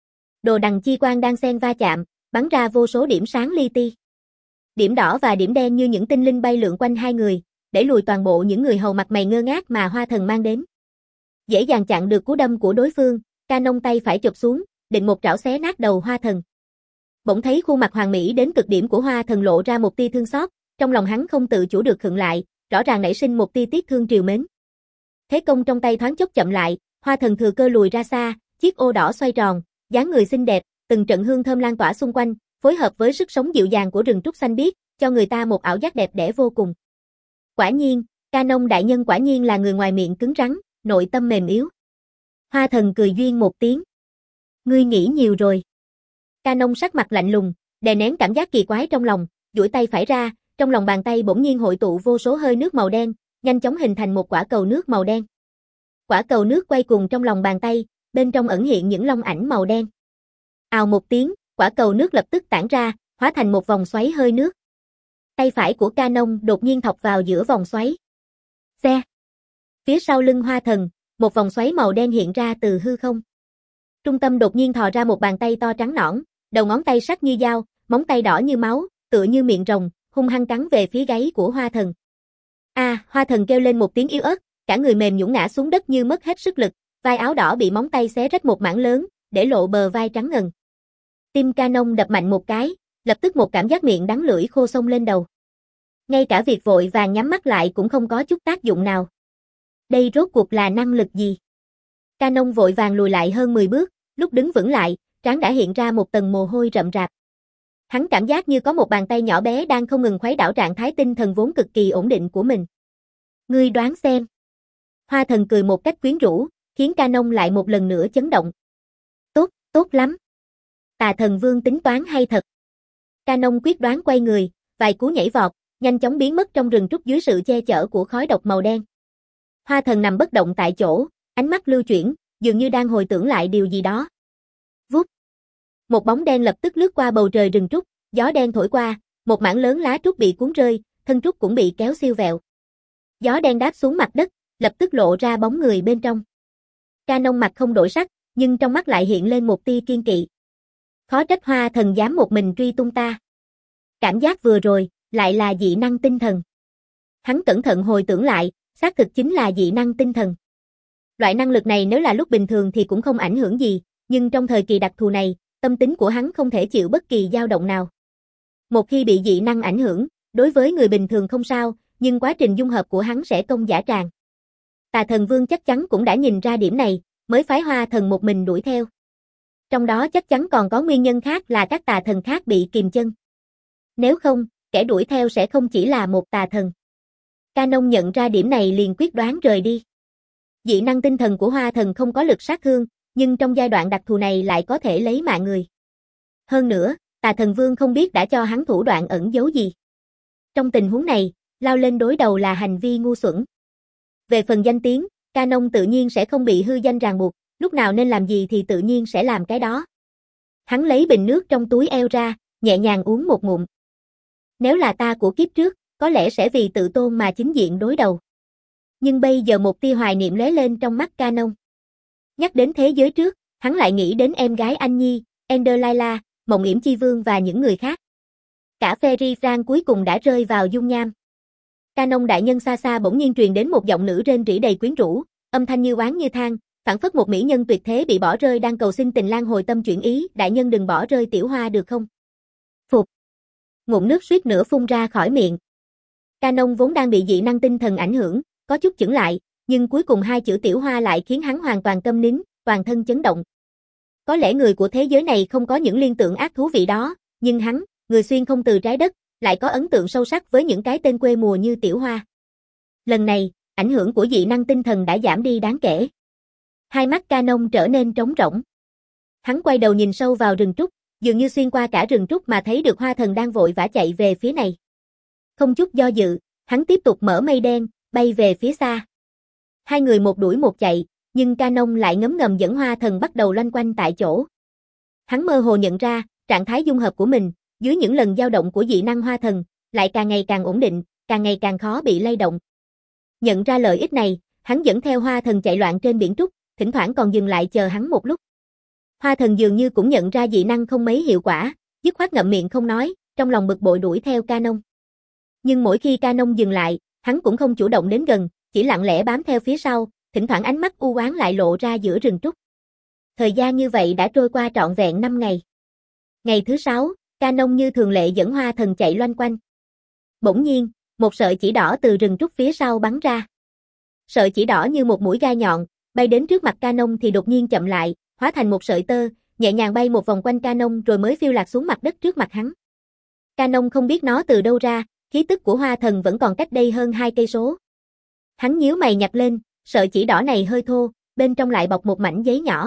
Đồ đằng chi quang đang xen va chạm, bắn ra vô số điểm sáng li ti. Điểm đỏ và điểm đen như những tinh linh bay lượn quanh hai người, đẩy lùi toàn bộ những người hầu mặt mày ngơ ngác mà Hoa thần mang đến. Dễ dàng chặn được cú đâm của đối phương, Canon tay phải chụp xuống, định một trảo xé nát đầu Hoa thần. Bỗng thấy khuôn mặt hoàn mỹ đến cực điểm của Hoa thần lộ ra một tia thương xót, trong lòng hắn không tự chủ được khựng lại, rõ ràng nảy sinh một tia tiếc thương trìu mến. Thế công trong tay thoáng chốc chậm lại, Hoa thần thừa cơ lùi ra xa, chiếc ô đỏ xoay tròn, dáng người xinh đẹp, từng trận hương thơm lan tỏa xung quanh, phối hợp với sức sống dịu dàng của rừng trúc xanh biếc, cho người ta một ảo giác đẹp đẽ vô cùng. Quả nhiên, Canon đại nhân quả nhiên là người ngoài miệng cứng rắn, nội tâm mềm yếu. Hoa Thần cười duyên một tiếng. Ngươi nghĩ nhiều rồi. Canon sắc mặt lạnh lùng, đè nén cảm giác kỳ quái trong lòng, duỗi tay phải ra, trong lòng bàn tay bỗng nhiên hội tụ vô số hơi nước màu đen, nhanh chóng hình thành một quả cầu nước màu đen. Quả cầu nước quay cuồng trong lòng bàn tay, bên trong ẩn hiện những long ảnh màu đen. Ào một tiếng, quả cầu nước lập tức tản ra, hóa thành một vòng xoáy hơi nước. Tay phải của Canon đột nhiên thọc vào giữa vòng xoáy. Xe. Phía sau lưng Hoa Thần, một vòng xoáy màu đen hiện ra từ hư không. Trung tâm đột nhiên thò ra một bàn tay to trắng nõn, đầu ngón tay sắc như dao, móng tay đỏ như máu, tựa như miệng rồng, hung hăng cắn về phía gáy của Hoa Thần. A, à, Hoa Thần kêu lên một tiếng yếu ớt, cả người mềm nhũn ngã xuống đất như mất hết sức lực, vai áo đỏ bị móng tay xé rách một mảng lớn, để lộ bờ vai trắng ngần. Tim Canon đập mạnh một cái, lập tức một cảm giác miệng đắng lưỡi khô xông lên đầu. Ngay cả việc vội vàng nhắm mắt lại cũng không có chút tác dụng nào. Đây rốt cuộc là năng lực gì? Canon vội vàng lùi lại hơn mười bước, lúc đứng vững lại, trán đã hiện ra một tầng mồ hôi rậm rạp. Hắn cảm giác như có một bàn tay nhỏ bé đang không ngừng khuấy đảo trạng thái tinh thần vốn cực kỳ ổn định của mình. Ngươi đoán xem. Hoa Thần cười một cách quyến rũ, khiến Canon lại một lần nữa chấn động. Tốt, tốt lắm. Tà Thần Vương tính toán hay thật. Canon quyết đoán quay người, vài cú nhảy vọt, nhanh chóng biến mất trong rừng trúc dưới sự che chở của khói độc màu đen. Hoa Thần nằm bất động tại chỗ, ánh mắt lưu chuyển, dường như đang hồi tưởng lại điều gì đó. Vút. Một bóng đen lập tức lướt qua bầu trời rừng trúc, gió đen thổi qua, một mảng lớn lá trúc bị cuốn rơi, thân trúc cũng bị kéo siêu vẹo. Gió đen đáp xuống mặt đất, lập tức lộ ra bóng người bên trong. Canon mặt không đổi sắc, nhưng trong mắt lại hiện lên một tia kiên kỵ. Khó trách Hoa Thần dám một mình truy tung ta. Cảm giác vừa rồi, lại là dị năng tinh thần. Hắn cẩn thận hồi tưởng lại, xác thực chính là dị năng tinh thần. Loại năng lực này nếu là lúc bình thường thì cũng không ảnh hưởng gì, nhưng trong thời kỳ đặc thù này, tâm tính của hắn không thể chịu bất kỳ dao động nào. Một khi bị dị năng ảnh hưởng, đối với người bình thường không sao, nhưng quá trình dung hợp của hắn sẽ công dã tràng. Tà Thần Vương chắc chắn cũng đã nhìn ra điểm này, mới phái Hoa Thần một mình đuổi theo. Trong đó chắc chắn còn có nguyên nhân khác là các tà thần khác bị kìm chân. Nếu không, kẻ đuổi theo sẽ không chỉ là một tà thần. Canon nhận ra điểm này liền quyết đoán rời đi. Dị năng tinh thần của Hoa Thần không có lực sát thương, nhưng trong giai đoạn đặc thù này lại có thể lấy mạng người. Hơn nữa, Tà Thần Vương không biết đã cho hắn thủ đoạn ẩn giấu gì. Trong tình huống này, lao lên đối đầu là hành vi ngu xuẩn. Về phần danh tiếng, Canon tự nhiên sẽ không bị hư danh ràng buộc, lúc nào nên làm gì thì tự nhiên sẽ làm cái đó. Hắn lấy bình nước trong túi eo ra, nhẹ nhàng uống một ngụm. Nếu là ta của kiếp trước, có lẽ sẽ vì tự tôn mà chính diện đối đầu. Nhưng bây giờ một tia hoài niệm lóe lên trong mắt Canon. Nhắc đến thế giới trước, hắn lại nghĩ đến em gái Anh Nhi, Ender Layla, Mộng Yểm Chi Vương và những người khác. Cả Fairy Frank cuối cùng đã rơi vào dung nham. Canon đại nhân xa xa bỗng nhiên truyền đến một giọng nữ rên rỉ đầy quyến rũ, âm thanh như oán như than, phảng phất một mỹ nhân tuyệt thế bị bỏ rơi đang cầu xin tình lang hồi tâm chuyển ý, đại nhân đừng bỏ rơi tiểu hoa được không? Phục. Ngụm nước suýt nữa phun ra khỏi miệng. Canon vốn đang bị dị năng tinh thần ảnh hưởng, có chút chững lại, nhưng cuối cùng hai chữ tiểu hoa lại khiến hắn hoàn toàn câm nín, toàn thân chấn động. Có lẽ người của thế giới này không có những liên tưởng ác thú vị đó, nhưng hắn, người xuyên không từ trái đất, lại có ấn tượng sâu sắc với những cái tên quê mùa như tiểu hoa. Lần này, ảnh hưởng của dị năng tinh thần đã giảm đi đáng kể. Hai mắt Canon trở nên trống rỗng. Hắn quay đầu nhìn sâu vào rừng trúc, dường như xuyên qua cả rừng trúc mà thấy được Hoa Thần đang vội vã chạy về phía này. Không chút do dự, hắn tiếp tục mở mây đen, bay về phía xa. Hai người một đuổi một chạy, nhưng Canon lại ngấm ngầm dẫn Hoa Thần bắt đầu loanh quanh tại chỗ. Hắn mơ hồ nhận ra, trạng thái dung hợp của mình, dưới những lần dao động của dị năng Hoa Thần, lại càng ngày càng ổn định, càng ngày càng khó bị lay động. Nhận ra lợi ích này, hắn dẫn theo Hoa Thần chạy loạn trên biển trúc, thỉnh thoảng còn dừng lại chờ hắn một lúc. Hoa Thần dường như cũng nhận ra dị năng không mấy hiệu quả, dứt khoát ngậm miệng không nói, trong lòng bực bội đuổi theo Canon. Nhưng mỗi khi Canon dừng lại, hắn cũng không chủ động đến gần, chỉ lặng lẽ bám theo phía sau, thỉnh thoảng ánh mắt u oán lại lộ ra giữa rừng trúc. Thời gian như vậy đã trôi qua trọn vẹn năm ngày. Ngày thứ sáu, Canon như thường lệ dẫn Hoa Thần chạy loanh quanh. Bỗng nhiên, một sợi chỉ đỏ từ rừng trúc phía sau bắn ra. Sợi chỉ đỏ như một mũi gai nhọn, bay đến trước mặt Canon thì đột nhiên chậm lại, hóa thành một sợi tơ, nhẹ nhàng bay một vòng quanh Canon rồi mới phiêu lạc xuống mặt đất trước mặt hắn. Canon không biết nó từ đâu ra, khí tức của Hoa Thần vẫn còn cách đây hơn hai cây số. Hắn nhíu mày nhặt lên, sợi chỉ đỏ này hơi thô, bên trong lại bọc một mảnh giấy nhỏ.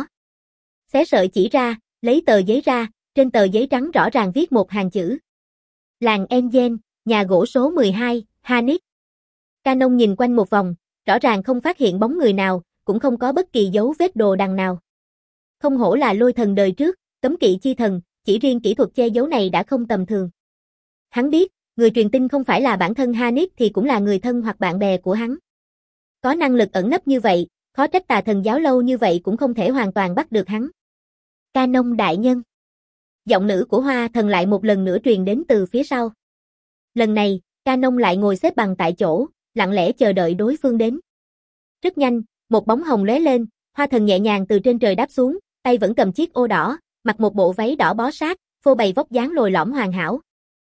Xé sợi chỉ ra, lấy tờ giấy ra, trên tờ giấy trắng rõ ràng viết một hàng chữ. Làng Engen, nhà gỗ số mười hai, Hanif. Canon nhìn quanh một vòng, rõ ràng không phát hiện bóng người nào, cũng không có bất kỳ dấu vết đồ đằng nào. Không hổ là lôi thần đời trước, cấm kỵ chi thần, chỉ riêng kỹ thuật che giấu này đã không tầm thường. Hắn biết, người truyền tin không phải là bản thân Hanif thì cũng là người thân hoặc bạn bè của hắn. Có năng lực ẩn nấp như vậy, khó trách tà thần giáo lâu như vậy cũng không thể hoàn toàn bắt được hắn. Canon đại nhân. Giọng nữ của Hoa Thần lại một lần nữa truyền đến từ phía sau. Lần này, Canon lại ngồi xếp bằng tại chỗ, lặng lẽ chờ đợi đối phương đến. Rất nhanh, một bóng hồng lóe lên, Hoa Thần nhẹ nhàng từ trên trời đáp xuống, tay vẫn cầm chiếc ô đỏ, mặc một bộ váy đỏ bó sát, phô bày vóc dáng lồi lõm hoàn hảo.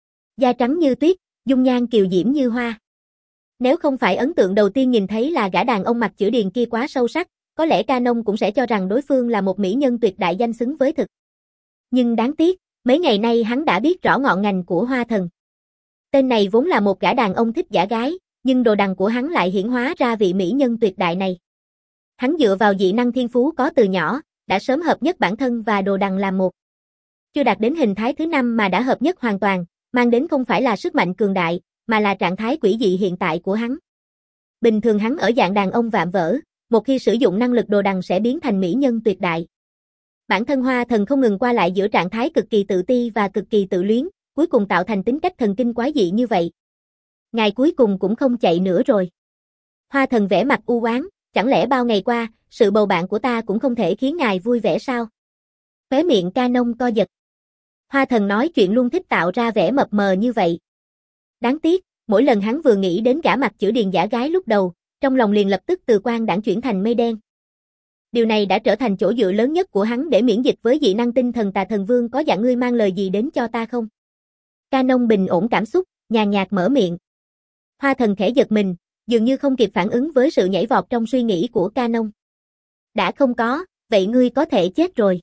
Da trắng như tuyết, dung nhan kiều diễm như hoa. Nếu không phải ấn tượng đầu tiên nhìn thấy là gã đàn ông mặt chữ điền kia quá sâu sắc, có lẽ Canon cũng sẽ cho rằng đối phương là một mỹ nhân tuyệt đại danh xứng với thực. Nhưng đáng tiếc, mấy ngày nay hắn đã biết rõ ngọn ngành của Hoa Thần. Tên này vốn là một gã đàn ông thích giả gái, nhưng đồ đằng của hắn lại hiển hóa ra vị mỹ nhân tuyệt đại này. Hắn dựa vào dị năng thiên phú có từ nhỏ, đã sớm hợp nhất bản thân và đồ đằng làm một. Chưa đạt đến hình thái thứ năm mà đã hợp nhất hoàn toàn, mang đến không phải là sức mạnh cường đại, mà là trạng thái quỷ dị hiện tại của hắn. Bình thường hắn ở dạng đàn ông vạm vỡ, một khi sử dụng năng lực đồ đằng sẽ biến thành mỹ nhân tuyệt đại. Bản thân Hoa Thần không ngừng qua lại giữa trạng thái cực kỳ tự ti và cực kỳ tự luyến, cuối cùng tạo thành tính cách thần kinh quái dị như vậy. Ngày cuối cùng cũng không chạy nữa rồi. Hoa Thần vẻ mặt u oán, chẳng lẽ bao ngày qua, sự bầu bạn của ta cũng không thể khiến ngài vui vẻ sao? Khóe miệng Canon co giật. Hoa Thần nói chuyện luôn thích tạo ra vẻ mập mờ như vậy. Đáng tiếc, mỗi lần hắn vừa nghĩ đến gã mặt chữ điền giả gái lúc đầu, trong lòng liền lập tức từ quang đãng chuyển thành mây đen. Điều này đã trở thành chỗ dựa lớn nhất của hắn để miễn dịch với dị năng tinh thần tà thần vương có dạng ngươi mang lời gì đến cho ta không? Canon bình ổn cảm xúc, nhàn nhạt mở miệng. Hoa Thần khẽ giật mình, dường như không kịp phản ứng với sự nhảy vọt trong suy nghĩ của Canon. Đã không có, vậy ngươi có thể chết rồi.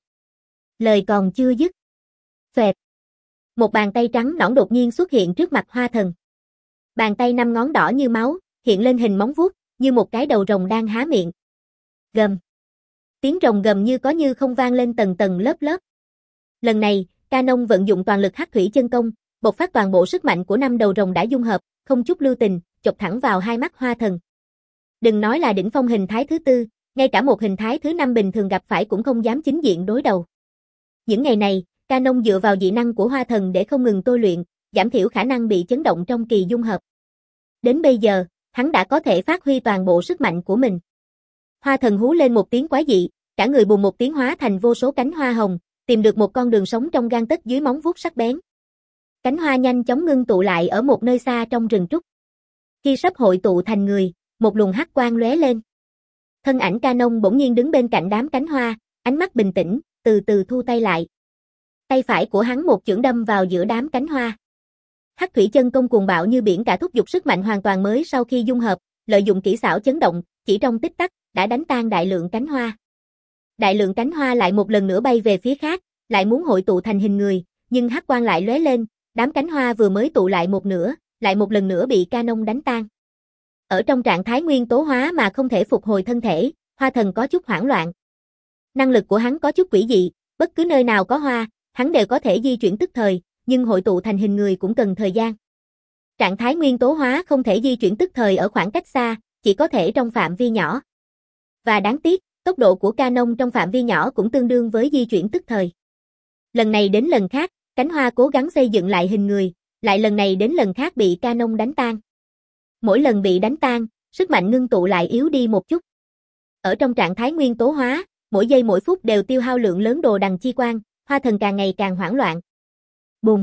Lời còn chưa dứt. Phệt. Một bàn tay trắng nõn đột nhiên xuất hiện trước mặt Hoa Thần. Bàn tay năm ngón đỏ như máu, hiện lên hình móng vuốt, như một cái đầu rồng đang há miệng. Gầm. Tiếng rồng gầm như có như không vang lên tầng tầng lớp lớp. Lần này, Canon vận dụng toàn lực hắc thủy chân công, bộc phát toàn bộ sức mạnh của năm đầu rồng đã dung hợp, không chút lưu tình, chộp thẳng vào hai mắt Hoa Thần. Đừng nói là đỉnh phong hình thái thứ tư, ngay cả một hình thái thứ năm bình thường gặp phải cũng không dám chính diện đối đầu. Những ngày này, Canon dựa vào dị năng của Hoa Thần để không ngừng tôi luyện, giảm thiểu khả năng bị chấn động trong kỳ dung hợp. Đến bây giờ, hắn đã có thể phát huy toàn bộ sức mạnh của mình. Hoa Thần hú lên một tiếng quái dị, cả người bùng một tiếng hóa thành vô số cánh hoa hồng, tìm được một con đường sống trong gang tấc dưới móng vuốt sắc bén. Cánh hoa nhanh chóng ngưng tụ lại ở một nơi xa trong rừng trúc. Khi sắp hội tụ thành người, một luồng hắc quang lóe lên. Thân ảnh Canon bỗng nhiên đứng bên cạnh đám cánh hoa, ánh mắt bình tĩnh, từ từ thu tay lại. Tay phải của hắn một chưởng đâm vào giữa đám cánh hoa. Hắc thủy chân công cuồng bạo như biển cả thúc giục sức mạnh hoàn toàn mới sau khi dung hợp, lợi dụng kỹ xảo chấn động, chỉ trong tích tắc đã đánh tan đại lượng cánh hoa. Đại lượng cánh hoa lại một lần nữa bay về phía khác, lại muốn hội tụ thành hình người, nhưng hắc quang lại lóe lên, đám cánh hoa vừa mới tụ lại một nửa, lại một lần nữa bị Canon đánh tan. Ở trong trạng thái nguyên tố hóa mà không thể phục hồi thân thể, Hoa Thần có chút hoảng loạn. Năng lực của hắn có chút quỷ dị, bất cứ nơi nào có hoa, hắn đều có thể di chuyển tức thời, nhưng hội tụ thành hình người cũng cần thời gian. Trạng thái nguyên tố hóa không thể di chuyển tức thời ở khoảng cách xa, chỉ có thể trong phạm vi nhỏ. Và đáng tiếc, tốc độ của Canon trong phạm vi nhỏ cũng tương đương với di chuyển tức thời. Lần này đến lần khác, cánh hoa cố gắng xây dựng lại hình người, lại lần này đến lần khác bị Canon đánh tan. Mỗi lần bị đánh tan, sức mạnh ngưng tụ lại yếu đi một chút. Ở trong trạng thái nguyên tố hóa, mỗi giây mỗi phút đều tiêu hao lượng lớn đồ đằng chi quan, Hoa Thần càng ngày càng hoảng loạn. Bùng!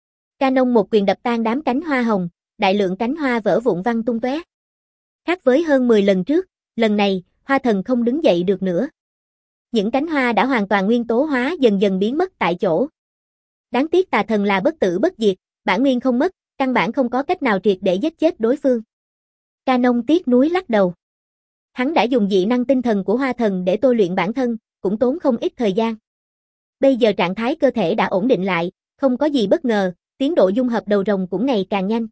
Canon một quyền đập tan đám cánh hoa hồng, đại lượng cánh hoa vỡ vụn văng tung tóe. Khác với hơn mười lần trước, lần này, Hoa Thần không đứng dậy được nữa. Những cánh hoa đã hoàn toàn nguyên tố hóa dần dần biến mất tại chỗ. Đáng tiếc tà thần là bất tử bất diệt, bản nguyên không mất, căn bản không có cách nào triệt để giết chết đối phương. Canon tiếc nuối lắc đầu. Hắn đã dùng dị năng tinh thần của Hoa Thần để tôi luyện bản thân, cũng tốn không ít thời gian. Bây giờ trạng thái cơ thể đã ổn định lại, không có gì bất ngờ, tiến độ dung hợp đầu rồng cũng ngày càng nhanh.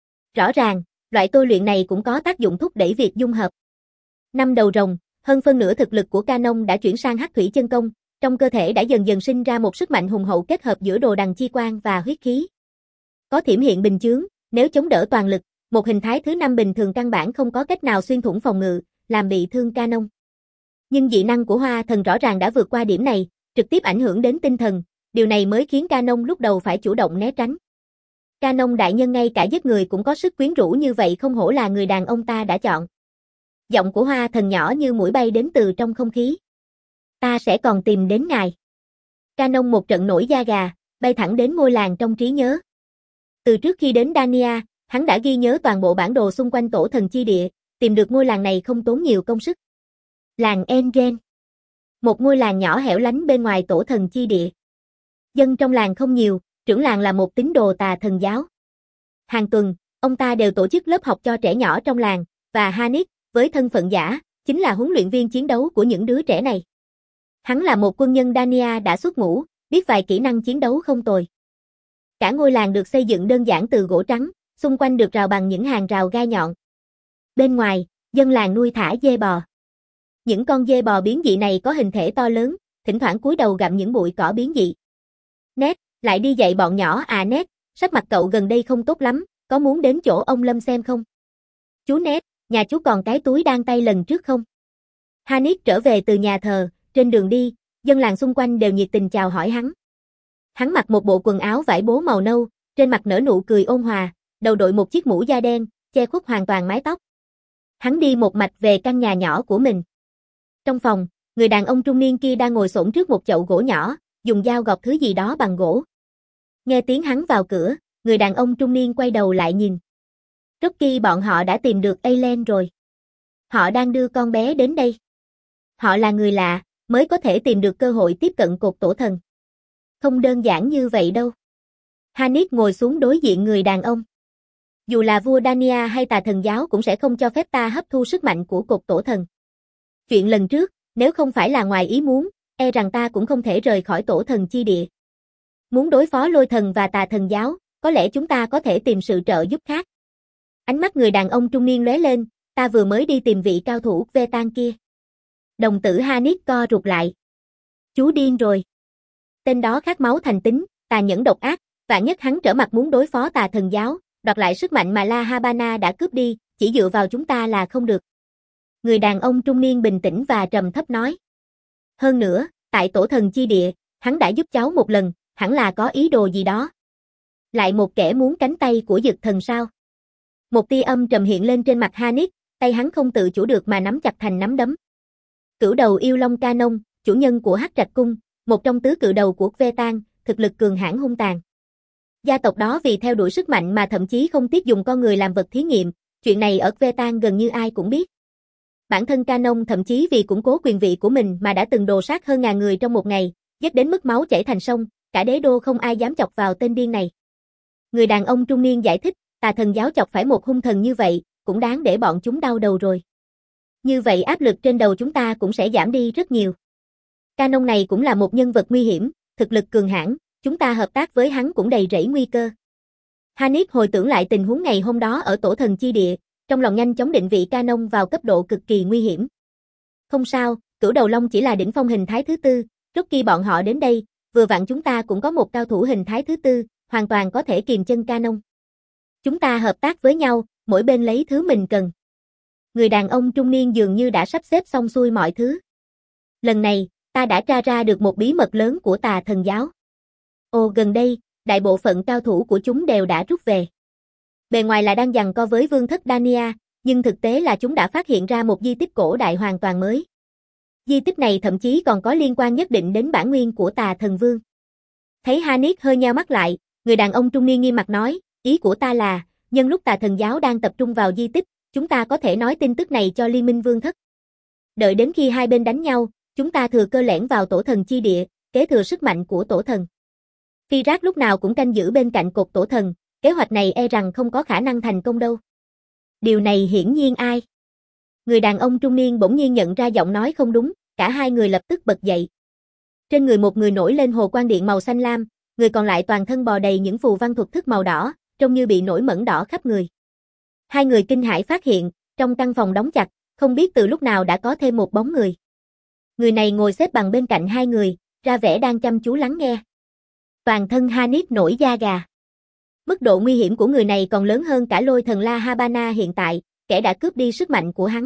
Rõ ràng, loại tôi luyện này cũng có tác dụng thúc đẩy việc dung hợp. Năm đầu rồng, hơn phân nửa thực lực của Canon đã chuyển sang hắc thủy chân công, trong cơ thể đã dần dần sinh ra một sức mạnh hùng hậu kết hợp giữa đồ đằng chi quan và huyết khí. Có thiểm hiện bình chướng, nếu chống đỡ toàn lực, một hình thái thứ năm bình thường căn bản không có cách nào xuyên thủng phòng ngự, làm bị thương Canon. Nhưng dị năng của Hoa Thần rõ ràng đã vượt qua điểm này, trực tiếp ảnh hưởng đến tinh thần, điều này mới khiến Canon lúc đầu phải chủ động né tránh. Canon đại nhân ngay cả giết người cũng có sức quyến rũ như vậy, không hổ là người đàn ông ta đã chọn. Giọng của Hoa Thần nhỏ như muỗi bay đến từ trong không khí. Ta sẽ còn tìm đến ngài. Canon một trận nổi da gà, bay thẳng đến ngôi làng trong trí nhớ. Từ trước khi đến Dania, hắn đã ghi nhớ toàn bộ bản đồ xung quanh tổ thần chi địa, tìm được ngôi làng này không tốn nhiều công sức. Làng Engen. Một ngôi làng nhỏ hẻo lánh bên ngoài tổ thần chi địa. Dân trong làng không nhiều, trưởng làng là một tín đồ tà thần giáo. Hàng tuần, ông ta đều tổ chức lớp học cho trẻ nhỏ trong làng, và Hanif, với thân phận giả, chính là huấn luyện viên chiến đấu của những đứa trẻ này. Hắn là một quân nhân Dania đã xuất ngũ, biết vài kỹ năng chiến đấu không tồi. Cả ngôi làng được xây dựng đơn giản từ gỗ trắng, xung quanh được rào bằng những hàng rào gai nhọn. Bên ngoài, dân làng nuôi thả dê bò. Những con dê bò biến dị này có hình thể to lớn, thỉnh thoảng cúi đầu gặm những bụi cỏ biến dị. Ned, lại đi dạy bọn nhỏ à Ned, sắc mặt cậu gần đây không tốt lắm, có muốn đến chỗ ông Lâm xem không? Chú Ned, nhà chú còn cái túi đan tay lần trước không? Hanif trở về từ nhà thờ, trên đường đi, dân làng xung quanh đều nhiệt tình chào hỏi hắn. Hắn mặc một bộ quần áo vải bố màu nâu, trên mặt nở nụ cười ôn hòa, đầu đội một chiếc mũ da đen, che khuất hoàn toàn mái tóc. Hắn đi một mạch về căn nhà nhỏ của mình. Trong phòng, người đàn ông trung niên kia đang ngồi xổm trước một chậu gỗ nhỏ, dùng dao gọt thứ gì đó bằng gỗ. Nghe tiếng hắn vào cửa, người đàn ông trung niên quay đầu lại nhìn. Rocky bọn họ đã tìm được Aileen rồi. Họ đang đưa con bé đến đây. Họ là người lạ, mới có thể tìm được cơ hội tiếp cận cột tổ thần. Không đơn giản như vậy đâu. Hanif ngồi xuống đối diện người đàn ông. Dù là vua Dania hay tà thần giáo cũng sẽ không cho phép ta hấp thu sức mạnh của cột tổ thần. Chuyện lần trước, nếu không phải là ngoài ý muốn, e rằng ta cũng không thể rời khỏi tổ thần chi địa. Muốn đối phó lôi thần và tà thần giáo, có lẽ chúng ta có thể tìm sự trợ giúp khác. Ánh mắt người đàn ông trung niên lóe lên, ta vừa mới đi tìm vị cao thủ Vetan kia. Đồng tử Hanif co rụt lại. Chú điên rồi. Tên đó khát máu thành tính, tà nhẫn độc ác, vạn nhất hắn trở mặt muốn đối phó tà thần giáo, đoạt lại sức mạnh mà La Habana đã cướp đi, chỉ dựa vào chúng ta là không được. Người đàn ông trung niên bình tĩnh và trầm thấp nói. Hơn nữa, tại tổ thần chi địa, hắn đã giúp cháu một lần, hẳn là có ý đồ gì đó. Lại một kẻ muốn cánh tay của dực thần sao? Một tia âm trầm hiện lên trên mặt Hanif, tay hắn không tự chủ được mà nắm chặt thành nắm đấm. Cửu đầu yêu long Canon, chủ nhân của Hắc Trạch Cung, một trong tứ cự đầu của Vetan, thực lực cường hãn hung tàn. Gia tộc đó vì theo đuổi sức mạnh mà thậm chí không tiếc dùng con người làm vật thí nghiệm, chuyện này ở Vetan gần như ai cũng biết. Bản thân Canon thậm chí vì củng cố quyền vị của mình mà đã từng đồ sát hơn ngàn người trong một ngày, giết đến mức máu chảy thành sông, cả đế đô không ai dám chọc vào tên điên này. Người đàn ông trung niên giải thích, tà thần giáo chọc phải một hung thần như vậy, cũng đáng để bọn chúng đau đầu rồi. Như vậy áp lực trên đầu chúng ta cũng sẽ giảm đi rất nhiều. Canon này cũng là một nhân vật nguy hiểm, thực lực cường hãn, chúng ta hợp tác với hắn cũng đầy rẫy nguy cơ. Hanif hồi tưởng lại tình huống ngày hôm đó ở tổ thần chi địa, trong lòng nhanh chóng định vị Canon vào cấp độ cực kỳ nguy hiểm. Không sao, cửu đầu long chỉ là đỉnh phong hình thái thứ tư, Rocky bọn họ đến đây, vừa vặn chúng ta cũng có một cao thủ hình thái thứ tư, hoàn toàn có thể kìm chân Canon. Chúng ta hợp tác với nhau, mỗi bên lấy thứ mình cần. Người đàn ông trung niên dường như đã sắp xếp xong xuôi mọi thứ. Lần này, ta đã tra ra được một bí mật lớn của tà thần giáo. Ồ, gần đây, đại bộ phận cao thủ của chúng đều đã rút về. Bề ngoài là đang giằng co với vương thất Dania, nhưng thực tế là chúng đã phát hiện ra một di tích cổ đại hoàn toàn mới. Di tích này thậm chí còn có liên quan nhất định đến bản nguyên của tà thần vương. Thấy Hanif hơi nheo mắt lại, người đàn ông trung niên nghiêm mặt nói, ý của ta là, nhân lúc tà thần giáo đang tập trung vào di tích, chúng ta có thể nói tin tức này cho liên minh vương thất. Đợi đến khi hai bên đánh nhau, chúng ta thừa cơ lẻn vào tổ thần chi địa, kế thừa sức mạnh của tổ thần. Firat lúc nào cũng canh giữ bên cạnh cột tổ thần, kế hoạch này e rằng không có khả năng thành công đâu. Điều này hiển nhiên ai? Người đàn ông trung niên bỗng nhiên nhận ra giọng nói không đúng, cả hai người lập tức bật dậy. Trên người một người nổi lên hồ quang điện màu xanh lam, người còn lại toàn thân bò đầy những phù văn thuật thức màu đỏ, trông như bị nổi mẩn đỏ khắp người. Hai người kinh hãi phát hiện, trong căn phòng đóng chặt, không biết từ lúc nào đã có thêm một bóng người. Người này ngồi xếp bằng bên cạnh hai người, ra vẻ đang chăm chú lắng nghe. Toàn thân Hanif nổi da gà. Mức độ nguy hiểm của người này còn lớn hơn cả lôi thần La Habana hiện tại, kẻ đã cướp đi sức mạnh của hắn.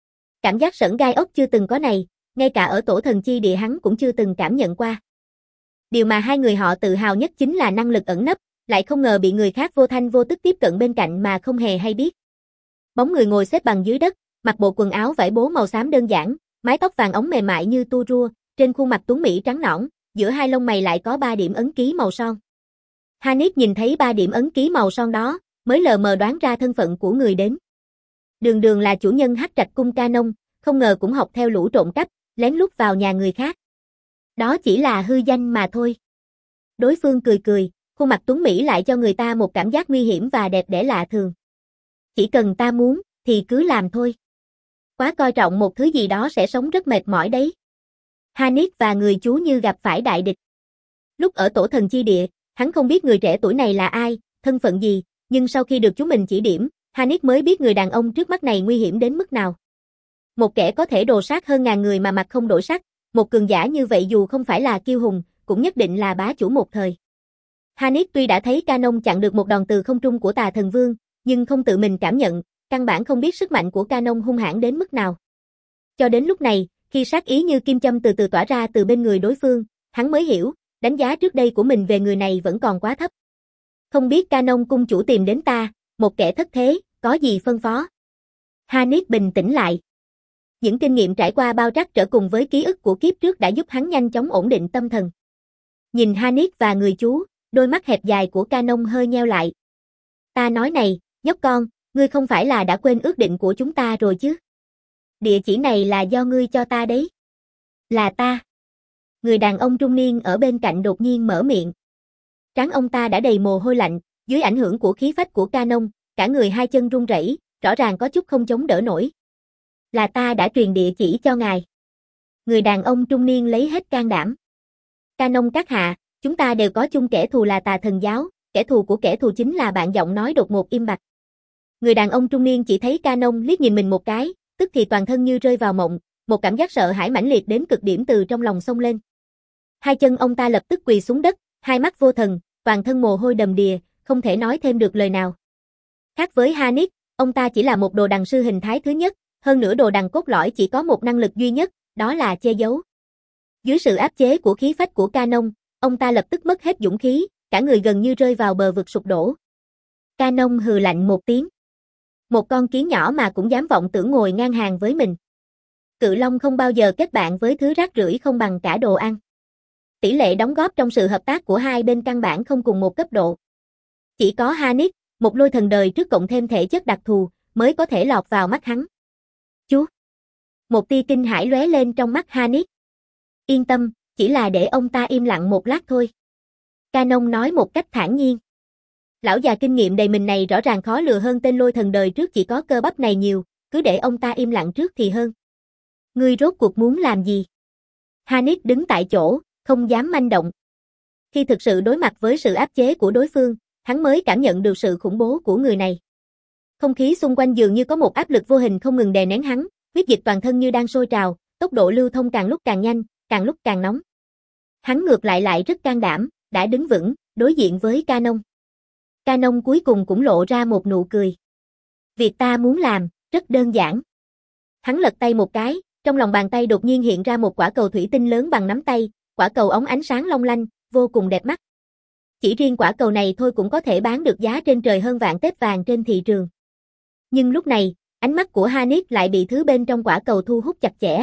Cảm giác sởn gai ốc chưa từng có này, ngay cả ở tổ thần chi địa hắn cũng chưa từng cảm nhận qua. Điều mà hai người họ tự hào nhất chính là năng lực ẩn nấp, lại không ngờ bị người khác vô thanh vô tức tiếp cận bên cạnh mà không hề hay biết. Bóng người ngồi xếp bằng dưới đất, mặc bộ quần áo vải bố màu xám đơn giản, mái tóc vàng óng mềm mại như tua rua, trên khuôn mặt tuấn mỹ trắng nõn, giữa hai lông mày lại có ba điểm ấn ký màu son. Hanif nhìn thấy ba điểm ấn ký màu son đó, mới lờ mờ đoán ra thân phận của người đến. Đường đường là chủ nhân Hắc Trạch cung Canon, không ngờ cũng học theo lũ trộm cắp, lén lút vào nhà người khác. Đó chỉ là hư danh mà thôi. Đối phương cười cười, khuôn mặt tuấn mỹ lại cho người ta một cảm giác nguy hiểm và đẹp đẽ lạ thường. Chỉ cần ta muốn, thì cứ làm thôi. Quá coi trọng một thứ gì đó sẽ sống rất mệt mỏi đấy. Hanif và người chú như gặp phải đại địch. Lúc ở tổ thần chi địa, hắn không biết người trẻ tuổi này là ai, thân phận gì, nhưng sau khi được chú mình chỉ điểm, Hanif mới biết người đàn ông trước mắt này nguy hiểm đến mức nào. Một kẻ có thể đồ sát hơn ngàn người mà mặt không đổi sắc, một cường giả như vậy dù không phải là kiêu hùng, cũng nhất định là bá chủ một thời. Hanif tuy đã thấy Canon chặn được một đòn từ không trung của Tà Thần Vương, nhưng không tự mình cảm nhận, căn bản không biết sức mạnh của Canon hung hãn đến mức nào. Cho đến lúc này, khi sát ý như kim châm từ từ tỏa ra từ bên người đối phương, hắn mới hiểu, đánh giá trước đây của mình về người này vẫn còn quá thấp. Không biết Canon cung chủ tìm đến ta, một kẻ thất thế, có gì phân phó? Hanif bình tĩnh lại. Những kinh nghiệm trải qua bao trắc trở cùng với ký ức của kiếp trước đã giúp hắn nhanh chóng ổn định tâm thần. Nhìn Hanif và người chú, đôi mắt hẹp dài của Canon hơi nheo lại. Ta nói này, nhóc con, ngươi không phải là đã quên ước định của chúng ta rồi chứ? Địa chỉ này là do ngươi cho ta đấy. Là ta. Người đàn ông trung niên ở bên cạnh đột nhiên mở miệng. Trán ông ta đã đầy mồ hôi lạnh, dưới ảnh hưởng của khí phách của Canon, cả người hai chân run rẩy, rõ ràng có chút không chống đỡ nổi. Là ta đã truyền địa chỉ cho ngài. Người đàn ông trung niên lấy hết can đảm. Canon các hạ, chúng ta đều có chung kẻ thù là Tà Thần giáo, kẻ thù của kẻ thù chính là bạn. Giọng nói đột ngột im bặt. Người đàn ông trung niên chỉ thấy Canon liếc nhìn mình một cái, tức thì toàn thân như rơi vào mộng, một cảm giác sợ hãi mãnh liệt đến cực điểm từ trong lòng xông lên. Hai chân ông ta lập tức quỳ xuống đất, hai mắt vô thần, toàn thân mồ hôi đầm đìa, không thể nói thêm được lời nào. Khác với Hanif, ông ta chỉ là một đồ đằng sư hình thái thứ nhất, hơn nữa đồ đằng cốt lõi chỉ có một năng lực duy nhất, đó là che giấu. Dưới sự áp chế của khí phách của Canon, ông ta lập tức mất hết dũng khí, cả người gần như rơi vào bờ vực sụp đổ. Canon hừ lạnh một tiếng. Một con kiến nhỏ mà cũng dám vọng tưởng ngồi ngang hàng với mình. Cự Long không bao giờ kết bạn với thứ rác rưởi không bằng cả đồ ăn. Tỷ lệ đóng góp trong sự hợp tác của hai bên căn bản không cùng một cấp độ. Chỉ có Hanif, một lôi thần đời trước cộng thêm thể chất đặc thù, mới có thể lọt vào mắt hắn. Chú! Một tia kinh hãi lóe lên trong mắt Hanif. Yên tâm, chỉ là để ông ta im lặng một lát thôi. Canon nói một cách thản nhiên. Lão già kinh nghiệm đầy mình này rõ ràng khó lừa hơn tên lôi thần đời trước chỉ có cơ bắp này nhiều, cứ để ông ta im lặng trước thì hơn. Ngươi rốt cuộc muốn làm gì? Hanif đứng tại chỗ, không dám manh động. Khi thực sự đối mặt với sự áp chế của đối phương, hắn mới cảm nhận được sự khủng bố của người này. Không khí xung quanh dường như có một áp lực vô hình không ngừng đè nén hắn, huyết dịch toàn thân như đang sôi trào, tốc độ lưu thông càng lúc càng nhanh, càng lúc càng nóng. Hắn ngược lại lại rất can đảm, đã đứng vững, đối diện với Canon. Canon cuối cùng cũng lộ ra một nụ cười. Việc ta muốn làm, rất đơn giản. Hắn lật tay một cái, trong lòng bàn tay đột nhiên hiện ra một quả cầu thủy tinh lớn bằng nắm tay, quả cầu óng ánh sáng long lanh, vô cùng đẹp mắt. Chỉ riêng quả cầu này thôi cũng có thể bán được giá trên trời hơn vạn tép vàng trên thị trường. Nhưng lúc này, ánh mắt của Hanif lại bị thứ bên trong quả cầu thu hút chặt chẽ.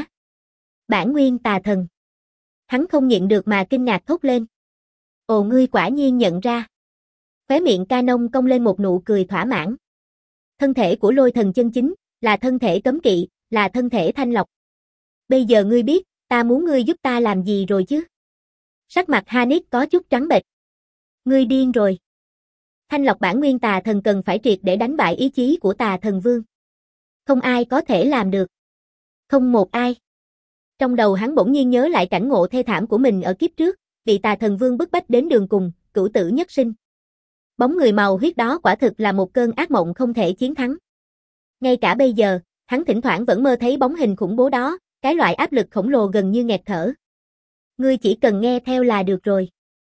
Bản nguyên tà thần. Hắn không nhịn được mà kinh ngạc thốt lên. Ồ, ngươi quả nhiên nhận ra. Khóe miệng Canon cong lên một nụ cười thỏa mãn. Thân thể của lôi thần chân chính, là thân thể cấm kỵ, là thân thể thanh lọc. Bây giờ ngươi biết, ta muốn ngươi giúp ta làm gì rồi chứ? Sắc mặt Hanif có chút trắng bệch. Ngươi điên rồi. Thanh lọc bản nguyên tà thần cần phải triệt để đánh bại ý chí của Tà Thần Vương. Không ai có thể làm được. Không một ai. Trong đầu hắn bỗng nhiên nhớ lại cảnh ngộ thê thảm của mình ở kiếp trước, bị tà thần vương bức bách đến đường cùng, cửu tử nhất sinh. Bóng người màu huyết đó quả thực là một cơn ác mộng không thể chiến thắng. Ngay cả bây giờ, hắn thỉnh thoảng vẫn mơ thấy bóng hình khủng bố đó, cái loại áp lực khổng lồ gần như nghẹt thở. Ngươi chỉ cần nghe theo là được rồi.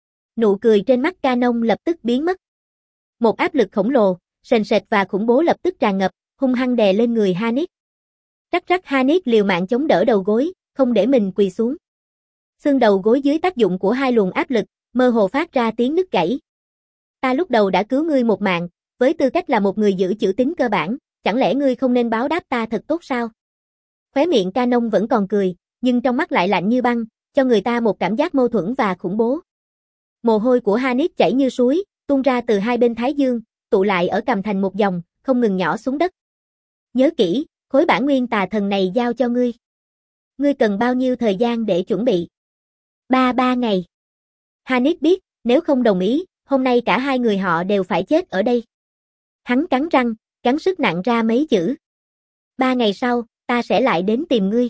Nụ cười trên mắt Canon lập tức biến mất. Một áp lực khổng lồ, sền sệt và khủng bố lập tức tràn ngập, hung hăng đè lên người Hanif. Rắc rắc Hanif liều mạng chống đỡ đầu gối, không để mình quỳ xuống. Xương đầu gối dưới tác dụng của hai luồng áp lực, mơ hồ phát ra tiếng nứt gãy. Ta lúc đầu đã cứu ngươi một mạng, với tư cách là một người giữ chữ tín cơ bản, chẳng lẽ ngươi không nên báo đáp ta thật tốt sao? Khóe miệng Canon vẫn còn cười, nhưng trong mắt lại lạnh như băng, cho người ta một cảm giác mâu thuẫn và khủng bố. Mồ hôi của Hanif chảy như suối, tuôn ra từ hai bên thái dương, tụ lại ở cằm thành một dòng, không ngừng nhỏ xuống đất. Nhớ kỹ, khối bản nguyên tà thần này giao cho ngươi. Ngươi cần bao nhiêu thời gian để chuẩn bị? Ba ba ngày. Hanif biết, nếu không đồng ý, hôm nay cả hai người họ đều phải chết ở đây. Hắn cắn răng, gắng sức nặng ra mấy chữ. Ba ngày sau, ta sẽ lại đến tìm ngươi.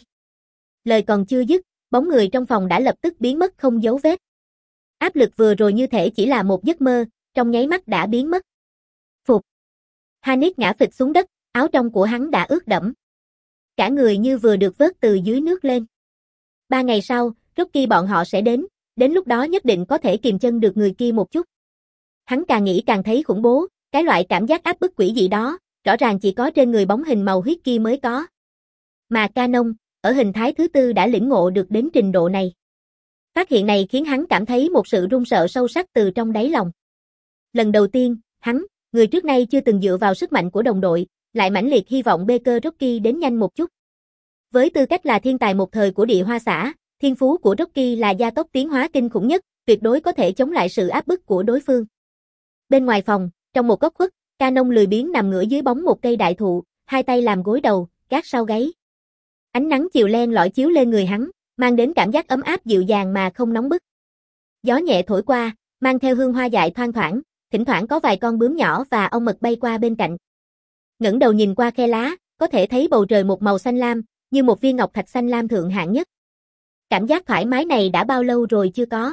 Lời còn chưa dứt, bóng người trong phòng đã lập tức biến mất không dấu vết. Áp lực vừa rồi như thể chỉ là một giấc mơ, trong nháy mắt đã biến mất. Phục. Hanif ngã phịch xuống đất, áo trong của hắn đã ướt đẫm. Cả người như vừa được vớt từ dưới nước lên. Ba ngày sau, Rocky bọn họ sẽ đến, đến lúc đó nhất định có thể kìm chân được người kia một chút. Hắn càng nghĩ càng thấy khủng bố, cái loại cảm giác áp bức quỷ dị đó, rõ ràng chỉ có trên người bóng hình màu huyết kia mới có. Mà Canon, ở hình thái thứ tư đã lĩnh ngộ được đến trình độ này. Phát hiện này khiến hắn cảm thấy một sự run sợ sâu sắc từ trong đáy lòng. Lần đầu tiên, hắn, người trước nay chưa từng dựa vào sức mạnh của đồng đội, lại mãnh liệt hy vọng Baker Rocky đến nhanh một chút. Với tư cách là thiên tài một thời của địa hoa xã, thiên phú của Rocky là gia tốc tiến hóa kinh khủng nhất, tuyệt đối có thể chống lại sự áp bức của đối phương. Bên ngoài phòng, trong một góc khuất, Canon lười biếng nằm ngửa dưới bóng một cây đại thụ, hai tay làm gối đầu, gác sau gáy. Ánh nắng chiều len lỏi chiếu lên người hắn, mang đến cảm giác ấm áp dịu dàng mà không nóng bức. Gió nhẹ thổi qua, mang theo hương hoa dại thoang thoảng, thỉnh thoảng có vài con bướm nhỏ và ong mật bay qua bên cạnh. Ngẩng đầu nhìn qua khe lá, có thể thấy bầu trời một màu xanh lam, như một viên ngọc thạch xanh lam thượng hạng nhất. Cảm giác thoải mái này đã bao lâu rồi chưa có?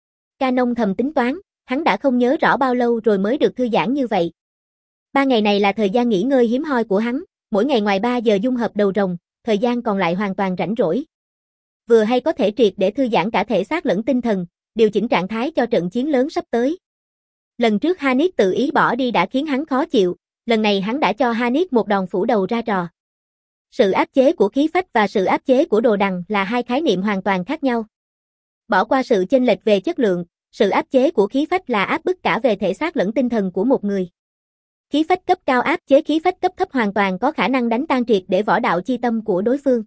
Canon thầm tính toán, hắn đã không nhớ rõ bao lâu rồi mới được thư giãn như vậy. Ba ngày này là thời gian nghỉ ngơi hiếm hoi của hắn, mỗi ngày ngoài ba giờ dung hợp đầu rồng, thời gian còn lại hoàn toàn rảnh rỗi. Vừa hay có thể triệt để thư giãn cả thể xác lẫn tinh thần, điều chỉnh trạng thái cho trận chiến lớn sắp tới. Lần trước Hanif tự ý bỏ đi đã khiến hắn khó chịu, lần này hắn đã cho Hanif một đòn phủ đầu ra trò. Sự áp chế của khí phách và sự áp chế của đồ đằng là hai khái niệm hoàn toàn khác nhau. Bỏ qua sự chênh lệch về chất lượng, sự áp chế của khí phách là áp bức cả về thể xác lẫn tinh thần của một người. Khí phách cấp cao áp chế khí phách cấp thấp hoàn toàn có khả năng đánh tan triệt để võ đạo chi tâm của đối phương.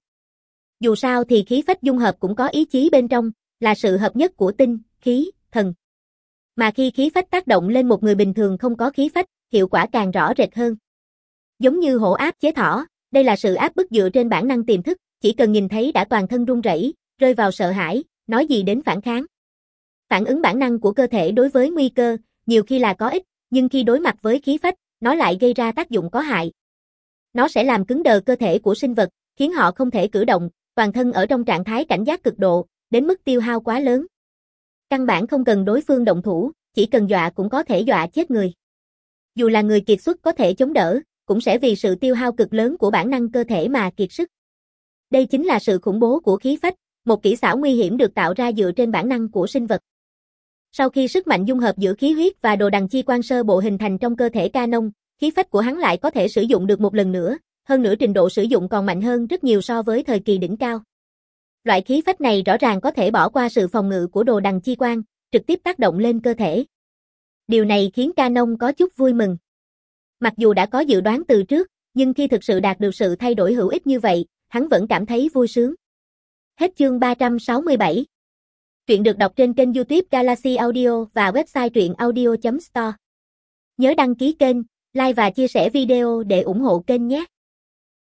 Dù sao thì khí phách dung hợp cũng có ý chí bên trong, là sự hợp nhất của tinh, khí, thần. Mà khi khí phách tác động lên một người bình thường không có khí phách, hiệu quả càng rõ rệt hơn. Giống như hổ áp chế thỏ, đây là sự áp bức dựa trên bản năng tiềm thức, chỉ cần nhìn thấy đã toàn thân run rẩy, rơi vào sợ hãi, nói gì đến phản kháng. Phản ứng bản năng của cơ thể đối với nguy cơ, nhiều khi là có ích, nhưng khi đối mặt với khí phách, nó lại gây ra tác dụng có hại. Nó sẽ làm cứng đờ cơ thể của sinh vật, khiến họ không thể cử động, toàn thân ở trong trạng thái cảnh giác cực độ, đến mức tiêu hao quá lớn. Căn bản không cần đối phương động thủ, chỉ cần dọa cũng có thể dọa chết người. Dù là người kiệt xuất có thể chống đỡ, cũng sẽ vì sự tiêu hao cực lớn của bản năng cơ thể mà kiệt sức. Đây chính là sự khủng bố của khí phách, một kỹ xảo nguy hiểm được tạo ra dựa trên bản năng của sinh vật. Sau khi sức mạnh dung hợp giữa khí huyết và đồ đằng chi quan sơ bộ hình thành trong cơ thể Canon, khí phách của hắn lại có thể sử dụng được một lần nữa, hơn nữa trình độ sử dụng còn mạnh hơn rất nhiều so với thời kỳ đỉnh cao. Loại khí phách này rõ ràng có thể bỏ qua sự phòng ngự của đồ đằng chi quan, trực tiếp tác động lên cơ thể. Điều này khiến Canon có chút vui mừng. Mặc dù đã có dự đoán từ trước, nhưng khi thực sự đạt được sự thay đổi hữu ích như vậy, hắn vẫn cảm thấy vui sướng. Hết chương ba trăm sáu mươi bảy. Truyện được đọc trên kênh YouTube Galaxy Audio và website truyện audio chấm store. Nhớ đăng ký kênh, like và chia sẻ video để ủng hộ kênh nhé.